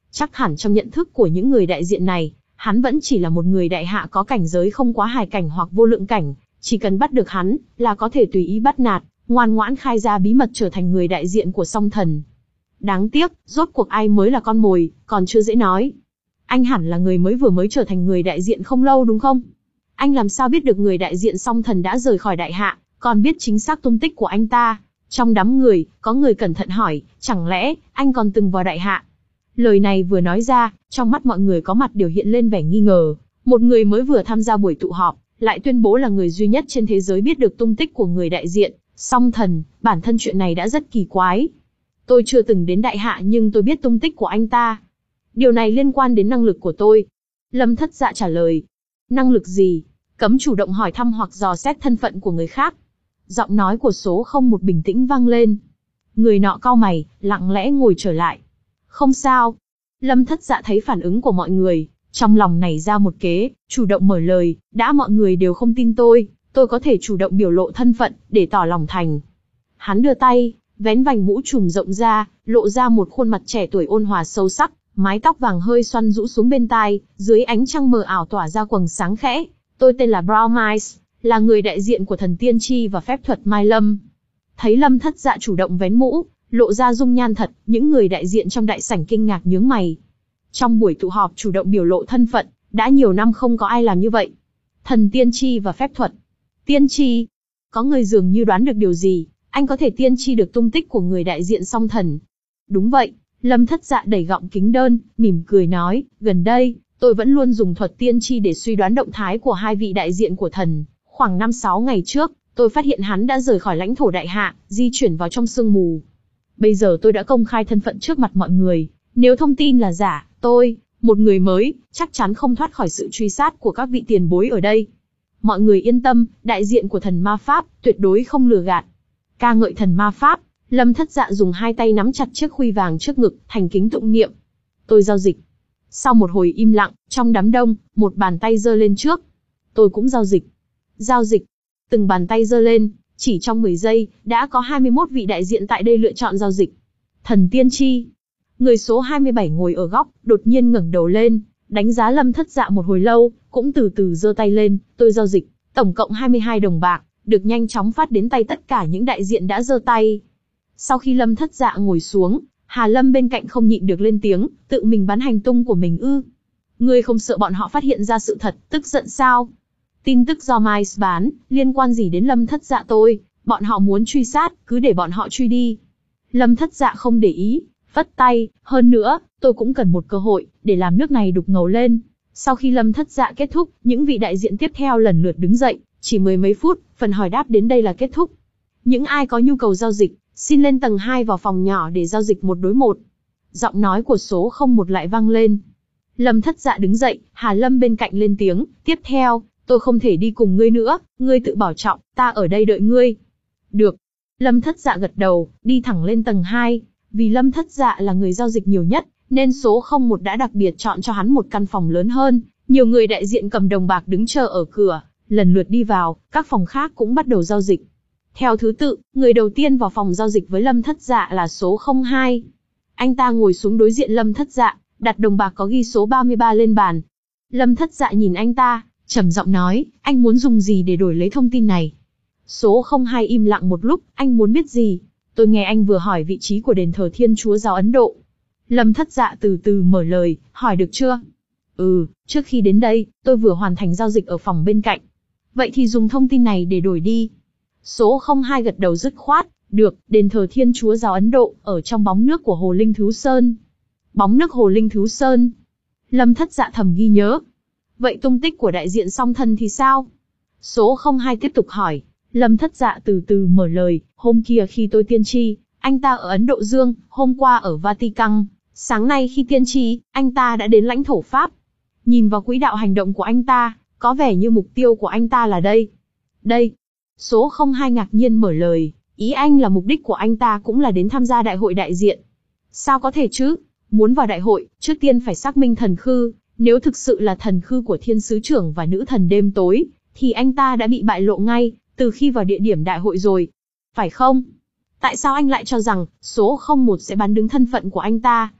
Chắc hẳn trong nhận thức của những người đại diện này, hắn vẫn chỉ là một người đại hạ có cảnh giới không quá hài cảnh hoặc vô lượng cảnh, chỉ cần bắt được hắn, là có thể tùy ý bắt nạt, ngoan ngoãn khai ra bí mật trở thành người đại diện của Song Thần. Đáng tiếc, rốt cuộc ai mới là con mồi, còn chưa dễ nói. Anh hẳn là người mới vừa mới trở thành người đại diện không lâu đúng không? Anh làm sao biết được người đại diện Song Thần đã rời khỏi đại hạ, còn biết chính xác tung tích của anh ta? Trong đám người, có người cẩn thận hỏi, chẳng lẽ, anh còn từng vào đại hạ? Lời này vừa nói ra, trong mắt mọi người có mặt đều hiện lên vẻ nghi ngờ. Một người mới vừa tham gia buổi tụ họp, lại tuyên bố là người duy nhất trên thế giới biết được tung tích của người đại diện, Song Thần, bản thân chuyện này đã rất kỳ quái. Tôi chưa từng đến đại hạ nhưng tôi biết tung tích của anh ta. Điều này liên quan đến năng lực của tôi. Lâm Thất Dạ trả lời. Năng lực gì? Cấm chủ động hỏi thăm hoặc dò xét thân phận của người khác. Giọng nói của số không một bình tĩnh vang lên. Người nọ cau mày, lặng lẽ ngồi trở lại. Không sao. Lâm Thất Dạ thấy phản ứng của mọi người, trong lòng nảy ra một kế, chủ động mở lời, đã mọi người đều không tin tôi, tôi có thể chủ động biểu lộ thân phận, để tỏ lòng thành. Hắn đưa tay, vén vành mũ trùm rộng ra, lộ ra một khuôn mặt trẻ tuổi ôn hòa sâu sắc, mái tóc vàng hơi xoăn rũ xuống bên tai, dưới ánh trăng mờ ảo tỏa ra quầng sáng khẽ. Tôi tên là Brown Mice, là người đại diện của thần tiên tri và phép thuật Mai Lâm. Thấy Lâm Thất Dạ chủ động vén mũ, lộ ra dung nhan thật, những người đại diện trong đại sảnh kinh ngạc nhướng mày. Trong buổi tụ họp chủ động biểu lộ thân phận, đã nhiều năm không có ai làm như vậy. Thần tiên tri và phép thuật. Tiên tri. Có người dường như đoán được điều gì, anh có thể tiên tri được tung tích của người đại diện Song Thần. Đúng vậy, Lâm Thất Dạ đẩy gọng kính đơn, mỉm cười nói, gần đây, tôi vẫn luôn dùng thuật tiên tri để suy đoán động thái của hai vị đại diện của thần. Khoảng năm sáu ngày trước, tôi phát hiện hắn đã rời khỏi lãnh thổ đại hạ, di chuyển vào trong sương mù. Bây giờ tôi đã công khai thân phận trước mặt mọi người, nếu thông tin là giả, tôi, một người mới, chắc chắn không thoát khỏi sự truy sát của các vị tiền bối ở đây. Mọi người yên tâm, đại diện của thần ma pháp, tuyệt đối không lừa gạt. Ca ngợi thần ma pháp, Lâm Thất Dạ dùng hai tay nắm chặt chiếc khuy vàng trước ngực, thành kính tụng niệm. Tôi giao dịch. Sau một hồi im lặng, trong đám đông, một bàn tay giơ lên trước. Tôi cũng giao dịch. Giao dịch. Từng bàn tay giơ lên, chỉ trong mười giây, đã có hai mươi mốt vị đại diện tại đây lựa chọn giao dịch. Thần tiên tri. Người số hai mươi bảy ngồi ở góc, đột nhiên ngẩng đầu lên, đánh giá Lâm Thất Dạ một hồi lâu, cũng từ từ giơ tay lên, tôi giao dịch, tổng cộng hai mươi hai đồng bạc, được nhanh chóng phát đến tay tất cả những đại diện đã giơ tay. Sau khi Lâm Thất Dạ ngồi xuống, Hà Lâm bên cạnh không nhịn được lên tiếng, tự mình bán hành tung của mình ư? Ngươi không sợ bọn họ phát hiện ra sự thật, tức giận sao? Tin tức do Mice bán, liên quan gì đến Lâm Thất Dạ tôi? Bọn họ muốn truy sát, cứ để bọn họ truy đi. Lâm Thất Dạ không để ý, phất tay, hơn nữa, tôi cũng cần một cơ hội, để làm nước này đục ngầu lên. Sau khi Lâm Thất Dạ kết thúc, những vị đại diện tiếp theo lần lượt đứng dậy, chỉ mười mấy phút, phần hỏi đáp đến đây là kết thúc. Những ai có nhu cầu giao dịch, xin lên tầng hai vào phòng nhỏ để giao dịch một đối một. Giọng nói của số không một lại vang lên. Lâm Thất Dạ đứng dậy, Hà Lâm bên cạnh lên tiếng, tiếp theo, tôi không thể đi cùng ngươi nữa, ngươi tự bảo trọng, ta ở đây đợi ngươi. Được. Lâm Thất Dạ gật đầu, đi thẳng lên tầng hai. Vì Lâm Thất Dạ là người giao dịch nhiều nhất, nên số không một đã đặc biệt chọn cho hắn một căn phòng lớn hơn. Nhiều người đại diện cầm đồng bạc đứng chờ ở cửa, lần lượt đi vào, các phòng khác cũng bắt đầu giao dịch. Theo thứ tự, người đầu tiên vào phòng giao dịch với Lâm Thất Dạ là số không hai. Anh ta ngồi xuống đối diện Lâm Thất Dạ, đặt đồng bạc có ghi số ba mươi ba lên bàn. Lâm Thất Dạ nhìn anh ta, trầm giọng nói, anh muốn dùng gì để đổi lấy thông tin này? Số không hai im lặng một lúc, anh muốn biết gì? Tôi nghe anh vừa hỏi vị trí của đền thờ Thiên Chúa giáo Ấn Độ. Lâm Thất Dạ từ từ mở lời, hỏi được chưa? Ừ, trước khi đến đây, tôi vừa hoàn thành giao dịch ở phòng bên cạnh. Vậy thì dùng thông tin này để đổi đi. Số không hai gật đầu dứt khoát, được, đền thờ Thiên Chúa giáo Ấn Độ, ở trong bóng nước của Hồ Linh Thứu Sơn. Bóng nước Hồ Linh Thứu Sơn. Lâm Thất Dạ thầm ghi nhớ. Vậy tung tích của đại diện Song Thần thì sao? Số không hai tiếp tục hỏi. Lâm Thất Dạ từ từ mở lời, hôm kia khi tôi tiên tri, anh ta ở Ấn Độ Dương, hôm qua ở Vatican, sáng nay khi tiên tri, anh ta đã đến lãnh thổ Pháp. Nhìn vào quỹ đạo hành động của anh ta, có vẻ như mục tiêu của anh ta là đây. Đây. Số không hai ngạc nhiên mở lời, ý anh là mục đích của anh ta cũng là đến tham gia đại hội đại diện. Sao có thể chứ? Muốn vào đại hội, trước tiên phải xác minh thần khư, nếu thực sự là thần khư của thiên sứ trưởng và nữ thần đêm tối, thì anh ta đã bị bại lộ ngay, từ khi vào địa điểm đại hội rồi. Phải không? Tại sao anh lại cho rằng, số không một sẽ bán đứng thân phận của anh ta?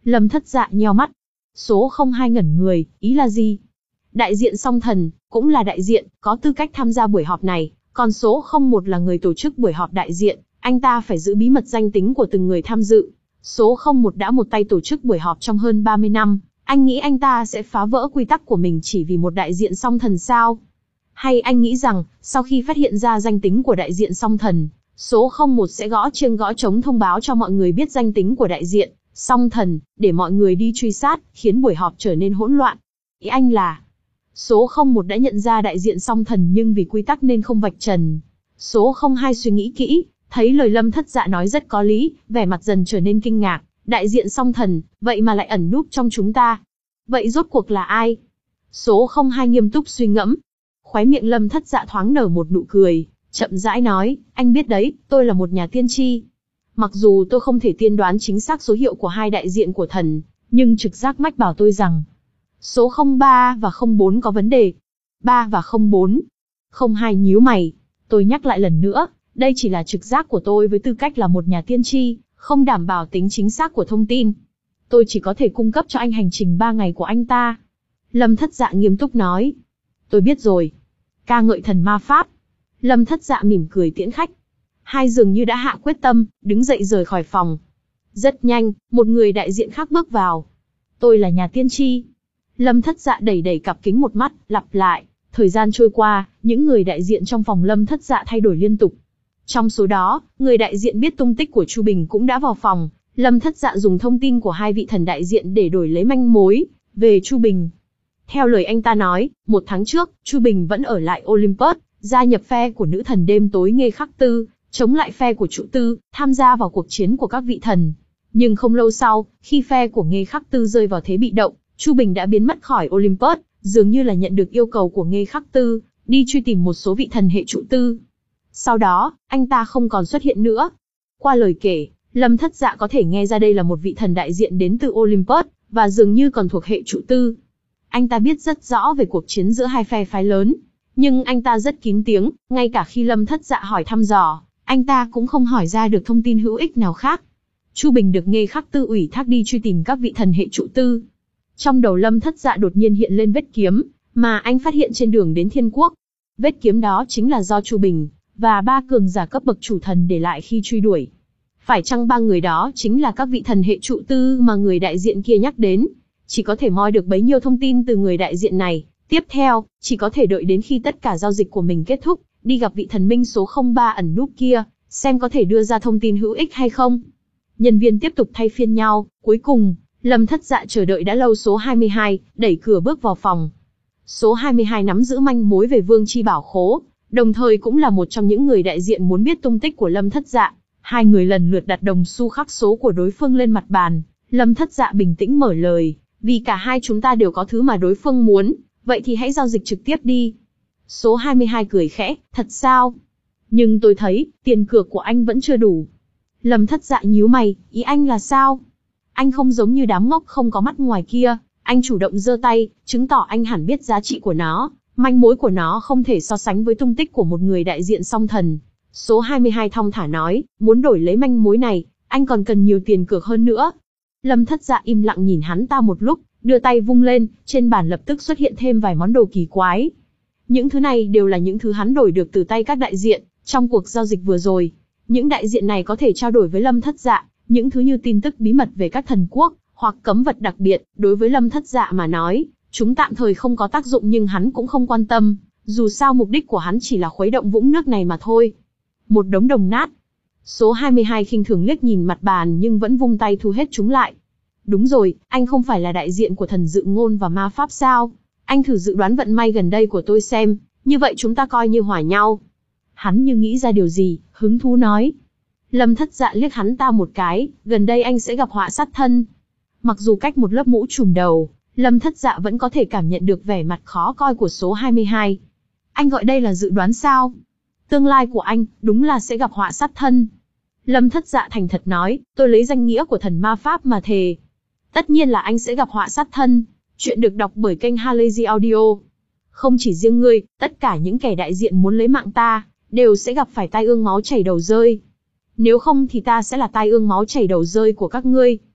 Lâm Thất Dạ nheo mắt. Số không hai ngẩn người, ý là gì? Đại diện Song Thần, cũng là đại diện, có tư cách tham gia buổi họp này, còn số không một là người tổ chức buổi họp đại diện, anh ta phải giữ bí mật danh tính của từng người tham dự. Số không một đã một tay tổ chức buổi họp trong hơn ba mươi năm, anh nghĩ anh ta sẽ phá vỡ quy tắc của mình chỉ vì một đại diện Song Thần sao? Hay anh nghĩ rằng, sau khi phát hiện ra danh tính của đại diện Song Thần, số không một sẽ gõ chiêng gõ trống thông báo cho mọi người biết danh tính của đại diện Song Thần, để mọi người đi truy sát, khiến buổi họp trở nên hỗn loạn. Ý anh là, số không một đã nhận ra đại diện Song Thần nhưng vì quy tắc nên không vạch trần. Số không hai suy nghĩ kỹ, thấy lời Lâm Thất Dạ nói rất có lý, vẻ mặt dần trở nên kinh ngạc. Đại diện Song Thần, vậy mà lại ẩn núp trong chúng ta. Vậy rốt cuộc là ai? Số không hai nghiêm túc suy ngẫm. Khóe miệng Lâm Thất Dạ thoáng nở một nụ cười, chậm rãi nói, anh biết đấy, tôi là một nhà tiên tri. Mặc dù tôi không thể tiên đoán chính xác số hiệu của hai đại diện của thần, nhưng trực giác mách bảo tôi rằng số không ba và không bốn có vấn đề. ba và không bốn. không hai nhíu mày. Tôi nhắc lại lần nữa, đây chỉ là trực giác của tôi với tư cách là một nhà tiên tri, không đảm bảo tính chính xác của thông tin. Tôi chỉ có thể cung cấp cho anh hành trình ba ngày của anh ta. Lâm Thất Dạ nghiêm túc nói. Tôi biết rồi. Ca ngợi thần ma pháp. Lâm Thất Dạ mỉm cười tiễn khách. Hai dường như đã hạ quyết tâm, đứng dậy rời khỏi phòng. Rất nhanh, một người đại diện khác bước vào. Tôi là nhà tiên tri. Lâm Thất Dạ đẩy đẩy cặp kính một mắt, lặp lại. Thời gian trôi qua, những người đại diện trong phòng Lâm Thất Dạ thay đổi liên tục. Trong số đó, người đại diện biết tung tích của Chu Bình cũng đã vào phòng. Lâm Thất Dạ dùng thông tin của hai vị thần đại diện để đổi lấy manh mối về Chu Bình. Theo lời anh ta nói, một tháng trước, Chu Bình vẫn ở lại Olympus, gia nhập phe của nữ thần đêm tối Nghê Khắc Tư, chống lại phe của Trụ Tư, tham gia vào cuộc chiến của các vị thần. Nhưng không lâu sau, khi phe của Nghê Khắc Tư rơi vào thế bị động, Chu Bình đã biến mất khỏi Olympus, dường như là nhận được yêu cầu của Nghê Khắc Tư, đi truy tìm một số vị thần hệ Trụ Tư. Sau đó, anh ta không còn xuất hiện nữa. Qua lời kể, Lâm Thất Dạ có thể nghe ra đây là một vị thần đại diện đến từ Olympus, và dường như còn thuộc hệ Trụ Tư. Anh ta biết rất rõ về cuộc chiến giữa hai phe phái lớn, nhưng anh ta rất kín tiếng, ngay cả khi Lâm Thất Dạ hỏi thăm dò, anh ta cũng không hỏi ra được thông tin hữu ích nào khác. Chu Bình được Nghê Khắc Tư ủy thác đi truy tìm các vị thần hệ Trụ Tư. Trong đầu Lâm Thất Dạ đột nhiên hiện lên vết kiếm mà anh phát hiện trên đường đến Thiên Quốc. Vết kiếm đó chính là do Chu Bình và ba cường giả cấp bậc chủ thần để lại khi truy đuổi. Phải chăng ba người đó chính là các vị thần hệ Trụ Tư mà người đại diện kia nhắc đến? Chỉ có thể moi được bấy nhiêu thông tin từ người đại diện này. Tiếp theo, chỉ có thể đợi đến khi tất cả giao dịch của mình kết thúc, đi gặp vị thần minh số không ba ẩn núp kia, xem có thể đưa ra thông tin hữu ích hay không. Nhân viên tiếp tục thay phiên nhau, cuối cùng, Lâm Thất Dạ chờ đợi đã lâu số hai mươi hai, đẩy cửa bước vào phòng. Số hai mươi hai nắm giữ manh mối về Vương Chi Bảo Khố, đồng thời cũng là một trong những người đại diện muốn biết tung tích của Lâm Thất Dạ. Hai người lần lượt đặt đồng xu khắc số của đối phương lên mặt bàn. Lâm Thất Dạ bình tĩnh mở lời, vì cả hai chúng ta đều có thứ mà đối phương muốn, vậy thì hãy giao dịch trực tiếp đi. Số hai mươi hai cười khẽ, thật sao? Nhưng tôi thấy, tiền cược của anh vẫn chưa đủ. Lâm Thất Dạ nhíu mày, ý anh là sao? Anh không giống như đám ngốc không có mắt ngoài kia, anh chủ động giơ tay, chứng tỏ anh hẳn biết giá trị của nó, manh mối của nó không thể so sánh với tung tích của một người đại diện song thần. Số hai mươi hai thong thả nói, muốn đổi lấy manh mối này, anh còn cần nhiều tiền cược hơn nữa. Lâm Thất Dạ im lặng nhìn hắn ta một lúc, đưa tay vung lên, trên bàn lập tức xuất hiện thêm vài món đồ kỳ quái. Những thứ này đều là những thứ hắn đổi được từ tay các đại diện, trong cuộc giao dịch vừa rồi. Những đại diện này có thể trao đổi với Lâm Thất Dạ, những thứ như tin tức bí mật về các thần quốc, hoặc cấm vật đặc biệt, đối với Lâm Thất Dạ mà nói, chúng tạm thời không có tác dụng nhưng hắn cũng không quan tâm, dù sao mục đích của hắn chỉ là khuấy động vũng nước này mà thôi. Một đống đồng nát. Số hai mươi hai khinh thường liếc nhìn mặt bàn nhưng vẫn vung tay thu hết chúng lại. Đúng rồi, anh không phải là đại diện của thần dự ngôn và ma pháp sao? Anh thử dự đoán vận may gần đây của tôi xem, như vậy chúng ta coi như hòa nhau. Hắn như nghĩ ra điều gì, hứng thú nói. Lâm Thất Dạ liếc hắn ta một cái, gần đây anh sẽ gặp họa sát thân. Mặc dù cách một lớp mũ trùm đầu, Lâm Thất Dạ vẫn có thể cảm nhận được vẻ mặt khó coi của số hai mươi hai. Anh gọi đây là dự đoán sao? Tương lai của anh, đúng là sẽ gặp họa sát thân. Lâm Thất Dạ thành thật nói, tôi lấy danh nghĩa của thần ma pháp mà thề. Tất nhiên là anh sẽ gặp họa sát thân. Chuyện được đọc bởi kênh Halazy Audio. Không chỉ riêng ngươi, tất cả những kẻ đại diện muốn lấy mạng ta, đều sẽ gặp phải tai ương máu chảy đầu rơi. Nếu không thì ta sẽ là tai ương máu chảy đầu rơi của các ngươi.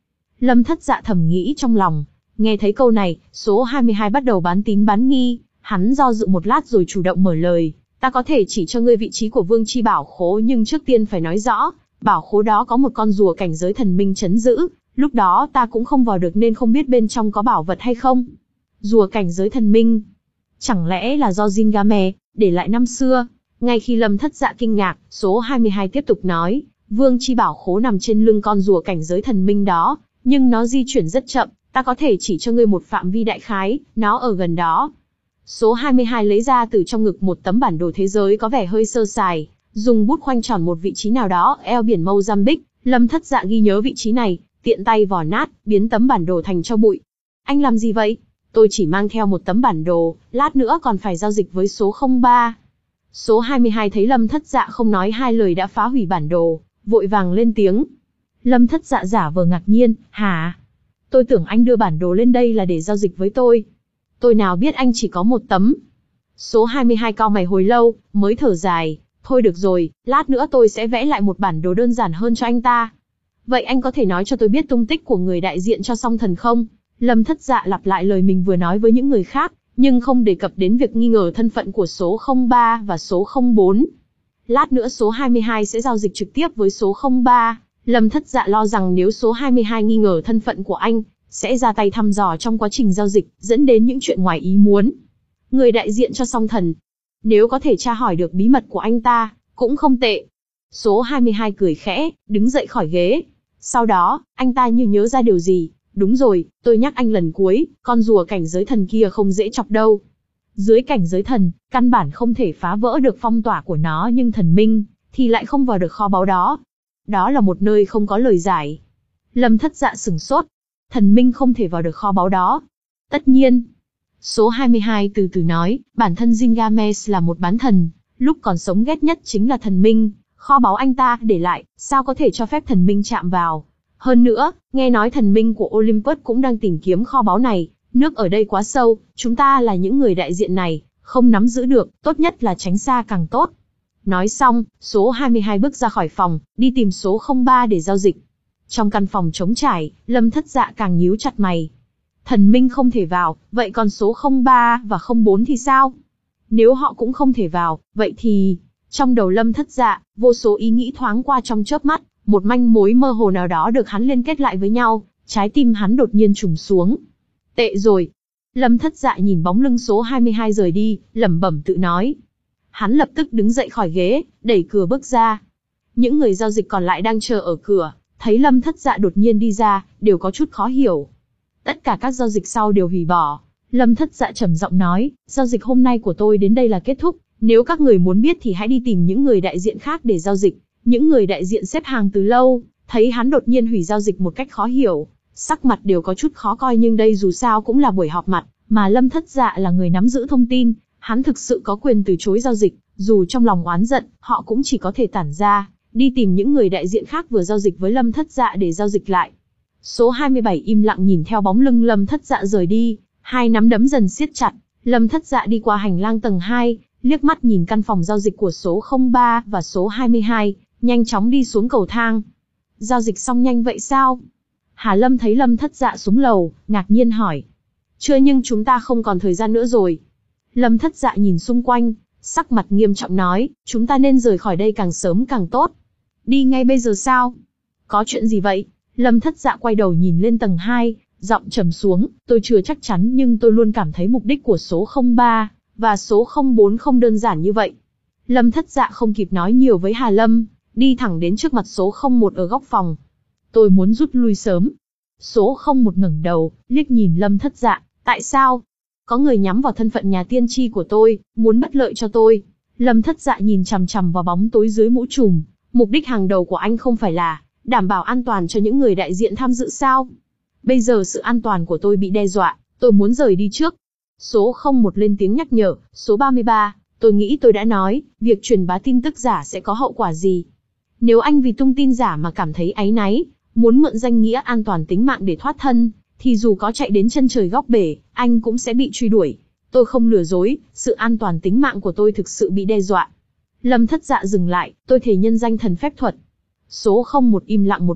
Lâm Thất Dạ thầm nghĩ trong lòng. Nghe thấy câu này, số hai mươi hai bắt đầu bán tín bán nghi, hắn do dự một lát rồi chủ động mở lời. Ta có thể chỉ cho ngươi vị trí của Vương Chi Bảo Khố, nhưng trước tiên phải nói rõ, bảo khố đó có một con rùa cảnh giới thần minh trấn giữ, lúc đó ta cũng không vào được nên không biết bên trong có bảo vật hay không. Rùa cảnh giới thần minh? Chẳng lẽ là do Jingame để lại năm xưa? Ngay khi Lâm Thất Dạ kinh ngạc, số hai mươi hai tiếp tục nói, Vương Chi Bảo Khố nằm trên lưng con rùa cảnh giới thần minh đó, nhưng nó di chuyển rất chậm, ta có thể chỉ cho ngươi một phạm vi đại khái, nó ở gần đó. Số hai mươi hai lấy ra từ trong ngực một tấm bản đồ thế giới có vẻ hơi sơ sài, dùng bút khoanh tròn một vị trí nào đó eo biển Mozambique. Lâm Thất Dạ ghi nhớ vị trí này, tiện tay vò nát, biến tấm bản đồ thành tro bụi. Anh làm gì vậy? Tôi chỉ mang theo một tấm bản đồ, lát nữa còn phải giao dịch với số không ba. Số hai mươi hai thấy Lâm Thất Dạ không nói hai lời đã phá hủy bản đồ, vội vàng lên tiếng. Lâm Thất Dạ giả vờ ngạc nhiên, hả? Tôi tưởng anh đưa bản đồ lên đây là để giao dịch với tôi. Tôi nào biết anh chỉ có một tấm. Số hai mươi hai cau mày hồi lâu, mới thở dài. Thôi được rồi, lát nữa tôi sẽ vẽ lại một bản đồ đơn giản hơn cho anh ta. Vậy anh có thể nói cho tôi biết tung tích của người đại diện cho Song Thần không? Lâm Thất Dạ lặp lại lời mình vừa nói với những người khác, nhưng không đề cập đến việc nghi ngờ thân phận của số không ba và số không bốn. Lát nữa số hai mươi hai sẽ giao dịch trực tiếp với số không ba. Lâm Thất Dạ lo rằng nếu số hai mươi hai nghi ngờ thân phận của anh, sẽ ra tay thăm dò trong quá trình giao dịch, dẫn đến những chuyện ngoài ý muốn. Người đại diện cho Song Thần. Nếu có thể tra hỏi được bí mật của anh ta, cũng không tệ. Số hai mươi hai cười khẽ, đứng dậy khỏi ghế. Sau đó, anh ta như nhớ ra điều gì. Đúng rồi, tôi nhắc anh lần cuối, con rùa cảnh giới thần kia không dễ chọc đâu. Dưới cảnh giới thần, căn bản không thể phá vỡ được phong tỏa của nó, nhưng thần minh, thì lại không vào được kho báu đó. Đó là một nơi không có lời giải. Lâm Thất Dạ sửng sốt. Thần minh không thể vào được kho báu đó. Tất nhiên. Số hai mươi hai từ từ nói, bản thân Jingame là một bán thần, lúc còn sống ghét nhất chính là thần minh, kho báu anh ta để lại, sao có thể cho phép thần minh chạm vào. Hơn nữa, nghe nói thần minh của Olympus cũng đang tìm kiếm kho báu này, nước ở đây quá sâu, chúng ta là những người đại diện này, không nắm giữ được, tốt nhất là tránh xa càng tốt. Nói xong, số hai mươi hai bước ra khỏi phòng, đi tìm số không ba để giao dịch. Trong căn phòng trống trải, Lâm Thất Dạ càng nhíu chặt mày. Thần minh không thể vào, vậy còn số không ba và không bốn thì sao? Nếu họ cũng không thể vào, vậy thì... Trong đầu Lâm Thất Dạ, vô số ý nghĩ thoáng qua trong chớp mắt, một manh mối mơ hồ nào đó được hắn liên kết lại với nhau, trái tim hắn đột nhiên trùng xuống. Tệ rồi. Lâm Thất Dạ nhìn bóng lưng số hai mươi hai rời đi, lẩm bẩm tự nói. Hắn lập tức đứng dậy khỏi ghế, đẩy cửa bước ra. Những người giao dịch còn lại đang chờ ở cửa, thấy Lâm Thất Dạ đột nhiên đi ra, đều có chút khó hiểu. Tất cả các giao dịch sau đều hủy bỏ. Lâm Thất Dạ trầm giọng nói, giao dịch hôm nay của tôi đến đây là kết thúc. Nếu các người muốn biết thì hãy đi tìm những người đại diện khác để giao dịch. Những người đại diện xếp hàng từ lâu, thấy hắn đột nhiên hủy giao dịch một cách khó hiểu, sắc mặt đều có chút khó coi, nhưng đây dù sao cũng là buổi họp mặt, mà Lâm Thất Dạ là người nắm giữ thông tin, hắn thực sự có quyền từ chối giao dịch, dù trong lòng oán giận, họ cũng chỉ có thể tản ra, đi tìm những người đại diện khác vừa giao dịch với Lâm Thất Dạ để giao dịch lại. Số hai mươi bảy im lặng nhìn theo bóng lưng Lâm Thất Dạ rời đi, hai nắm đấm dần siết chặt. Lâm Thất Dạ đi qua hành lang tầng hai, liếc mắt nhìn căn phòng giao dịch của số không ba và số hai mươi hai, nhanh chóng đi xuống cầu thang. Giao dịch xong nhanh vậy sao? Hà Lâm thấy Lâm Thất Dạ xuống lầu, ngạc nhiên hỏi. Chưa, nhưng chúng ta không còn thời gian nữa rồi. Lâm Thất Dạ nhìn xung quanh, sắc mặt nghiêm trọng nói, chúng ta nên rời khỏi đây càng sớm càng tốt. Đi ngay bây giờ sao? Có chuyện gì vậy? Lâm Thất Dạ quay đầu nhìn lên tầng hai, giọng trầm xuống, tôi chưa chắc chắn nhưng tôi luôn cảm thấy mục đích của số không ba và số không bốn không đơn giản như vậy. Lâm Thất Dạ không kịp nói nhiều với Hà Lâm, đi thẳng đến trước mặt số không một ở góc phòng. Tôi muốn rút lui sớm. Số không một ngẩng đầu, liếc nhìn Lâm Thất Dạ, tại sao? Có người nhắm vào thân phận nhà tiên tri của tôi, muốn bất lợi cho tôi. Lâm Thất Dạ nhìn chằm chằm vào bóng tối dưới mũ trùm, mục đích hàng đầu của anh không phải là đảm bảo an toàn cho những người đại diện tham dự sao? Bây giờ sự an toàn của tôi bị đe dọa, tôi muốn rời đi trước. Số không một lên tiếng nhắc nhở, số ba mươi ba, tôi nghĩ tôi đã nói, việc truyền bá tin tức giả sẽ có hậu quả gì. Nếu anh vì tung tin giả mà cảm thấy áy náy, muốn mượn danh nghĩa an toàn tính mạng để thoát thân, thì dù có chạy đến chân trời góc bể, anh cũng sẽ bị truy đuổi. Tôi không lừa dối, sự an toàn tính mạng của tôi thực sự bị đe dọa. Lâm Thất Dạ dừng lại, tôi thề nhân danh thần phép thuật. Số không một im lặng một lúc,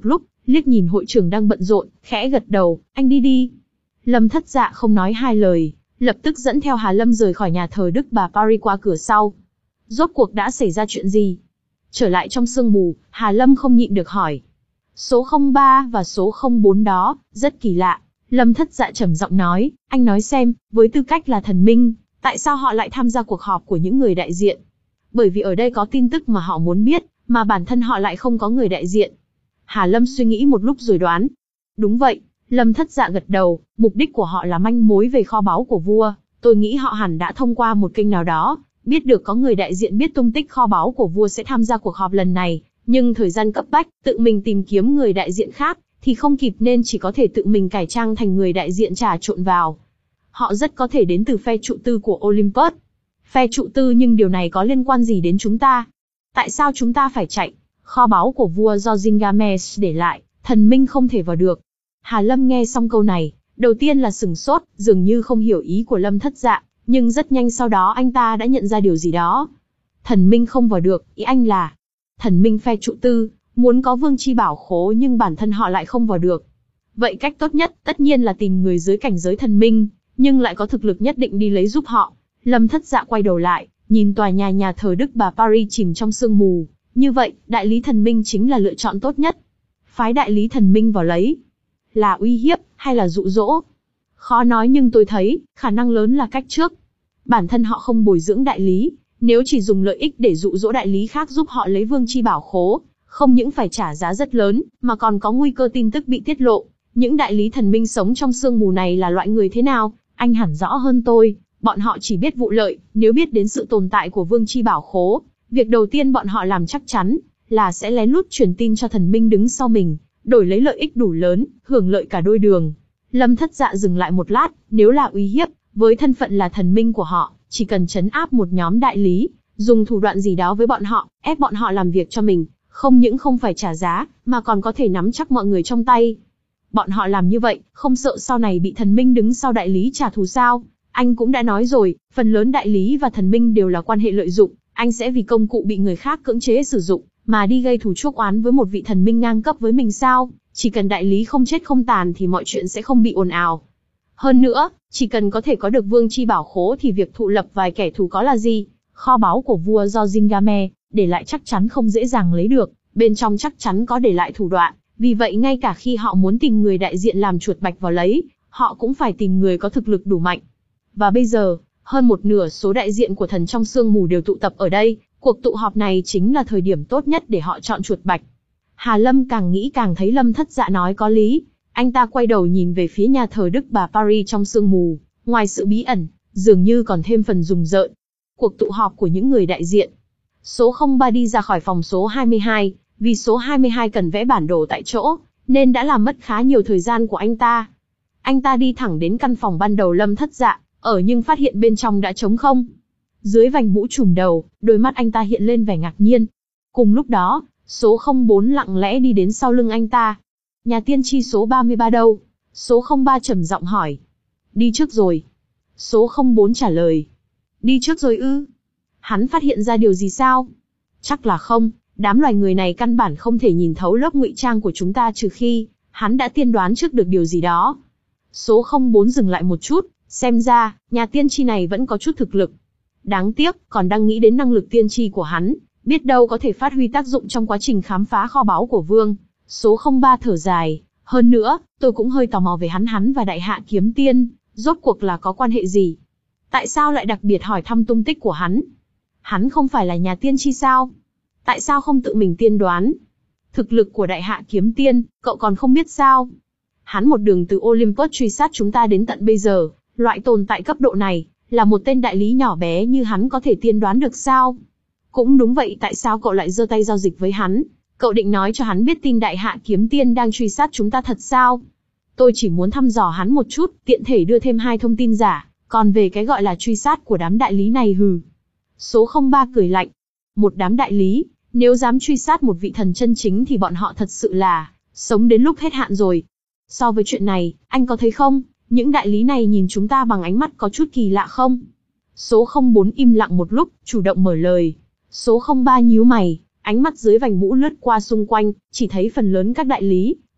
liếc nhìn hội trưởng đang bận rộn, khẽ gật đầu, anh đi đi. Lâm Thất Dạ không nói hai lời, lập tức dẫn theo Hà Lâm rời khỏi nhà thờ Đức Bà Paris qua cửa sau. Rốt cuộc đã xảy ra chuyện gì? Trở lại trong sương mù, Hà Lâm không nhịn được hỏi. Số không ba và số không bốn đó, rất kỳ lạ. Lâm Thất Dạ trầm giọng nói, anh nói xem, với tư cách là thần minh, tại sao họ lại tham gia cuộc họp của những người đại diện? Bởi vì ở đây có tin tức mà họ muốn biết, mà bản thân họ lại không có người đại diện. Hà Lâm suy nghĩ một lúc rồi đoán. Đúng vậy, Lâm Thất Dạ gật đầu, mục đích của họ là manh mối về kho báu của vua. Tôi nghĩ họ hẳn đã thông qua một kênh nào đó, biết được có người đại diện biết tung tích kho báu của vua sẽ tham gia cuộc họp lần này, nhưng thời gian cấp bách, tự mình tìm kiếm người đại diện khác, thì không kịp nên chỉ có thể tự mình cải trang thành người đại diện trà trộn vào. Họ rất có thể đến từ phe trụ tư của Olympus. Phe trụ tư nhưng điều này có liên quan gì đến chúng ta? Tại sao chúng ta phải chạy? Kho báu của vua do Gilgamesh để lại, thần minh không thể vào được. Hà Lâm nghe xong câu này, đầu tiên là sừng sốt, dường như không hiểu ý của Lâm Thất Dạ, nhưng rất nhanh sau đó anh ta đã nhận ra điều gì đó. Thần minh không vào được, ý anh là thần minh phe trụ tư, muốn có vương chi bảo khố nhưng bản thân họ lại không vào được. Vậy cách tốt nhất, tất nhiên là tìm người dưới cảnh giới thần minh, nhưng lại có thực lực nhất định đi lấy giúp họ. Lâm Thất Dạ quay đầu lại, nhìn tòa nhà nhà thờ Đức Bà Paris chìm trong sương mù. Như vậy, đại lý thần minh chính là lựa chọn tốt nhất. Phái đại lý thần minh vào lấy, là uy hiếp, hay là dụ dỗ? Khó nói nhưng tôi thấy, khả năng lớn là cách trước. Bản thân họ không bồi dưỡng đại lý, nếu chỉ dùng lợi ích để dụ dỗ đại lý khác giúp họ lấy vương chi bảo khố, không những phải trả giá rất lớn, mà còn có nguy cơ tin tức bị tiết lộ. Những đại lý thần minh sống trong sương mù này là loại người thế nào, anh hẳn rõ hơn tôi. Bọn họ chỉ biết vụ lợi, nếu biết đến sự tồn tại của vương chi bảo khố, việc đầu tiên bọn họ làm chắc chắn là sẽ lén lút truyền tin cho thần minh đứng sau mình, đổi lấy lợi ích đủ lớn, hưởng lợi cả đôi đường. Lâm Thất Dạ dừng lại một lát, nếu là uy hiếp, với thân phận là thần minh của họ, chỉ cần trấn áp một nhóm đại lý, dùng thủ đoạn gì đó với bọn họ, ép bọn họ làm việc cho mình, không những không phải trả giá, mà còn có thể nắm chắc mọi người trong tay. Bọn họ làm như vậy, không sợ sau này bị thần minh đứng sau đại lý trả thù sao? Anh cũng đã nói rồi, phần lớn đại lý và thần minh đều là quan hệ lợi dụng, anh sẽ vì công cụ bị người khác cưỡng chế sử dụng, mà đi gây thù chuốc oán với một vị thần minh ngang cấp với mình sao? Chỉ cần đại lý không chết không tàn thì mọi chuyện sẽ không bị ồn ào. Hơn nữa, chỉ cần có thể có được vương chi bảo khố thì việc thụ lập vài kẻ thù có là gì? Kho báu của vua do Gilgamesh để lại chắc chắn không dễ dàng lấy được, bên trong chắc chắn có để lại thủ đoạn, vì vậy ngay cả khi họ muốn tìm người đại diện làm chuột bạch vào lấy, họ cũng phải tìm người có thực lực đủ mạnh. Và bây giờ, hơn một nửa số đại diện của thần trong sương mù đều tụ tập ở đây, cuộc tụ họp này chính là thời điểm tốt nhất để họ chọn chuột bạch. Hà Lâm càng nghĩ càng thấy Lâm Thất Dạ nói có lý, anh ta quay đầu nhìn về phía nhà thờ Đức Bà Paris trong sương mù, ngoài sự bí ẩn, dường như còn thêm phần rùng rợn. Cuộc tụ họp của những người đại diện. Số không ba đi ra khỏi phòng số hai mươi hai, vì số hai mươi hai cần vẽ bản đồ tại chỗ, nên đã làm mất khá nhiều thời gian của anh ta. Anh ta đi thẳng đến căn phòng ban đầu Lâm Thất Dạ ở nhưng phát hiện bên trong đã trống không. Dưới vành mũ trùm đầu, đôi mắt anh ta hiện lên vẻ ngạc nhiên. Cùng lúc đó, số không bốn lặng lẽ đi đến sau lưng anh ta. Nhà tiên tri số ba mươi ba đâu? Số không ba trầm giọng hỏi. Đi trước rồi. Số không bốn trả lời. Đi trước rồi ư? Hắn phát hiện ra điều gì sao? Chắc là không, đám loài người này căn bản không thể nhìn thấu lớp ngụy trang của chúng ta trừ khi hắn đã tiên đoán trước được điều gì đó. Số không bốn dừng lại một chút, xem ra, nhà tiên tri này vẫn có chút thực lực. Đáng tiếc, còn đang nghĩ đến năng lực tiên tri của hắn, biết đâu có thể phát huy tác dụng trong quá trình khám phá kho báu của vương. Số không ba thở dài, hơn nữa, tôi cũng hơi tò mò về hắn hắn và đại hạ kiếm tiên, rốt cuộc là có quan hệ gì? Tại sao lại đặc biệt hỏi thăm tung tích của hắn? Hắn không phải là nhà tiên tri sao? Tại sao không tự mình tiên đoán? Thực lực của đại hạ kiếm tiên, cậu còn không biết sao? Hắn một đường từ Olympus truy sát chúng ta đến tận bây giờ, loại tồn tại cấp độ này, là một tên đại lý nhỏ bé như hắn có thể tiên đoán được sao? Cũng đúng vậy, tại sao cậu lại giơ tay giao dịch với hắn? Cậu định nói cho hắn biết tin đại hạ kiếm tiên đang truy sát chúng ta thật sao? Tôi chỉ muốn thăm dò hắn một chút, tiện thể đưa thêm hai thông tin giả, còn về cái gọi là truy sát của đám đại lý này hừ. Số không ba cười lạnh. Một đám đại lý, nếu dám truy sát một vị thần chân chính thì bọn họ thật sự là sống đến lúc hết hạn rồi. So với chuyện này, anh có thấy không, những đại lý này nhìn chúng ta bằng ánh mắt có chút kỳ lạ không? Số không bốn im lặng một lúc, chủ động mở lời. Số không ba nhíu mày, ánh mắt dưới vành mũ lướt qua xung quanh, chỉ thấy phần lớn các đại lý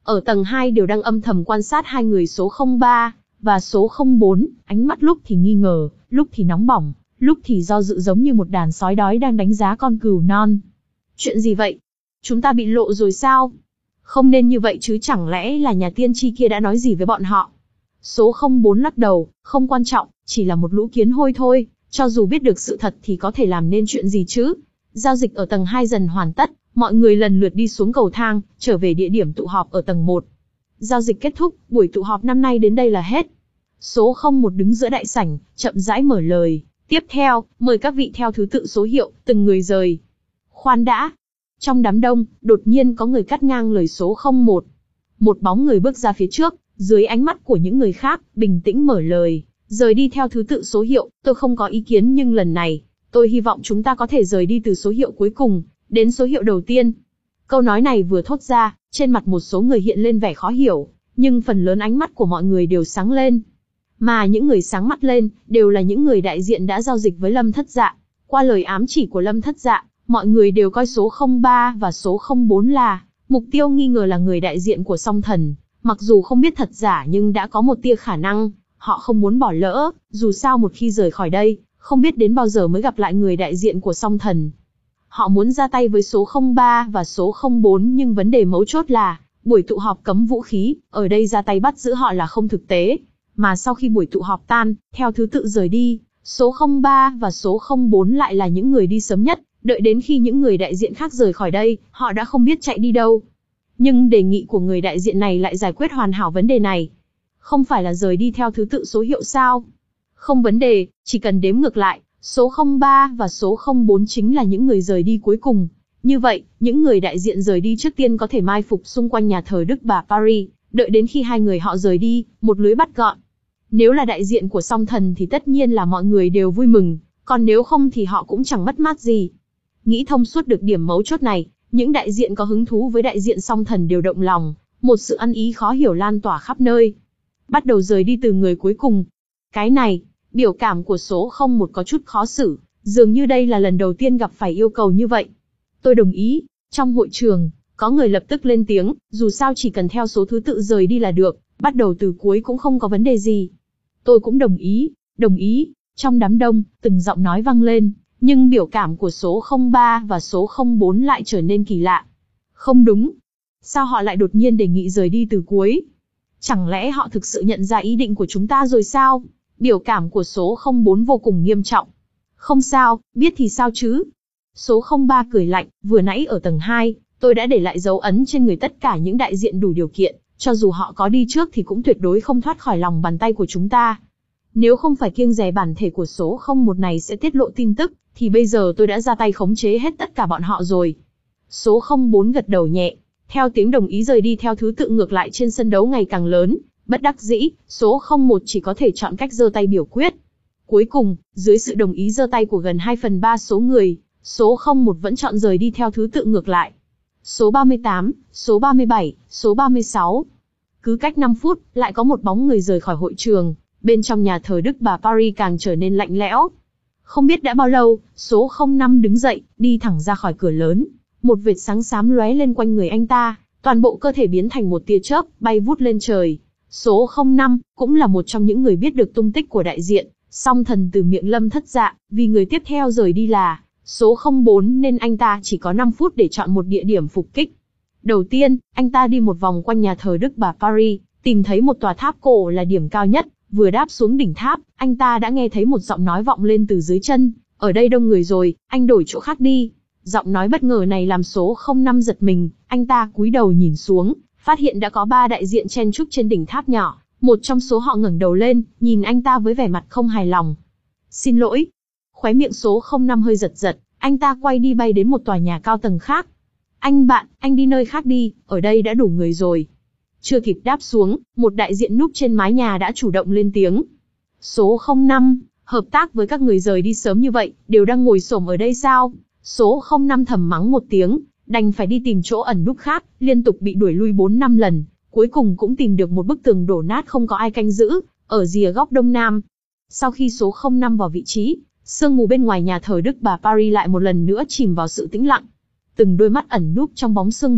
ở tầng hai đều đang âm thầm quan sát hai người số không ba và số không bốn, ánh mắt lúc thì nghi ngờ, lúc thì nóng bỏng, lúc thì do dự giống như một đàn sói đói đang đánh giá con cừu non. Chuyện gì vậy? Chúng ta bị lộ rồi sao? Không nên như vậy chứ, chẳng lẽ là nhà tiên tri kia đã nói gì với bọn họ? Số không bốn lắc đầu, không quan trọng, chỉ là một lũ kiến hôi thôi, cho dù biết được sự thật thì có thể làm nên chuyện gì chứ? Giao dịch ở tầng hai dần hoàn tất, mọi người lần lượt đi xuống cầu thang, trở về địa điểm tụ họp ở tầng một. Giao dịch kết thúc, buổi tụ họp năm nay đến đây là hết. Số không một đứng giữa đại sảnh, chậm rãi mở lời. Tiếp theo, mời các vị theo thứ tự số hiệu, từng người rời. Khoan đã. Trong đám đông, đột nhiên có người cắt ngang lời số không một. Một bóng người bước ra phía trước, dưới ánh mắt của những người khác, bình tĩnh mở lời. Rời đi theo thứ tự số hiệu, tôi không có ý kiến nhưng lần này, tôi hy vọng chúng ta có thể rời đi từ số hiệu cuối cùng, đến số hiệu đầu tiên. Câu nói này vừa thốt ra, trên mặt một số người hiện lên vẻ khó hiểu, nhưng phần lớn ánh mắt của mọi người đều sáng lên. Mà những người sáng mắt lên, đều là những người đại diện đã giao dịch với Lâm Thất Dạ. Qua lời ám chỉ của Lâm Thất Dạ, mọi người đều coi số không ba và số không bốn là mục tiêu nghi ngờ là người đại diện của Song Thần. Mặc dù không biết thật giả nhưng đã có một tia khả năng, họ không muốn bỏ lỡ, dù sao một khi rời khỏi đây, không biết đến bao giờ mới gặp lại người đại diện của Song Thần. Họ muốn ra tay với số không ba và số không bốn nhưng vấn đề mấu chốt là, buổi tụ họp cấm vũ khí, ở đây ra tay bắt giữ họ là không thực tế. Mà sau khi buổi tụ họp tan, theo thứ tự rời đi, số không ba và số không bốn lại là những người đi sớm nhất, đợi đến khi những người đại diện khác rời khỏi đây, họ đã không biết chạy đi đâu. Nhưng đề nghị của người đại diện này lại giải quyết hoàn hảo vấn đề này. Không phải là rời đi theo thứ tự số hiệu sao? Không vấn đề, chỉ cần đếm ngược lại, số không ba và số không bốn chính là những người rời đi cuối cùng. Như vậy, những người đại diện rời đi trước tiên có thể mai phục xung quanh nhà thờ Đức Bà Paris, đợi đến khi hai người họ rời đi, một lưới bắt gọn. Nếu là đại diện của Song Thần thì tất nhiên là mọi người đều vui mừng, còn nếu không thì họ cũng chẳng mất mát gì. Nghĩ thông suốt được điểm mấu chốt này, những đại diện có hứng thú với đại diện Song Thần đều động lòng, một sự ăn ý khó hiểu lan tỏa khắp nơi. Bắt đầu rời đi từ người cuối cùng. Cái này, biểu cảm của số không một có chút khó xử, dường như đây là lần đầu tiên gặp phải yêu cầu như vậy. Tôi đồng ý. Trong hội trường, có người lập tức lên tiếng, dù sao chỉ cần theo số thứ tự rời đi là được, bắt đầu từ cuối cũng không có vấn đề gì. Tôi cũng đồng ý, đồng ý. Trong đám đông, từng giọng nói vang lên, nhưng biểu cảm của số không ba và số không bốn lại trở nên kỳ lạ. Không đúng. Sao họ lại đột nhiên đề nghị rời đi từ cuối? Chẳng lẽ họ thực sự nhận ra ý định của chúng ta rồi sao? Biểu cảm của số không bốn vô cùng nghiêm trọng. Không sao, biết thì sao chứ? Số không ba cười lạnh, vừa nãy ở tầng hai, tôi đã để lại dấu ấn trên người tất cả những đại diện đủ điều kiện, cho dù họ có đi trước thì cũng tuyệt đối không thoát khỏi lòng bàn tay của chúng ta. Nếu không phải kiêng dè bản thể của số không một này sẽ tiết lộ tin tức, thì bây giờ tôi đã ra tay khống chế hết tất cả bọn họ rồi. Số không bốn gật đầu nhẹ, theo tiếng đồng ý rời đi theo thứ tự ngược lại trên sân đấu ngày càng lớn, bất đắc dĩ, số không một chỉ có thể chọn cách giơ tay biểu quyết. Cuối cùng, dưới sự đồng ý giơ tay của gần hai phần ba số người, số không một vẫn chọn rời đi theo thứ tự ngược lại. Số ba mươi tám, số ba mươi bảy, số ba mươi sáu. Cứ cách năm phút, lại có một bóng người rời khỏi hội trường, bên trong nhà thờ Đức Bà Paris càng trở nên lạnh lẽo. Không biết đã bao lâu, số không năm đứng dậy, đi thẳng ra khỏi cửa lớn. Một vệt sáng xám lóe lên quanh người anh ta, toàn bộ cơ thể biến thành một tia chớp, bay vút lên trời. Số không năm, cũng là một trong những người biết được tung tích của đại diện, Song Thần từ miệng Lâm Thất Dạ, vì người tiếp theo rời đi là số không bốn nên anh ta chỉ có năm phút để chọn một địa điểm phục kích. Đầu tiên, anh ta đi một vòng quanh nhà thờ Đức Bà Paris, tìm thấy một tòa tháp cổ là điểm cao nhất, vừa đáp xuống đỉnh tháp, anh ta đã nghe thấy một giọng nói vọng lên từ dưới chân, ở đây đông người rồi, anh đổi chỗ khác đi. Giọng nói bất ngờ này làm số không năm giật mình, anh ta cúi đầu nhìn xuống, phát hiện đã có ba đại diện chen chúc trên đỉnh tháp nhỏ, một trong số họ ngẩng đầu lên, nhìn anh ta với vẻ mặt không hài lòng. Xin lỗi. Khóe miệng số không năm hơi giật giật, anh ta quay đi bay đến một tòa nhà cao tầng khác. Anh bạn, anh đi nơi khác đi, ở đây đã đủ người rồi. Chưa kịp đáp xuống, một đại diện núp trên mái nhà đã chủ động lên tiếng. Số không năm, hợp tác với các người rời đi sớm như vậy, đều đang ngồi xổm ở đây sao? Số không năm thầm mắng một tiếng, đành phải đi tìm chỗ ẩn núp khác, liên tục bị đuổi lui bốn năm lần, cuối cùng cũng tìm được một bức tường đổ nát không có ai canh giữ, ở rìa góc đông nam. Sau khi số không năm vào vị trí, sương mù bên ngoài nhà thờ Đức Bà Paris lại một lần nữa chìm vào sự tĩnh lặng. Từng đôi mắt ẩn núp trong bóng sương mù,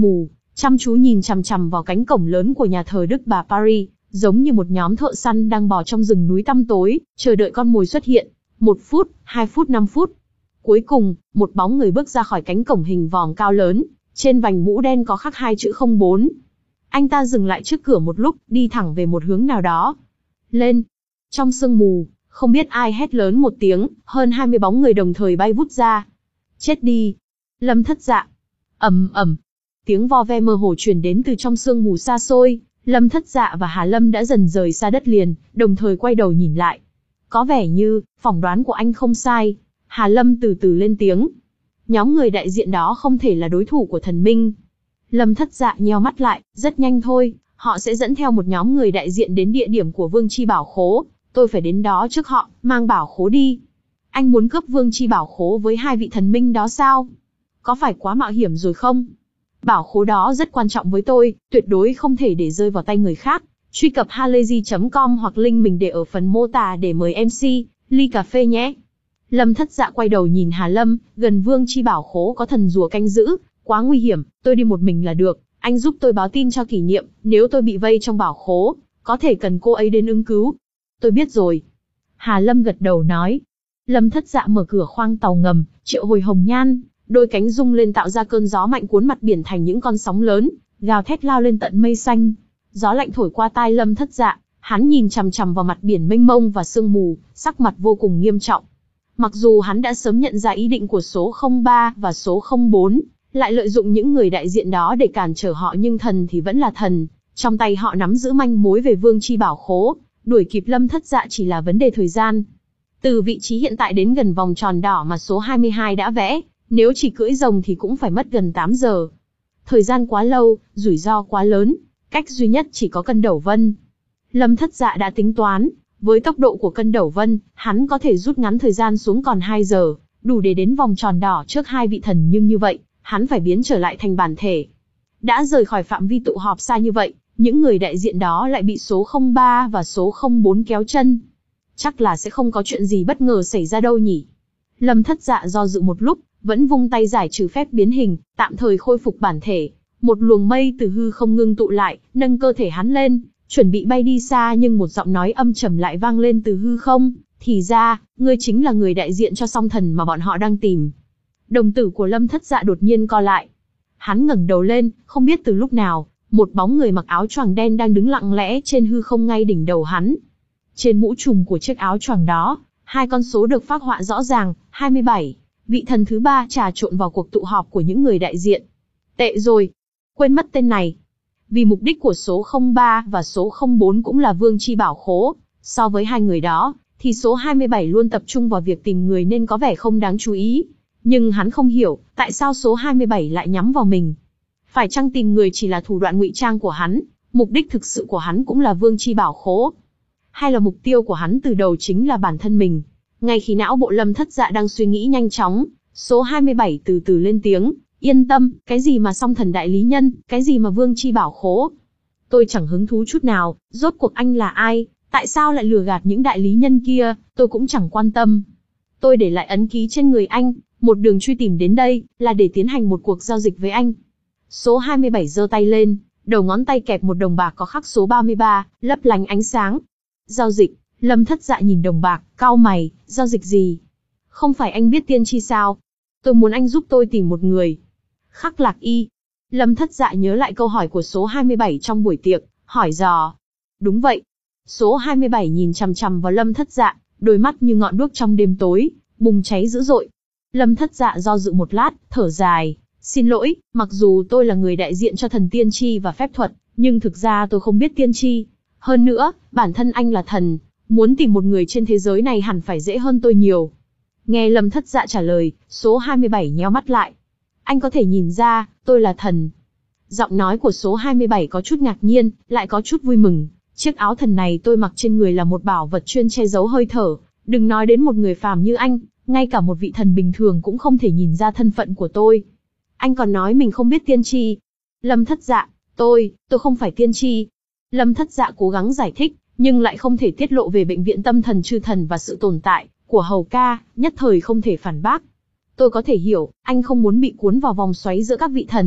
chăm chú nhìn chằm chằm vào cánh cổng lớn của nhà thờ Đức Bà Paris, giống như một nhóm thợ săn đang bò trong rừng núi tăm tối, chờ đợi con mồi xuất hiện. Một phút, hai phút, năm phút. Cuối cùng, một bóng người bước ra khỏi cánh cổng hình vòm cao lớn, trên vành mũ đen có khắc hai chữ không bốn. Anh ta dừng lại trước cửa một lúc, đi thẳng về một hướng nào đó. Lên! Trong sương mù, không biết ai hét lớn một tiếng, hơn hai mươi bóng người đồng thời bay vút ra. Chết đi! Lâm Thất Dạ! Ầm ầm! Tiếng vo ve mơ hồ truyền đến từ trong sương mù xa xôi. Lâm Thất Dạ và Hà Lâm đã dần rời xa đất liền, đồng thời quay đầu nhìn lại. Có vẻ như, phỏng đoán của anh không sai. Hà Lâm từ từ lên tiếng. Nhóm người đại diện đó không thể là đối thủ của thần minh. Lâm Thất Dạ nheo mắt lại, rất nhanh thôi, họ sẽ dẫn theo một nhóm người đại diện đến địa điểm của Vương Chi Bảo Khố. Tôi phải đến đó trước họ, mang bảo khố đi. Anh muốn cướp Vương Chi Bảo Khố với hai vị thần minh đó sao? Có phải quá mạo hiểm rồi không? Bảo khố đó rất quan trọng với tôi, tuyệt đối không thể để rơi vào tay người khác. Truy cập halayzi chấm com hoặc link mình để ở phần mô tả để mời em xê, ly cà phê nhé. Lâm Thất Dạ quay đầu nhìn Hà Lâm, gần Vương Chi Bảo Khố có thần rùa canh giữ, quá nguy hiểm, tôi đi một mình là được, anh giúp tôi báo tin cho Kỷ Niệm, nếu tôi bị vây trong bảo khố, có thể cần cô ấy đến ứng cứu. Tôi biết rồi. Hà Lâm gật đầu nói. Lâm Thất Dạ mở cửa khoang tàu ngầm, triệu hồi hồng nhan, đôi cánh rung lên tạo ra cơn gió mạnh cuốn mặt biển thành những con sóng lớn, gào thét lao lên tận mây xanh. Gió lạnh thổi qua tai Lâm Thất Dạ, hắn nhìn chằm chằm vào mặt biển mênh mông và sương mù, sắc mặt vô cùng nghiêm trọng. Mặc dù hắn đã sớm nhận ra ý định của số không ba và số không bốn, lại lợi dụng những người đại diện đó để cản trở họ, nhưng thần thì vẫn là thần, trong tay họ nắm giữ manh mối về Vương Chi Bảo Khố, đuổi kịp Lâm Thất Dạ chỉ là vấn đề thời gian. Từ vị trí hiện tại đến gần vòng tròn đỏ mà số hai mươi hai đã vẽ, nếu chỉ cưỡi rồng thì cũng phải mất gần tám giờ. Thời gian quá lâu, rủi ro quá lớn, cách duy nhất chỉ có Cân Đẩu Vân. Lâm Thất Dạ đã tính toán, với tốc độ của Cân Đẩu Vân, hắn có thể rút ngắn thời gian xuống còn hai giờ, đủ để đến vòng tròn đỏ trước hai vị thần, nhưng như vậy, hắn phải biến trở lại thành bản thể. Đã rời khỏi phạm vi tụ họp xa như vậy, những người đại diện đó lại bị số không ba và số không bốn kéo chân. Chắc là sẽ không có chuyện gì bất ngờ xảy ra đâu nhỉ. Lâm Thất Dạ do dự một lúc, vẫn vung tay giải trừ phép biến hình, tạm thời khôi phục bản thể. Một luồng mây từ hư không ngưng tụ lại, nâng cơ thể hắn lên, chuẩn bị bay đi xa, nhưng một giọng nói âm trầm lại vang lên từ hư không. Thì ra, ngươi chính là người đại diện cho song thần mà bọn họ đang tìm. Đồng tử của Lâm Thất Dạ đột nhiên co lại. Hắn ngẩng đầu lên, không biết từ lúc nào, một bóng người mặc áo choàng đen đang đứng lặng lẽ trên hư không ngay đỉnh đầu hắn. Trên mũ trùm của chiếc áo choàng đó, hai con số được phác họa rõ ràng, hai mươi bảy. Vị thần thứ ba trà trộn vào cuộc tụ họp của những người đại diện. Tệ rồi. Quên mất tên này. Vì mục đích của số không ba và số không bốn cũng là Vương Chi Bảo Khố, so với hai người đó, thì số hai mươi bảy luôn tập trung vào việc tìm người nên có vẻ không đáng chú ý. Nhưng hắn không hiểu, tại sao số hai mươi bảy lại nhắm vào mình. Phải chăng tìm người chỉ là thủ đoạn ngụy trang của hắn, mục đích thực sự của hắn cũng là Vương Chi Bảo Khố? Hay là mục tiêu của hắn từ đầu chính là bản thân mình? Ngay khi não bộ Lâm Thất Dạ đang suy nghĩ nhanh chóng, số hai mươi bảy từ từ lên tiếng, yên tâm, cái gì mà song thần đại lý nhân, cái gì mà Vương Chi Bảo Khố. Tôi chẳng hứng thú chút nào, rốt cuộc anh là ai, tại sao lại lừa gạt những đại lý nhân kia, tôi cũng chẳng quan tâm. Tôi để lại ấn ký trên người anh, một đường truy tìm đến đây, là để tiến hành một cuộc giao dịch với anh. Số hai mươi bảy giơ tay lên, đầu ngón tay kẹp một đồng bạc có khắc số ba mươi ba, lấp lánh ánh sáng. Giao dịch. Lâm Thất Dạ nhìn đồng bạc, cau mày, giao dịch gì? Không phải anh biết tiên tri sao? Tôi muốn anh giúp tôi tìm một người. Khắc Lạc Y. Lâm Thất Dạ nhớ lại câu hỏi của số hai mươi bảy trong buổi tiệc, hỏi dò. Đúng vậy. Số hai mươi bảy nhìn chằm chằm vào Lâm Thất Dạ, đôi mắt như ngọn đuốc trong đêm tối, bùng cháy dữ dội. Lâm Thất Dạ do dự một lát, thở dài. Xin lỗi, mặc dù tôi là người đại diện cho thần tiên tri và phép thuật, nhưng thực ra tôi không biết tiên tri. Hơn nữa, bản thân anh là thần, muốn tìm một người trên thế giới này hẳn phải dễ hơn tôi nhiều. Nghe Lâm Thất Dạ trả lời, số hai mươi bảy nheo mắt lại. Anh có thể nhìn ra, tôi là thần. Giọng nói của số hai mươi bảy có chút ngạc nhiên, lại có chút vui mừng. Chiếc áo thần này tôi mặc trên người là một bảo vật chuyên che giấu hơi thở. Đừng nói đến một người phàm như anh, ngay cả một vị thần bình thường cũng không thể nhìn ra thân phận của tôi. Anh còn nói mình không biết tiên tri. Lâm Thất Dạ, tôi, tôi không phải tiên tri. Lâm Thất Dạ cố gắng giải thích, nhưng lại không thể tiết lộ về bệnh viện tâm thần chư thần và sự tồn tại của Hầu ca, nhất thời không thể phản bác. Tôi có thể hiểu, anh không muốn bị cuốn vào vòng xoáy giữa các vị thần,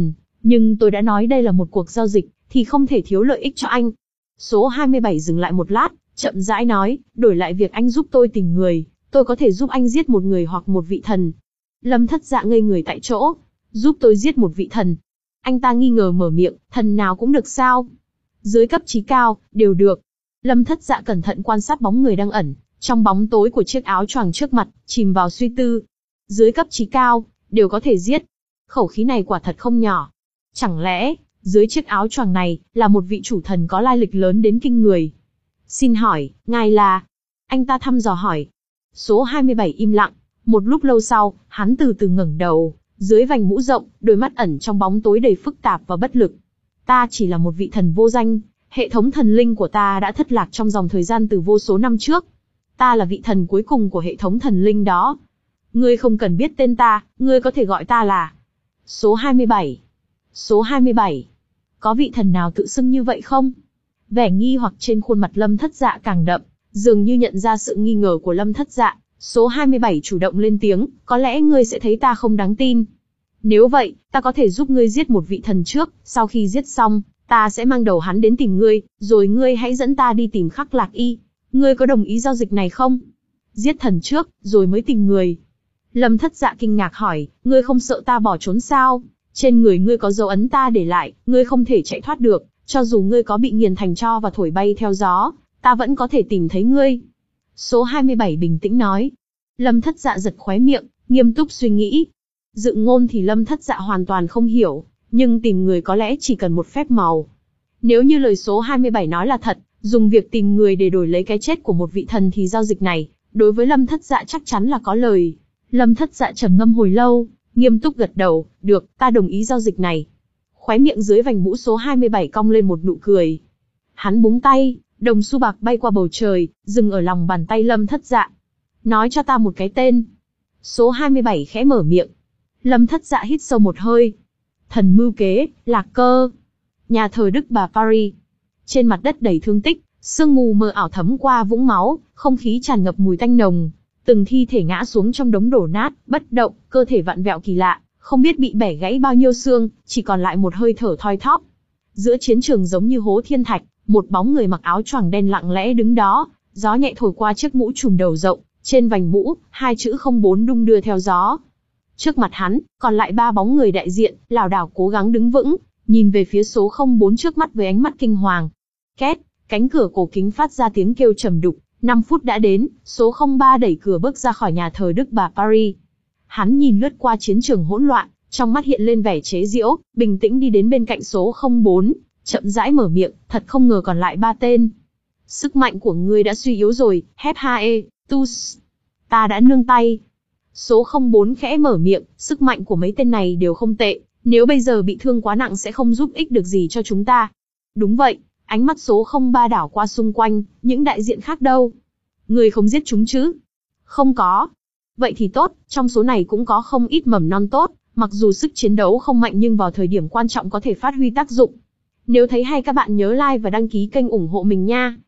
Nhưng tôi đã nói đây là một cuộc giao dịch, thì không thể thiếu lợi ích cho anh. Số hai mươi bảy dừng lại một lát, chậm rãi nói, đổi lại việc anh giúp tôi tìm người, tôi có thể giúp anh giết một người hoặc một vị thần. Lâm Thất Dạ ngây người tại chỗ. Giúp tôi giết một vị thần. Anh ta nghi ngờ mở miệng, thần nào cũng được sao? Dưới cấp trí cao, đều được. Lâm Thất Dạ cẩn thận quan sát bóng người đang ẩn trong bóng tối của chiếc áo choàng trước mặt, chìm vào suy tư. Dưới cấp trí cao, đều có thể giết. Khẩu khí này quả thật không nhỏ. Chẳng lẽ, dưới chiếc áo choàng này, là một vị chủ thần có lai lịch lớn đến kinh người? Xin hỏi, ngài là? Anh ta thăm dò hỏi. Số hai mươi bảy im lặng. Một lúc lâu sau, hắn từ từ ngẩng đầu. Dưới vành mũ rộng, đôi mắt ẩn trong bóng tối đầy phức tạp và bất lực. Ta chỉ là một vị thần vô danh. Hệ thống thần linh của ta đã thất lạc trong dòng thời gian từ vô số năm trước. Ta là vị thần cuối cùng của hệ thống thần linh đó. Ngươi không cần biết tên ta, ngươi có thể gọi ta là... Số hai mươi bảy. Số hai mươi bảy. Có vị thần nào tự xưng như vậy không? Vẻ nghi hoặc trên khuôn mặt Lâm Thất Dạ càng đậm, dường như nhận ra sự nghi ngờ của Lâm Thất Dạ. Số hai mươi bảy chủ động lên tiếng, có lẽ ngươi sẽ thấy ta không đáng tin. Nếu vậy, ta có thể giúp ngươi giết một vị thần trước, sau khi giết xong, ta sẽ mang đầu hắn đến tìm ngươi, rồi ngươi hãy dẫn ta đi tìm Khắc Lạc Y. Ngươi có đồng ý giao dịch này không? Giết thần trước, rồi mới tìm người. Lâm Thất Dạ kinh ngạc hỏi, ngươi không sợ ta bỏ trốn sao? Trên người ngươi có dấu ấn ta để lại, ngươi không thể chạy thoát được, cho dù ngươi có bị nghiền thành tro và thổi bay theo gió, ta vẫn có thể tìm thấy ngươi. Số hai mươi bảy bình tĩnh nói. Lâm Thất Dạ giật khóe miệng, nghiêm túc suy nghĩ. Dựng ngôn thì Lâm Thất Dạ hoàn toàn không hiểu, nhưng tìm người có lẽ chỉ cần một phép màu. Nếu như lời số hai mươi bảy nói là thật, dùng việc tìm người để đổi lấy cái chết của một vị thần thì giao dịch này, đối với Lâm Thất Dạ chắc chắn là có lời. Lâm Thất Dạ trầm ngâm hồi lâu, nghiêm túc gật đầu, được, ta đồng ý giao dịch này. Khóe miệng dưới vành mũ số hai mươi bảy cong lên một nụ cười. Hắn búng tay, đồng xu bạc bay qua bầu trời, dừng ở lòng bàn tay Lâm Thất Dạ. Nói cho ta một cái tên. Số hai mươi bảy khẽ mở miệng. Lâm Thất Dạ hít sâu một hơi. Thần mưu kế, Lạc Cơ. Nhà thờ Đức Bà Paris. Trên mặt đất đầy thương tích, sương mù mờ ảo thấm qua vũng máu, không khí tràn ngập mùi tanh nồng. Từng thi thể ngã xuống trong đống đổ nát, bất động, cơ thể vặn vẹo kỳ lạ, không biết bị bẻ gãy bao nhiêu xương, chỉ còn lại một hơi thở thoi thóp. Giữa chiến trường giống như hố thiên thạch, một bóng người mặc áo choàng đen lặng lẽ đứng đó, gió nhẹ thổi qua chiếc mũ trùm đầu rộng, trên vành mũ, hai chữ không bốn đung đưa theo gió. Trước mặt hắn, còn lại ba bóng người đại diện, lảo đảo cố gắng đứng vững, nhìn về phía số không bốn trước mắt với ánh mắt kinh hoàng. Két, cánh cửa cổ kính phát ra tiếng kêu trầm đục. năm phút đã đến, số không ba đẩy cửa bước ra khỏi nhà thờ Đức Bà Paris. Hắn nhìn lướt qua chiến trường hỗn loạn, trong mắt hiện lên vẻ chế giễu, bình tĩnh đi đến bên cạnh số không bốn, chậm rãi mở miệng, thật không ngờ còn lại ba tên. Sức mạnh của ngươi đã suy yếu rồi, He Tus. Ta đã nương tay. Số không bốn khẽ mở miệng, sức mạnh của mấy tên này đều không tệ, nếu bây giờ bị thương quá nặng sẽ không giúp ích được gì cho chúng ta. Đúng vậy. Ánh mắt số không ba đảo qua xung quanh, những đại diện khác đâu? Người không giết chúng chứ? Không có. Vậy thì tốt, trong số này cũng có không ít mầm non tốt, mặc dù sức chiến đấu không mạnh nhưng vào thời điểm quan trọng có thể phát huy tác dụng. Nếu thấy hay các bạn nhớ like và đăng ký kênh ủng hộ mình nha.